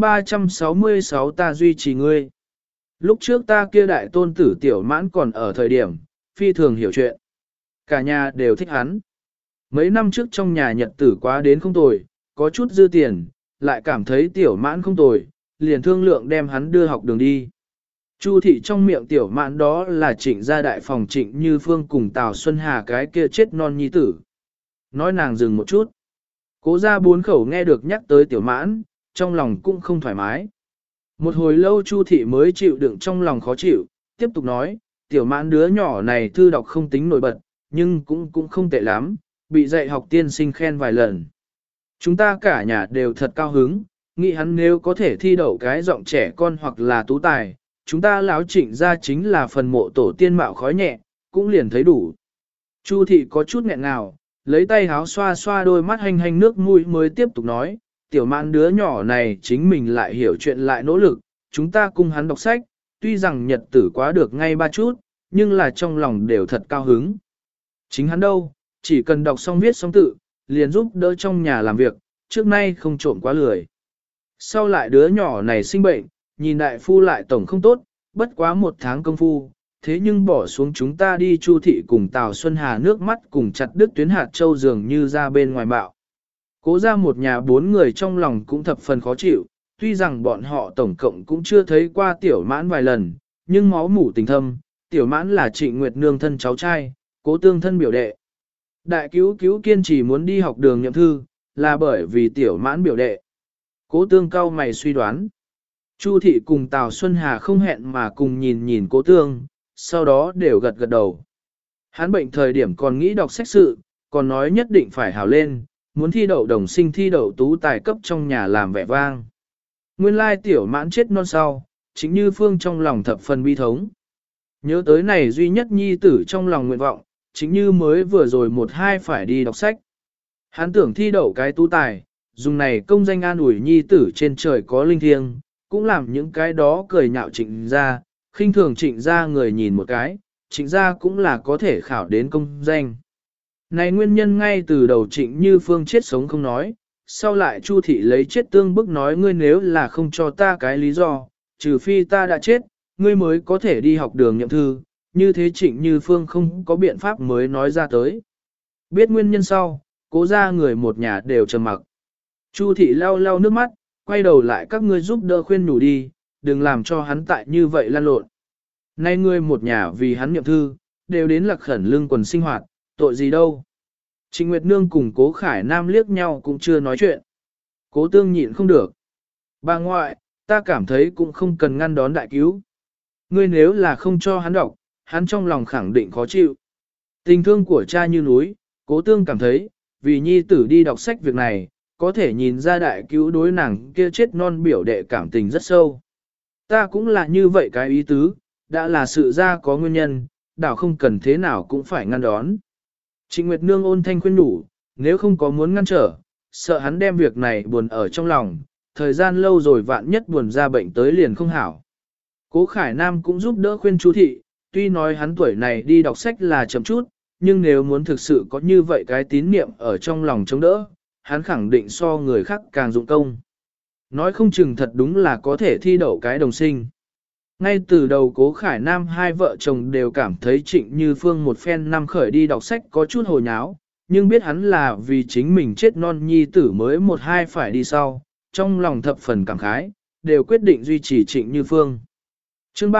366 ta duy trì ngươi. Lúc trước ta kia đại tôn tử tiểu mãn còn ở thời điểm, phi thường hiểu chuyện. Cả nhà đều thích hắn. Mấy năm trước trong nhà nhật tử quá đến không tồi, có chút dư tiền, lại cảm thấy tiểu mãn không tồi, liền thương lượng đem hắn đưa học đường đi. Chu thị trong miệng tiểu mãn đó là Trịnh gia đại phòng Trịnh Như Phương cùng Tào Xuân Hà cái kia chết non nhi tử. Nói nàng dừng một chút. Cố ra bốn khẩu nghe được nhắc tới tiểu mãn, trong lòng cũng không thoải mái. Một hồi lâu Chu thị mới chịu đựng trong lòng khó chịu, tiếp tục nói, tiểu mãn đứa nhỏ này thư đọc không tính nổi bật, nhưng cũng không tệ lắm, bị dạy học tiên sinh khen vài lần. Chúng ta cả nhà đều thật cao hứng, nghĩ hắn nếu có thể thi đậu cái giọng trẻ con hoặc là tú tài, chúng ta lão Trịnh ra chính là phần mộ tổ tiên mạo khói nhẹ, cũng liền thấy đủ. Chu thị có chút nghẹn ngào, lấy tay háo xoa xoa đôi mắt hành nước mũi mới tiếp tục nói, tiểu mãn đứa nhỏ này chính mình lại hiểu chuyện lại nỗ lực, chúng ta cùng hắn đọc sách, tuy rằng nhật tử quá được ngay ba chút, nhưng là trong lòng đều thật cao hứng. Chính hắn đâu, chỉ cần đọc xong viết xong tự, liền giúp đỡ trong nhà làm việc, trước nay không trộm quá lười. Sau lại đứa nhỏ này sinh bệnh, nhìn đại phu lại tổng không tốt, bất quá một tháng công phu, thế nhưng bỏ xuống chúng ta đi Chu thị cùng Tào Xuân Hà nước mắt cùng chặt đứt tuyến hạt châu dường như ra bên ngoài bạo. Cố ra một nhà bốn người trong lòng cũng thập phần khó chịu, tuy rằng bọn họ tổng cộng cũng chưa thấy qua tiểu mãn vài lần, nhưng máu mủ tình thâm, tiểu mãn là Trịnh Nguyệt Nương thân cháu trai, Cố tương thân biểu đệ. Đại cứu cứu kiên trì muốn đi học đường nhậm thư, là bởi vì tiểu mãn biểu đệ. Cố tương cao mày suy đoán. Chu thị cùng Tào Xuân Hà không hẹn mà cùng nhìn cố tương, sau đó đều gật gật đầu. Hắn bệnh thời điểm còn nghĩ đọc sách sự, còn nói nhất định phải hảo lên, muốn thi đậu đồng sinh thi đậu tú tài cấp trong nhà làm vẻ vang. Nguyên lai tiểu mãn chết non sau, chính như Phương trong lòng thập phần bi thống. Nhớ tới này duy nhất nhi tử trong lòng nguyện vọng, chính như mới vừa rồi một hai phải đi đọc sách. Hắn tưởng thi đậu cái tú tài, dùng này công danh an ủi nhi tử trên trời có linh thiêng, cũng làm những cái đó cười nhạo Trịnh gia, khinh thường Trịnh gia người nhìn một cái, Trịnh gia cũng là có thể khảo đến công danh. Này nguyên nhân ngay từ đầu Trịnh Như Phương chết sống không nói, sau lại Chu thị lấy chết tương bức nói ngươi nếu là không cho ta cái lý do, trừ phi ta đã chết, ngươi mới có thể đi học đường nhậm thư, như thế Trịnh Như Phương không có biện pháp mới nói ra tới. Biết nguyên nhân sau, cố ra người một nhà đều trầm mặc. Chu thị lau lau nước mắt, quay đầu lại các ngươi giúp đỡ khuyên nhủ đi, đừng làm cho hắn tại như vậy lan lộn. Nay ngươi một nhà vì hắn nhậm thư, đều đến lạc khẩn lương quần sinh hoạt, tội gì đâu. Trịnh Nguyệt Nương cùng Cố Khải Nam liếc nhau cũng chưa nói chuyện. Cố tương nhịn không được. Bà ngoại, ta cảm thấy cũng không cần ngăn đón đại cứu. Ngươi nếu là không cho hắn đọc, hắn trong lòng khẳng định khó chịu. Tình thương của cha như núi, Cố tương cảm thấy, vì nhi tử đi đọc sách việc này, có thể nhìn ra đại cứu đối nàng kia chết non biểu đệ cảm tình rất sâu. Ta cũng là như vậy cái ý tứ, đã là sự ra có nguyên nhân, đảo không cần thế nào cũng phải ngăn đón. Trịnh Nguyệt Nương ôn thanh khuyên nhủ, nếu không có muốn ngăn trở, sợ hắn đem việc này buồn ở trong lòng, thời gian lâu rồi vạn nhất buồn ra bệnh tới liền không hảo. Cố Khải Nam cũng giúp đỡ khuyên chú thị, tuy nói hắn tuổi này đi đọc sách là chậm chút, nhưng nếu muốn thực sự có như vậy cái tín niệm ở trong lòng chống đỡ, hắn khẳng định so người khác càng dụng công. Nói không chừng thật đúng là có thể thi đậu cái đồng sinh. Ngay từ đầu Cố Khải Nam hai vợ chồng đều cảm thấy Trịnh Như Phương một phen năm khởi đi đọc sách có chút hồ nháo, nhưng biết hắn là vì chính mình chết non nhi tử mới một hai phải đi sau, trong lòng thập phần cảm khái, đều quyết định duy trì Trịnh Như Phương. Chương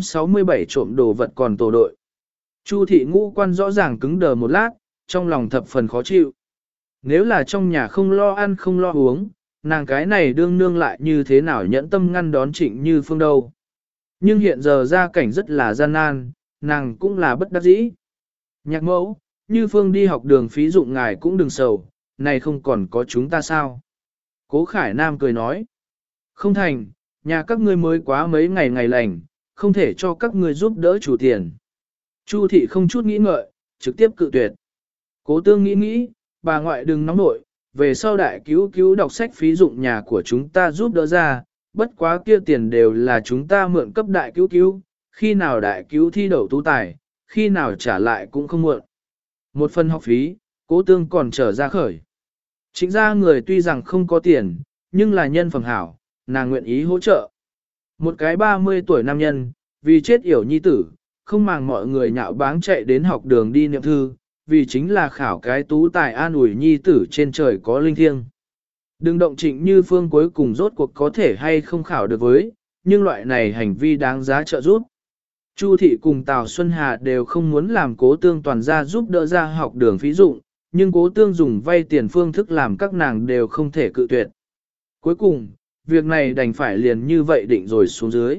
367 trộm đồ vật còn tổ đội. Chu thị ngũ quan rõ ràng cứng đờ một lát, trong lòng thập phần khó chịu. Nếu là trong nhà không lo ăn không lo uống, nàng cái này đương nương lại như thế nào nhẫn tâm ngăn đón Trịnh Như Phương đâu. Nhưng hiện giờ gia cảnh rất là gian nan, nàng cũng là bất đắc dĩ. Nhạc mẫu, Như Phương đi học đường phí dụng ngài cũng đừng sầu, này không còn có chúng ta sao. Cố Khải Nam cười nói. Không thành, nhà các ngươi mới quá mấy ngày ngày lành, không thể cho các ngươi giúp đỡ chủ tiền. Chu thị không chút nghĩ ngợi, trực tiếp cự tuyệt. Cố tương nghĩ nghĩ, bà ngoại đừng nóng nội, về sau đại cứu cứu đọc sách phí dụng nhà của chúng ta giúp đỡ ra, bất quá kia tiền đều là chúng ta mượn cấp đại cứu cứu, khi nào đại cứu thi đậu tú tài, khi nào trả lại cũng không muộn. Một phần học phí, cố tương còn trở ra khởi. Chính ra người tuy rằng không có tiền, nhưng là nhân phẩm hảo, nàng nguyện ý hỗ trợ. Một cái 30 tuổi nam nhân, vì chết yểu nhi tử, không màng mọi người nhạo báng chạy đến học đường đi niệm thư, vì chính là khảo cái tú tài an ủi nhi tử trên trời có linh thiêng. Đừng động Trịnh Như Phương cuối cùng rốt cuộc có thể hay không khảo được với, nhưng loại này hành vi đáng giá trợ giúp. Chu thị cùng Tào Xuân Hà đều không muốn làm Cố Tương toàn ra giúp đỡ ra học đường phí dụng, nhưng Cố Tương dùng vay tiền phương thức làm các nàng đều không thể cự tuyệt. Cuối cùng, việc này đành phải liền như vậy định rồi xuống dưới.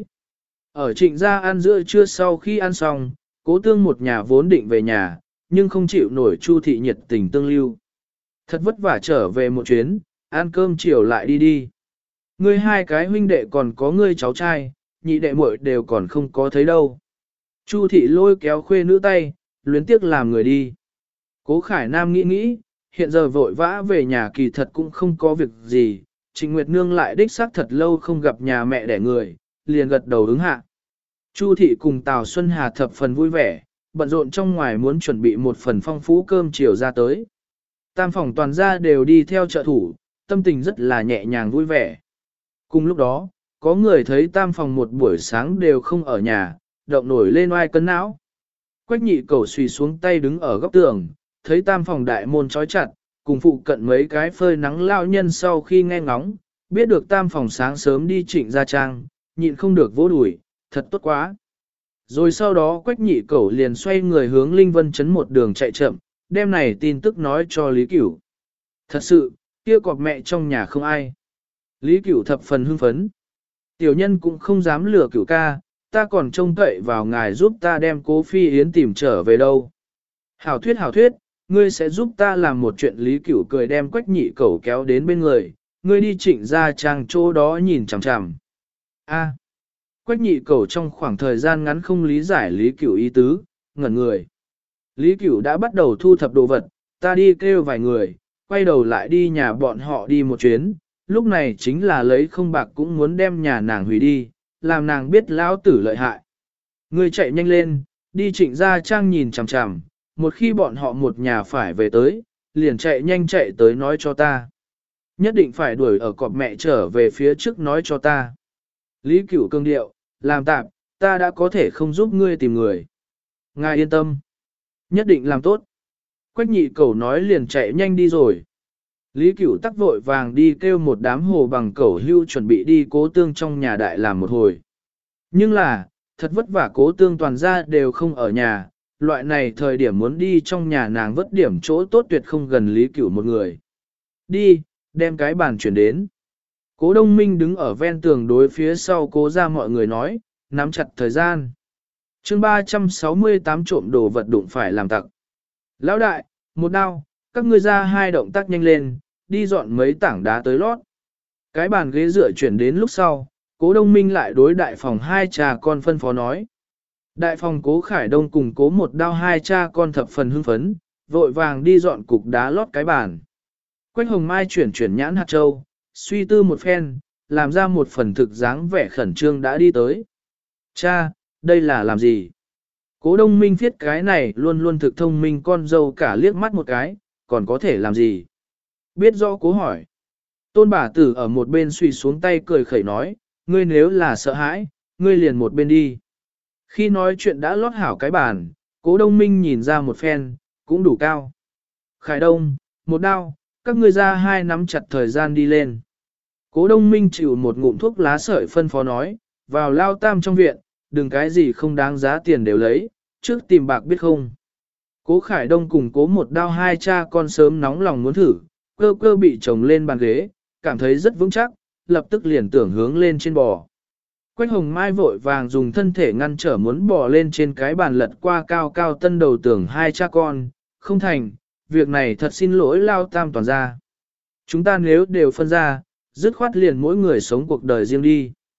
Ở Trịnh gia ăn giữa trưa sau khi ăn xong, Cố Tương một nhà vốn định về nhà, nhưng không chịu nổi Chu thị nhiệt tình tương lưu. Thật vất vả trở về một chuyến, ăn cơm chiều lại đi đi. Ngươi hai cái huynh đệ còn có ngươi cháu trai, nhị đệ muội đều còn không có thấy đâu. Chu thị lôi kéo khuê nữ tay, luyến tiếc làm người đi. Cố Khải Nam nghĩ nghĩ, hiện giờ vội vã về nhà kỳ thật cũng không có việc gì, Trịnh Nguyệt Nương lại đích xác thật lâu không gặp nhà mẹ đẻ người, liền gật đầu ứng hạ. Chu thị cùng Tào Xuân Hà thập phần vui vẻ, bận rộn trong ngoài muốn chuẩn bị một phần phong phú cơm chiều ra tới. Tam phòng toàn gia đều đi theo trợ thủ, tâm tình rất là nhẹ nhàng vui vẻ. Cùng lúc đó, có người thấy tam phòng một buổi sáng đều không ở nhà, động nổi lên oai cân não. Quách nhị cầu xùy xuống tay đứng ở góc tường, thấy tam phòng đại môn trói chặt, cùng phụ cận mấy cái phơi nắng lao nhân sau khi nghe ngóng, biết được tam phòng sáng sớm đi Trịnh Gia Trang, nhịn không được vỗ đùi, thật tốt quá. Rồi sau đó Quách nhị cẩu liền xoay người hướng Linh Vân Trấn một đường chạy chậm, đem này tin tức nói cho Lý Cửu. Thật sự, kia cọp mẹ trong nhà không ai. Lý Cửu thập phần hưng phấn. Tiểu nhân cũng không dám lừa Cửu ca, ta còn trông cậy vào ngài giúp ta đem Cố Phi Yến tìm trở về đâu. Hảo thuyết, ngươi sẽ giúp ta làm một chuyện. Lý Cửu cười đem Quách nhị cẩu kéo đến bên người, ngươi đi Trịnh Gia Trang chỗ đó nhìn chằm chằm. A. Quách nhị cẩu trong khoảng thời gian ngắn không lý giải Lý Cửu ý tứ, ngẩn người. Lý Cửu đã bắt đầu thu thập đồ vật, ta đi kêu vài người, quay đầu lại đi nhà bọn họ đi một chuyến, lúc này chính là lấy không bạc cũng muốn đem nhà nàng hủy đi, làm nàng biết lão tử lợi hại. Ngươi chạy nhanh lên, đi Trịnh Gia Trang nhìn chằm chằm, một khi bọn họ một nhà phải về tới, liền chạy nhanh chạy tới nói cho ta. Nhất định phải đuổi ở cọp mẹ trở về phía trước nói cho ta. Lý Cửu cương điệu, làm tạm, ta đã có thể không giúp ngươi tìm người. Ngài yên tâm. Nhất định làm tốt. Quách nhị cẩu nói liền chạy nhanh đi rồi. Lý Cửu tắc vội vàng đi kêu một đám hồ bằng cẩu hưu chuẩn bị đi Cố Tương trong nhà đại làm một hồi. Nhưng là, thật vất vả Cố Tương toàn ra đều không ở nhà, loại này thời điểm muốn đi trong nhà nàng vất điểm chỗ tốt tuyệt không gần Lý Cửu một người. Đi, đem cái bàn chuyển đến. Cố Đông Minh đứng ở ven tường đối phía sau Cố ra mọi người nói, nắm chặt thời gian. chương 368 trộm đồ vật đụng phải làm tặc. Lão đại, một đao, các ngươi ra hai động tác nhanh lên, đi dọn mấy tảng đá tới lót. Cái bàn ghế dựa chuyển đến lúc sau, Cố Đông Minh lại đối đại phòng hai cha con phân phó nói. Đại phòng Cố Khải Đông cùng Cố một đao hai cha con thập phần hưng phấn, vội vàng đi dọn cục đá lót cái bàn. Quách Hồng Mai chuyển nhãn hạt châu, suy tư một phen, làm ra một phần thực dáng vẻ khẩn trương đã đi tới. Cha, đây là làm gì? Cố Đông Minh viết cái này luôn luôn thực thông minh con dâu cả liếc mắt một cái, còn có thể làm gì? Biết rõ Cố hỏi. Tôn bà tử ở một bên suy xuống tay cười khẩy nói, ngươi nếu là sợ hãi, ngươi liền một bên đi. Khi nói chuyện đã lót hảo cái bàn, Cố Đông Minh nhìn ra một phen, cũng đủ cao. Khải Đông, một đao, các ngươi ra hai nắm chặt thời gian đi lên. Cố Đông Minh chịu một ngụm thuốc lá sợi phân phó nói, vào lao tam trong viện, đừng cái gì không đáng giá tiền đều lấy, trước tìm bạc biết không. Cố Khải Đông cùng Cố một đao hai cha con sớm nóng lòng muốn thử, cơ cơ bị chồng lên bàn ghế, cảm thấy rất vững chắc, lập tức liền tưởng hướng lên trên bò. Quách Hồng Mai vội vàng dùng thân thể ngăn trở muốn bò lên trên cái bàn lật qua cao cao tân đầu tưởng hai cha con, không thành, việc này thật xin lỗi lao tam toàn ra. Chúng ta nếu đều phân ra, dứt khoát liền mỗi người sống cuộc đời riêng đi.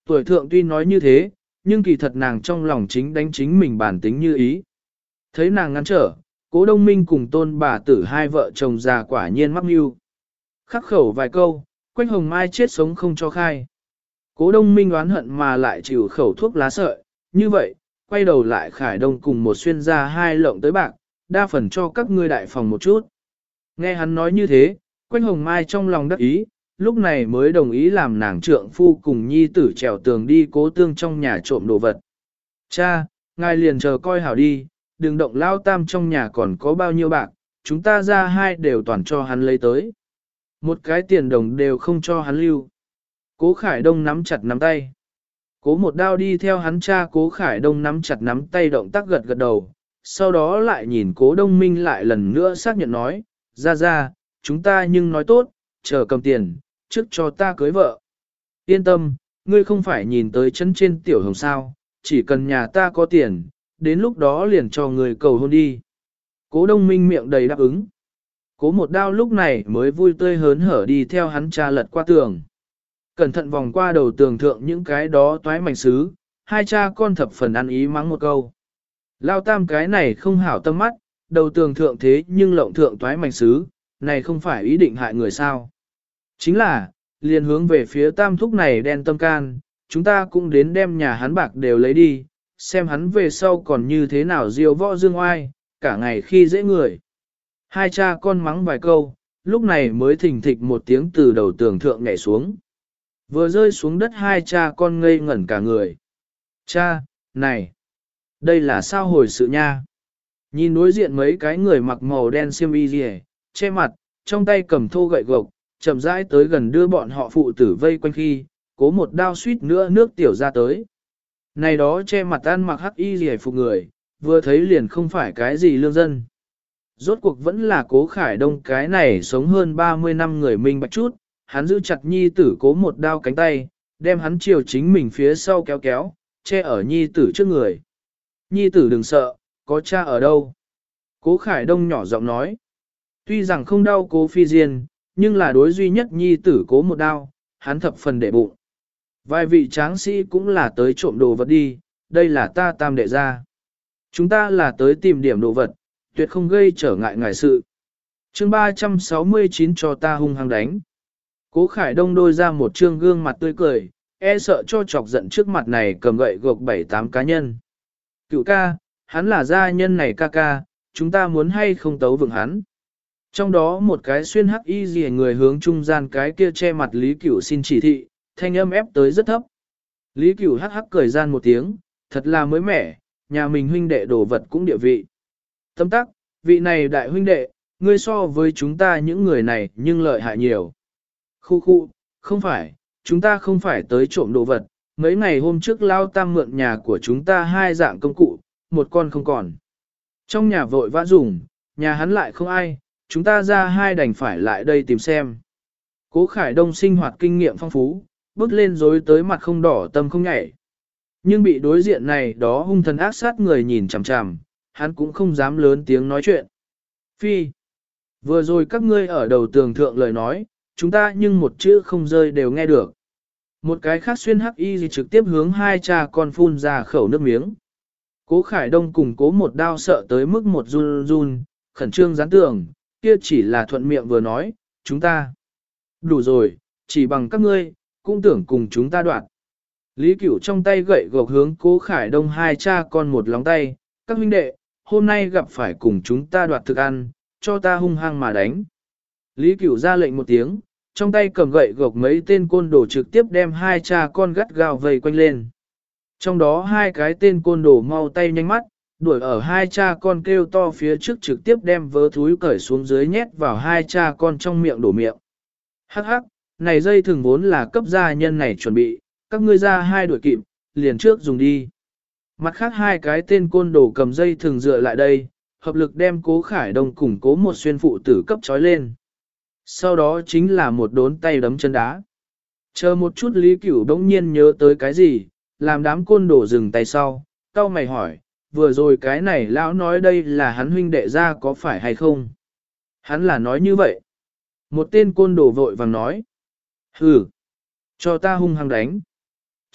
Tuổi thượng tuy nói như thế, nhưng kỳ thật nàng trong lòng chính đánh chính mình bản tính như ý. Thấy nàng ngăn trở, Cố Đông Minh cùng Tôn bà tử hai vợ chồng già quả nhiên mắc mưu. Khắc khẩu vài câu, Quách Hồng Mai chết sống không cho khai. Cố Đông Minh oán hận mà lại chịu khẩu thuốc lá sợi, như vậy, quay đầu lại Khải Đông cùng một xuyên ra hai lộng tới bạc, đa phần cho các ngươi đại phòng một chút. Nghe hắn nói như thế, Quách Hồng Mai trong lòng đắc ý, lúc này mới đồng ý làm nàng trượng phu cùng nhi tử trèo tường đi Cố Tương trong nhà trộm đồ vật. Cha, ngài liền chờ coi hảo đi, đừng động lao tam trong nhà còn có bao nhiêu bạc, chúng ta ra hai đều toàn cho hắn lấy tới. Một cái tiền đồng đều không cho hắn lưu. Cố Khải Đông nắm chặt nắm tay. Cố một đao đi theo hắn cha Cố Khải Đông nắm chặt nắm tay động tác gật gật đầu, sau đó lại nhìn Cố Đông Minh lại lần nữa xác nhận nói, ra, chúng ta nhưng nói tốt, chờ cầm tiền, trước cho ta cưới vợ. Yên tâm, ngươi không phải nhìn tới chân trên tiểu hồng sao, chỉ cần nhà ta có tiền, đến lúc đó liền cho người cầu hôn đi. Cố Đông Minh miệng đầy đáp ứng. Cố một đao lúc này mới vui tươi hớn hở đi theo hắn cha lật qua tường. Cẩn thận vòng qua đầu tường thượng những cái đó toái mảnh sứ, hai cha con thập phần ăn ý mắng một câu. Lao tam cái này không hảo tâm mắt, đầu tường thượng thế nhưng lộng thượng toái mảnh sứ, này không phải ý định hại người sao. Chính là, liền hướng về phía tam thúc này đen tâm can, chúng ta cũng đến đem nhà hắn bạc đều lấy đi, xem hắn về sau còn như thế nào diêu võ dương oai, cả ngày khi dễ người. Hai cha con mắng vài câu, lúc này mới thình thịch một tiếng từ đầu tường thượng nhảy xuống. Vừa rơi xuống đất hai cha con ngây ngẩn cả người. Cha, này, đây là sao hồi sự nha? Nhìn đối diện mấy cái người mặc màu đen xiêm y rìa, che mặt, trong tay cầm thô gậy gộc, chậm rãi tới gần đưa bọn họ phụ tử vây quanh khi, Cố một đao suýt nữa nước tiểu ra tới. Này đó che mặt ăn mặc hắc y rìa phục người, vừa thấy liền không phải cái gì lương dân. Rốt cuộc vẫn là Cố Khải Đông cái này sống hơn 30 năm người minh bạch chút, hắn giữ chặt nhi tử Cố một đao cánh tay, đem hắn chiều chính mình phía sau kéo kéo, che ở nhi tử trước người. Nhi tử đừng sợ, có cha ở đâu. Cố Khải Đông nhỏ giọng nói. Tuy rằng không đau Cố Phi Diên, nhưng là đối duy nhất nhi tử Cố một đao, hắn thập phần để bụng. Vài vị tráng sĩ cũng là tới trộm đồ vật đi, đây là ta tam đệ gia. Chúng ta là tới tìm điểm đồ vật, tuyệt không gây trở ngại ngài sự. Chương 369 cho ta hung hăng đánh. Cố Khải Đông đôi ra một trương gương mặt tươi cười, e sợ cho chọc giận trước mặt này cầm gậy gộc 7-8 cá nhân. Cựu ca, hắn là gia nhân này ca, chúng ta muốn hay không tấu vượng hắn. Trong đó một cái xuyên hắc y gì người hướng trung gian cái kia che mặt Lý Cửu xin chỉ thị, thanh âm ép tới rất thấp. Lý Cửu hắc hắc cười gian một tiếng, thật là mới mẻ, nhà mình huynh đệ đồ vật cũng địa vị. Tâm tắc, vị này đại huynh đệ, ngươi so với chúng ta những người này nhưng lợi hại nhiều. Khu, không phải, chúng ta không phải tới trộm đồ vật, mấy ngày hôm trước Lao Tam mượn nhà của chúng ta hai dạng công cụ, một con không còn. Trong nhà vội vã dùng, nhà hắn lại không ai, chúng ta ra hai đành phải lại đây tìm xem. Cố Khải Đông sinh hoạt kinh nghiệm phong phú, bước lên dối tới mặt không đỏ tâm không nhảy. Nhưng bị đối diện này đó hung thần ác sát người nhìn chằm chằm, hắn cũng không dám lớn tiếng nói chuyện. Phi, vừa rồi các ngươi ở đầu tường thượng lời nói, chúng ta nhưng một chữ không rơi đều nghe được. Một cái khác xuyên hắc y gì trực tiếp hướng hai cha con phun ra khẩu nước miếng. Cố Khải Đông cùng Cố một đao sợ tới mức một run run, khẩn trương dán tường, kia chỉ là thuận miệng vừa nói, chúng ta. Đủ rồi, chỉ bằng các ngươi, cũng tưởng cùng chúng ta đoạt. Lý Cửu trong tay gậy gộc hướng Cố Khải Đông hai cha con một lóng tay, các huynh đệ, hôm nay gặp phải cùng chúng ta đoạt thức ăn, cho ta hung hăng mà đánh. Lý Cửu ra lệnh một tiếng, trong tay cầm gậy gộc mấy tên côn đồ trực tiếp đem hai cha con gắt gao vây quanh lên. Trong đó hai cái tên côn đồ mau tay nhanh mắt, đuổi ở hai cha con kêu to phía trước trực tiếp đem vớ thúi cởi xuống dưới nhét vào hai cha con trong miệng đổ miệng. Hắc hắc, này dây thường vốn là cấp gia nhân này chuẩn bị, các ngươi ra hai đuổi kịp, liền trước dùng đi. Mặt khác hai cái tên côn đồ cầm dây thường dựa lại đây, hợp lực đem Cố Khải Đông cùng Cố một xuyên phụ tử cấp trói lên. Sau đó chính là một đốn tay đấm chân đá. Chờ một chút Lý Cửu đống nhiên nhớ tới cái gì, làm đám côn đồ dừng tay sau, cau mày hỏi, vừa rồi cái này lão nói đây là hắn huynh đệ ra có phải hay không? Hắn là nói như vậy. Một tên côn đồ vội vàng nói, hừ, cho ta hung hăng đánh.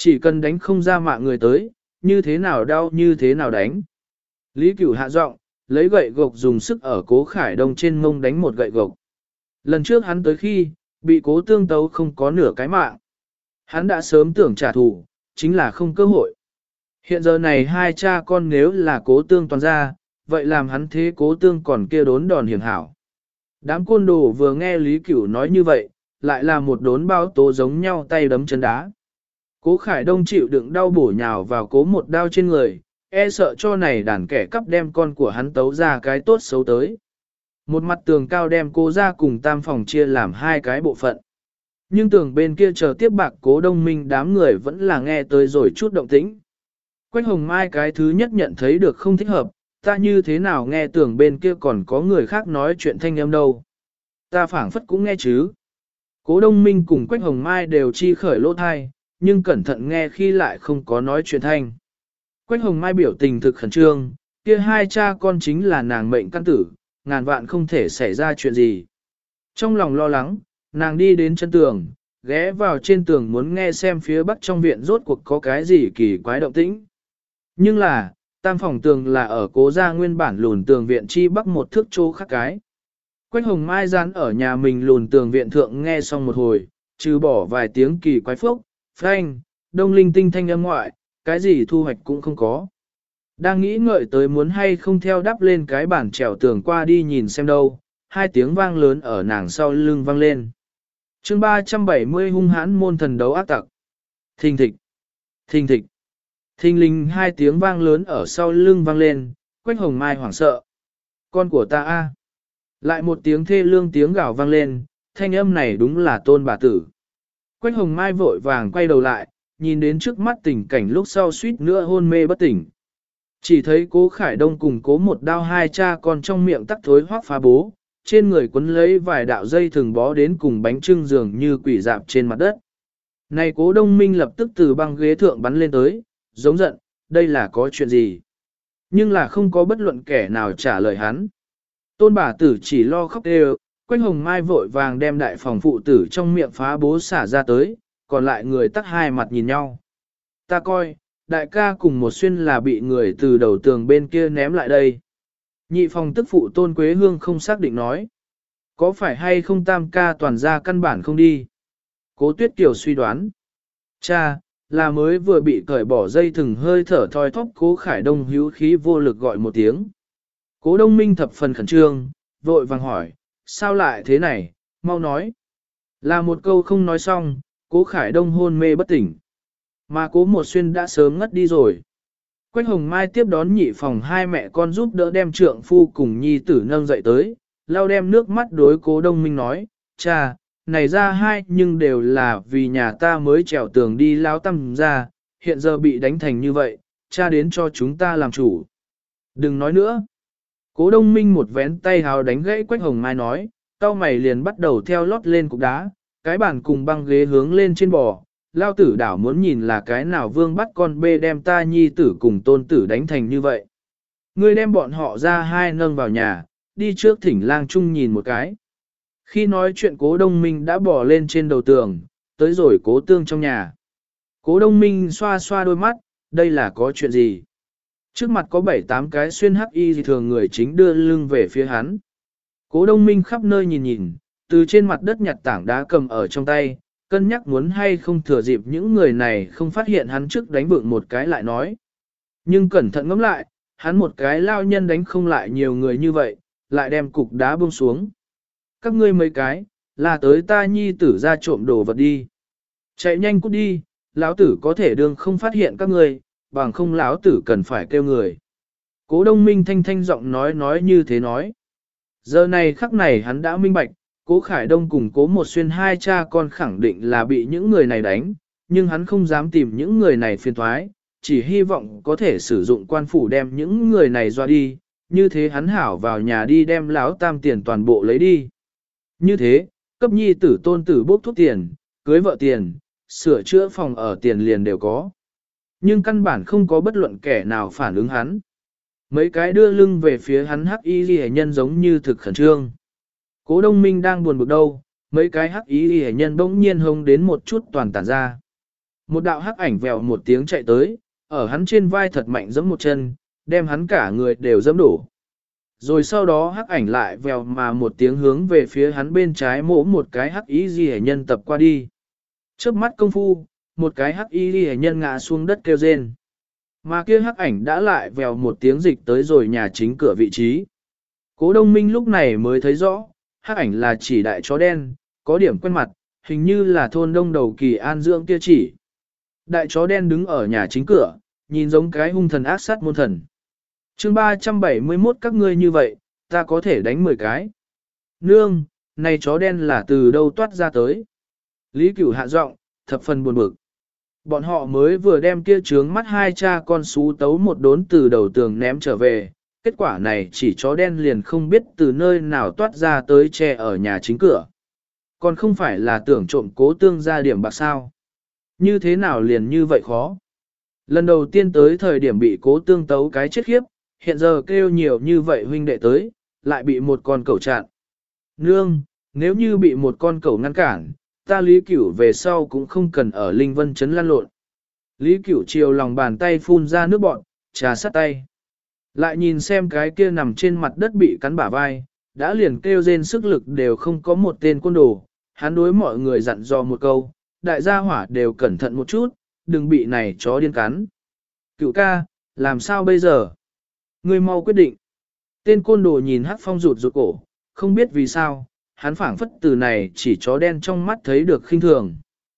Chỉ cần đánh không ra mạng người tới, như thế nào đau như thế nào đánh. Lý Cửu hạ giọng, lấy gậy gộc dùng sức ở Cố Khải Đông trên mông đánh một gậy gộc. Lần trước hắn tới khi, bị Cố Tương tấu không có nửa cái mạng. Hắn đã sớm tưởng trả thù, chính là không cơ hội. Hiện giờ này hai cha con nếu là Cố Tương toàn ra, vậy làm hắn thế Cố Tương còn kia đốn đòn hiểm hảo. Đám côn đồ vừa nghe Lý Cửu nói như vậy, lại là một đốn bao tố giống nhau tay đấm chân đá. Cố Khải Đông chịu đựng đau bổ nhào vào Cố một đao trên người, e sợ cho này đàn kẻ cắp đem con của hắn tấu ra cái tốt xấu tới. Một mặt tường cao đem Cố ra cùng tam phòng chia làm hai cái bộ phận. Nhưng tường bên kia chờ tiếp bạc Cố Đông Minh đám người vẫn là nghe tới rồi chút động tĩnh. Quách Hồng Mai cái thứ nhất nhận thấy được không thích hợp, ta như thế nào nghe tường bên kia còn có người khác nói chuyện thanh âm đâu. Ta phảng phất cũng nghe chứ. Cố Đông Minh cùng Quách Hồng Mai đều chi khởi lỗ thai, nhưng cẩn thận nghe khi lại không có nói chuyện thanh. Quách Hồng Mai biểu tình thực khẩn trương, kia hai cha con chính là nàng mệnh căn tử, ngàn vạn không thể xảy ra chuyện gì. Trong lòng lo lắng, nàng đi đến chân tường, ghé vào trên tường muốn nghe xem phía bắc trong viện rốt cuộc có cái gì kỳ quái động tĩnh. Nhưng là, tam phòng tường là ở Cố gia nguyên bản lùn tường viện chi bắc một thước chỗ khác cái. Quách Hồng Mai dán ở nhà mình lùn tường viện thượng nghe xong một hồi, trừ bỏ vài tiếng kỳ quái phốc, phanh, đông linh tinh thanh âm ngoại, cái gì thu hoạch cũng không có. Đang nghĩ ngợi tới muốn hay không theo đắp lên cái bản trèo tường qua đi nhìn xem đâu, hai tiếng vang lớn ở nàng sau lưng vang lên. Chương 370 hung hãn môn thần đấu ác tặc. Thình thịch, thình thịch, thình linh hai tiếng vang lớn ở sau lưng vang lên, Quách Hồng Mai hoảng sợ. Con của ta a! Lại một tiếng thê lương tiếng gào vang lên, thanh âm này đúng là Tôn bà tử. Quách Hồng Mai vội vàng quay đầu lại, nhìn đến trước mắt tình cảnh lúc sau suýt nữa hôn mê bất tỉnh. Chỉ thấy Cố Khải Đông cùng Cố một đao hai cha con trong miệng tắc thối hoác phá bố, trên người quấn lấy vài đạo dây thường bó đến cùng bánh trưng dường như quỷ dạp trên mặt đất. Này Cố Đông Minh lập tức từ băng ghế thượng bắn lên tới, giống giận, đây là có chuyện gì? Nhưng là không có bất luận kẻ nào trả lời hắn. Tôn bà tử chỉ lo khóc đều, Quách Hồng Mai vội vàng đem đại phòng phụ tử trong miệng phá bố xả ra tới, còn lại người tắc hai mặt nhìn nhau. Ta coi, đại ca cùng một xuyên là bị người từ đầu tường bên kia ném lại đây. Nhị phòng tức phụ Tôn Quế Hương không xác định nói. Có phải hay không tam ca toàn ra căn bản không đi? Cố Tuyết Kiều suy đoán. Cha, là mới vừa bị cởi bỏ dây thừng hơi thở thoi thóp Cố Khải Đông hữu khí vô lực gọi một tiếng. Cố Đông Minh thập phần khẩn trương, vội vàng hỏi, sao lại thế này, mau nói. Là một câu không nói xong, Cố Khải Đông hôn mê bất tỉnh. Mà Cố một xuyên đã sớm ngất đi rồi. Quách Hồng Mai tiếp đón nhị phòng hai mẹ con giúp đỡ đem trượng phu cùng nhi tử nâng dậy tới, lau đem nước mắt đối Cố Đông Minh nói, cha, này ra hai nhưng đều là vì nhà ta mới trèo tường đi lao tâm ra, hiện giờ bị đánh thành như vậy, cha đến cho chúng ta làm chủ. Đừng nói nữa. Cố Đông Minh một vén tay hào đánh gãy Quách Hồng Mai nói, tao mày liền bắt đầu theo lót lên cục đá, cái bàn cùng băng ghế hướng lên trên bò, lao tử đảo muốn nhìn là cái nào vương bắt con bê đem ta nhi tử cùng tôn tử đánh thành như vậy. Ngươi đem bọn họ ra hai nâng vào nhà, đi trước thỉnh lang trung nhìn một cái. Khi nói chuyện Cố Đông Minh đã bò lên trên đầu tường, tới rồi Cố Tương trong nhà. Cố Đông Minh xoa xoa đôi mắt, đây là có chuyện gì? Trước mặt có 7-8 cái xuyên hắc y gì thường người chính đưa lưng về phía hắn. Cố Đông Minh khắp nơi nhìn nhìn, từ trên mặt đất nhặt tảng đá cầm ở trong tay, cân nhắc muốn hay không thừa dịp những người này không phát hiện hắn trước đánh vượng một cái lại nói. Nhưng cẩn thận ngẫm lại, hắn một cái lao nhân đánh không lại nhiều người như vậy, lại đem cục đá buông xuống. Các ngươi mấy cái, là tới ta nhi tử ra trộm đồ vật đi. Chạy nhanh cút đi, lão tử có thể đương không phát hiện các ngươi, bằng không lão tử cần phải kêu người. Cố Đông Minh thanh thanh giọng nói như thế nói. Giờ này khắc này hắn đã minh bạch, Cố Khải Đông cùng Cố một xuyên hai cha con khẳng định là bị những người này đánh, nhưng hắn không dám tìm những người này phiền thoái, chỉ hy vọng có thể sử dụng quan phủ đem những người này doa đi, như thế hắn hảo vào nhà đi đem lão tam tiền toàn bộ lấy đi. Như thế, cấp nhi tử tôn tử bốc thuốc tiền, cưới vợ tiền, sửa chữa phòng ở tiền liền đều có. Nhưng căn bản không có bất luận kẻ nào phản ứng hắn. Mấy cái đưa lưng về phía hắn hắc y ghi nhân giống như thực khẩn trương. Cố Đông Minh đang buồn bực đâu, mấy cái hắc y ghi nhân bỗng nhiên hông đến một chút toàn tản ra. Một đạo hắc ảnh vèo một tiếng chạy tới, ở hắn trên vai thật mạnh giẫm một chân, đem hắn cả người đều giẫm đổ. Rồi sau đó hắc ảnh lại vèo mà một tiếng hướng về phía hắn bên trái mỗ một cái hắc y ghi nhân tập qua đi. Chớp mắt công phu, một cái hắc y ghi nhân ngã xuống đất kêu rên. Mà kia hắc ảnh đã lại vèo một tiếng dịch tới rồi nhà chính cửa vị trí. Cố Đông Minh lúc này mới thấy rõ, hắc ảnh là chỉ đại chó đen, có điểm quen mặt, hình như là thôn đông đầu Kỳ An dưỡng kia chỉ. Đại chó đen đứng ở nhà chính cửa, nhìn giống cái hung thần ác sát môn thần. Chương 371 các ngươi như vậy, ta có thể đánh 10 cái. Nương, này chó đen là từ đâu toát ra tới. Lý Cửu hạ giọng, thập phần buồn bực. Bọn họ mới vừa đem kia trướng mắt hai cha con xú tấu một đốn từ đầu tường ném trở về. Kết quả này chỉ chó đen liền không biết từ nơi nào toát ra tới che ở nhà chính cửa. Còn không phải là tưởng trộm Cố Tương ra điểm bạc sao. Như thế nào liền như vậy khó. Lần đầu tiên tới thời điểm bị Cố Tương tấu cái chết khiếp, hiện giờ kêu nhiều như vậy huynh đệ tới, lại bị một con cẩu chặn. Nương, nếu như bị một con cẩu ngăn cản, ta Lý Cửu về sau cũng không cần ở Linh Vân Trấn lăn lộn. Lý Cửu chiều lòng bàn tay phun ra nước bọn, trà sát tay. Lại nhìn xem cái kia nằm trên mặt đất bị cắn bả vai, đã liền kêu rên sức lực đều không có một tên côn đồ. Hắn đối mọi người dặn dò một câu, đại gia hỏa đều cẩn thận một chút, đừng bị này chó điên cắn. Cửu ca, làm sao bây giờ? Ngươi mau quyết định. Tên côn đồ nhìn Hắc Phong rụt rụt cổ, không biết vì sao, hắn phảng phất từ này chỉ chó đen trong mắt thấy được khinh thường.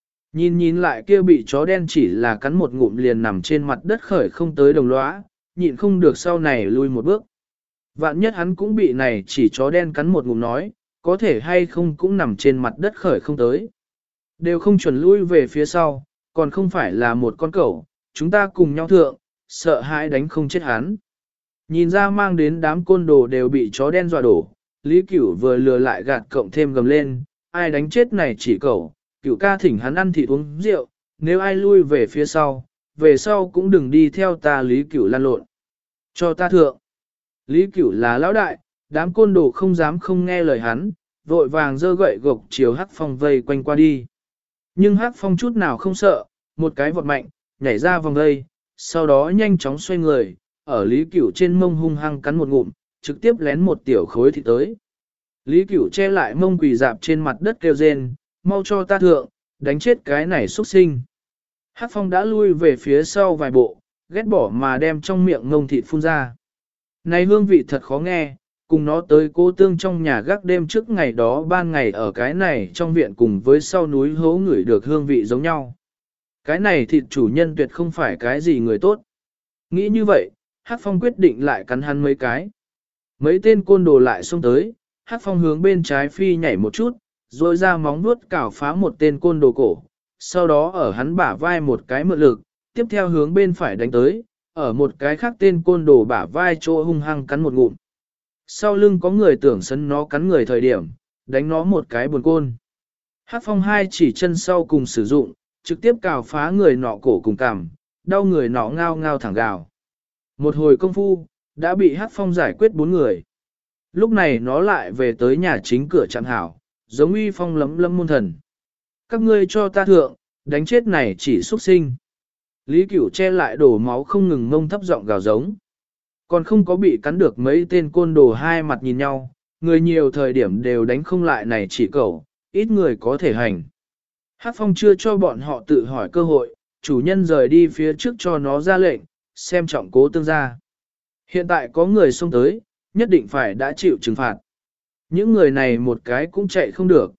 Nhìn lại kia bị chó đen chỉ là cắn một ngụm liền nằm trên mặt đất khởi không tới đồng lõa, nhịn không được sau này lui một bước. Vạn nhất hắn cũng bị này chỉ chó đen cắn một ngụm nói, có thể hay không cũng nằm trên mặt đất khởi không tới. Đều không chuẩn lui về phía sau, còn không phải là một con cẩu, chúng ta cùng nhau thượng, sợ hãi đánh không chết hắn. Nhìn ra mang đến đám côn đồ đều bị chó đen dọa đổ, Lý Cửu vừa lừa lại gạt cộng thêm gầm lên, ai đánh chết này chỉ cẩu, Cửu ca thỉnh hắn ăn thịt uống rượu, nếu ai lui về phía sau, về sau cũng đừng đi theo ta Lý Cửu lan lộn. Cho ta thượng. Lý Cửu là lão đại, đám côn đồ không dám không nghe lời hắn, vội vàng giơ gậy gộc chiều Hắc Phong vây quanh qua đi. Nhưng Hắc Phong chút nào không sợ, một cái vọt mạnh, nhảy ra vòng vây, sau đó nhanh chóng xoay người, ở Lý Cửu trên mông hung hăng cắn một ngụm, trực tiếp lén một tiểu khối thịt tới. Lý Cửu che lại mông quỳ dạp trên mặt đất kêu rên, mau cho ta thượng, đánh chết cái này xuất sinh. Hắc Phong đã lui về phía sau vài bộ, ghét bỏ mà đem trong miệng ngông thịt phun ra. Này hương vị thật khó nghe, cùng nó tới Cố Tương trong nhà gác đêm trước ngày đó ban ngày ở cái này trong viện cùng với sau núi hố ngửi được hương vị giống nhau. Cái này thịt chủ nhân tuyệt không phải cái gì người tốt. Nghĩ như vậy, Hắc Phong quyết định lại cắn hắn mấy cái. Mấy tên côn đồ lại xông tới, Hắc Phong hướng bên trái phi nhảy một chút, rồi ra móng vuốt cào phá một tên côn đồ cổ. Sau đó ở hắn bả vai một cái mượn lực, tiếp theo hướng bên phải đánh tới, ở một cái khác tên côn đồ bả vai chỗ hung hăng cắn một ngụm. Sau lưng có người tưởng sấn nó cắn người thời điểm, đánh nó một cái buồn côn. Hắc Phong hai chỉ chân sau cùng sử dụng, trực tiếp cào phá người nọ cổ cùng cằm, đau người nọ ngao ngao thẳng gào. Một hồi công phu, đã bị Hắc Phong giải quyết 4 người. Lúc này nó lại về tới nhà chính cửa chẳng hảo, giống uy phong lấm lâm môn thần. Các ngươi cho ta thượng, đánh chết này chỉ xuất sinh. Lý Cửu che lại đổ máu không ngừng mông thấp giọng gào giống. Còn không có bị cắn được mấy tên côn đồ hai mặt nhìn nhau, người nhiều thời điểm đều đánh không lại này chỉ cẩu, ít người có thể hành. Hắc Phong chưa cho bọn họ tự hỏi cơ hội, chủ nhân rời đi phía trước cho nó ra lệnh, xem trọng Cố Tương ra. Hiện tại có người xông tới, nhất định phải đã chịu trừng phạt. Những người này một cái cũng chạy không được.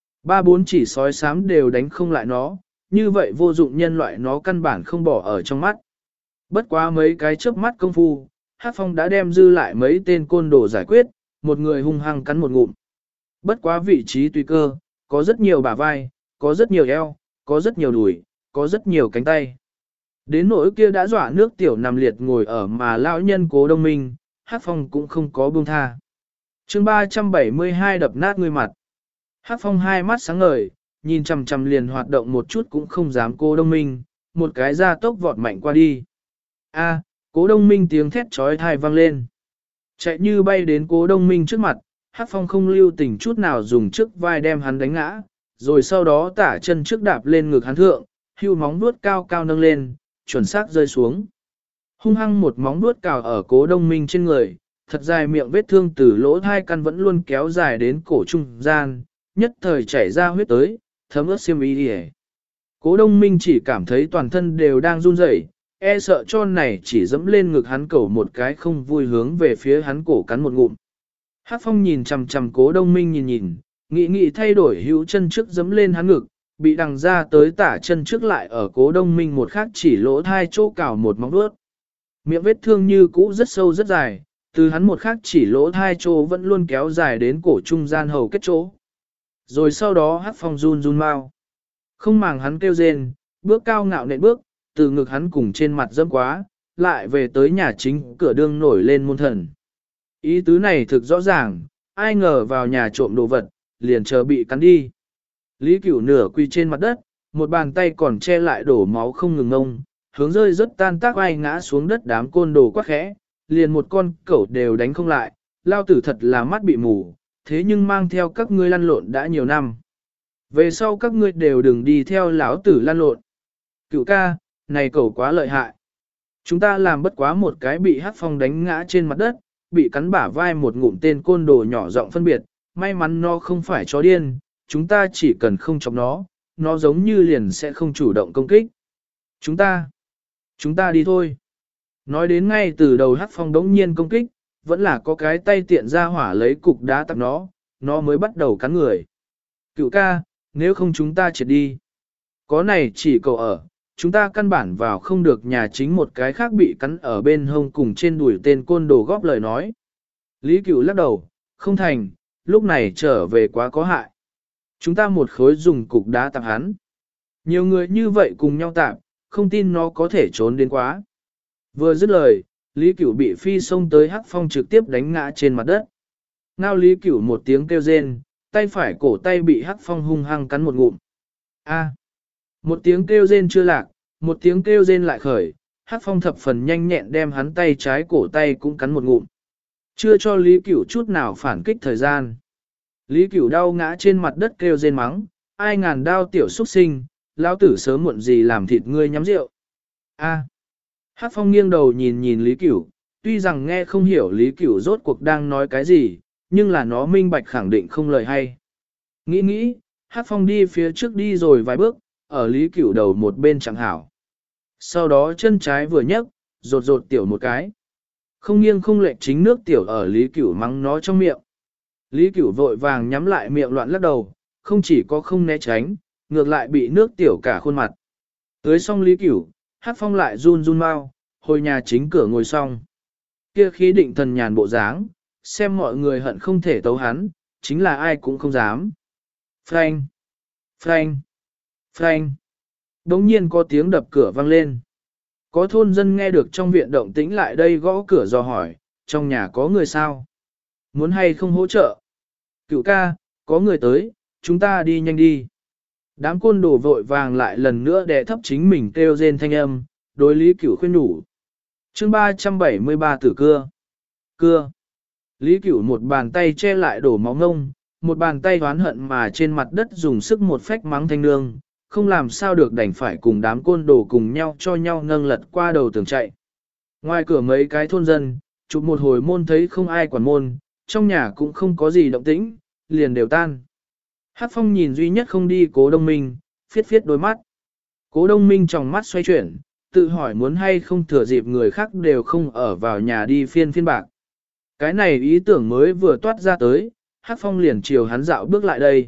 3-4 chỉ sói xám đều đánh không lại nó, như vậy vô dụng nhân loại nó căn bản không bỏ ở trong mắt. Bất quá mấy cái chớp mắt công phu, Hắc Phong đã đem dư lại mấy tên côn đồ giải quyết, một người hung hăng cắn một ngụm. Bất quá vị trí tùy cơ, có rất nhiều bả vai, có rất nhiều eo, có rất nhiều đùi, có rất nhiều cánh tay. Đến nỗi kia đã dọa nước tiểu nằm liệt ngồi ở mà lão nhân Cố Đông Minh, Hắc Phong cũng không có buông tha. Chương 372 đập nát người mặt. Hắc Phong hai mắt sáng ngời, nhìn chằm chằm liền hoạt động một chút cũng không dám Cố Đông Minh, một cái ra tốc vọt mạnh qua đi. A, Cố Đông Minh tiếng thét chói tai vang lên. Chạy như bay đến Cố Đông Minh trước mặt, Hắc Phong không lưu tình chút nào dùng trước vai đem hắn đánh ngã, rồi sau đó tả chân trước đạp lên ngực hắn thượng, hưu móng vuốt cao cao nâng lên, chuẩn xác rơi xuống. Hung hăng một móng vuốt cào ở Cố Đông Minh trên người, thật dài miệng vết thương từ lỗ hai căn vẫn luôn kéo dài đến cổ trung gian, nhất thời chảy ra huyết tới, thấm ướt xiêm y đi. Cố Đông Minh chỉ cảm thấy toàn thân đều đang run rẩy, e sợ cho này chỉ dẫm lên ngực hắn cẩu một cái không vui hướng về phía hắn cổ cắn một ngụm. Hắc Phong nhìn chằm chằm Cố Đông Minh nhìn, nghĩ thay đổi hữu chân trước dẫm lên hắn ngực, bị đằng ra tới tả chân trước lại ở Cố Đông Minh một khắc chỉ lỗ hai chỗ cào một móng vuốt. Miệng vết thương như cũ rất sâu rất dài, từ hắn một khắc chỉ lỗ hai chỗ vẫn luôn kéo dài đến cổ trung gian hầu kết chỗ. Rồi sau đó Hắc Phong run mau. Không màng hắn kêu rên, bước cao ngạo nện bước, từ ngực hắn cùng trên mặt dẫm quá, lại về tới nhà chính cửa đương nổi lên môn thần. Ý tứ này thực rõ ràng, ai ngờ vào nhà trộm đồ vật, liền chờ bị cắn đi. Lý Cửu nửa quỳ trên mặt đất, một bàn tay còn che lại đổ máu không ngừng ngông, hướng rơi rất tan tác ai ngã xuống đất đám côn đồ quắc khẽ, liền một con cẩu đều đánh không lại, lao tử thật là mắt bị mù, thế nhưng mang theo các ngươi lăn lộn đã nhiều năm. Về sau các ngươi đều đừng đi theo lão tử lăn lộn. Cửu ca, này cẩu quá lợi hại. Chúng ta làm bất quá một cái bị Hắc Phong đánh ngã trên mặt đất, bị cắn bả vai một ngụm tên côn đồ nhỏ giọng phân biệt, may mắn nó không phải chó điên, chúng ta chỉ cần không chọc nó giống như liền sẽ không chủ động công kích. Chúng ta đi thôi. Nói đến ngay từ đầu Hắc Phong đống nhiên công kích, vẫn là có cái tay tiện ra hỏa lấy cục đá tặng nó mới bắt đầu cắn người. Cửu ca, nếu không chúng ta triệt đi. Có này chỉ cầu ở, chúng ta căn bản vào không được nhà chính một cái khác bị cắn ở bên hông cùng trên đùi tên côn đồ góp lời nói. Lý Cửu lắc đầu, không thành, lúc này trở về quá có hại. Chúng ta một khối dùng cục đá tặng hắn. Nhiều người như vậy cùng nhau tạm, không tin nó có thể trốn đến quá. Vừa dứt lời, Lý Cửu bị phi xông tới Hắc Phong trực tiếp đánh ngã trên mặt đất. Ngao Lý Cửu một tiếng kêu rên, tay phải cổ tay bị Hắc Phong hung hăng cắn một ngụm. A. Một tiếng kêu rên chưa lạc, một tiếng kêu rên lại khởi, Hắc Phong thập phần nhanh nhẹn đem hắn tay trái cổ tay cũng cắn một ngụm. Chưa cho Lý Cửu chút nào phản kích thời gian. Lý Cửu đau ngã trên mặt đất kêu rên mắng, ai ngàn đao tiểu xuất sinh, lão tử sớm muộn gì làm thịt ngươi nhắm rượu. A. Hắc Phong nghiêng đầu nhìn Lý Cửu, tuy rằng nghe không hiểu Lý Cửu rốt cuộc đang nói cái gì, nhưng là nó minh bạch khẳng định không lời hay. Nghĩ, Hắc Phong đi phía trước đi rồi vài bước, ở Lý Cửu đầu một bên chẳng hảo. Sau đó chân trái vừa nhấc, rột tiểu một cái. Không nghiêng không lệch chính nước tiểu ở Lý Cửu mắng nó trong miệng. Lý Cửu vội vàng nhắm lại miệng loạn lắc đầu, không chỉ có không né tránh, ngược lại bị nước tiểu cả khuôn mặt. Tới xong Lý Cửu, Hắc Phong lại run mau, hồi nhà chính cửa ngồi xong. Kia khí định thần nhàn bộ dáng, xem mọi người hận không thể tấu hắn, chính là ai cũng không dám. Phanh, phanh, phanh. Đống nhiên có tiếng đập cửa vang lên. Có thôn dân nghe được trong viện động tĩnh lại đây gõ cửa dò hỏi, trong nhà có người sao? Muốn hay không hỗ trợ? Cửu ca, có người tới, chúng ta đi nhanh đi. Đám côn đồ vội vàng lại lần nữa đè thấp chính mình kêu rên thanh âm, đối Lý Cửu khuyên nhủ. Chương 373 tử cưa. Cưa. Lý Cửu một bàn tay che lại đổ máu ngông, một bàn tay oán hận mà trên mặt đất dùng sức một phách mắng thanh nương, không làm sao được đành phải cùng đám côn đồ cùng nhau cho nhau nâng lật qua đầu tường chạy. Ngoài cửa mấy cái thôn dân, chụp một hồi môn thấy không ai quản môn, trong nhà cũng không có gì động tĩnh, liền đều tan. Hắc Phong nhìn duy nhất không đi Cố Đông Minh, phiết đôi mắt. Cố Đông Minh trong mắt xoay chuyển, tự hỏi muốn hay không thừa dịp người khác đều không ở vào nhà đi phiên bạc. Cái này ý tưởng mới vừa toát ra tới, Hắc Phong liền chiều hắn dạo bước lại đây.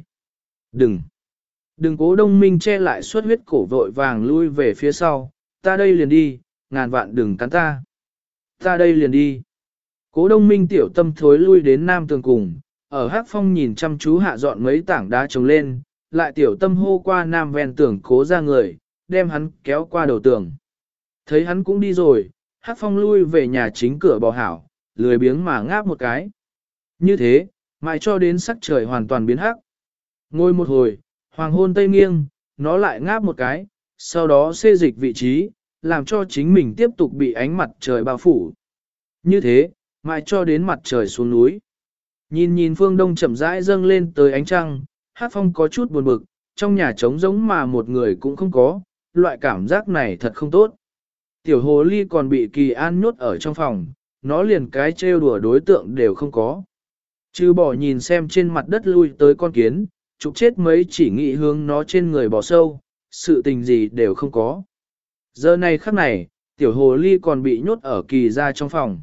Đừng Cố Đông Minh che lại suốt huyết cổ vội vàng lui về phía sau, ta đây liền đi, ngàn vạn đừng cắn ta. Ta đây liền đi. Cố Đông Minh tiểu tâm thối lui đến nam tường cùng, ở Hắc Phong nhìn chăm chú hạ dọn mấy tảng đá trồng lên, lại tiểu tâm hô qua nam ven tường Cố ra người, đem hắn kéo qua đầu tường. Thấy hắn cũng đi rồi, Hắc Phong lui về nhà chính cửa bò hảo, lười biếng mà ngáp một cái. Như thế, mãi cho đến sắc trời hoàn toàn biến hắc. Ngồi một hồi, hoàng hôn tây nghiêng, nó lại ngáp một cái, sau đó xê dịch vị trí, làm cho chính mình tiếp tục bị ánh mặt trời bao phủ. Như thế, mãi cho đến mặt trời xuống núi. Nhìn phương đông chậm rãi dâng lên tới ánh trăng, Hắc Phong có chút buồn bực, trong nhà trống rỗng mà một người cũng không có, loại cảm giác này thật không tốt. Tiểu hồ ly còn bị Kỳ An nhốt ở trong phòng, nó liền cái trêu đùa đối tượng đều không có. Chứ bỏ nhìn xem trên mặt đất lui tới con kiến, trục chết mấy chỉ nghĩ hướng nó trên người bò sâu, sự tình gì đều không có. Giờ này khắc này, tiểu hồ ly còn bị nhốt ở Kỳ gia trong phòng.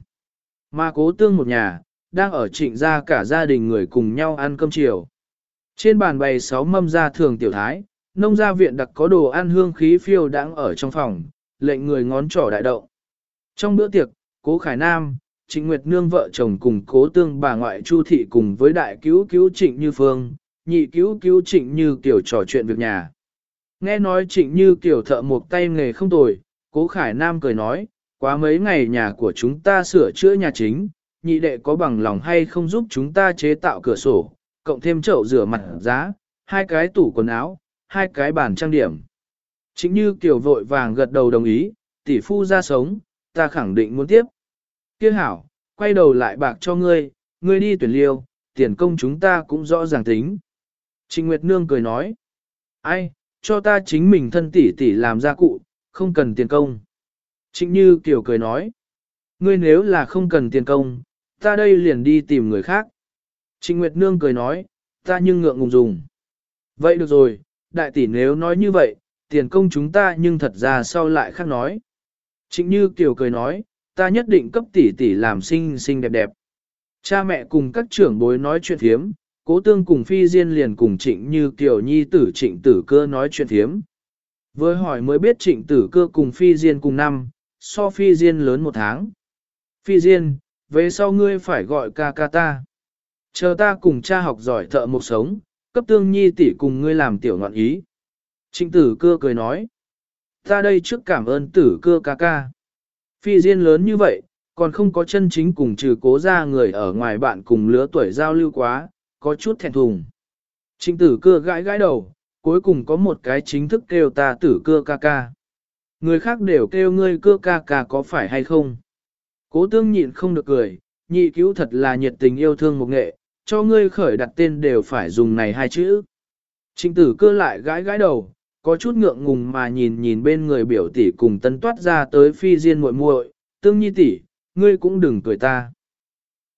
Mà Cố Tương một nhà, đang ở Trịnh gia cả gia đình người cùng nhau ăn cơm chiều. Trên bàn bày 6 mâm gia thường tiểu thái, nông gia viện đặc có đồ ăn hương khí phiêu đãng ở trong phòng, lệnh người ngón trỏ đại động. Trong bữa tiệc, Cố Khải Nam, Trịnh Nguyệt Nương vợ chồng cùng Cố Tương bà ngoại Chu thị cùng với đại cứu cứu Trịnh Như Phương, nhị cứu cứu Trịnh Như Kiều trò chuyện việc nhà. Nghe nói Trịnh Như Kiều thợ một tay nghề không tồi, Cố Khải Nam cười nói, quá mấy ngày nhà của chúng ta sửa chữa nhà chính, nhị đệ có bằng lòng hay không giúp chúng ta chế tạo cửa sổ, cộng thêm chậu rửa mặt giá, 2 cái tủ quần áo, 2 cái bàn trang điểm. Trịnh Như Kiều vội vàng gật đầu đồng ý, tỷ phu ra sống, ta khẳng định muốn tiếp. Kia hảo, quay đầu lại bạc cho ngươi, ngươi đi tuyển liêu, tiền công chúng ta cũng rõ ràng tính. Trịnh Nguyệt Nương cười nói, ai, cho ta chính mình thân tỷ tỷ làm gia cụ, không cần tiền công. Trịnh Như Kiều cười nói, ngươi nếu là không cần tiền công, ta đây liền đi tìm người khác. Trịnh Nguyệt Nương cười nói, ta nhưng ngượng ngùng dùng. Vậy được rồi, đại tỷ nếu nói như vậy, tiền công chúng ta nhưng thật ra sau lại khác nói. Trịnh Như Kiều cười nói, ta nhất định cấp tỷ tỷ làm xinh xinh đẹp đẹp. Cha mẹ cùng các trưởng bối nói chuyện thiếm, Cố Tương cùng Phi Diên liền cùng Trịnh Như Kiều nhi tử Trịnh Tử Cơ nói chuyện thiếm. Với hỏi mới biết Trịnh Tử Cơ cùng Phi Diên cùng năm, so Phi Diên lớn 1 tháng. Phi Diên, về sau ngươi phải gọi ca ca ta. Chờ ta cùng cha học giỏi thợ mộc sống, cấp Tương nhi tỷ cùng ngươi làm tiểu ngọn ý. Trịnh Tử Cơ cười nói, ta đây trước cảm ơn Tử Cơ ca ca. Phi Diên lớn như vậy, còn không có chân chính cùng trừ Cố ra người ở ngoài bạn cùng lứa tuổi giao lưu quá, có chút thẹn thùng. Trịnh Tử Cơ gãi gãi đầu, cuối cùng có một cái chính thức kêu ta Tử Cơ ca ca. Người khác đều kêu ngươi Cơ ca ca có phải hay không? Cố Tương nhịn không được cười, nhị cứu thật là nhiệt tình yêu thương một nghệ, cho ngươi khởi đặt tên đều phải dùng này 2 chữ. Trịnh Tử Cơ lại gãi gãi đầu, có chút ngượng ngùng mà nhìn bên người biểu tỷ cùng tân toát ra tới Phi Diên muội muội, Tương nhi tỷ, ngươi cũng đừng cười ta.